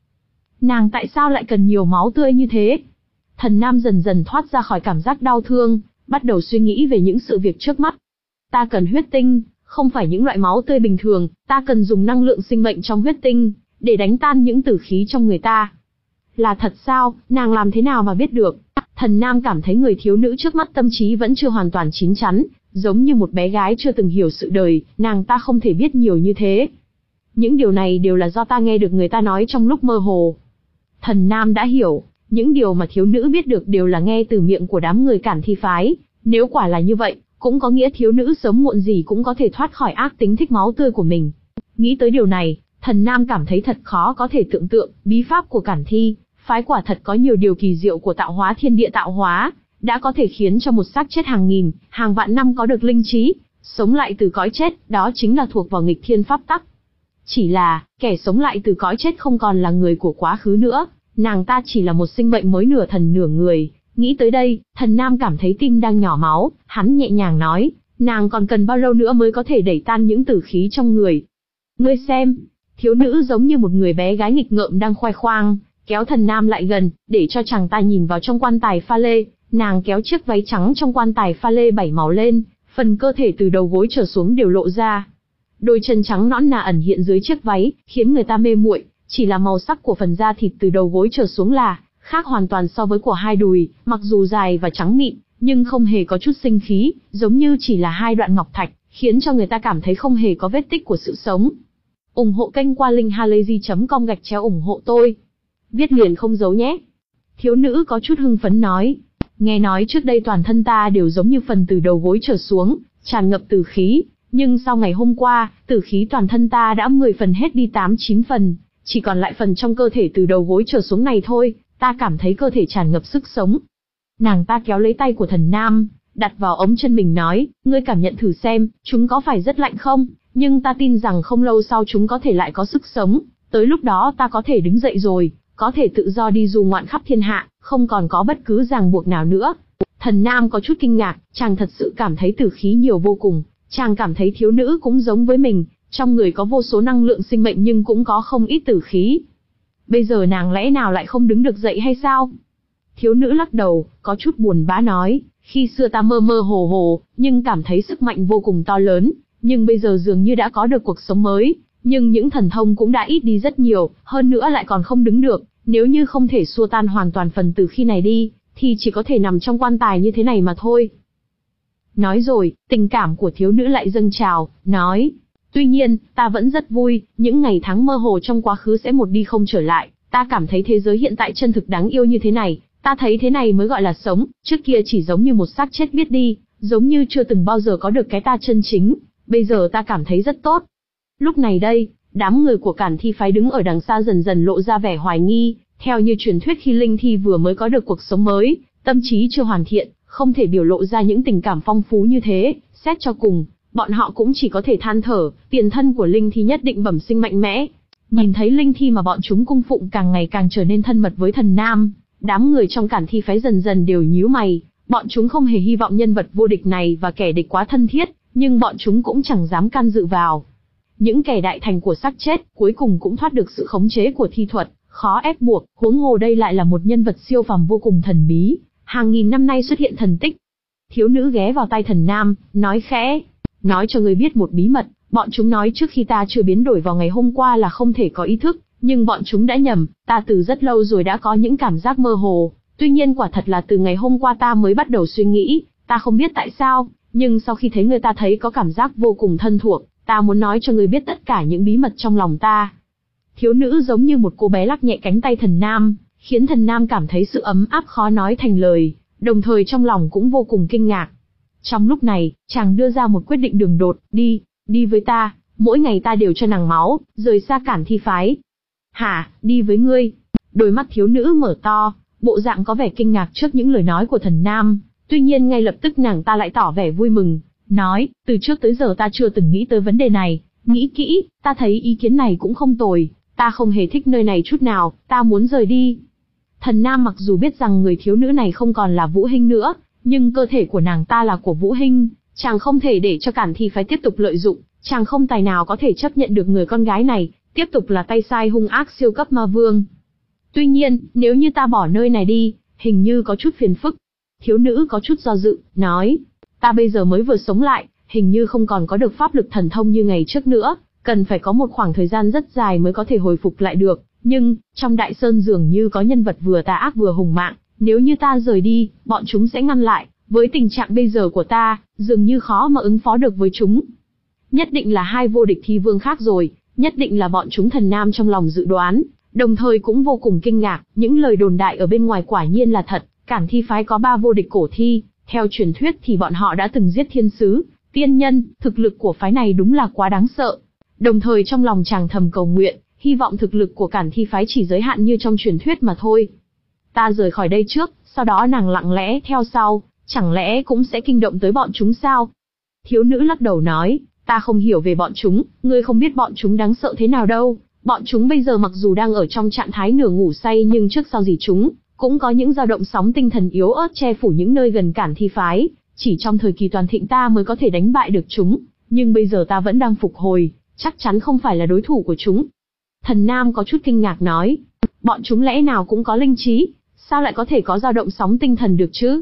Nàng tại sao lại cần nhiều máu tươi như thế? Thần Nam dần dần thoát ra khỏi cảm giác đau thương, bắt đầu suy nghĩ về những sự việc trước mắt. Ta cần huyết tinh, không phải những loại máu tươi bình thường, ta cần dùng năng lượng sinh mệnh trong huyết tinh, để đánh tan những tử khí trong người ta. Là thật sao, nàng làm thế nào mà biết được? Thần Nam cảm thấy người thiếu nữ trước mắt tâm trí vẫn chưa hoàn toàn chín chắn, giống như một bé gái chưa từng hiểu sự đời, nàng ta không thể biết nhiều như thế. Những điều này đều là do ta nghe được người ta nói trong lúc mơ hồ. Thần Nam đã hiểu, những điều mà thiếu nữ biết được đều là nghe từ miệng của đám người Cản Thi phái, nếu quả là như vậy, cũng có nghĩa thiếu nữ sớm muộn gì cũng có thể thoát khỏi ác tính thích máu tươi của mình. Nghĩ tới điều này, Thần Nam cảm thấy thật khó có thể tưởng tượng, bí pháp của Cản Thi phái quả thật có nhiều điều kỳ diệu của tạo hóa thiên địa tạo hóa, đã có thể khiến cho một xác chết hàng nghìn, hàng vạn năm có được linh trí, sống lại từ cõi chết, đó chính là thuộc vào nghịch thiên pháp tắc. Chỉ là, kẻ sống lại từ cõi chết không còn là người của quá khứ nữa, nàng ta chỉ là một sinh mệnh mới nửa thần nửa người. Nghĩ tới đây, Thần Nam cảm thấy tim đang nhỏ máu, hắn nhẹ nhàng nói, nàng còn cần bao lâu nữa mới có thể đẩy tan những tử khí trong người? Ngươi xem, thiếu nữ giống như một người bé gái nghịch ngợm đang khoe khoang, kéo Thần Nam lại gần, để cho chàng ta nhìn vào trong quan tài pha lê. Nàng kéo chiếc váy trắng trong quan tài pha lê bảy màu lên, phần cơ thể từ đầu gối trở xuống đều lộ ra. Đôi chân trắng nõn nà ẩn hiện dưới chiếc váy, khiến người ta mê muội, chỉ là màu sắc của phần da thịt từ đầu gối trở xuống là khác hoàn toàn so với của hai đùi, mặc dù dài và trắng mịn, nhưng không hề có chút sinh khí, giống như chỉ là hai đoạn ngọc thạch, khiến cho người ta cảm thấy không hề có vết tích của sự sống. Ủng hộ kênh qua linkhalazy chấm com gạch chéo ủng hộ tôi. Viết liền không giấu nhé. Thiếu nữ có chút hưng phấn nói. Nghe nói trước đây toàn thân ta đều giống như phần từ đầu gối trở xuống, tràn ngập tử khí, nhưng sau ngày hôm qua, tử khí toàn thân ta đã mười phần hết đi tám chín phần, chỉ còn lại phần trong cơ thể từ đầu gối trở xuống này thôi, ta cảm thấy cơ thể tràn ngập sức sống. Nàng ta kéo lấy tay của Thần Nam, đặt vào ống chân mình nói, ngươi cảm nhận thử xem, chúng có phải rất lạnh không, nhưng ta tin rằng không lâu sau chúng có thể lại có sức sống, tới lúc đó ta có thể đứng dậy rồi, có thể tự do đi du ngoạn khắp thiên hạ, không còn có bất cứ ràng buộc nào nữa. Thần Nam có chút kinh ngạc, chàng thật sự cảm thấy tử khí nhiều vô cùng, chàng cảm thấy thiếu nữ cũng giống với mình, trong người có vô số năng lượng sinh mệnh nhưng cũng có không ít tử khí. Bây giờ nàng lẽ nào lại không đứng được dậy hay sao? Thiếu nữ lắc đầu, có chút buồn bã nói, khi xưa ta mơ mơ hồ hồ, nhưng cảm thấy sức mạnh vô cùng to lớn, nhưng bây giờ dường như đã có được cuộc sống mới, nhưng những thần thông cũng đã ít đi rất nhiều, hơn nữa lại còn không đứng được, nếu như không thể xua tan hoàn toàn phần tử khí này đi, thì chỉ có thể nằm trong quan tài như thế này mà thôi. Nói rồi, tình cảm của thiếu nữ lại dâng trào, nói, tuy nhiên, ta vẫn rất vui, những ngày tháng mơ hồ trong quá khứ sẽ một đi không trở lại, ta cảm thấy thế giới hiện tại chân thực đáng yêu như thế này, ta thấy thế này mới gọi là sống, trước kia chỉ giống như một xác chết biết đi, giống như chưa từng bao giờ có được cái ta chân chính, bây giờ ta cảm thấy rất tốt. Lúc này đây, đám người của Cản Thi phái đứng ở đằng xa dần dần lộ ra vẻ hoài nghi, theo như truyền thuyết khi linh thi vừa mới có được cuộc sống mới, tâm trí chưa hoàn thiện, không thể biểu lộ ra những tình cảm phong phú như thế, xét cho cùng, bọn họ cũng chỉ có thể than thở, tiền thân của linh thi nhất định bẩm sinh mạnh mẽ. Nhìn thấy linh thi mà bọn chúng cung phụng càng ngày càng trở nên thân mật với Thần Nam, đám người trong Cản Thi phái dần dần đều nhíu mày, bọn chúng không hề hy vọng nhân vật vô địch này và kẻ địch quá thân thiết, nhưng bọn chúng cũng chẳng dám can dự vào. Những kẻ đại thành của xác chết, cuối cùng cũng thoát được sự khống chế của thi thuật, khó ép buộc, huống hồ đây lại là một nhân vật siêu phàm vô cùng thần bí, hàng nghìn năm nay xuất hiện thần tích. Thiếu nữ ghé vào tai Thần Nam, nói khẽ, nói cho ngươi biết một bí mật, Bọn chúng nói trước khi ta chưa biến đổi vào ngày hôm qua là không thể có ý thức, nhưng bọn chúng đã nhầm, ta từ rất lâu rồi đã có những cảm giác mơ hồ. Tuy nhiên quả thật là từ ngày hôm qua ta mới bắt đầu suy nghĩ, ta không biết tại sao, nhưng sau khi thấy người ta thấy có cảm giác vô cùng thân thuộc, ta muốn nói cho ngươi biết tất cả những bí mật trong lòng ta. Thiếu nữ giống như một cô bé lắc nhẹ cánh tay Thần Nam, khiến Thần Nam cảm thấy sự ấm áp khó nói thành lời, đồng thời trong lòng cũng vô cùng kinh ngạc. Trong lúc này, chàng đưa ra một quyết định đường đột, đi, đi với ta, mỗi ngày ta đều cho nàng máu, rời xa Cản Thi phái. Hả, đi với ngươi? Đôi mắt thiếu nữ mở to, bộ dạng có vẻ kinh ngạc trước những lời nói của Thần Nam, tuy nhiên ngay lập tức nàng ta lại tỏ vẻ vui mừng, nói, từ trước tới giờ ta chưa từng nghĩ tới vấn đề này, nghĩ kỹ, ta thấy ý kiến này cũng không tồi, ta không hề thích nơi này chút nào, ta muốn rời đi. Thần Nam mặc dù biết rằng người thiếu nữ này không còn là Vũ Hinh nữa, nhưng cơ thể của nàng ta là của Vũ Hinh, chàng không thể để cho Cản Thi phái tiếp tục lợi dụng, chàng không tài nào có thể chấp nhận được người con gái này tiếp tục là tay sai hung ác siêu cấp ma vương. Tuy nhiên, nếu như ta bỏ nơi này đi, hình như có chút phiền phức. Thiếu nữ có chút do dự, nói, ta bây giờ mới vừa sống lại, hình như không còn có được pháp lực thần thông như ngày trước nữa, cần phải có một khoảng thời gian rất dài mới có thể hồi phục lại được, nhưng, trong Đại Sơn dường như có nhân vật vừa tà ác vừa hùng mạng, nếu như ta rời đi, bọn chúng sẽ ngăn lại, với tình trạng bây giờ của ta, dường như khó mà ứng phó được với chúng. Nhất định là hai vô địch thi vương khác rồi, nhất định là bọn chúng. Thần Nam trong lòng dự đoán, đồng thời cũng vô cùng kinh ngạc, những lời đồn đại ở bên ngoài quả nhiên là thật, Cản Thi phái có ba vô địch cổ thi, theo truyền thuyết thì bọn họ đã từng giết thiên sứ, tiên nhân, thực lực của phái này đúng là quá đáng sợ. Đồng thời trong lòng chàng thầm cầu nguyện, hy vọng thực lực của Cản Thi phái chỉ giới hạn như trong truyền thuyết mà thôi. Ta rời khỏi đây trước, sau đó nàng lặng lẽ theo sau, chẳng lẽ cũng sẽ kinh động tới bọn chúng sao? Thiếu nữ lắc đầu nói, ta không hiểu về bọn chúng, ngươi không biết bọn chúng đáng sợ thế nào đâu. Bọn chúng bây giờ mặc dù đang ở trong trạng thái nửa ngủ say nhưng trước sau gì chúng cũng có những dao động sóng tinh thần yếu ớt che phủ những nơi gần Cản Thi phái, chỉ trong thời kỳ toàn thịnh ta mới có thể đánh bại được chúng, nhưng bây giờ ta vẫn đang phục hồi, chắc chắn không phải là đối thủ của chúng. Thần Nam có chút kinh ngạc nói, bọn chúng lẽ nào cũng có linh trí, sao lại có thể có dao động sóng tinh thần được chứ?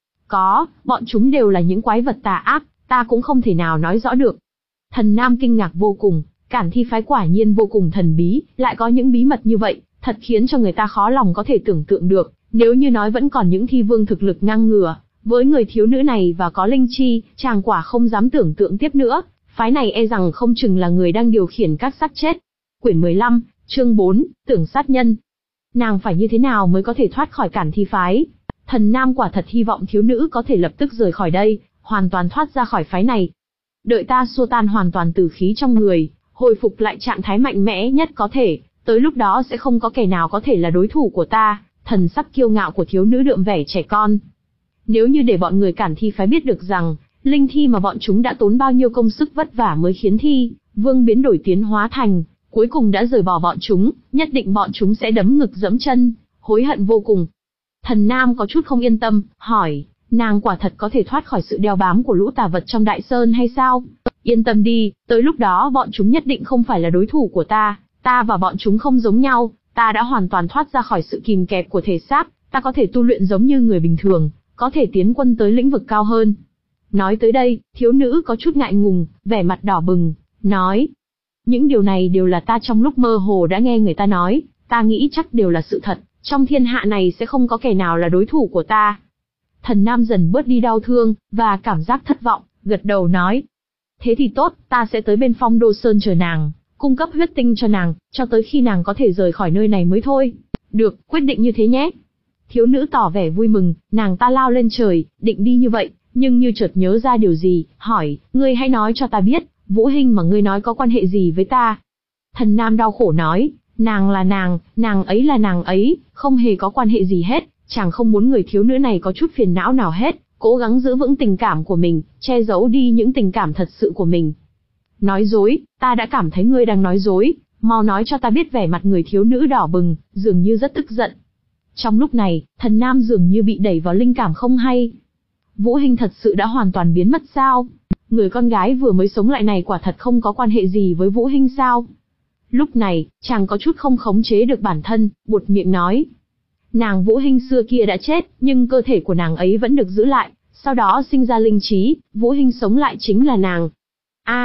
Có, bọn chúng đều là những quái vật tà ác, ta cũng không thể nào nói rõ được. Thần Nam kinh ngạc vô cùng, Cản Thi phái quả nhiên vô cùng thần bí, lại có những bí mật như vậy, thật khiến cho người ta khó lòng có thể tưởng tượng được. Nếu như nói vẫn còn những thi vương thực lực ngang ngửa, với người thiếu nữ này và có linh chi, chàng quả không dám tưởng tượng tiếp nữa, phái này e rằng không chừng là người đang điều khiển các xác chết. Quyển mười lăm, chương bốn, tưởng sát nhân. Nàng phải như thế nào mới có thể thoát khỏi Cản Thi phái? Thần Nam quả thật hy vọng thiếu nữ có thể lập tức rời khỏi đây, hoàn toàn thoát ra khỏi phái này. Đợi ta xua tan hoàn toàn tử khí trong người, hồi phục lại trạng thái mạnh mẽ nhất có thể, tới lúc đó sẽ không có kẻ nào có thể là đối thủ của ta. Thần sắc kiêu ngạo của thiếu nữ đượm vẻ trẻ con. Nếu như để bọn người Cản Thi phái biết được rằng, linh thi mà bọn chúng đã tốn bao nhiêu công sức vất vả mới khiến thi vương biến đổi tiến hóa thành, cuối cùng đã rời bỏ bọn chúng, nhất định bọn chúng sẽ đấm ngực giẫm chân, hối hận vô cùng. Thần Nam có chút không yên tâm, hỏi, nàng quả thật có thể thoát khỏi sự đeo bám của lũ tà vật trong Đại Sơn hay sao? Yên tâm đi, tới lúc đó bọn chúng nhất định không phải là đối thủ của ta, ta và bọn chúng không giống nhau, ta đã hoàn toàn thoát ra khỏi sự kìm kẹp của thể xác, ta có thể tu luyện giống như người bình thường, có thể tiến quân tới lĩnh vực cao hơn. Nói tới đây, thiếu nữ có chút ngại ngùng, vẻ mặt đỏ bừng, nói, những điều này đều là ta trong lúc mơ hồ đã nghe người ta nói, ta nghĩ chắc đều là sự thật, trong thiên hạ này sẽ không có kẻ nào là đối thủ của ta. Thần Nam dần bớt đi đau thương, và cảm giác thất vọng, gật đầu nói, thế thì tốt, ta sẽ tới bên Phong Đô Sơn chờ nàng, cung cấp huyết tinh cho nàng, cho tới khi nàng có thể rời khỏi nơi này mới thôi. Được, quyết định như thế nhé. Thiếu nữ tỏ vẻ vui mừng, nàng ta lao lên trời, định đi như vậy, nhưng như chợt nhớ ra điều gì, hỏi, ngươi hãy nói cho ta biết, Vũ Hinh mà ngươi nói có quan hệ gì với ta? Thần Nam đau khổ nói, nàng là nàng, nàng ấy là nàng ấy, không hề có quan hệ gì hết, chàng không muốn người thiếu nữ này có chút phiền não nào hết, cố gắng giữ vững tình cảm của mình, che giấu đi những tình cảm thật sự của mình. Nói dối, ta đã cảm thấy ngươi đang nói dối, mau nói cho ta biết. Vẻ mặt người thiếu nữ đỏ bừng, dường như rất tức giận. Trong lúc này, Thần Nam dường như bị đẩy vào linh cảm không hay. Vũ Hinh thật sự đã hoàn toàn biến mất sao? Người con gái vừa mới sống lại này quả thật không có quan hệ gì với Vũ Hinh sao? Lúc này, chàng có chút không khống chế được bản thân, buột miệng nói. Nàng Vũ Hinh xưa kia đã chết, nhưng cơ thể của nàng ấy vẫn được giữ lại, sau đó sinh ra linh trí, Vũ Hinh sống lại chính là nàng. A,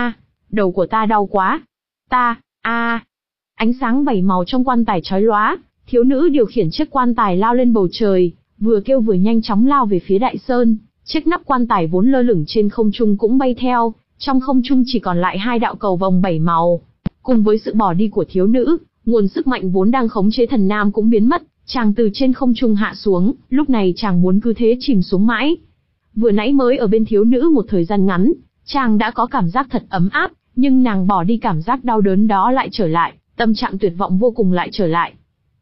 đầu của ta đau quá. Ta, a. Ánh sáng bảy màu trong quan tài chói lóa, thiếu nữ điều khiển chiếc quan tài lao lên bầu trời, vừa kêu vừa nhanh chóng lao về phía Đại Sơn. Chiếc nắp quan tài vốn lơ lửng trên không trung cũng bay theo, trong không trung chỉ còn lại hai đạo cầu vồng bảy màu. Cùng với sự bỏ đi của thiếu nữ, nguồn sức mạnh vốn đang khống chế thần nam cũng biến mất, chàng từ trên không trung hạ xuống, lúc này chàng muốn cứ thế chìm xuống mãi. Vừa nãy mới ở bên thiếu nữ một thời gian ngắn, chàng đã có cảm giác thật ấm áp, nhưng nàng bỏ đi cảm giác đau đớn đó lại trở lại, tâm trạng tuyệt vọng vô cùng lại trở lại.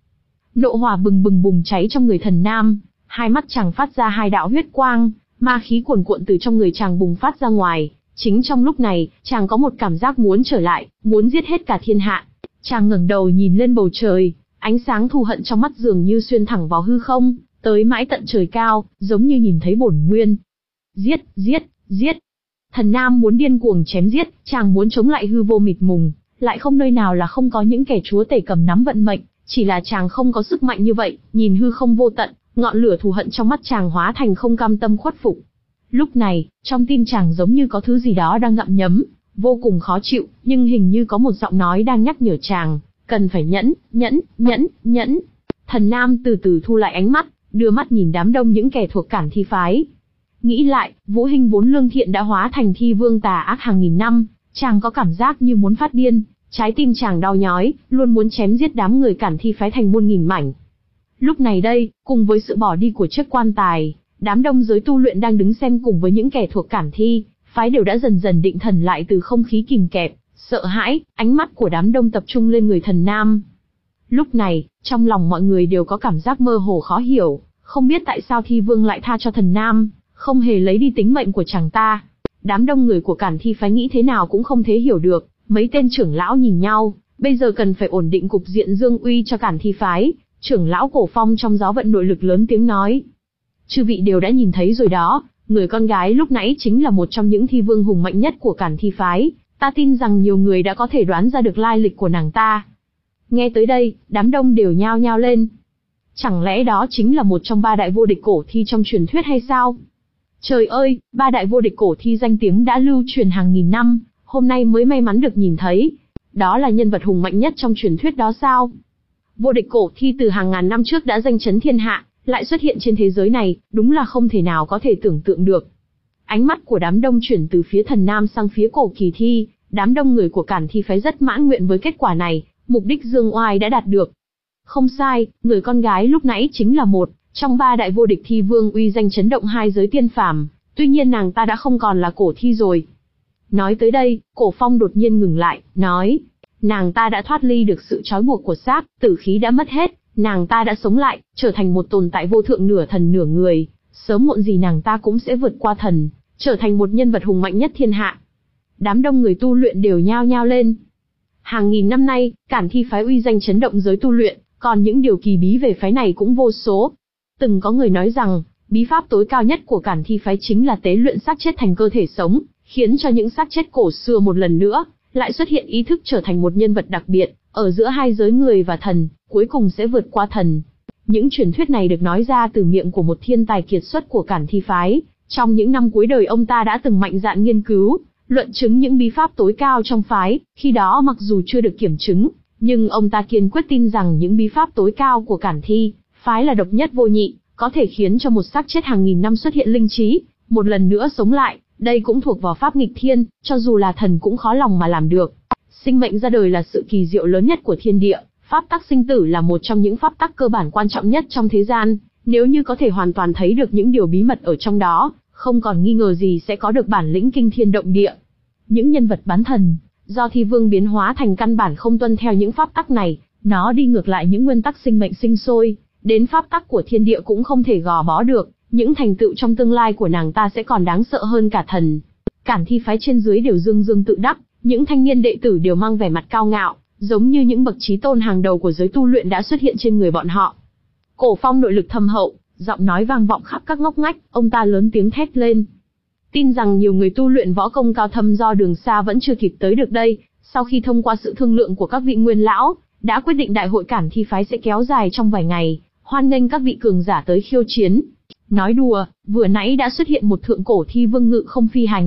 Nộ hỏa bừng bừng bùng cháy trong người thần nam, hai mắt chàng phát ra hai đạo huyết quang, ma khí cuồn cuộn từ trong người chàng bùng phát ra ngoài. Chính trong lúc này, chàng có một cảm giác muốn trở lại, muốn giết hết cả thiên hạ. Chàng ngẩng đầu nhìn lên bầu trời, ánh sáng thù hận trong mắt dường như xuyên thẳng vào hư không, tới mãi tận trời cao, giống như nhìn thấy bổn nguyên. Giết, giết, giết. Thần nam muốn điên cuồng chém giết, chàng muốn chống lại hư vô mịt mùng, lại không nơi nào là không có những kẻ chúa tể cầm nắm vận mệnh, chỉ là chàng không có sức mạnh như vậy, nhìn hư không vô tận, ngọn lửa thù hận trong mắt chàng hóa thành không cam tâm khuất phục. Lúc này, trong tim chàng giống như có thứ gì đó đang ngậm nhấm, vô cùng khó chịu, nhưng hình như có một giọng nói đang nhắc nhở chàng, cần phải nhẫn, nhẫn, nhẫn, nhẫn. Thần nam từ từ thu lại ánh mắt, đưa mắt nhìn đám đông những kẻ thuộc Cản Thi phái. Nghĩ lại, Vũ Hinh vốn lương thiện đã hóa thành thi vương tà ác hàng nghìn năm, chàng có cảm giác như muốn phát điên, trái tim chàng đau nhói, luôn muốn chém giết đám người Cản Thi phái thành muôn nghìn mảnh. Lúc này đây, cùng với sự bỏ đi của chiếc quan tài, đám đông giới tu luyện đang đứng xem cùng với những kẻ thuộc Cản Thi phái đều đã dần dần định thần lại từ không khí kìm kẹp, sợ hãi, ánh mắt của đám đông tập trung lên người thần nam. Lúc này, trong lòng mọi người đều có cảm giác mơ hồ khó hiểu, không biết tại sao Thi Vương lại tha cho thần nam, không hề lấy đi tính mệnh của chàng ta. Đám đông người của Cản Thi phái nghĩ thế nào cũng không thể hiểu được, mấy tên trưởng lão nhìn nhau, bây giờ cần phải ổn định cục diện dương uy cho Cản Thi phái. Trưởng lão Cổ Phong trong gió vận nội lực lớn tiếng nói: chư vị đều đã nhìn thấy rồi đó, người con gái lúc nãy chính là một trong những thi vương hùng mạnh nhất của Cản Thi phái, ta tin rằng nhiều người đã có thể đoán ra được lai lịch của nàng ta. Nghe tới đây, đám đông đều nhao nhao lên. Chẳng lẽ đó chính là một trong ba đại vô địch cổ thi trong truyền thuyết hay sao? Trời ơi, ba đại vô địch cổ thi danh tiếng đã lưu truyền hàng nghìn năm, hôm nay mới may mắn được nhìn thấy. Đó là nhân vật hùng mạnh nhất trong truyền thuyết đó sao? Vô địch cổ thi từ hàng ngàn năm trước đã danh chấn thiên hạ, lại xuất hiện trên thế giới này, đúng là không thể nào có thể tưởng tượng được. Ánh mắt của đám đông chuyển từ phía thần nam sang phía cổ kỳ thi, đám đông người của Cản Thi phái rất mãn nguyện với kết quả này, mục đích dương oai đã đạt được. Không sai, người con gái lúc nãy chính là một trong ba đại vô địch thi vương uy danh chấn động hai giới tiên phàm, tuy nhiên nàng ta đã không còn là cổ thi rồi. Nói tới đây, Cổ Phong đột nhiên ngừng lại, nói: nàng ta đã thoát ly được sự trói buộc của xác, tử khí đã mất hết, nàng ta đã sống lại, trở thành một tồn tại vô thượng nửa thần nửa người, sớm muộn gì nàng ta cũng sẽ vượt qua thần, trở thành một nhân vật hùng mạnh nhất thiên hạ. Đám đông người tu luyện đều nhao nhao lên. Hàng nghìn năm nay, Cản Thi phái uy danh chấn động giới tu luyện, còn những điều kỳ bí về phái này cũng vô số. Từng có người nói rằng, bí pháp tối cao nhất của Cản Thi phái chính là tế luyện xác chết thành cơ thể sống, khiến cho những xác chết cổ xưa một lần nữa lại xuất hiện ý thức trở thành một nhân vật đặc biệt, ở giữa hai giới người và thần, cuối cùng sẽ vượt qua thần. Những truyền thuyết này được nói ra từ miệng của một thiên tài kiệt xuất của Cản Thi phái. Trong những năm cuối đời ông ta đã từng mạnh dạn nghiên cứu, luận chứng những bí pháp tối cao trong phái, khi đó mặc dù chưa được kiểm chứng, nhưng ông ta kiên quyết tin rằng những bí pháp tối cao của Cản Thi phái là độc nhất vô nhị, có thể khiến cho một xác chết hàng nghìn năm xuất hiện linh trí, một lần nữa sống lại. Đây cũng thuộc vào pháp nghịch thiên, cho dù là thần cũng khó lòng mà làm được. Sinh mệnh ra đời là sự kỳ diệu lớn nhất của thiên địa, pháp tắc sinh tử là một trong những pháp tắc cơ bản quan trọng nhất trong thế gian, nếu như có thể hoàn toàn thấy được những điều bí mật ở trong đó, không còn nghi ngờ gì sẽ có được bản lĩnh kinh thiên động địa. Những nhân vật bán thần, do thi vương biến hóa thành căn bản không tuân theo những pháp tắc này, nó đi ngược lại những nguyên tắc sinh mệnh sinh sôi, đến pháp tắc của thiên địa cũng không thể gò bó được. Những thành tựu trong tương lai của nàng ta sẽ còn đáng sợ hơn cả thần. Cản Thi phái trên dưới đều dương dương tự đắc, những thanh niên đệ tử đều mang vẻ mặt cao ngạo, giống như những bậc chí tôn hàng đầu của giới tu luyện đã xuất hiện trên người bọn họ. Cổ Phong nội lực thâm hậu, giọng nói vang vọng khắp các ngóc ngách, ông ta lớn tiếng thét lên. Tin rằng nhiều người tu luyện võ công cao thâm do đường xa vẫn chưa kịp tới được đây, sau khi thông qua sự thương lượng của các vị nguyên lão, đã quyết định đại hội Cản Thi phái sẽ kéo dài trong vài ngày, hoan nghênh các vị cường giả tới khiêu chiến. Nói đùa, vừa nãy đã xuất hiện một thượng cổ thi vương ngự không phi hành,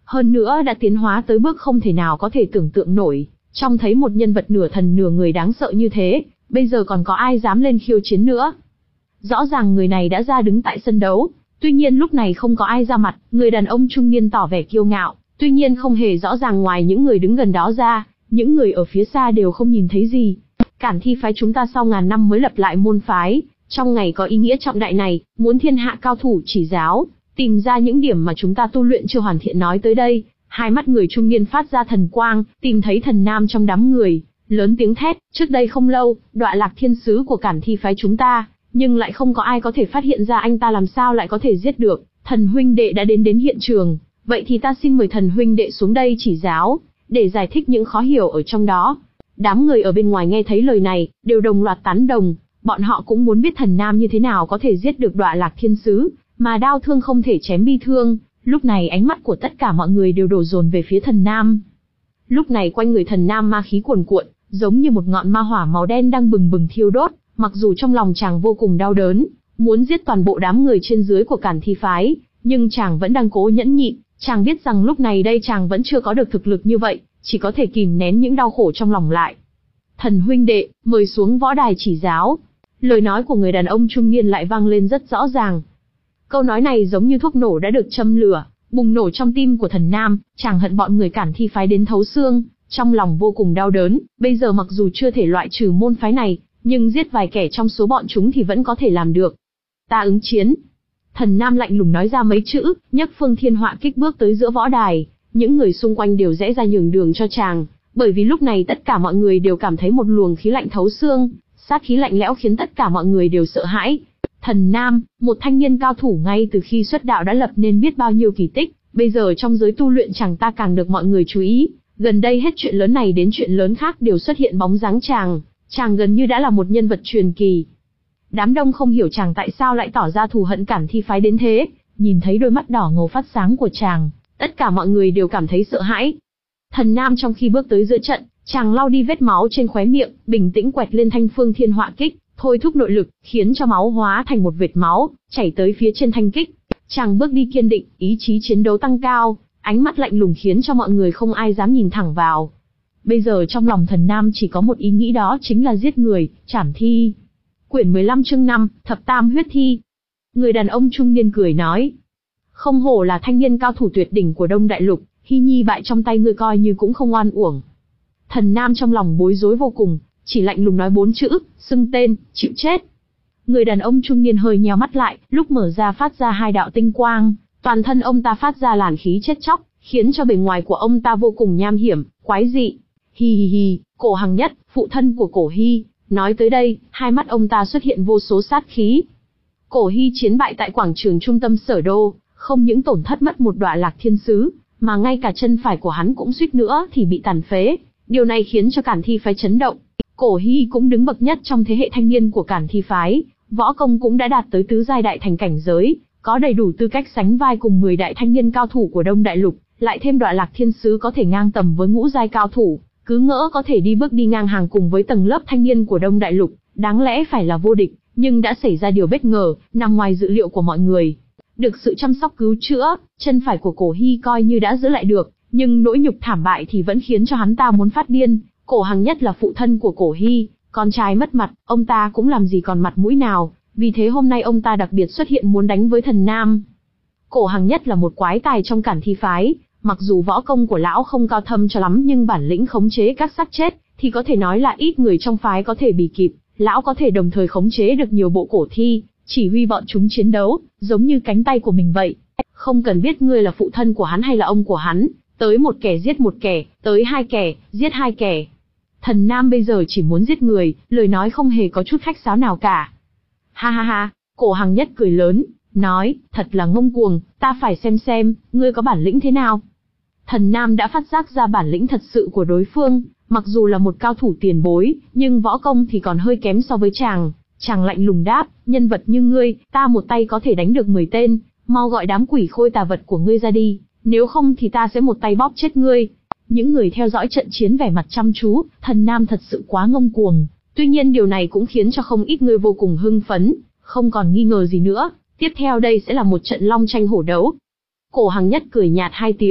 hơn nữa đã tiến hóa tới bước không thể nào có thể tưởng tượng nổi. Trong thấy một nhân vật nửa thần nửa người đáng sợ như thế, bây giờ còn có ai dám lên khiêu chiến nữa. Rõ ràng người này đã ra đứng tại sân đấu, tuy nhiên lúc này không có ai ra mặt, người đàn ông trung niên tỏ vẻ kiêu ngạo, tuy nhiên không hề rõ ràng ngoài những người đứng gần đó ra, những người ở phía xa đều không nhìn thấy gì. Cản Thi phái chúng ta sau ngàn năm mới lập lại môn phái, trong ngày có ý nghĩa trọng đại này, muốn thiên hạ cao thủ chỉ giáo, tìm ra những điểm mà chúng ta tu luyện chưa hoàn thiện. Nói tới đây, hai mắt người trung niên phát ra thần quang, tìm thấy thần nam trong đám người, lớn tiếng thét, trước đây không lâu, Đọa Lạc thiên sứ của Cản Thi phái chúng ta, nhưng lại không có ai có thể phát hiện ra anh ta làm sao lại có thể giết được. Thần huynh đệ đã đến đến hiện trường, vậy thì ta xin mời thần huynh đệ xuống đây chỉ giáo, để giải thích những khó hiểu ở trong đó. Đám người ở bên ngoài nghe thấy lời này, đều đồng loạt tán đồng, bọn họ cũng muốn biết thần nam như thế nào có thể giết được Đọa Lạc thiên sứ, mà đao thương không thể chém bi thương. Lúc này ánh mắt của tất cả mọi người đều đổ dồn về phía thần nam. Lúc này quanh người thần nam ma khí cuồn cuộn, giống như một ngọn ma hỏa màu đen đang bừng bừng thiêu đốt, mặc dù trong lòng chàng vô cùng đau đớn, muốn giết toàn bộ đám người trên dưới của Cản Thi phái, nhưng chàng vẫn đang cố nhẫn nhịn, chàng biết rằng lúc này đây chàng vẫn chưa có được thực lực như vậy, chỉ có thể kìm nén những đau khổ trong lòng lại. Thần huynh đệ, mời xuống võ đài chỉ giáo. Lời nói của người đàn ông trung niên lại vang lên rất rõ ràng. Câu nói này giống như thuốc nổ đã được châm lửa, bùng nổ trong tim của thần nam, chàng hận bọn người Cản Thi phái đến thấu xương, trong lòng vô cùng đau đớn, bây giờ mặc dù chưa thể loại trừ môn phái này, nhưng giết vài kẻ trong số bọn chúng thì vẫn có thể làm được. Ta ứng chiến. Thần nam lạnh lùng nói ra mấy chữ, nhấc phương thiên họa kích bước tới giữa võ đài, những người xung quanh đều rẽ ra nhường đường cho chàng, bởi vì lúc này tất cả mọi người đều cảm thấy một luồng khí lạnh thấu xương, sát khí lạnh lẽo khiến tất cả mọi người đều sợ hãi. Thần nam, một thanh niên cao thủ ngay từ khi xuất đạo đã lập nên biết bao nhiêu kỳ tích, bây giờ trong giới tu luyện chàng ta càng được mọi người chú ý, gần đây hết chuyện lớn này đến chuyện lớn khác đều xuất hiện bóng dáng chàng, chàng gần như đã là một nhân vật truyền kỳ. Đám đông không hiểu chàng tại sao lại tỏ ra thù hận Cản Thi phái đến thế, nhìn thấy đôi mắt đỏ ngầu phát sáng của chàng, tất cả mọi người đều cảm thấy sợ hãi. Thần nam trong khi bước tới giữa trận, chàng lau đi vết máu trên khóe miệng, bình tĩnh quẹt lên thanh phương thiên họa kích, thôi thúc nội lực, khiến cho máu hóa thành một vệt máu, chảy tới phía trên thanh kích. Chàng bước đi kiên định, ý chí chiến đấu tăng cao, ánh mắt lạnh lùng khiến cho mọi người không ai dám nhìn thẳng vào. Bây giờ trong lòng thần nam chỉ có một ý nghĩ, đó chính là giết người, trảm thi. Quyển mười lăm chương năm, Thập Tam huyết thi. Người đàn ông trung niên cười nói, không hổ là thanh niên cao thủ tuyệt đỉnh của Đông Đại Lục, Hy Nhi bại trong tay ngươi coi như cũng không oan uổng. Thần nam trong lòng bối rối vô cùng, chỉ lạnh lùng nói bốn chữ, xưng tên, chịu chết. Người đàn ông trung niên hơi nheo mắt lại, lúc mở ra phát ra hai đạo tinh quang, toàn thân ông ta phát ra làn khí chết chóc, khiến cho bề ngoài của ông ta vô cùng nham hiểm, quái dị. Hi hi hi, Cổ Hằng Nhất, phụ thân của Cổ Hy. Nói tới đây, hai mắt ông ta xuất hiện vô số sát khí. Cổ Hy chiến bại tại quảng trường trung tâm Sở Đô, không những tổn thất mất một Đọa Lạc thiên sứ, mà ngay cả chân phải của hắn cũng suýt nữa thì bị tàn phế. Điều này khiến cho Cản Thi phái chấn động. Cổ Hy cũng đứng bậc nhất trong thế hệ thanh niên của Cản Thi phái, võ công cũng đã đạt tới tứ giai đại thành cảnh giới, có đầy đủ tư cách sánh vai cùng mười đại thanh niên cao thủ của Đông Đại Lục, lại thêm Đọa Lạc thiên sứ có thể ngang tầm với ngũ giai cao thủ, cứ ngỡ có thể đi bước đi ngang hàng cùng với tầng lớp thanh niên của Đông Đại Lục, đáng lẽ phải là vô địch, nhưng đã xảy ra điều bất ngờ, nằm ngoài dự liệu của mọi người. Được sự chăm sóc cứu chữa, chân phải của Cổ Hy coi như đã giữ lại được, nhưng nỗi nhục thảm bại thì vẫn khiến cho hắn ta muốn phát điên. Cổ Hằng Nhất là phụ thân của Cổ Hy, con trai mất mặt, ông ta cũng làm gì còn mặt mũi nào, vì thế hôm nay ông ta đặc biệt xuất hiện muốn đánh với thần nam. Cổ Hằng Nhất là một quái tài trong Cản Thi phái, mặc dù võ công của lão không cao thâm cho lắm nhưng bản lĩnh khống chế các xác chết thì có thể nói là ít người trong phái có thể bì kịp. Lão có thể đồng thời khống chế được nhiều bộ cổ thi, chỉ huy bọn chúng chiến đấu, giống như cánh tay của mình vậy. Không cần biết ngươi là phụ thân của hắn hay là ông của hắn, tới một kẻ giết một kẻ, tới hai kẻ, giết hai kẻ. Thần nam bây giờ chỉ muốn giết người, lời nói không hề có chút khách sáo nào cả. Ha ha ha, Cổ Hằng Nhất cười lớn, nói, thật là ngông cuồng, ta phải xem xem, ngươi có bản lĩnh thế nào. Thần nam đã phát giác ra bản lĩnh thật sự của đối phương, mặc dù là một cao thủ tiền bối, nhưng võ công thì còn hơi kém so với chàng. Chàng lạnh lùng đáp, nhân vật như ngươi, ta một tay có thể đánh được mười tên, mau gọi đám quỷ khôi tà vật của ngươi ra đi, nếu không thì ta sẽ một tay bóp chết ngươi. Những người theo dõi trận chiến vẻ mặt chăm chú, thần nam thật sự quá ngông cuồng, tuy nhiên điều này cũng khiến cho không ít người vô cùng hưng phấn, không còn nghi ngờ gì nữa, tiếp theo đây sẽ là một trận long tranh hổ đấu. Cổ Hằng Nhất cười nhạt hai tiếng,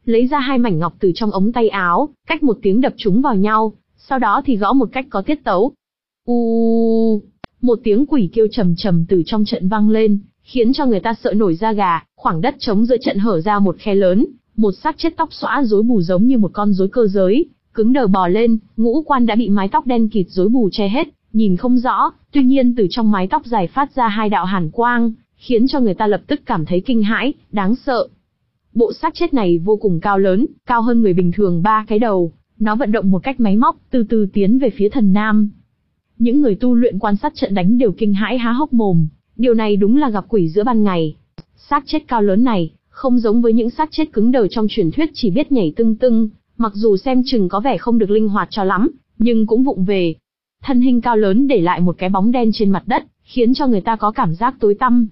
lấy ra hai mảnh ngọc từ trong ống tay áo, cách một tiếng đập chúng vào nhau, sau đó thì gõ một cách có tiết tấu. U, một tiếng quỷ kêu trầm trầm từ trong trận vang lên, khiến cho người ta sợ nổi da gà. Khoảng đất trống giữa trận hở ra một khe lớn, một xác chết tóc xõa rối bù giống như một con rối cơ giới, cứng đờ bò lên, ngũ quan đã bị mái tóc đen kịt rối bù che hết, nhìn không rõ. Tuy nhiên từ trong mái tóc dài phát ra hai đạo hàn quang, khiến cho người ta lập tức cảm thấy kinh hãi, đáng sợ. Bộ xác chết này vô cùng cao lớn, cao hơn người bình thường ba cái đầu, nó vận động một cách máy móc, từ từ tiến về phía thần nam. Những người tu luyện quan sát trận đánh đều kinh hãi há hốc mồm, điều này đúng là gặp quỷ giữa ban ngày. Xác chết cao lớn này, không giống với những xác chết cứng đờ trong truyền thuyết chỉ biết nhảy tưng tưng, mặc dù xem chừng có vẻ không được linh hoạt cho lắm, nhưng cũng vụng về. Thân hình cao lớn để lại một cái bóng đen trên mặt đất, khiến cho người ta có cảm giác tối tăm.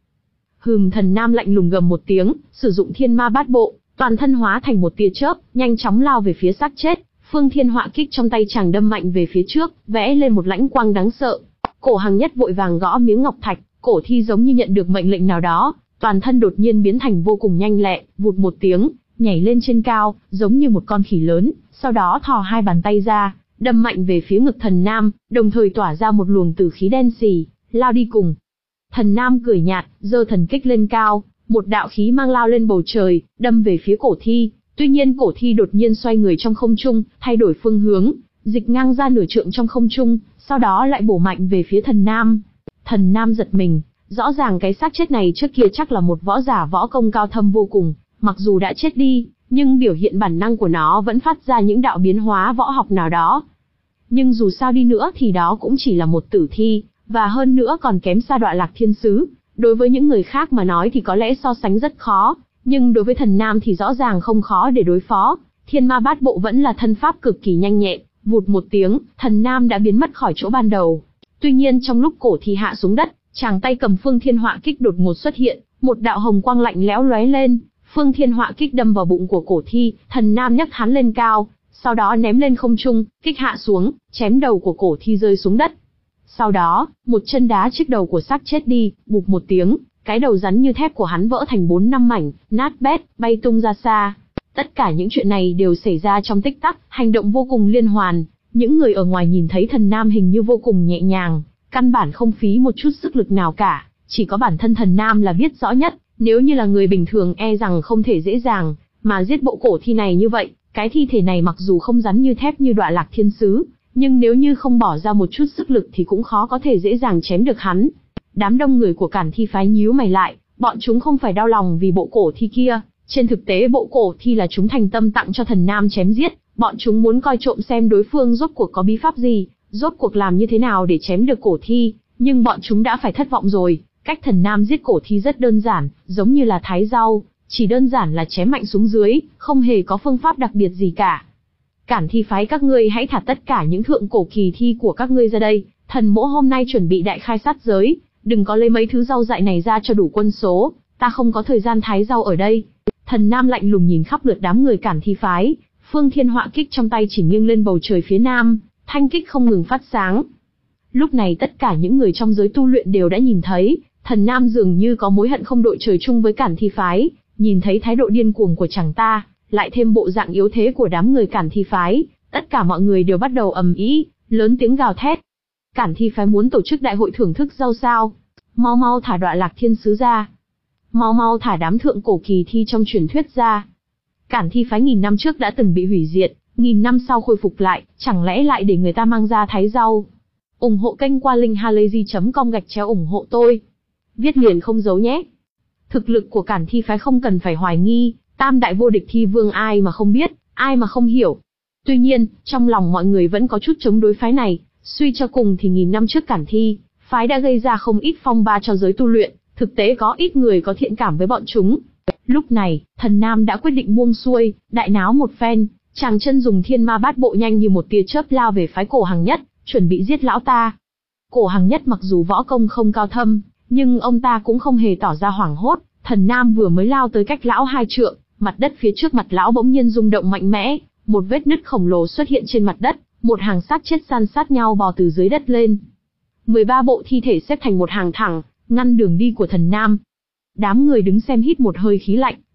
Hừm, thần nam lạnh lùng gầm một tiếng, sử dụng thiên ma bát bộ, toàn thân hóa thành một tia chớp, nhanh chóng lao về phía xác chết. Phương Thiên Họa Kích trong tay chàng đâm mạnh về phía trước, vẽ lên một lãnh quang đáng sợ. Cổ Hằng Nhất vội vàng gõ miếng ngọc thạch, cổ thi giống như nhận được mệnh lệnh nào đó, toàn thân đột nhiên biến thành vô cùng nhanh lẹ, vụt một tiếng, nhảy lên trên cao, giống như một con khỉ lớn, sau đó thò hai bàn tay ra, đâm mạnh về phía ngực thần nam, đồng thời tỏa ra một luồng tử khí đen sì, lao đi cùng. Thần nam cười nhạt, giơ thần kích lên cao, một đạo khí mang lao lên bầu trời, đâm về phía cổ thi. Tuy nhiên cổ thi đột nhiên xoay người trong không trung, thay đổi phương hướng, dịch ngang ra nửa trượng trong không trung, sau đó lại bổ mạnh về phía thần nam. Thần nam giật mình, rõ ràng cái xác chết này trước kia chắc là một võ giả võ công cao thâm vô cùng, mặc dù đã chết đi, nhưng biểu hiện bản năng của nó vẫn phát ra những đạo biến hóa võ học nào đó. Nhưng dù sao đi nữa thì đó cũng chỉ là một tử thi, và hơn nữa còn kém xa Đoạ Lạc Thiên Sứ. Đối với những người khác mà nói thì có lẽ so sánh rất khó, nhưng đối với thần nam thì rõ ràng không khó để đối phó. Thiên ma bát bộ vẫn là thân pháp cực kỳ nhanh nhẹn, vụt một tiếng, thần nam đã biến mất khỏi chỗ ban đầu. Tuy nhiên trong lúc cổ thi hạ xuống đất, chàng tay cầm Phương Thiên Họa Kích đột ngột xuất hiện, một đạo hồng quang lạnh lẽo lóe lên, Phương Thiên Họa Kích đâm vào bụng của cổ thi, thần nam nhấc hắn lên cao, sau đó ném lên không trung, kích hạ xuống, chém đầu của cổ thi rơi xuống đất. Sau đó, một chân đá chiếc đầu của xác chết đi, bụp một tiếng, cái đầu rắn như thép của hắn vỡ thành bốn năm mảnh, nát bét, bay tung ra xa. Tất cả những chuyện này đều xảy ra trong tích tắc, hành động vô cùng liên hoàn. Những người ở ngoài nhìn thấy thần nam hình như vô cùng nhẹ nhàng, căn bản không phí một chút sức lực nào cả, chỉ có bản thân thần nam là biết rõ nhất. Nếu như là người bình thường e rằng không thể dễ dàng mà giết bộ cổ thi này như vậy. Cái thi thể này mặc dù không rắn như thép như Đoạ Lạc Thiên Sứ, nhưng nếu như không bỏ ra một chút sức lực thì cũng khó có thể dễ dàng chém được hắn. Đám đông người của Cản Thi phái nhíu mày lại, bọn chúng không phải đau lòng vì bộ cổ thi kia, trên thực tế bộ cổ thi là chúng thành tâm tặng cho thần nam chém giết, bọn chúng muốn coi trộm xem đối phương rốt cuộc có bí pháp gì, rốt cuộc làm như thế nào để chém được cổ thi, nhưng bọn chúng đã phải thất vọng rồi. Cách thần nam giết cổ thi rất đơn giản, giống như là thái rau, chỉ đơn giản là chém mạnh xuống dưới, không hề có phương pháp đặc biệt gì cả. Cản Thi phái các ngươi hãy thả tất cả những thượng cổ kỳ thi của các ngươi ra đây, thần mỗ hôm nay chuẩn bị đại khai sát giới, đừng có lấy mấy thứ rau dại này ra cho đủ quân số, ta không có thời gian thái rau ở đây. Thần nam lạnh lùng nhìn khắp lượt đám người Cản Thi phái, Phương Thiên Họa Kích trong tay chỉ nghiêng lên bầu trời phía nam, thanh kích không ngừng phát sáng. Lúc này tất cả những người trong giới tu luyện đều đã nhìn thấy, thần nam dường như có mối hận không đội trời chung với Cản Thi phái, nhìn thấy thái độ điên cuồng của chàng ta, lại thêm bộ dạng yếu thế của đám người Cản Thi phái, tất cả mọi người đều bắt đầu ầm ĩ, lớn tiếng gào thét. Cản Thi phái muốn tổ chức đại hội thưởng thức rau sao? Mau mau thả Đoạ Lạc Thiên Sứ ra. Mau mau thả đám thượng cổ kỳ thi trong truyền thuyết ra. Cản Thi phái nghìn năm trước đã từng bị hủy diệt, nghìn năm sau khôi phục lại, chẳng lẽ lại để người ta mang ra thái rau? ủng hộ kênh qua linkhalazy chấm com gạch chéo ủng hộ tôi. Viết liền không giấu nhé. Thực lực của Cản Thi phái không cần phải hoài nghi, tam đại vô địch thi vương ai mà không biết, ai mà không hiểu. Tuy nhiên, trong lòng mọi người vẫn có chút chống đối phái này, suy cho cùng thì nghìn năm trước Cản Thi phái đã gây ra không ít phong ba cho giới tu luyện, thực tế có ít người có thiện cảm với bọn chúng. Lúc này, thần nam đã quyết định buông xuôi, đại náo một phen, chàng chân dùng thiên ma bát bộ nhanh như một tia chớp lao về phái Cổ Hằng Nhất, chuẩn bị giết lão ta. Cổ Hằng Nhất mặc dù võ công không cao thâm, nhưng ông ta cũng không hề tỏ ra hoảng hốt. Thần nam vừa mới lao tới cách lão hai trượng, mặt đất phía trước mặt lão bỗng nhiên rung động mạnh mẽ, một vết nứt khổng lồ xuất hiện trên mặt đất, một hàng xác chết san sát nhau bò từ dưới đất lên. mười ba bộ thi thể xếp thành một hàng thẳng, ngăn đường đi của thần nam. Đám người đứng xem hít một hơi khí lạnh,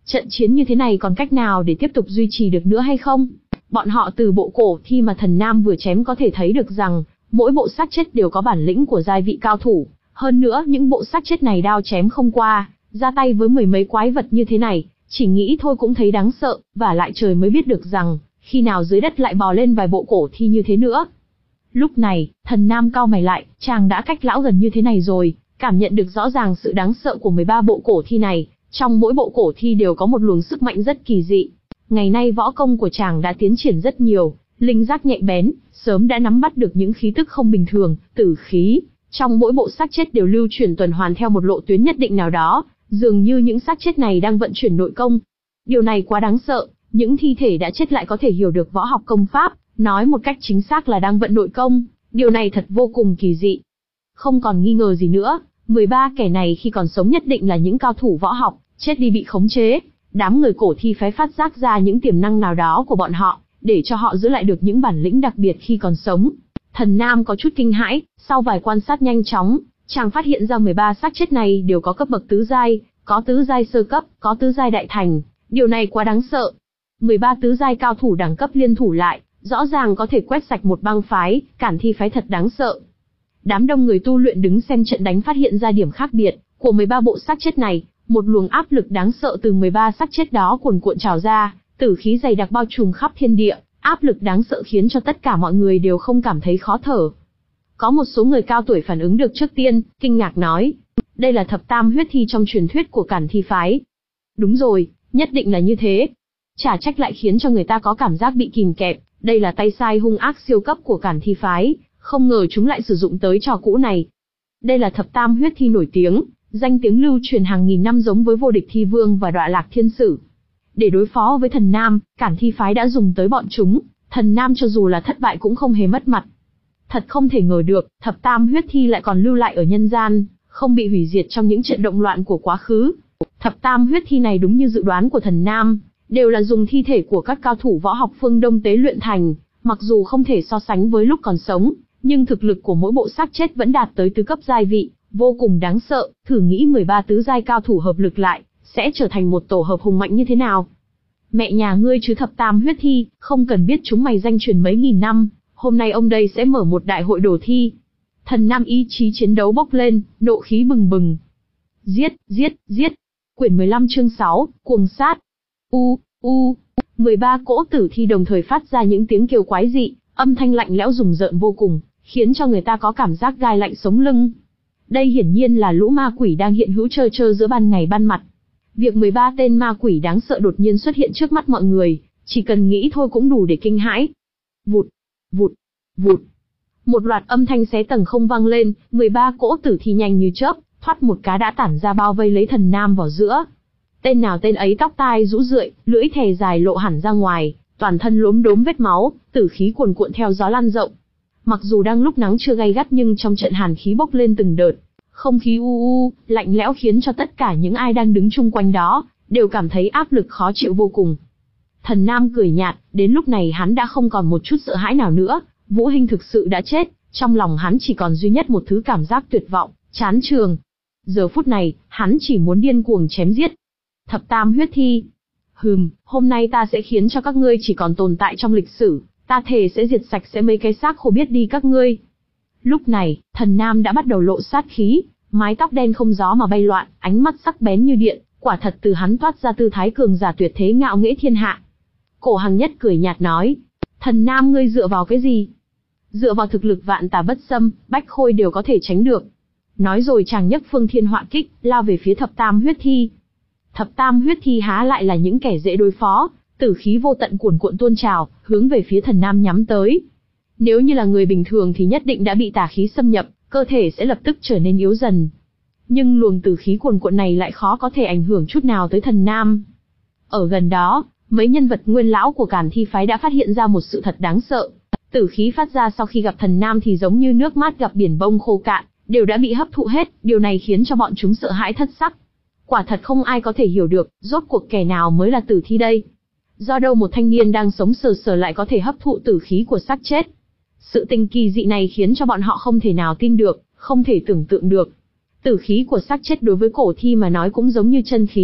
trận chiến như thế này còn cách nào để tiếp tục duy trì được nữa hay không? Bọn họ từ bộ cổ thi mà Thần Nam vừa chém có thể thấy được rằng, mỗi bộ xác chết đều có bản lĩnh của giai vị cao thủ. Hơn nữa những bộ xác chết này đao chém không qua, ra tay với mười mấy quái vật như thế này, chỉ nghĩ thôi cũng thấy đáng sợ, và lại trời mới biết được rằng, khi nào dưới đất lại bò lên vài bộ cổ thi như thế nữa. Lúc này, Thần Nam cau mày lại, chàng đã cách lão gần như thế này rồi, cảm nhận được rõ ràng sự đáng sợ của mười ba bộ cổ thi này, trong mỗi bộ cổ thi đều có một luồng sức mạnh rất kỳ dị. Ngày nay võ công của chàng đã tiến triển rất nhiều, linh giác nhạy bén, sớm đã nắm bắt được những khí tức không bình thường, tử khí. Trong mỗi bộ xác chết đều lưu chuyển tuần hoàn theo một lộ tuyến nhất định nào đó, dường như những xác chết này đang vận chuyển nội công. Điều này quá đáng sợ, những thi thể đã chết lại có thể hiểu được võ học công pháp, nói một cách chính xác là đang vận nội công, điều này thật vô cùng kỳ dị. Không còn nghi ngờ gì nữa, mười ba kẻ này khi còn sống nhất định là những cao thủ võ học, chết đi bị khống chế. Đám người cổ thi phái phát giác ra những tiềm năng nào đó của bọn họ, để cho họ giữ lại được những bản lĩnh đặc biệt khi còn sống. Thần Nam có chút kinh hãi, sau vài quan sát nhanh chóng, chàng phát hiện ra mười ba xác chết này đều có cấp bậc tứ giai, có tứ giai sơ cấp, có tứ giai đại thành. Điều này quá đáng sợ. mười ba tứ giai cao thủ đẳng cấp liên thủ lại, rõ ràng có thể quét sạch một bang phái, Cản Thi phái thật đáng sợ. Đám đông người tu luyện đứng xem trận đánh phát hiện ra điểm khác biệt của mười ba bộ xác chết này, một luồng áp lực đáng sợ từ mười ba xác chết đó cuồn cuộn trào ra, tử khí dày đặc bao trùm khắp thiên địa, áp lực đáng sợ khiến cho tất cả mọi người đều không cảm thấy khó thở. Có một số người cao tuổi phản ứng được trước tiên, kinh ngạc nói, đây là thập tam huyết thi trong truyền thuyết của Cản Thi phái. Đúng rồi, nhất định là như thế. Chả trách lại khiến cho người ta có cảm giác bị kìm kẹp, đây là tay sai hung ác siêu cấp của Cản Thi phái, không ngờ chúng lại sử dụng tới trò cũ này. Đây là thập tam huyết thi nổi tiếng, danh tiếng lưu truyền hàng nghìn năm giống với vô địch thi vương và Đọa Lạc Thiên Sử. Để đối phó với Thần Nam, Cản Thi phái đã dùng tới bọn chúng, Thần Nam cho dù là thất bại cũng không hề mất mặt. Thật không thể ngờ được, thập tam huyết thi lại còn lưu lại ở nhân gian, không bị hủy diệt trong những trận động loạn của quá khứ. Thập tam huyết thi này đúng như dự đoán của Thần Nam, đều là dùng thi thể của các cao thủ võ học phương Đông tế luyện thành, mặc dù không thể so sánh với lúc còn sống, nhưng thực lực của mỗi bộ xác chết vẫn đạt tới tứ cấp giai vị, vô cùng đáng sợ. Thử nghĩ mười ba tứ giai cao thủ hợp lực lại, sẽ trở thành một tổ hợp hùng mạnh như thế nào. Mẹ nhà ngươi chứ thập tam huyết thi, không cần biết chúng mày danh truyền mấy nghìn năm, hôm nay ông đây sẽ mở một đại hội đồ thi. Thần Nam ý chí chiến đấu bốc lên, nộ khí bừng bừng. Giết, giết, giết. Quyển mười lăm chương sáu, cuồng sát. U, u, mười ba cỗ tử thi đồng thời phát ra những tiếng kêu quái dị, âm thanh lạnh lẽo rùng rợn vô cùng, khiến cho người ta có cảm giác gai lạnh sống lưng. Đây hiển nhiên là lũ ma quỷ đang hiện hữu trơ trơ giữa ban ngày ban mặt. Việc mười ba tên ma quỷ đáng sợ đột nhiên xuất hiện trước mắt mọi người, chỉ cần nghĩ thôi cũng đủ để kinh hãi. Vụt, vụt, vụt. Một loạt âm thanh xé tầng không vang lên, mười ba cỗ tử thi nhanh như chớp, thoát một cái đã tản ra bao vây lấy Thần Nam vào giữa. Tên nào tên ấy tóc tai rũ rượi, lưỡi thè dài lộ hẳn ra ngoài, toàn thân lốm đốm vết máu, tử khí cuồn cuộn theo gió lan rộng. Mặc dù đang lúc nắng chưa gay gắt nhưng trong trận hàn khí bốc lên từng đợt, không khí u u, lạnh lẽo khiến cho tất cả những ai đang đứng chung quanh đó, đều cảm thấy áp lực khó chịu vô cùng. Thần Nam cười nhạt, đến lúc này hắn đã không còn một chút sợ hãi nào nữa, Vũ Hinh thực sự đã chết, trong lòng hắn chỉ còn duy nhất một thứ cảm giác tuyệt vọng, chán chường. Giờ phút này, hắn chỉ muốn điên cuồng chém giết. Thập tam huyết thi. Hừm, hôm nay ta sẽ khiến cho các ngươi chỉ còn tồn tại trong lịch sử, ta thề sẽ diệt sạch sẽ mấy cái xác khô biết đi các ngươi. Lúc này, Thần Nam đã bắt đầu lộ sát khí, mái tóc đen không gió mà bay loạn, ánh mắt sắc bén như điện, quả thật từ hắn toát ra tư thái cường giả tuyệt thế ngạo nghễ thiên hạ. Cổ Hằng Nhất cười nhạt nói, Thần Nam ngươi dựa vào cái gì? Dựa vào thực lực vạn tà bất xâm, bách khôi đều có thể tránh được. Nói rồi chàng nhấc phương thiên họa kích, lao về phía thập tam huyết thi. Thập tam huyết thi há lại là những kẻ dễ đối phó, tử khí vô tận cuồn cuộn tuôn trào, hướng về phía Thần Nam nhắm tới. Nếu như là người bình thường thì nhất định đã bị tà khí xâm nhập, cơ thể sẽ lập tức trở nên yếu dần. Nhưng luồng tử khí cuồn cuộn này lại khó có thể ảnh hưởng chút nào tới Thần Nam. Ở gần đó, mấy nhân vật nguyên lão của Cản Thi phái đã phát hiện ra một sự thật đáng sợ. Tử khí phát ra sau khi gặp Thần Nam thì giống như nước mát gặp biển bông khô cạn, đều đã bị hấp thụ hết, điều này khiến cho bọn chúng sợ hãi thất sắc. Quả thật không ai có thể hiểu được, rốt cuộc kẻ nào mới là tử thi đây? Do đâu một thanh niên đang sống sờ sờ lại có thể hấp thụ tử khí của xác chết? Sự tình kỳ dị này khiến cho bọn họ không thể nào tin được, không thể tưởng tượng được. Tử khí của xác chết đối với cổ thi mà nói cũng giống như chân khí,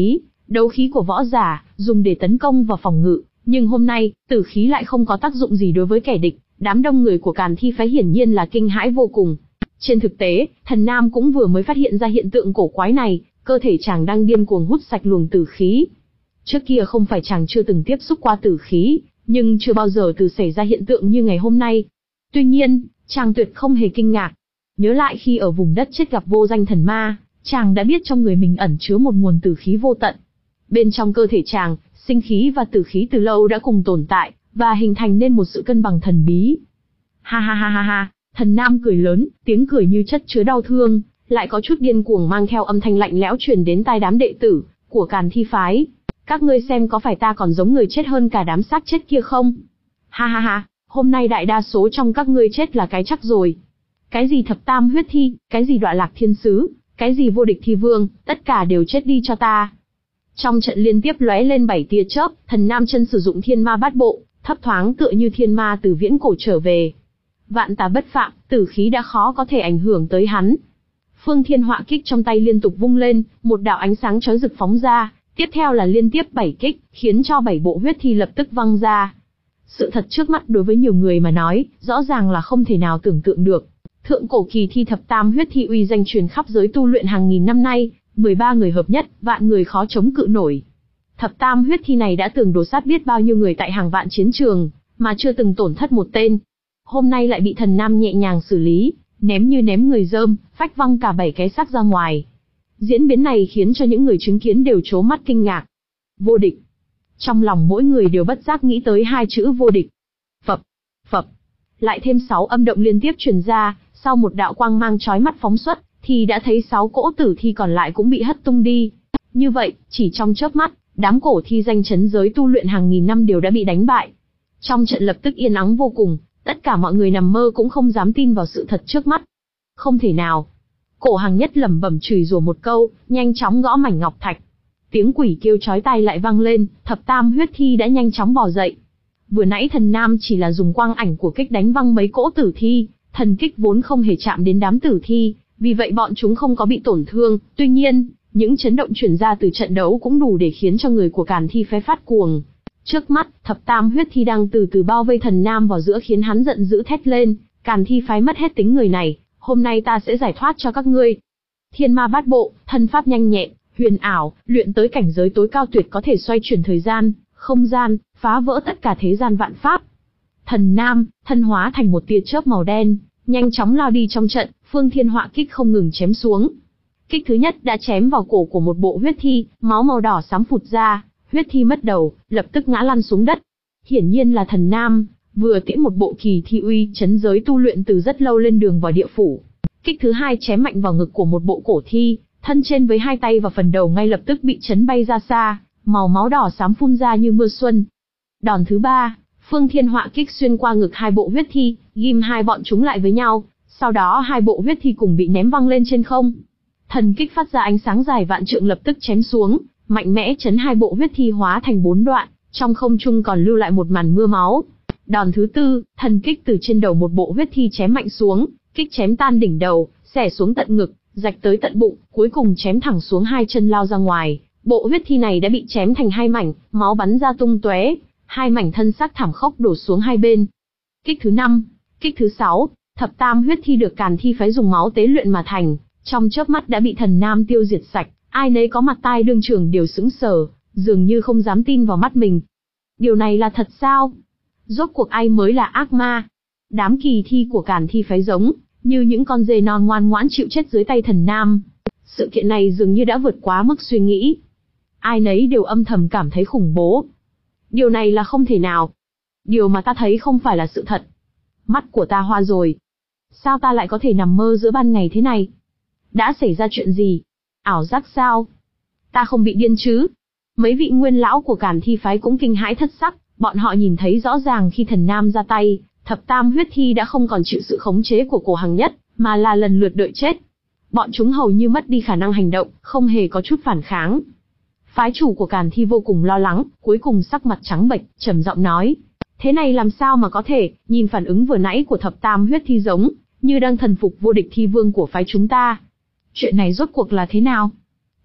Đấu khí của võ giả, dùng để tấn công và phòng ngự, nhưng hôm nay, tử khí lại không có tác dụng gì đối với kẻ địch, đám đông người của Càn Thi phái hiển nhiên là kinh hãi vô cùng. Trên thực tế, Thần Nam cũng vừa mới phát hiện ra hiện tượng cổ quái này, cơ thể chàng đang điên cuồng hút sạch luồng tử khí. Trước kia không phải chàng chưa từng tiếp xúc qua tử khí, nhưng chưa bao giờ từ xảy ra hiện tượng như ngày hôm nay. Tuy nhiên, chàng tuyệt không hề kinh ngạc. Nhớ lại khi ở vùng đất chết gặp vô danh thần ma, chàng đã biết trong người mình ẩn chứa một nguồn tử khí vô tận. Bên trong cơ thể chàng, sinh khí và tử khí từ lâu đã cùng tồn tại, và hình thành nên một sự cân bằng thần bí. Ha ha ha ha ha, Thần Nam cười lớn, tiếng cười như chất chứa đau thương, lại có chút điên cuồng mang theo âm thanh lạnh lẽo truyền đến tai đám đệ tử của Càn Thi phái. Các ngươi xem có phải ta còn giống người chết hơn cả đám xác chết kia không? Ha ha ha, hôm nay đại đa số trong các ngươi chết là cái chắc rồi. Cái gì thập tam huyết thi, cái gì Đọa Lạc Thiên Sứ, cái gì vô địch thi vương, tất cả đều chết đi cho ta. Trong trận liên tiếp lóe lên bảy tia chớp, Thần Nam chân sử dụng thiên ma bát bộ, thấp thoáng tựa như thiên ma từ viễn cổ trở về. Vạn tà bất phạm, tử khí đã khó có thể ảnh hưởng tới hắn. Phương Thiên Họa kích trong tay liên tục vung lên, một đạo ánh sáng chói rực phóng ra, tiếp theo là liên tiếp bảy kích, khiến cho bảy bộ huyết thi lập tức văng ra. Sự thật trước mắt đối với nhiều người mà nói, rõ ràng là không thể nào tưởng tượng được. Thượng cổ kỳ thi thập tam huyết thi uy danh truyền khắp giới tu luyện hàng nghìn năm nay, mười ba người hợp nhất, vạn người khó chống cự nổi. Thập tam huyết thi này đã từng đổ sát biết bao nhiêu người tại hàng vạn chiến trường, mà chưa từng tổn thất một tên. Hôm nay lại bị Thần Nam nhẹ nhàng xử lý, ném như ném người dơm, phách văng cả bảy cái xác ra ngoài. Diễn biến này khiến cho những người chứng kiến đều trố mắt kinh ngạc. Vô địch. Trong lòng mỗi người đều bất giác nghĩ tới hai chữ vô địch. Phập, phập. Lại thêm sáu âm động liên tiếp truyền ra, sau một đạo quang mang chói mắt phóng xuất, thì đã thấy sáu cỗ tử thi còn lại cũng bị hất tung đi. Như vậy, chỉ trong chớp mắt, đám cổ thi danh chấn giới tu luyện hàng nghìn năm đều đã bị đánh bại. Trong trận lập tức yên ắng vô cùng, tất cả mọi người nằm mơ cũng không dám tin vào sự thật trước mắt. Không thể nào. Cổ Hằng Nhất lẩm bẩm chửi rủa một câu, nhanh chóng gõ mảnh ngọc thạch. Tiếng quỷ kêu chói tai lại vang lên, thập tam huyết thi đã nhanh chóng bò dậy. Vừa nãy Thần Nam chỉ là dùng quang ảnh của kích đánh văng mấy cỗ tử thi, thần kích vốn không hề chạm đến đám tử thi, vì vậy bọn chúng không có bị tổn thương. Tuy nhiên, những chấn động truyền ra từ trận đấu cũng đủ để khiến cho người của Càn Thi phái phát cuồng. Trước mắt, thập tam huyết thi đang từ từ bao vây Thần Nam vào giữa khiến hắn giận dữ thét lên, Càn Thi phái mất hết tính người này, hôm nay ta sẽ giải thoát cho các ngươi. Thiên ma bát bộ, thân pháp nhanh nhẹn, huyền ảo, luyện tới cảnh giới tối cao tuyệt có thể xoay chuyển thời gian, không gian, phá vỡ tất cả thế gian vạn pháp. Thần Nam, thân hóa thành một tia chớp màu đen, nhanh chóng lao đi trong trận, Phương Thiên Họa kích không ngừng chém xuống. Kích thứ nhất đã chém vào cổ của một bộ huyết thi, máu màu đỏ xám phụt ra, huyết thi mất đầu, lập tức ngã lăn xuống đất. Hiển nhiên là Thần Nam vừa tiễn một bộ kỳ thi uy chấn giới tu luyện từ rất lâu lên đường vào địa phủ. Kích thứ hai chém mạnh vào ngực của một bộ cổ thi, thân trên với hai tay và phần đầu ngay lập tức bị chấn bay ra xa, màu máu đỏ xám phun ra như mưa xuân. Đòn thứ ba, Phương Thiên Họa kích xuyên qua ngực hai bộ huyết thi, ghim hai bọn chúng lại với nhau, sau đó hai bộ huyết thi cùng bị ném văng lên trên không. Thần kích phát ra ánh sáng dài vạn trượng lập tức chém xuống, mạnh mẽ chấn hai bộ huyết thi hóa thành bốn đoạn, trong không trung còn lưu lại một màn mưa máu. Đòn thứ tư, thần kích từ trên đầu một bộ huyết thi chém mạnh xuống, kích chém tan đỉnh đầu, xẻ xuống tận ngực, rạch tới tận bụng, cuối cùng chém thẳng xuống hai chân lao ra ngoài. Bộ huyết thi này đã bị chém thành hai mảnh, máu bắn ra tung tóe, hai mảnh thân xác thảm khốc đổ xuống hai bên. Kích thứ năm, kích thứ sáu, thập tam huyết thi được Càn Thi phái dùng máu tế luyện mà thành, trong chớp mắt đã bị Thần Nam tiêu diệt sạch, ai nấy có mặt tai đương trường đều sững sờ, dường như không dám tin vào mắt mình. Điều này là thật sao? Rốt cuộc ai mới là ác ma? Đám kỳ thi của Càn Thi phái giống như những con dê non ngoan ngoãn chịu chết dưới tay Thần Nam. Sự kiện này dường như đã vượt quá mức suy nghĩ. Ai nấy đều âm thầm cảm thấy khủng bố. Điều này là không thể nào. Điều mà ta thấy không phải là sự thật. Mắt của ta hoa rồi. Sao ta lại có thể nằm mơ giữa ban ngày thế này? Đã xảy ra chuyện gì? Ảo giác sao? Ta không bị điên chứ? Mấy vị nguyên lão của Càn Thi phái cũng kinh hãi thất sắc, bọn họ nhìn thấy rõ ràng khi Thần Nam ra tay, thập tam huyết thi đã không còn chịu sự khống chế của Cổ Hằng Nhất, mà là lần lượt đợi chết. Bọn chúng hầu như mất đi khả năng hành động, không hề có chút phản kháng. Phái chủ của Càn Thi vô cùng lo lắng, cuối cùng sắc mặt trắng bệch, trầm giọng nói: thế này làm sao mà có thể? Nhìn phản ứng vừa nãy của thập tam huyết thi giống như đang thần phục vô địch thi vương của phái chúng ta. Chuyện này rốt cuộc là thế nào?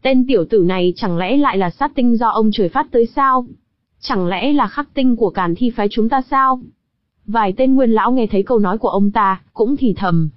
Tên tiểu tử này chẳng lẽ lại là sát tinh do ông trời phát tới sao? Chẳng lẽ là khắc tinh của Càn Thi phái chúng ta sao? Vài tên nguyên lão nghe thấy câu nói của ông ta, cũng thì thầm.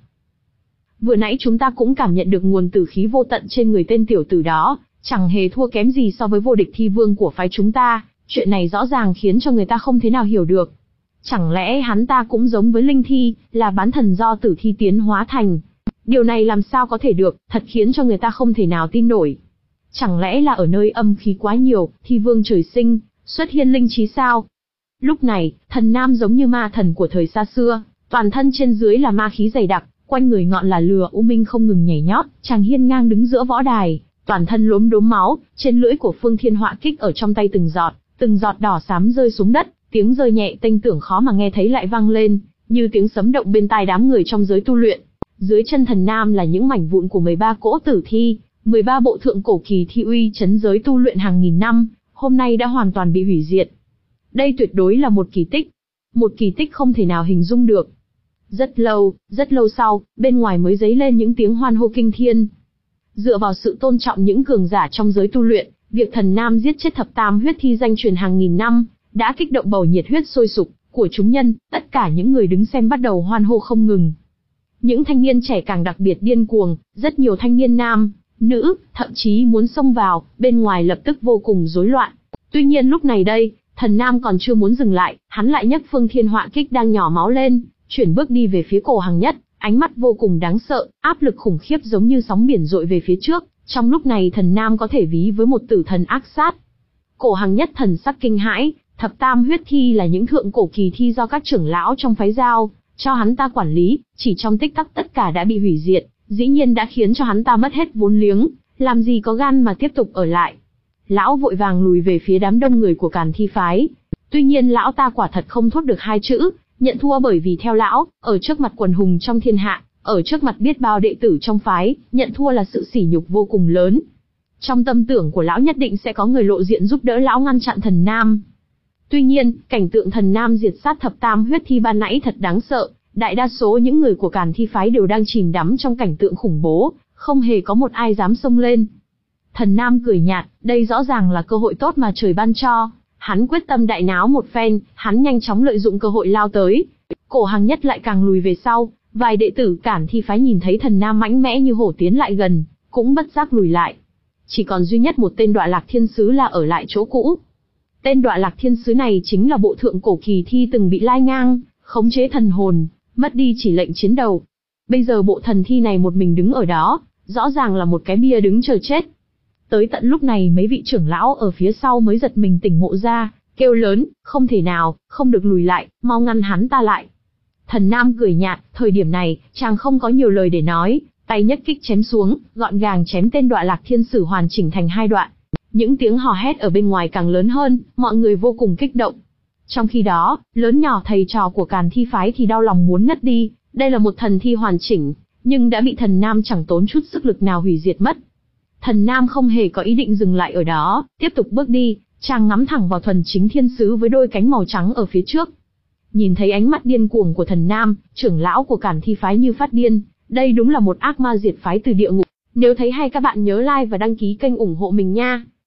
Vừa nãy chúng ta cũng cảm nhận được nguồn tử khí vô tận trên người tên tiểu tử đó, chẳng hề thua kém gì so với vô địch thi vương của phái chúng ta, chuyện này rõ ràng khiến cho người ta không thể nào hiểu được. Chẳng lẽ hắn ta cũng giống với linh thi, là bán thần do tử thi tiến hóa thành? Điều này làm sao có thể được, thật khiến cho người ta không thể nào tin nổi. Chẳng lẽ là ở nơi âm khí quá nhiều, thi vương trời sinh, xuất hiện linh trí sao? Lúc này, thần nam giống như ma thần của thời xa xưa, toàn thân trên dưới là ma khí dày đặc, quanh người ngọn là lửa u minh không ngừng nhảy nhót, chàng hiên ngang đứng giữa võ đài, toàn thân lốm đốm máu, trên lưỡi của Phương Thiên Họa kích ở trong tay từng giọt, từng giọt đỏ xám rơi xuống đất, tiếng rơi nhẹ tênh tưởng khó mà nghe thấy lại vang lên, như tiếng sấm động bên tai đám người trong giới tu luyện. Dưới chân thần nam là những mảnh vụn của mười ba cỗ tử thi, mười ba bộ thượng cổ kỳ thi uy chấn giới tu luyện hàng nghìn năm, hôm nay đã hoàn toàn bị hủy diệt. Đây tuyệt đối là một kỳ tích, một kỳ tích không thể nào hình dung được. Rất lâu, rất lâu sau, bên ngoài mới dấy lên những tiếng hoan hô kinh thiên. Dựa vào sự tôn trọng những cường giả trong giới tu luyện, việc thần nam giết chết thập tam huyết thi danh truyền hàng nghìn năm, đã kích động bầu nhiệt huyết sôi sục của chúng nhân, tất cả những người đứng xem bắt đầu hoan hô không ngừng. Những thanh niên trẻ càng đặc biệt điên cuồng, rất nhiều thanh niên nam, nữ, thậm chí muốn xông vào, bên ngoài lập tức vô cùng rối loạn. Tuy nhiên lúc này đây, thần nam còn chưa muốn dừng lại, hắn lại nhấc Phương Thiên Họa kích đang nhỏ máu lên, chuyển bước đi về phía Cổ Hằng Nhất, ánh mắt vô cùng đáng sợ, áp lực khủng khiếp giống như sóng biển dội về phía trước. Trong lúc này thần nam có thể ví với một tử thần ác sát. Cổ Hằng Nhất thần sắc kinh hãi, thập tam huyết thi là những thượng cổ kỳ thi do các trưởng lão trong phái giao cho hắn ta quản lý, chỉ trong tích tắc tất cả đã bị hủy diệt, dĩ nhiên đã khiến cho hắn ta mất hết vốn liếng, làm gì có gan mà tiếp tục ở lại. Lão vội vàng lùi về phía đám đông người của Càn Thi phái. Tuy nhiên lão ta quả thật không thốt được hai chữ, nhận thua, bởi vì theo lão, ở trước mặt quần hùng trong thiên hạ, ở trước mặt biết bao đệ tử trong phái, nhận thua là sự sỉ nhục vô cùng lớn. Trong tâm tưởng của lão nhất định sẽ có người lộ diện giúp đỡ lão ngăn chặn thần nam. Tuy nhiên, cảnh tượng thần nam diệt sát thập tam huyết thi ban nãy thật đáng sợ, đại đa số những người của Càn Thi phái đều đang chìm đắm trong cảnh tượng khủng bố, không hề có một ai dám xông lên. Thần nam cười nhạt, đây rõ ràng là cơ hội tốt mà trời ban cho. Hắn quyết tâm đại náo một phen, hắn nhanh chóng lợi dụng cơ hội lao tới. Cổ Hằng Nhất lại càng lùi về sau, vài đệ tử Càn Thi phái nhìn thấy thần nam mãnh mẽ như hổ tiến lại gần, cũng bất giác lùi lại. Chỉ còn duy nhất một tên Đọa Lạc Thiên Sứ là ở lại chỗ cũ. Tên Đọa Lạc Thiên Sứ này chính là bộ thượng cổ kỳ thi từng bị lai ngang, khống chế thần hồn, mất đi chỉ lệnh chiến đầu. Bây giờ bộ thần thi này một mình đứng ở đó, rõ ràng là một cái bia đứng chờ chết. Tới tận lúc này mấy vị trưởng lão ở phía sau mới giật mình tỉnh ngộ ra, kêu lớn, không thể nào, không được lùi lại, mau ngăn hắn ta lại. Thần nam cười nhạt, thời điểm này, chàng không có nhiều lời để nói, tay nhất kích chém xuống, gọn gàng chém tên Đọa Lạc Thiên Sử hoàn chỉnh thành hai đoạn. Những tiếng hò hét ở bên ngoài càng lớn hơn, mọi người vô cùng kích động. Trong khi đó, lớn nhỏ thầy trò của Càn Thi phái thì đau lòng muốn ngất đi, đây là một thần thi hoàn chỉnh, nhưng đã bị thần nam chẳng tốn chút sức lực nào hủy diệt mất. Thần nam không hề có ý định dừng lại ở đó, tiếp tục bước đi, chàng ngắm thẳng vào thuần chính thiên sứ với đôi cánh màu trắng ở phía trước. Nhìn thấy ánh mắt điên cuồng của thần nam, trưởng lão của Càn Thi phái như phát điên, đây đúng là một ác ma diệt phái từ địa ngục. Nếu thấy hay các bạn nhớ like và đăng ký kênh ủng hộ mình nha.